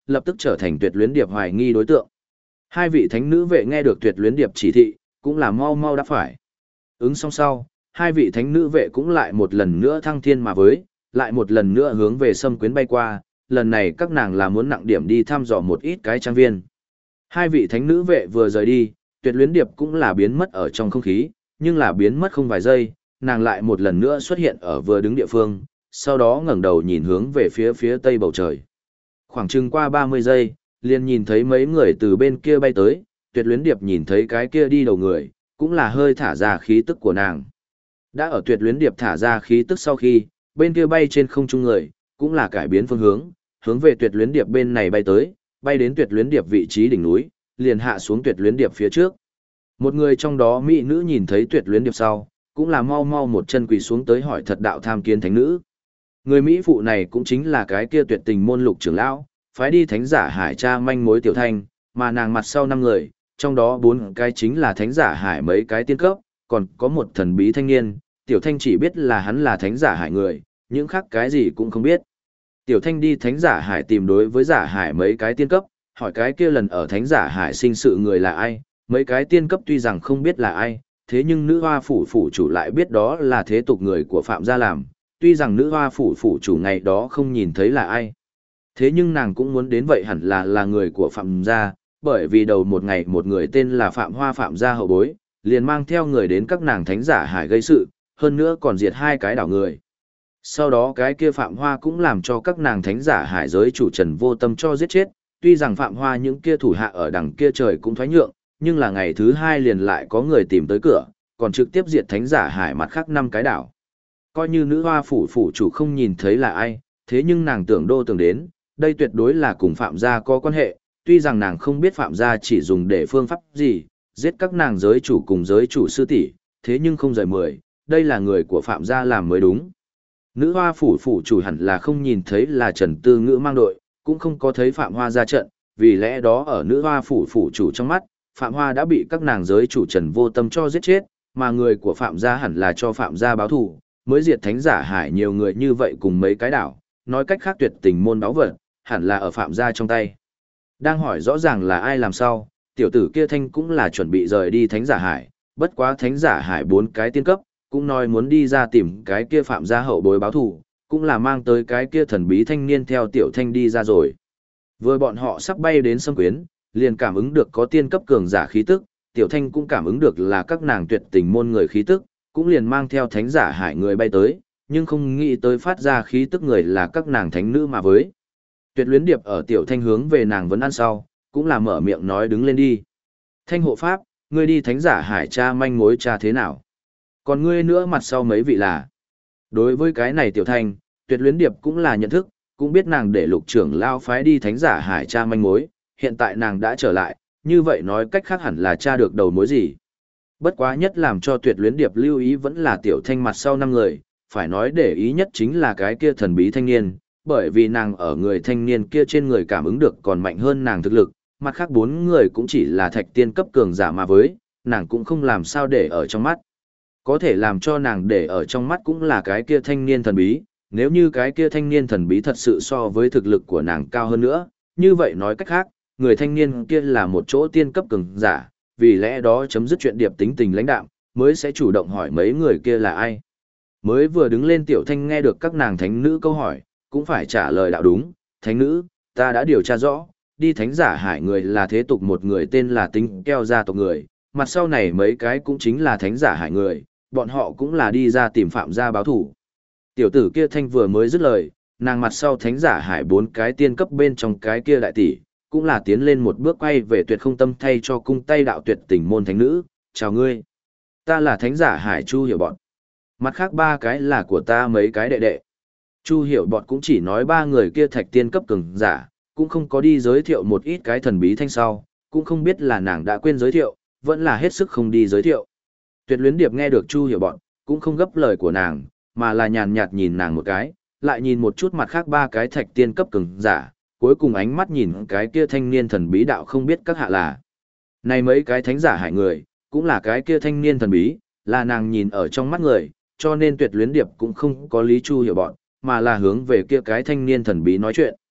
lập tức trở thành Tuyệt Luyến Điệp hoài nghi đối tượng. Hai vị thánh nữ vệ nghe được Tuyệt Luyến Điệp chỉ thị, cũng là mau mau đáp phải. Ứng xong sau, hai vị thánh nữ vệ cũng lại một lần nữa thăng thiên mà với, lại một lần nữa hướng về Sâm Quyến bay qua, lần này các nàng là muốn nặng điểm đi thăm dò một ít cái trang viên. Hai vị thánh nữ vệ vừa rời đi, Tuyệt Luyến Điệp cũng là biến mất ở trong không khí, nhưng là biến mất không vài giây, nàng lại một lần nữa xuất hiện ở vừa đứng địa phương, sau đó ngẩng đầu nhìn hướng về phía tây bầu trời. Khoảng chừng qua 30 giây, liền nhìn thấy mấy người từ bên kia bay tới, Tuyệt Luyến Điệp nhìn thấy cái kia đi đầu người, cũng là hơi thả ra khí tức của nàng. Đã ở Tuyệt Luyến Điệp thả ra khí tức sau khi, bên kia bay trên không trung người, cũng là cải biến phương hướng, hướng về Tuyệt Luyến Điệp bên này bay tới, bay đến Tuyệt Luyến Điệp vị trí đỉnh núi, liền hạ xuống Tuyệt Luyến Điệp phía trước. Một người trong đó mỹ nữ nhìn thấy Tuyệt Luyến Điệp sau, cũng là mau mau một chân quỳ xuống tới hỏi thật đạo tham kiến thánh nữ. Người mỹ phụ này cũng chính là cái kia Tuyệt Tình môn Lục trưởng lão, phái đi thánh giả Hải tra manh mối tiểu thanh, mà nàng mặt sau 5 người, trong đó 4 cái chính là thánh giả Hải mấy cái tiên cấp, còn có một thần bí thanh niên, tiểu thanh chỉ biết là hắn là thánh giả Hải người, những khác cái gì cũng không biết. Tiểu thanh đi thánh giả Hải tìm đối với giả Hải mấy cái tiên cấp, hỏi cái kia lần ở thánh giả Hải sinh sự người là ai, mấy cái tiên cấp tuy rằng không biết là ai, thế nhưng nữ hoa phủ phủ chủ lại biết đó là thế tục người của Phạm gia làm, tuy rằng nữ hoa phủ phủ chủ ngày đó không nhìn thấy là ai. Thế nhưng nàng cũng muốn đến vậy hẳn là người của Phạm gia, bởi vì đầu một ngày một người tên là Phạm Hoa Phạm gia hậu bối, liền mang theo người đến các nàng thánh giả Hải gây sự, hơn nữa còn diệt 2 cái đảo người. Sau đó cái kia Phạm Hoa cũng làm cho các nàng thánh giả Hải giới chủ Trần Vô Tâm cho giết chết, tuy rằng Phạm Hoa những kia thủ hạ ở đằng kia trời cũng thoái nhượng, nhưng là ngày thứ 2 liền lại có người tìm tới cửa, còn trực tiếp diệt thánh giả Hải mặt khác 5 cái đảo. Coi như nữ hoa phủ phủ chủ không nhìn thấy là ai, thế nhưng nàng tưởng đến, đây tuyệt đối là cùng Phạm gia có quan hệ, tuy rằng nàng không biết Phạm gia chỉ dùng để phương pháp gì, giết các nàng giới chủ cùng giới chủ sư tỷ, thế nhưng không rời 10, đây là người của Phạm gia làm mới đúng. Nữ hoa phủ phủ chủ hẳn là không nhìn thấy là Trần Tư Ngữ mang đội, cũng không có thấy Phạm Hoa ra trận, vì lẽ đó ở nữ hoa phủ phủ chủ trong mắt, Phạm Hoa đã bị các nàng giới chủ Trần Vô Tâm cho giết chết, mà người của Phạm gia hẳn là cho Phạm gia báo thù, mới diệt thánh giả Hải nhiều người như vậy cùng mấy cái đảo, nói cách khác Tuyệt Tình môn báu vật, hẳn là ở Phạm gia trong tay. Đang hỏi rõ ràng là ai làm sao, tiểu tử kia thanh cũng là chuẩn bị rời đi thánh giả Hải, bất quá thánh giả Hải 4 cái tiên cấp, cũng nói muốn đi ra tìm cái kia Phạm gia hậu bối báo thù, cũng là mang tới cái kia thần bí thanh niên theo tiểu thanh đi ra rồi. Vừa bọn họ sắp bay đến Sâm Quyến, liền cảm ứng được có tiên cấp cường giả khí tức, tiểu thanh cũng cảm ứng được là các nàng Tuyệt Tình môn người khí tức, cũng liền mang theo thánh giả Hải người bay tới, nhưng không nghĩ tới phát ra khí tức người là các nàng thánh nữ mà với. Tuyệt Luyến Điệp ở tiểu thanh hướng về nàng vấn ăn sau, cũng là mở miệng nói đứng lên đi. Thanh hộ pháp, ngươi đi thánh giả Hải tra manh mối tra thế nào? Còn ngươi nữa mặt sau mấy vị là? Đối với cái này tiểu thanh, Tuyệt Luyến Điệp cũng là nhận thức, cũng biết nàng để Lục trưởng lao phái đi thánh giả Hải tra manh mối, hiện tại nàng đã trở lại, như vậy nói cách khác hẳn là tra được đầu mối gì. Bất quá nhất làm cho Tuyệt Luyến Điệp lưu ý vẫn là tiểu thanh mặt sau 5 người, phải nói để ý nhất chính là cái kia thần bí thanh niên, bởi vì nàng ở người thanh niên kia trên người cảm ứng được còn mạnh hơn nàng thực lực, mặt khác 4 người cũng chỉ là thạch tiên cấp cường giả mà với, nàng cũng không làm sao để ở trong mắt. Có thể làm cho nàng để ở trong mắt cũng là cái kia thanh niên thần bí, nếu như cái kia thanh niên thần bí thật sự so với thực lực của nàng cao hơn nữa, như vậy nói cách khác, người thanh niên kia là một chỗ tiên cấp cường giả, vì lẽ đó chấm dứt chuyện Điệp tính tình lãnh đạm, mới sẽ chủ động hỏi mấy người kia là ai. Mới vừa đứng lên tiểu thanh nghe được các nàng thánh nữ câu hỏi, cũng phải trả lời đạo đúng, thánh nữ, ta đã điều tra rõ, đi thánh giả Hải người là thế tục một người tên là Tính Keo gia tộc người, mặt sau này mấy cái cũng chính là thánh giả Hải người, bọn họ cũng là đi ra tìm Phạm gia báo thủ. Tiểu tử kia thanh vừa mới dứt lời, nàng mặt sau thánh giả Hải 4 cái tiên cấp bên trong cái kia đại tỷ, cũng là tiến lên một bước quay về Tuyệt Không Tâm thay cho cung tay đạo Tuyệt Tình môn thánh nữ, chào ngươi. Ta là thánh giả Hải Chu Hiểu Bọn. Mặt khác 3 cái là của ta mấy cái đệ đệ. Chu Hiểu Bọn cũng chỉ nói 3 người kia thạch tiên cấp cường giả, cũng không có đi giới thiệu một ít cái thần bí thanh sau, cũng không biết là nàng đã quên giới thiệu, vẫn là hết sức không đi giới thiệu. Tuyệt Luyến Điệp nghe được Chu Hiểu Bọn, cũng không gấp lời của nàng, mà là nhàn nhạt nhìn nàng một cái, lại nhìn một chút mặt khác 3 cái thạch tiên cấp cường giả, cuối cùng ánh mắt nhìn cái kia thanh niên thần bí đạo không biết các hạ là. Này mấy cái thánh giả Hải người, cũng là cái kia thanh niên thần bí, là nàng nhìn ở trong mắt người, cho nên Tuyệt Luyến Điệp cũng không có lý Chu Hiểu Bọn, mà là hướng về kia cái thanh niên thần bí nói chuyện.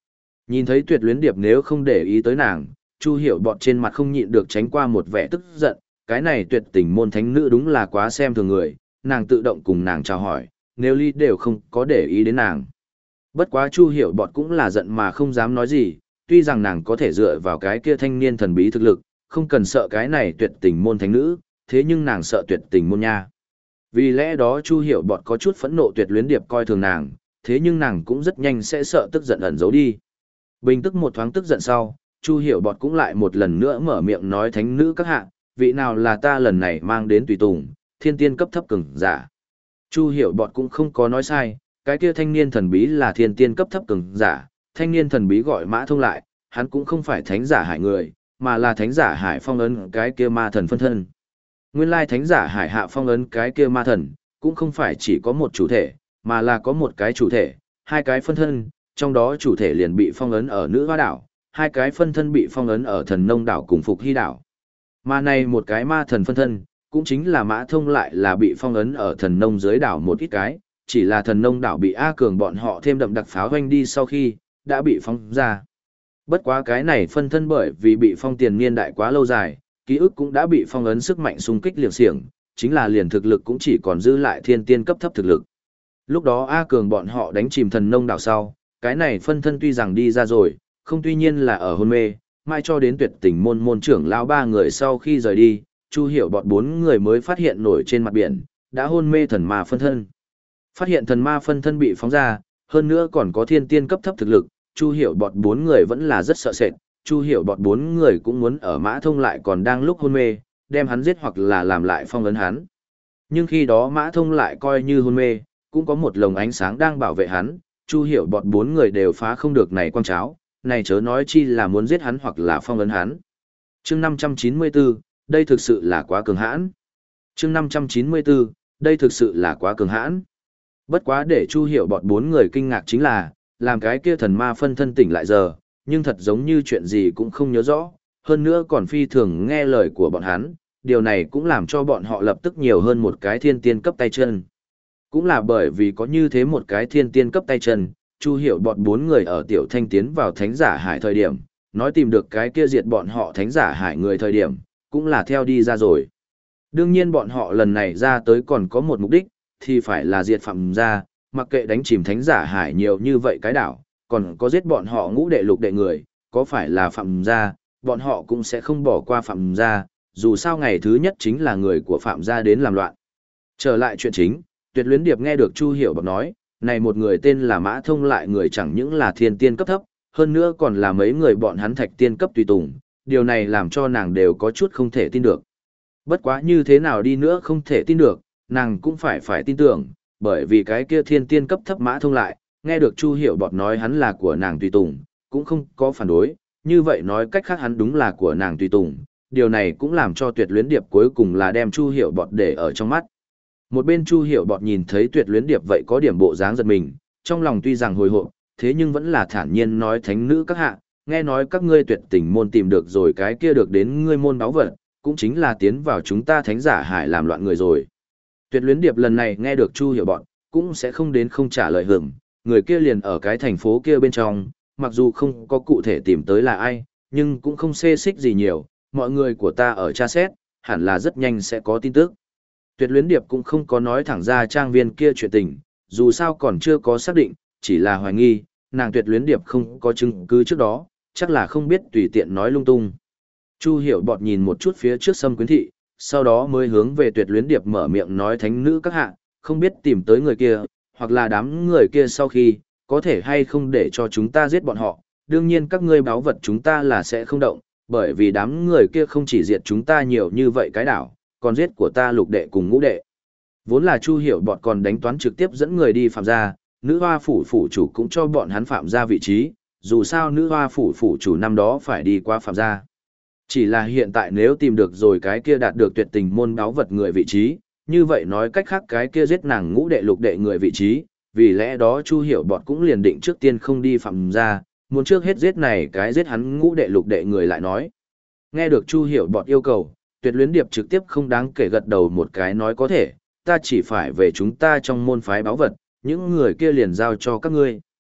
Nhìn thấy Tuyệt Luyến Điệp nếu không để ý tới nàng, Chu Hiểu Bọt trên mặt không nhịn được tránh qua một vẻ tức giận, cái này tuyệt tình môn thánh nữ đúng là quá xem thường người, nàng tự động cùng nàng chào hỏi, nếu ly đều không có để ý đến nàng. Bất quá Chu Hiểu Bọt cũng là giận mà không dám nói gì, tuy rằng nàng có thể dựa vào cái kia thanh niên thần bí thực lực, không cần sợ cái này tuyệt tình môn thánh nữ, thế nhưng nàng sợ tuyệt tình môn nha. Vì lẽ đó Chu Hiểu Bọt có chút phẫn nộ Tuyệt Luyến Điệp coi thường nàng, thế nhưng nàng cũng rất nhanh sẽ sợ tức giận ẩn giấu đi. Bình tức một thoáng tức giận sau, Chu Hiểu Bọt cũng lại một lần nữa mở miệng nói thánh nữ các hạ, vị nào là ta lần này mang đến tùy tùng, thiên tiên cấp thấp cường giả. Chu Hiểu Bọt cũng không có nói sai, cái kia thanh niên thần bí là thiên tiên cấp thấp cường giả, thanh niên thần bí gọi Mã Thông lại, hắn cũng không phải thánh giả hải người, mà là thánh giả hải phong ấn cái kia ma thần phân thân. Nguyên lai thánh giả hải hạ phong ấn cái kia ma thần, cũng không phải chỉ có một chủ thể, mà là có một cái chủ thể, hai cái phân thân, trong đó chủ thể liền bị phong ấn ở nữ hoa đảo, hai cái phân thân bị phong ấn ở thần nông đảo cùng phục hy đảo. Mà này một cái ma thần phân thân, cũng chính là Mã Thông lại là bị phong ấn ở thần nông dưới đảo một ít cái, chỉ là thần nông đảo bị A Cường bọn họ thêm đậm đặc pháo hoanh đi sau khi, đã bị phong ra. Bất quá cái này phân thân bởi vì bị phong tiền niên đại quá lâu dài, ký ức cũng đã bị phong ấn sức mạnh xung kích liệng xiềng, chính là liền thực lực cũng chỉ còn dư lại thiên tiên cấp thấp thực lực. Lúc đó A Cường bọn họ đánh chìm thần nông đảo sau, cái này phân thân tuy rằng đi ra rồi, không tuy nhiên là ở hôn mê, mai cho đến tuyệt tình môn trưởng lão ba người sau khi rời đi, Chu Hiểu Bọt bốn người mới phát hiện nổi trên mặt biển, đã hôn mê thần ma phân thân. Phát hiện thần ma phân thân bị phóng ra, hơn nữa còn có thiên tiên cấp thấp thực lực, Chu Hiểu Bọt bốn người vẫn là rất sợ sệt, Chu Hiểu Bọt bốn người cũng muốn ở Mã Thông lại còn đang lúc hôn mê, đem hắn giết hoặc là làm lại phong ấn hắn. Nhưng khi đó Mã Thông lại coi như hôn mê, cũng có một lồng ánh sáng đang bảo vệ hắn, Chu Hiểu Bọt bốn người đều phá không được này quang cháo, này chớ nói chi là muốn giết hắn hoặc là phong ấn hắn. Chương 594, đây thực sự là quá cường hãn. Chương 594, đây thực sự là quá cường hãn. Bất quá để Chu Hiểu Bọt bốn người kinh ngạc chính là, làm cái kia thần ma phân thân tỉnh lại giờ, nhưng thật giống như chuyện gì cũng không nhớ rõ, hơn nữa còn phi thường nghe lời của bọn hắn, điều này cũng làm cho bọn họ lập tức nhiều hơn một cái thiên tiên cấp tay chân. Cũng là bởi vì có như thế một cái thiên tiên cấp tay chân, Chu Hiểu Bọt bốn người ở Tiểu Thanh tiến vào Thánh Giả Hải thời điểm, nói tìm được cái kia diệt bọn họ Thánh Giả Hải người thời điểm, cũng là theo đi ra rồi. Đương nhiên bọn họ lần này ra tới còn có một mục đích, thì phải là diệt Phạm gia, mặc kệ đánh chìm Thánh Giả Hải nhiều như vậy cái đảo, còn có giết bọn họ ngũ đệ lục đệ người, có phải là Phạm gia, bọn họ cũng sẽ không bỏ qua Phạm gia, dù sao ngày thứ nhất chính là người của Phạm gia đến làm loạn. Trở lại chuyện chính, Tuyệt Luyến Điệp nghe được Chu Hiểu Bọt nói, này một người tên là Mã Thông lại người chẳng những là thiên tiên cấp thấp, hơn nữa còn là mấy người bọn hắn thạch tiên cấp tùy tùng, điều này làm cho nàng đều có chút không thể tin được. Bất quá như thế nào đi nữa không thể tin được, nàng cũng phải tin tưởng, bởi vì cái kia thiên tiên cấp thấp Mã Thông lại, nghe được Chu Hiểu Bọt nói hắn là của nàng tùy tùng, cũng không có phản đối, như vậy nói cách khác hắn đúng là của nàng tùy tùng, điều này cũng làm cho Tuyệt Luyến Điệp cuối cùng là đem Chu Hiểu Bọt để ở trong mắt. Một bên Chu Hiểu Bọt nhìn thấy Tuyệt Luyến Điệp vậy có điểm bộ dáng giật mình, trong lòng tuy rằng hồi hộp, thế nhưng vẫn là thản nhiên nói thánh nữ các hạ, nghe nói các ngươi tuyệt tình môn tìm được rồi cái kia được đến ngươi môn báu vật, cũng chính là tiến vào chúng ta Thánh Giả Hải làm loạn người rồi. Tuyệt Luyến Điệp lần này nghe được Chu Hiểu Bọt, cũng sẽ không đến không trả lời hưởng, người kia liền ở cái thành phố kia bên trong, mặc dù không có cụ thể tìm tới là ai, nhưng cũng không xê xích gì nhiều, mọi người của ta ở tra xét, hẳn là rất nhanh sẽ có tin tức. Tuyệt Luyến Điệp cũng không có nói thẳng ra trang viên kia chuyện tình, dù sao còn chưa có xác định, chỉ là hoài nghi, nàng Tuyệt Luyến Điệp không có chứng cứ trước đó, chắc là không biết tùy tiện nói lung tung. Chu Hiểu Bọt nhìn một chút phía trước Sâm Quyến Thị, sau đó mới hướng về Tuyệt Luyến Điệp mở miệng nói thánh nữ các hạ, không biết tìm tới người kia, hoặc là đám người kia sau khi, có thể hay không để cho chúng ta giết bọn họ, đương nhiên các ngươi báo vật chúng ta là sẽ không động, bởi vì đám người kia không chỉ diệt chúng ta nhiều như vậy cái đảo, còn giết của ta lục đệ cùng ngũ đệ. Vốn là Chu Hiểu Bọt còn đánh toán trực tiếp dẫn người đi Phạm gia, nữ hoa phủ phủ chủ cũng cho bọn hắn Phạm gia vị trí, dù sao nữ hoa phủ phủ chủ năm đó phải đi qua Phạm gia. Chỉ là hiện tại nếu tìm được rồi cái kia đạt được tuyệt tình môn báo vật người vị trí, như vậy nói cách khác cái kia giết nàng ngũ đệ lục đệ người vị trí, vì lẽ đó Chu Hiểu Bọt cũng liền định trước tiên không đi Phạm gia, muốn trước hết giết này cái giết hắn ngũ đệ lục đệ người lại nói. Nghe được Chu Hiểu Bọt yêu cầu, Tuyệt Luyến Điệp trực tiếp không đáng kể gật đầu một cái nói có thể, ta chỉ phải về chúng ta trong môn phái báo vật, những người kia liền giao cho các ngươi.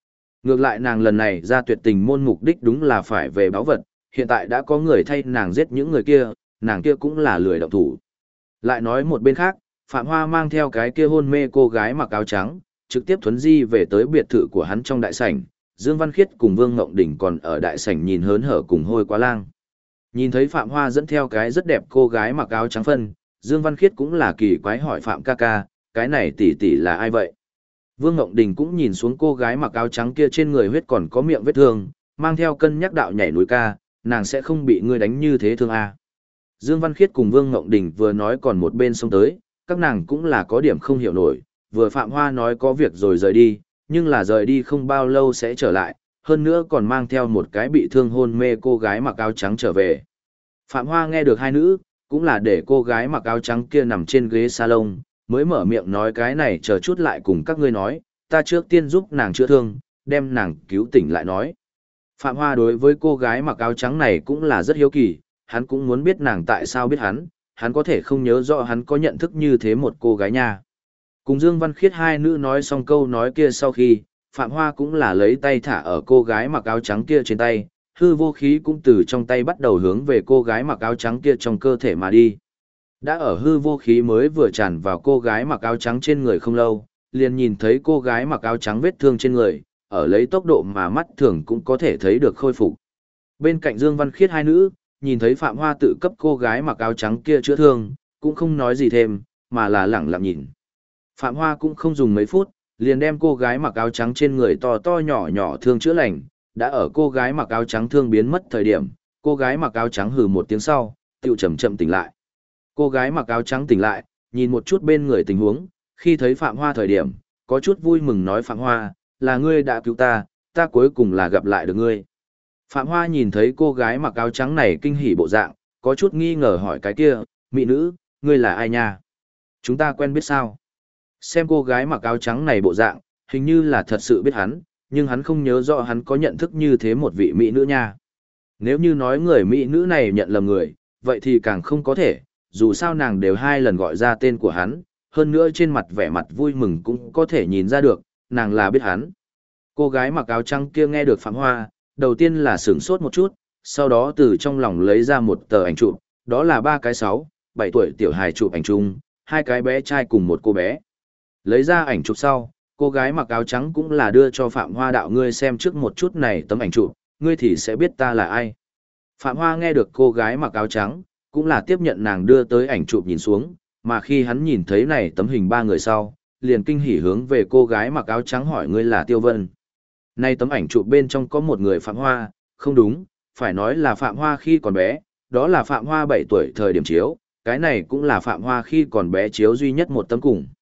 Ngược lại nàng lần này ra tuyệt tình môn mục đích đúng là phải về báu vật, hiện tại đã có người thay nàng giết những người kia, nàng kia cũng là lười động thủ. Lại nói một bên khác, Phạm Hoa mang theo cái kia hôn mê cô gái mặc áo trắng, trực tiếp thuấn di về tới biệt thự của hắn trong đại sảnh. Dương Văn Khiết cùng Vương Ngộng Đỉnh còn ở đại sảnh nhìn hớn hở cùng hôi quá lang. Nhìn thấy Phạm Hoa dẫn theo cái rất đẹp cô gái mặc áo trắng phân, Dương Văn Khiết cũng là kỳ quái hỏi Phạm ca ca, cái này tỷ tỷ là ai vậy? Vương Ngộng Đình cũng nhìn xuống cô gái mặc áo trắng kia trên người huyết còn có miệng vết thương, mang theo cân nhắc đạo nhảy núi ca, nàng sẽ không bị ngươi đánh như thế thương à. Dương Văn Khiết cùng Vương Ngộng Đình vừa nói còn một bên xông tới, các nàng cũng là có điểm không hiểu nổi, vừa Phạm Hoa nói có việc rồi rời đi, nhưng là rời đi không bao lâu sẽ trở lại, hơn nữa còn mang theo một cái bị thương hôn mê cô gái mặc áo trắng trở về. Phạm Hoa nghe được hai nữ, cũng là để cô gái mặc áo trắng kia nằm trên ghế salon, mới mở miệng nói cái này chờ chút lại cùng các ngươi nói, ta trước tiên giúp nàng chữa thương, đem nàng cứu tỉnh lại nói. Phạm Hoa đối với cô gái mặc áo trắng này cũng là rất hiếu kỳ, hắn cũng muốn biết nàng tại sao biết hắn có thể không nhớ rõ hắn có nhận thức như thế một cô gái nha. Cùng Dương Văn Khiết hai nữ nói xong câu nói kia sau khi, Phạm Hoa cũng là lấy tay thả ở cô gái mặc áo trắng kia trên tay, hư vô khí cũng từ trong tay bắt đầu hướng về cô gái mặc áo trắng kia trong cơ thể mà đi. Đã ở hư vô khí mới vừa tràn vào cô gái mặc áo trắng trên người không lâu, liền nhìn thấy cô gái mặc áo trắng vết thương trên người, ở lấy tốc độ mà mắt thường cũng có thể thấy được khôi phục. Bên cạnh Dương Văn Khiết hai nữ, nhìn thấy Phạm Hoa tự cấp cô gái mặc áo trắng kia chữa thương, cũng không nói gì thêm, mà là lẳng lặng nhìn. Phạm Hoa cũng không dùng mấy phút, liền đem cô gái mặc áo trắng trên người to to nhỏ nhỏ thương chữa lành, đã ở cô gái mặc áo trắng thương biến mất thời điểm, cô gái mặc áo trắng hừ một tiếng sau, tựu chậm chậm tỉnh lại. Cô gái mặc áo trắng tỉnh lại, nhìn một chút bên người tình huống, khi thấy Phạm Hoa thời điểm, có chút vui mừng nói Phạm Hoa, là ngươi đã cứu ta cuối cùng là gặp lại được ngươi. Phạm Hoa nhìn thấy cô gái mặc áo trắng này kinh hỉ bộ dạng, có chút nghi ngờ hỏi cái kia, mỹ nữ, ngươi là ai nha? Chúng ta quen biết sao? Xem cô gái mặc áo trắng này bộ dạng, hình như là thật sự biết hắn, nhưng hắn không nhớ rõ hắn có nhận thức như thế một vị mỹ nữ nha. Nếu như nói người mỹ nữ này nhận lầm người, vậy thì càng không có thể, dù sao nàng đều hai lần gọi ra tên của hắn, hơn nữa trên mặt vẻ mặt vui mừng cũng có thể nhìn ra được, nàng là biết hắn. Cô gái mặc áo trắng kia nghe được Phạm Hoa, đầu tiên là sửng sốt một chút, sau đó từ trong lòng lấy ra một tờ ảnh chụp, đó là 3 cái 6, 7 tuổi tiểu hài chụp ảnh chung, 2 cái bé trai cùng một cô bé. Lấy ra ảnh chụp sau, cô gái mặc áo trắng cũng là đưa cho Phạm Hoa đạo ngươi xem trước một chút này tấm ảnh chụp, ngươi thì sẽ biết ta là ai. Phạm Hoa nghe được cô gái mặc áo trắng, cũng là tiếp nhận nàng đưa tới ảnh chụp nhìn xuống, mà khi hắn nhìn thấy này tấm hình 3 người sau, liền kinh hỉ hướng về cô gái mặc áo trắng hỏi ngươi là Tiêu Vân. Này tấm ảnh chụp bên trong có một người Phạm Hoa, không đúng, phải nói là Phạm Hoa khi còn bé, đó là Phạm Hoa 7 tuổi thời điểm chiếu, cái này cũng là Phạm Hoa khi còn bé chiếu duy nhất một tấm cùng.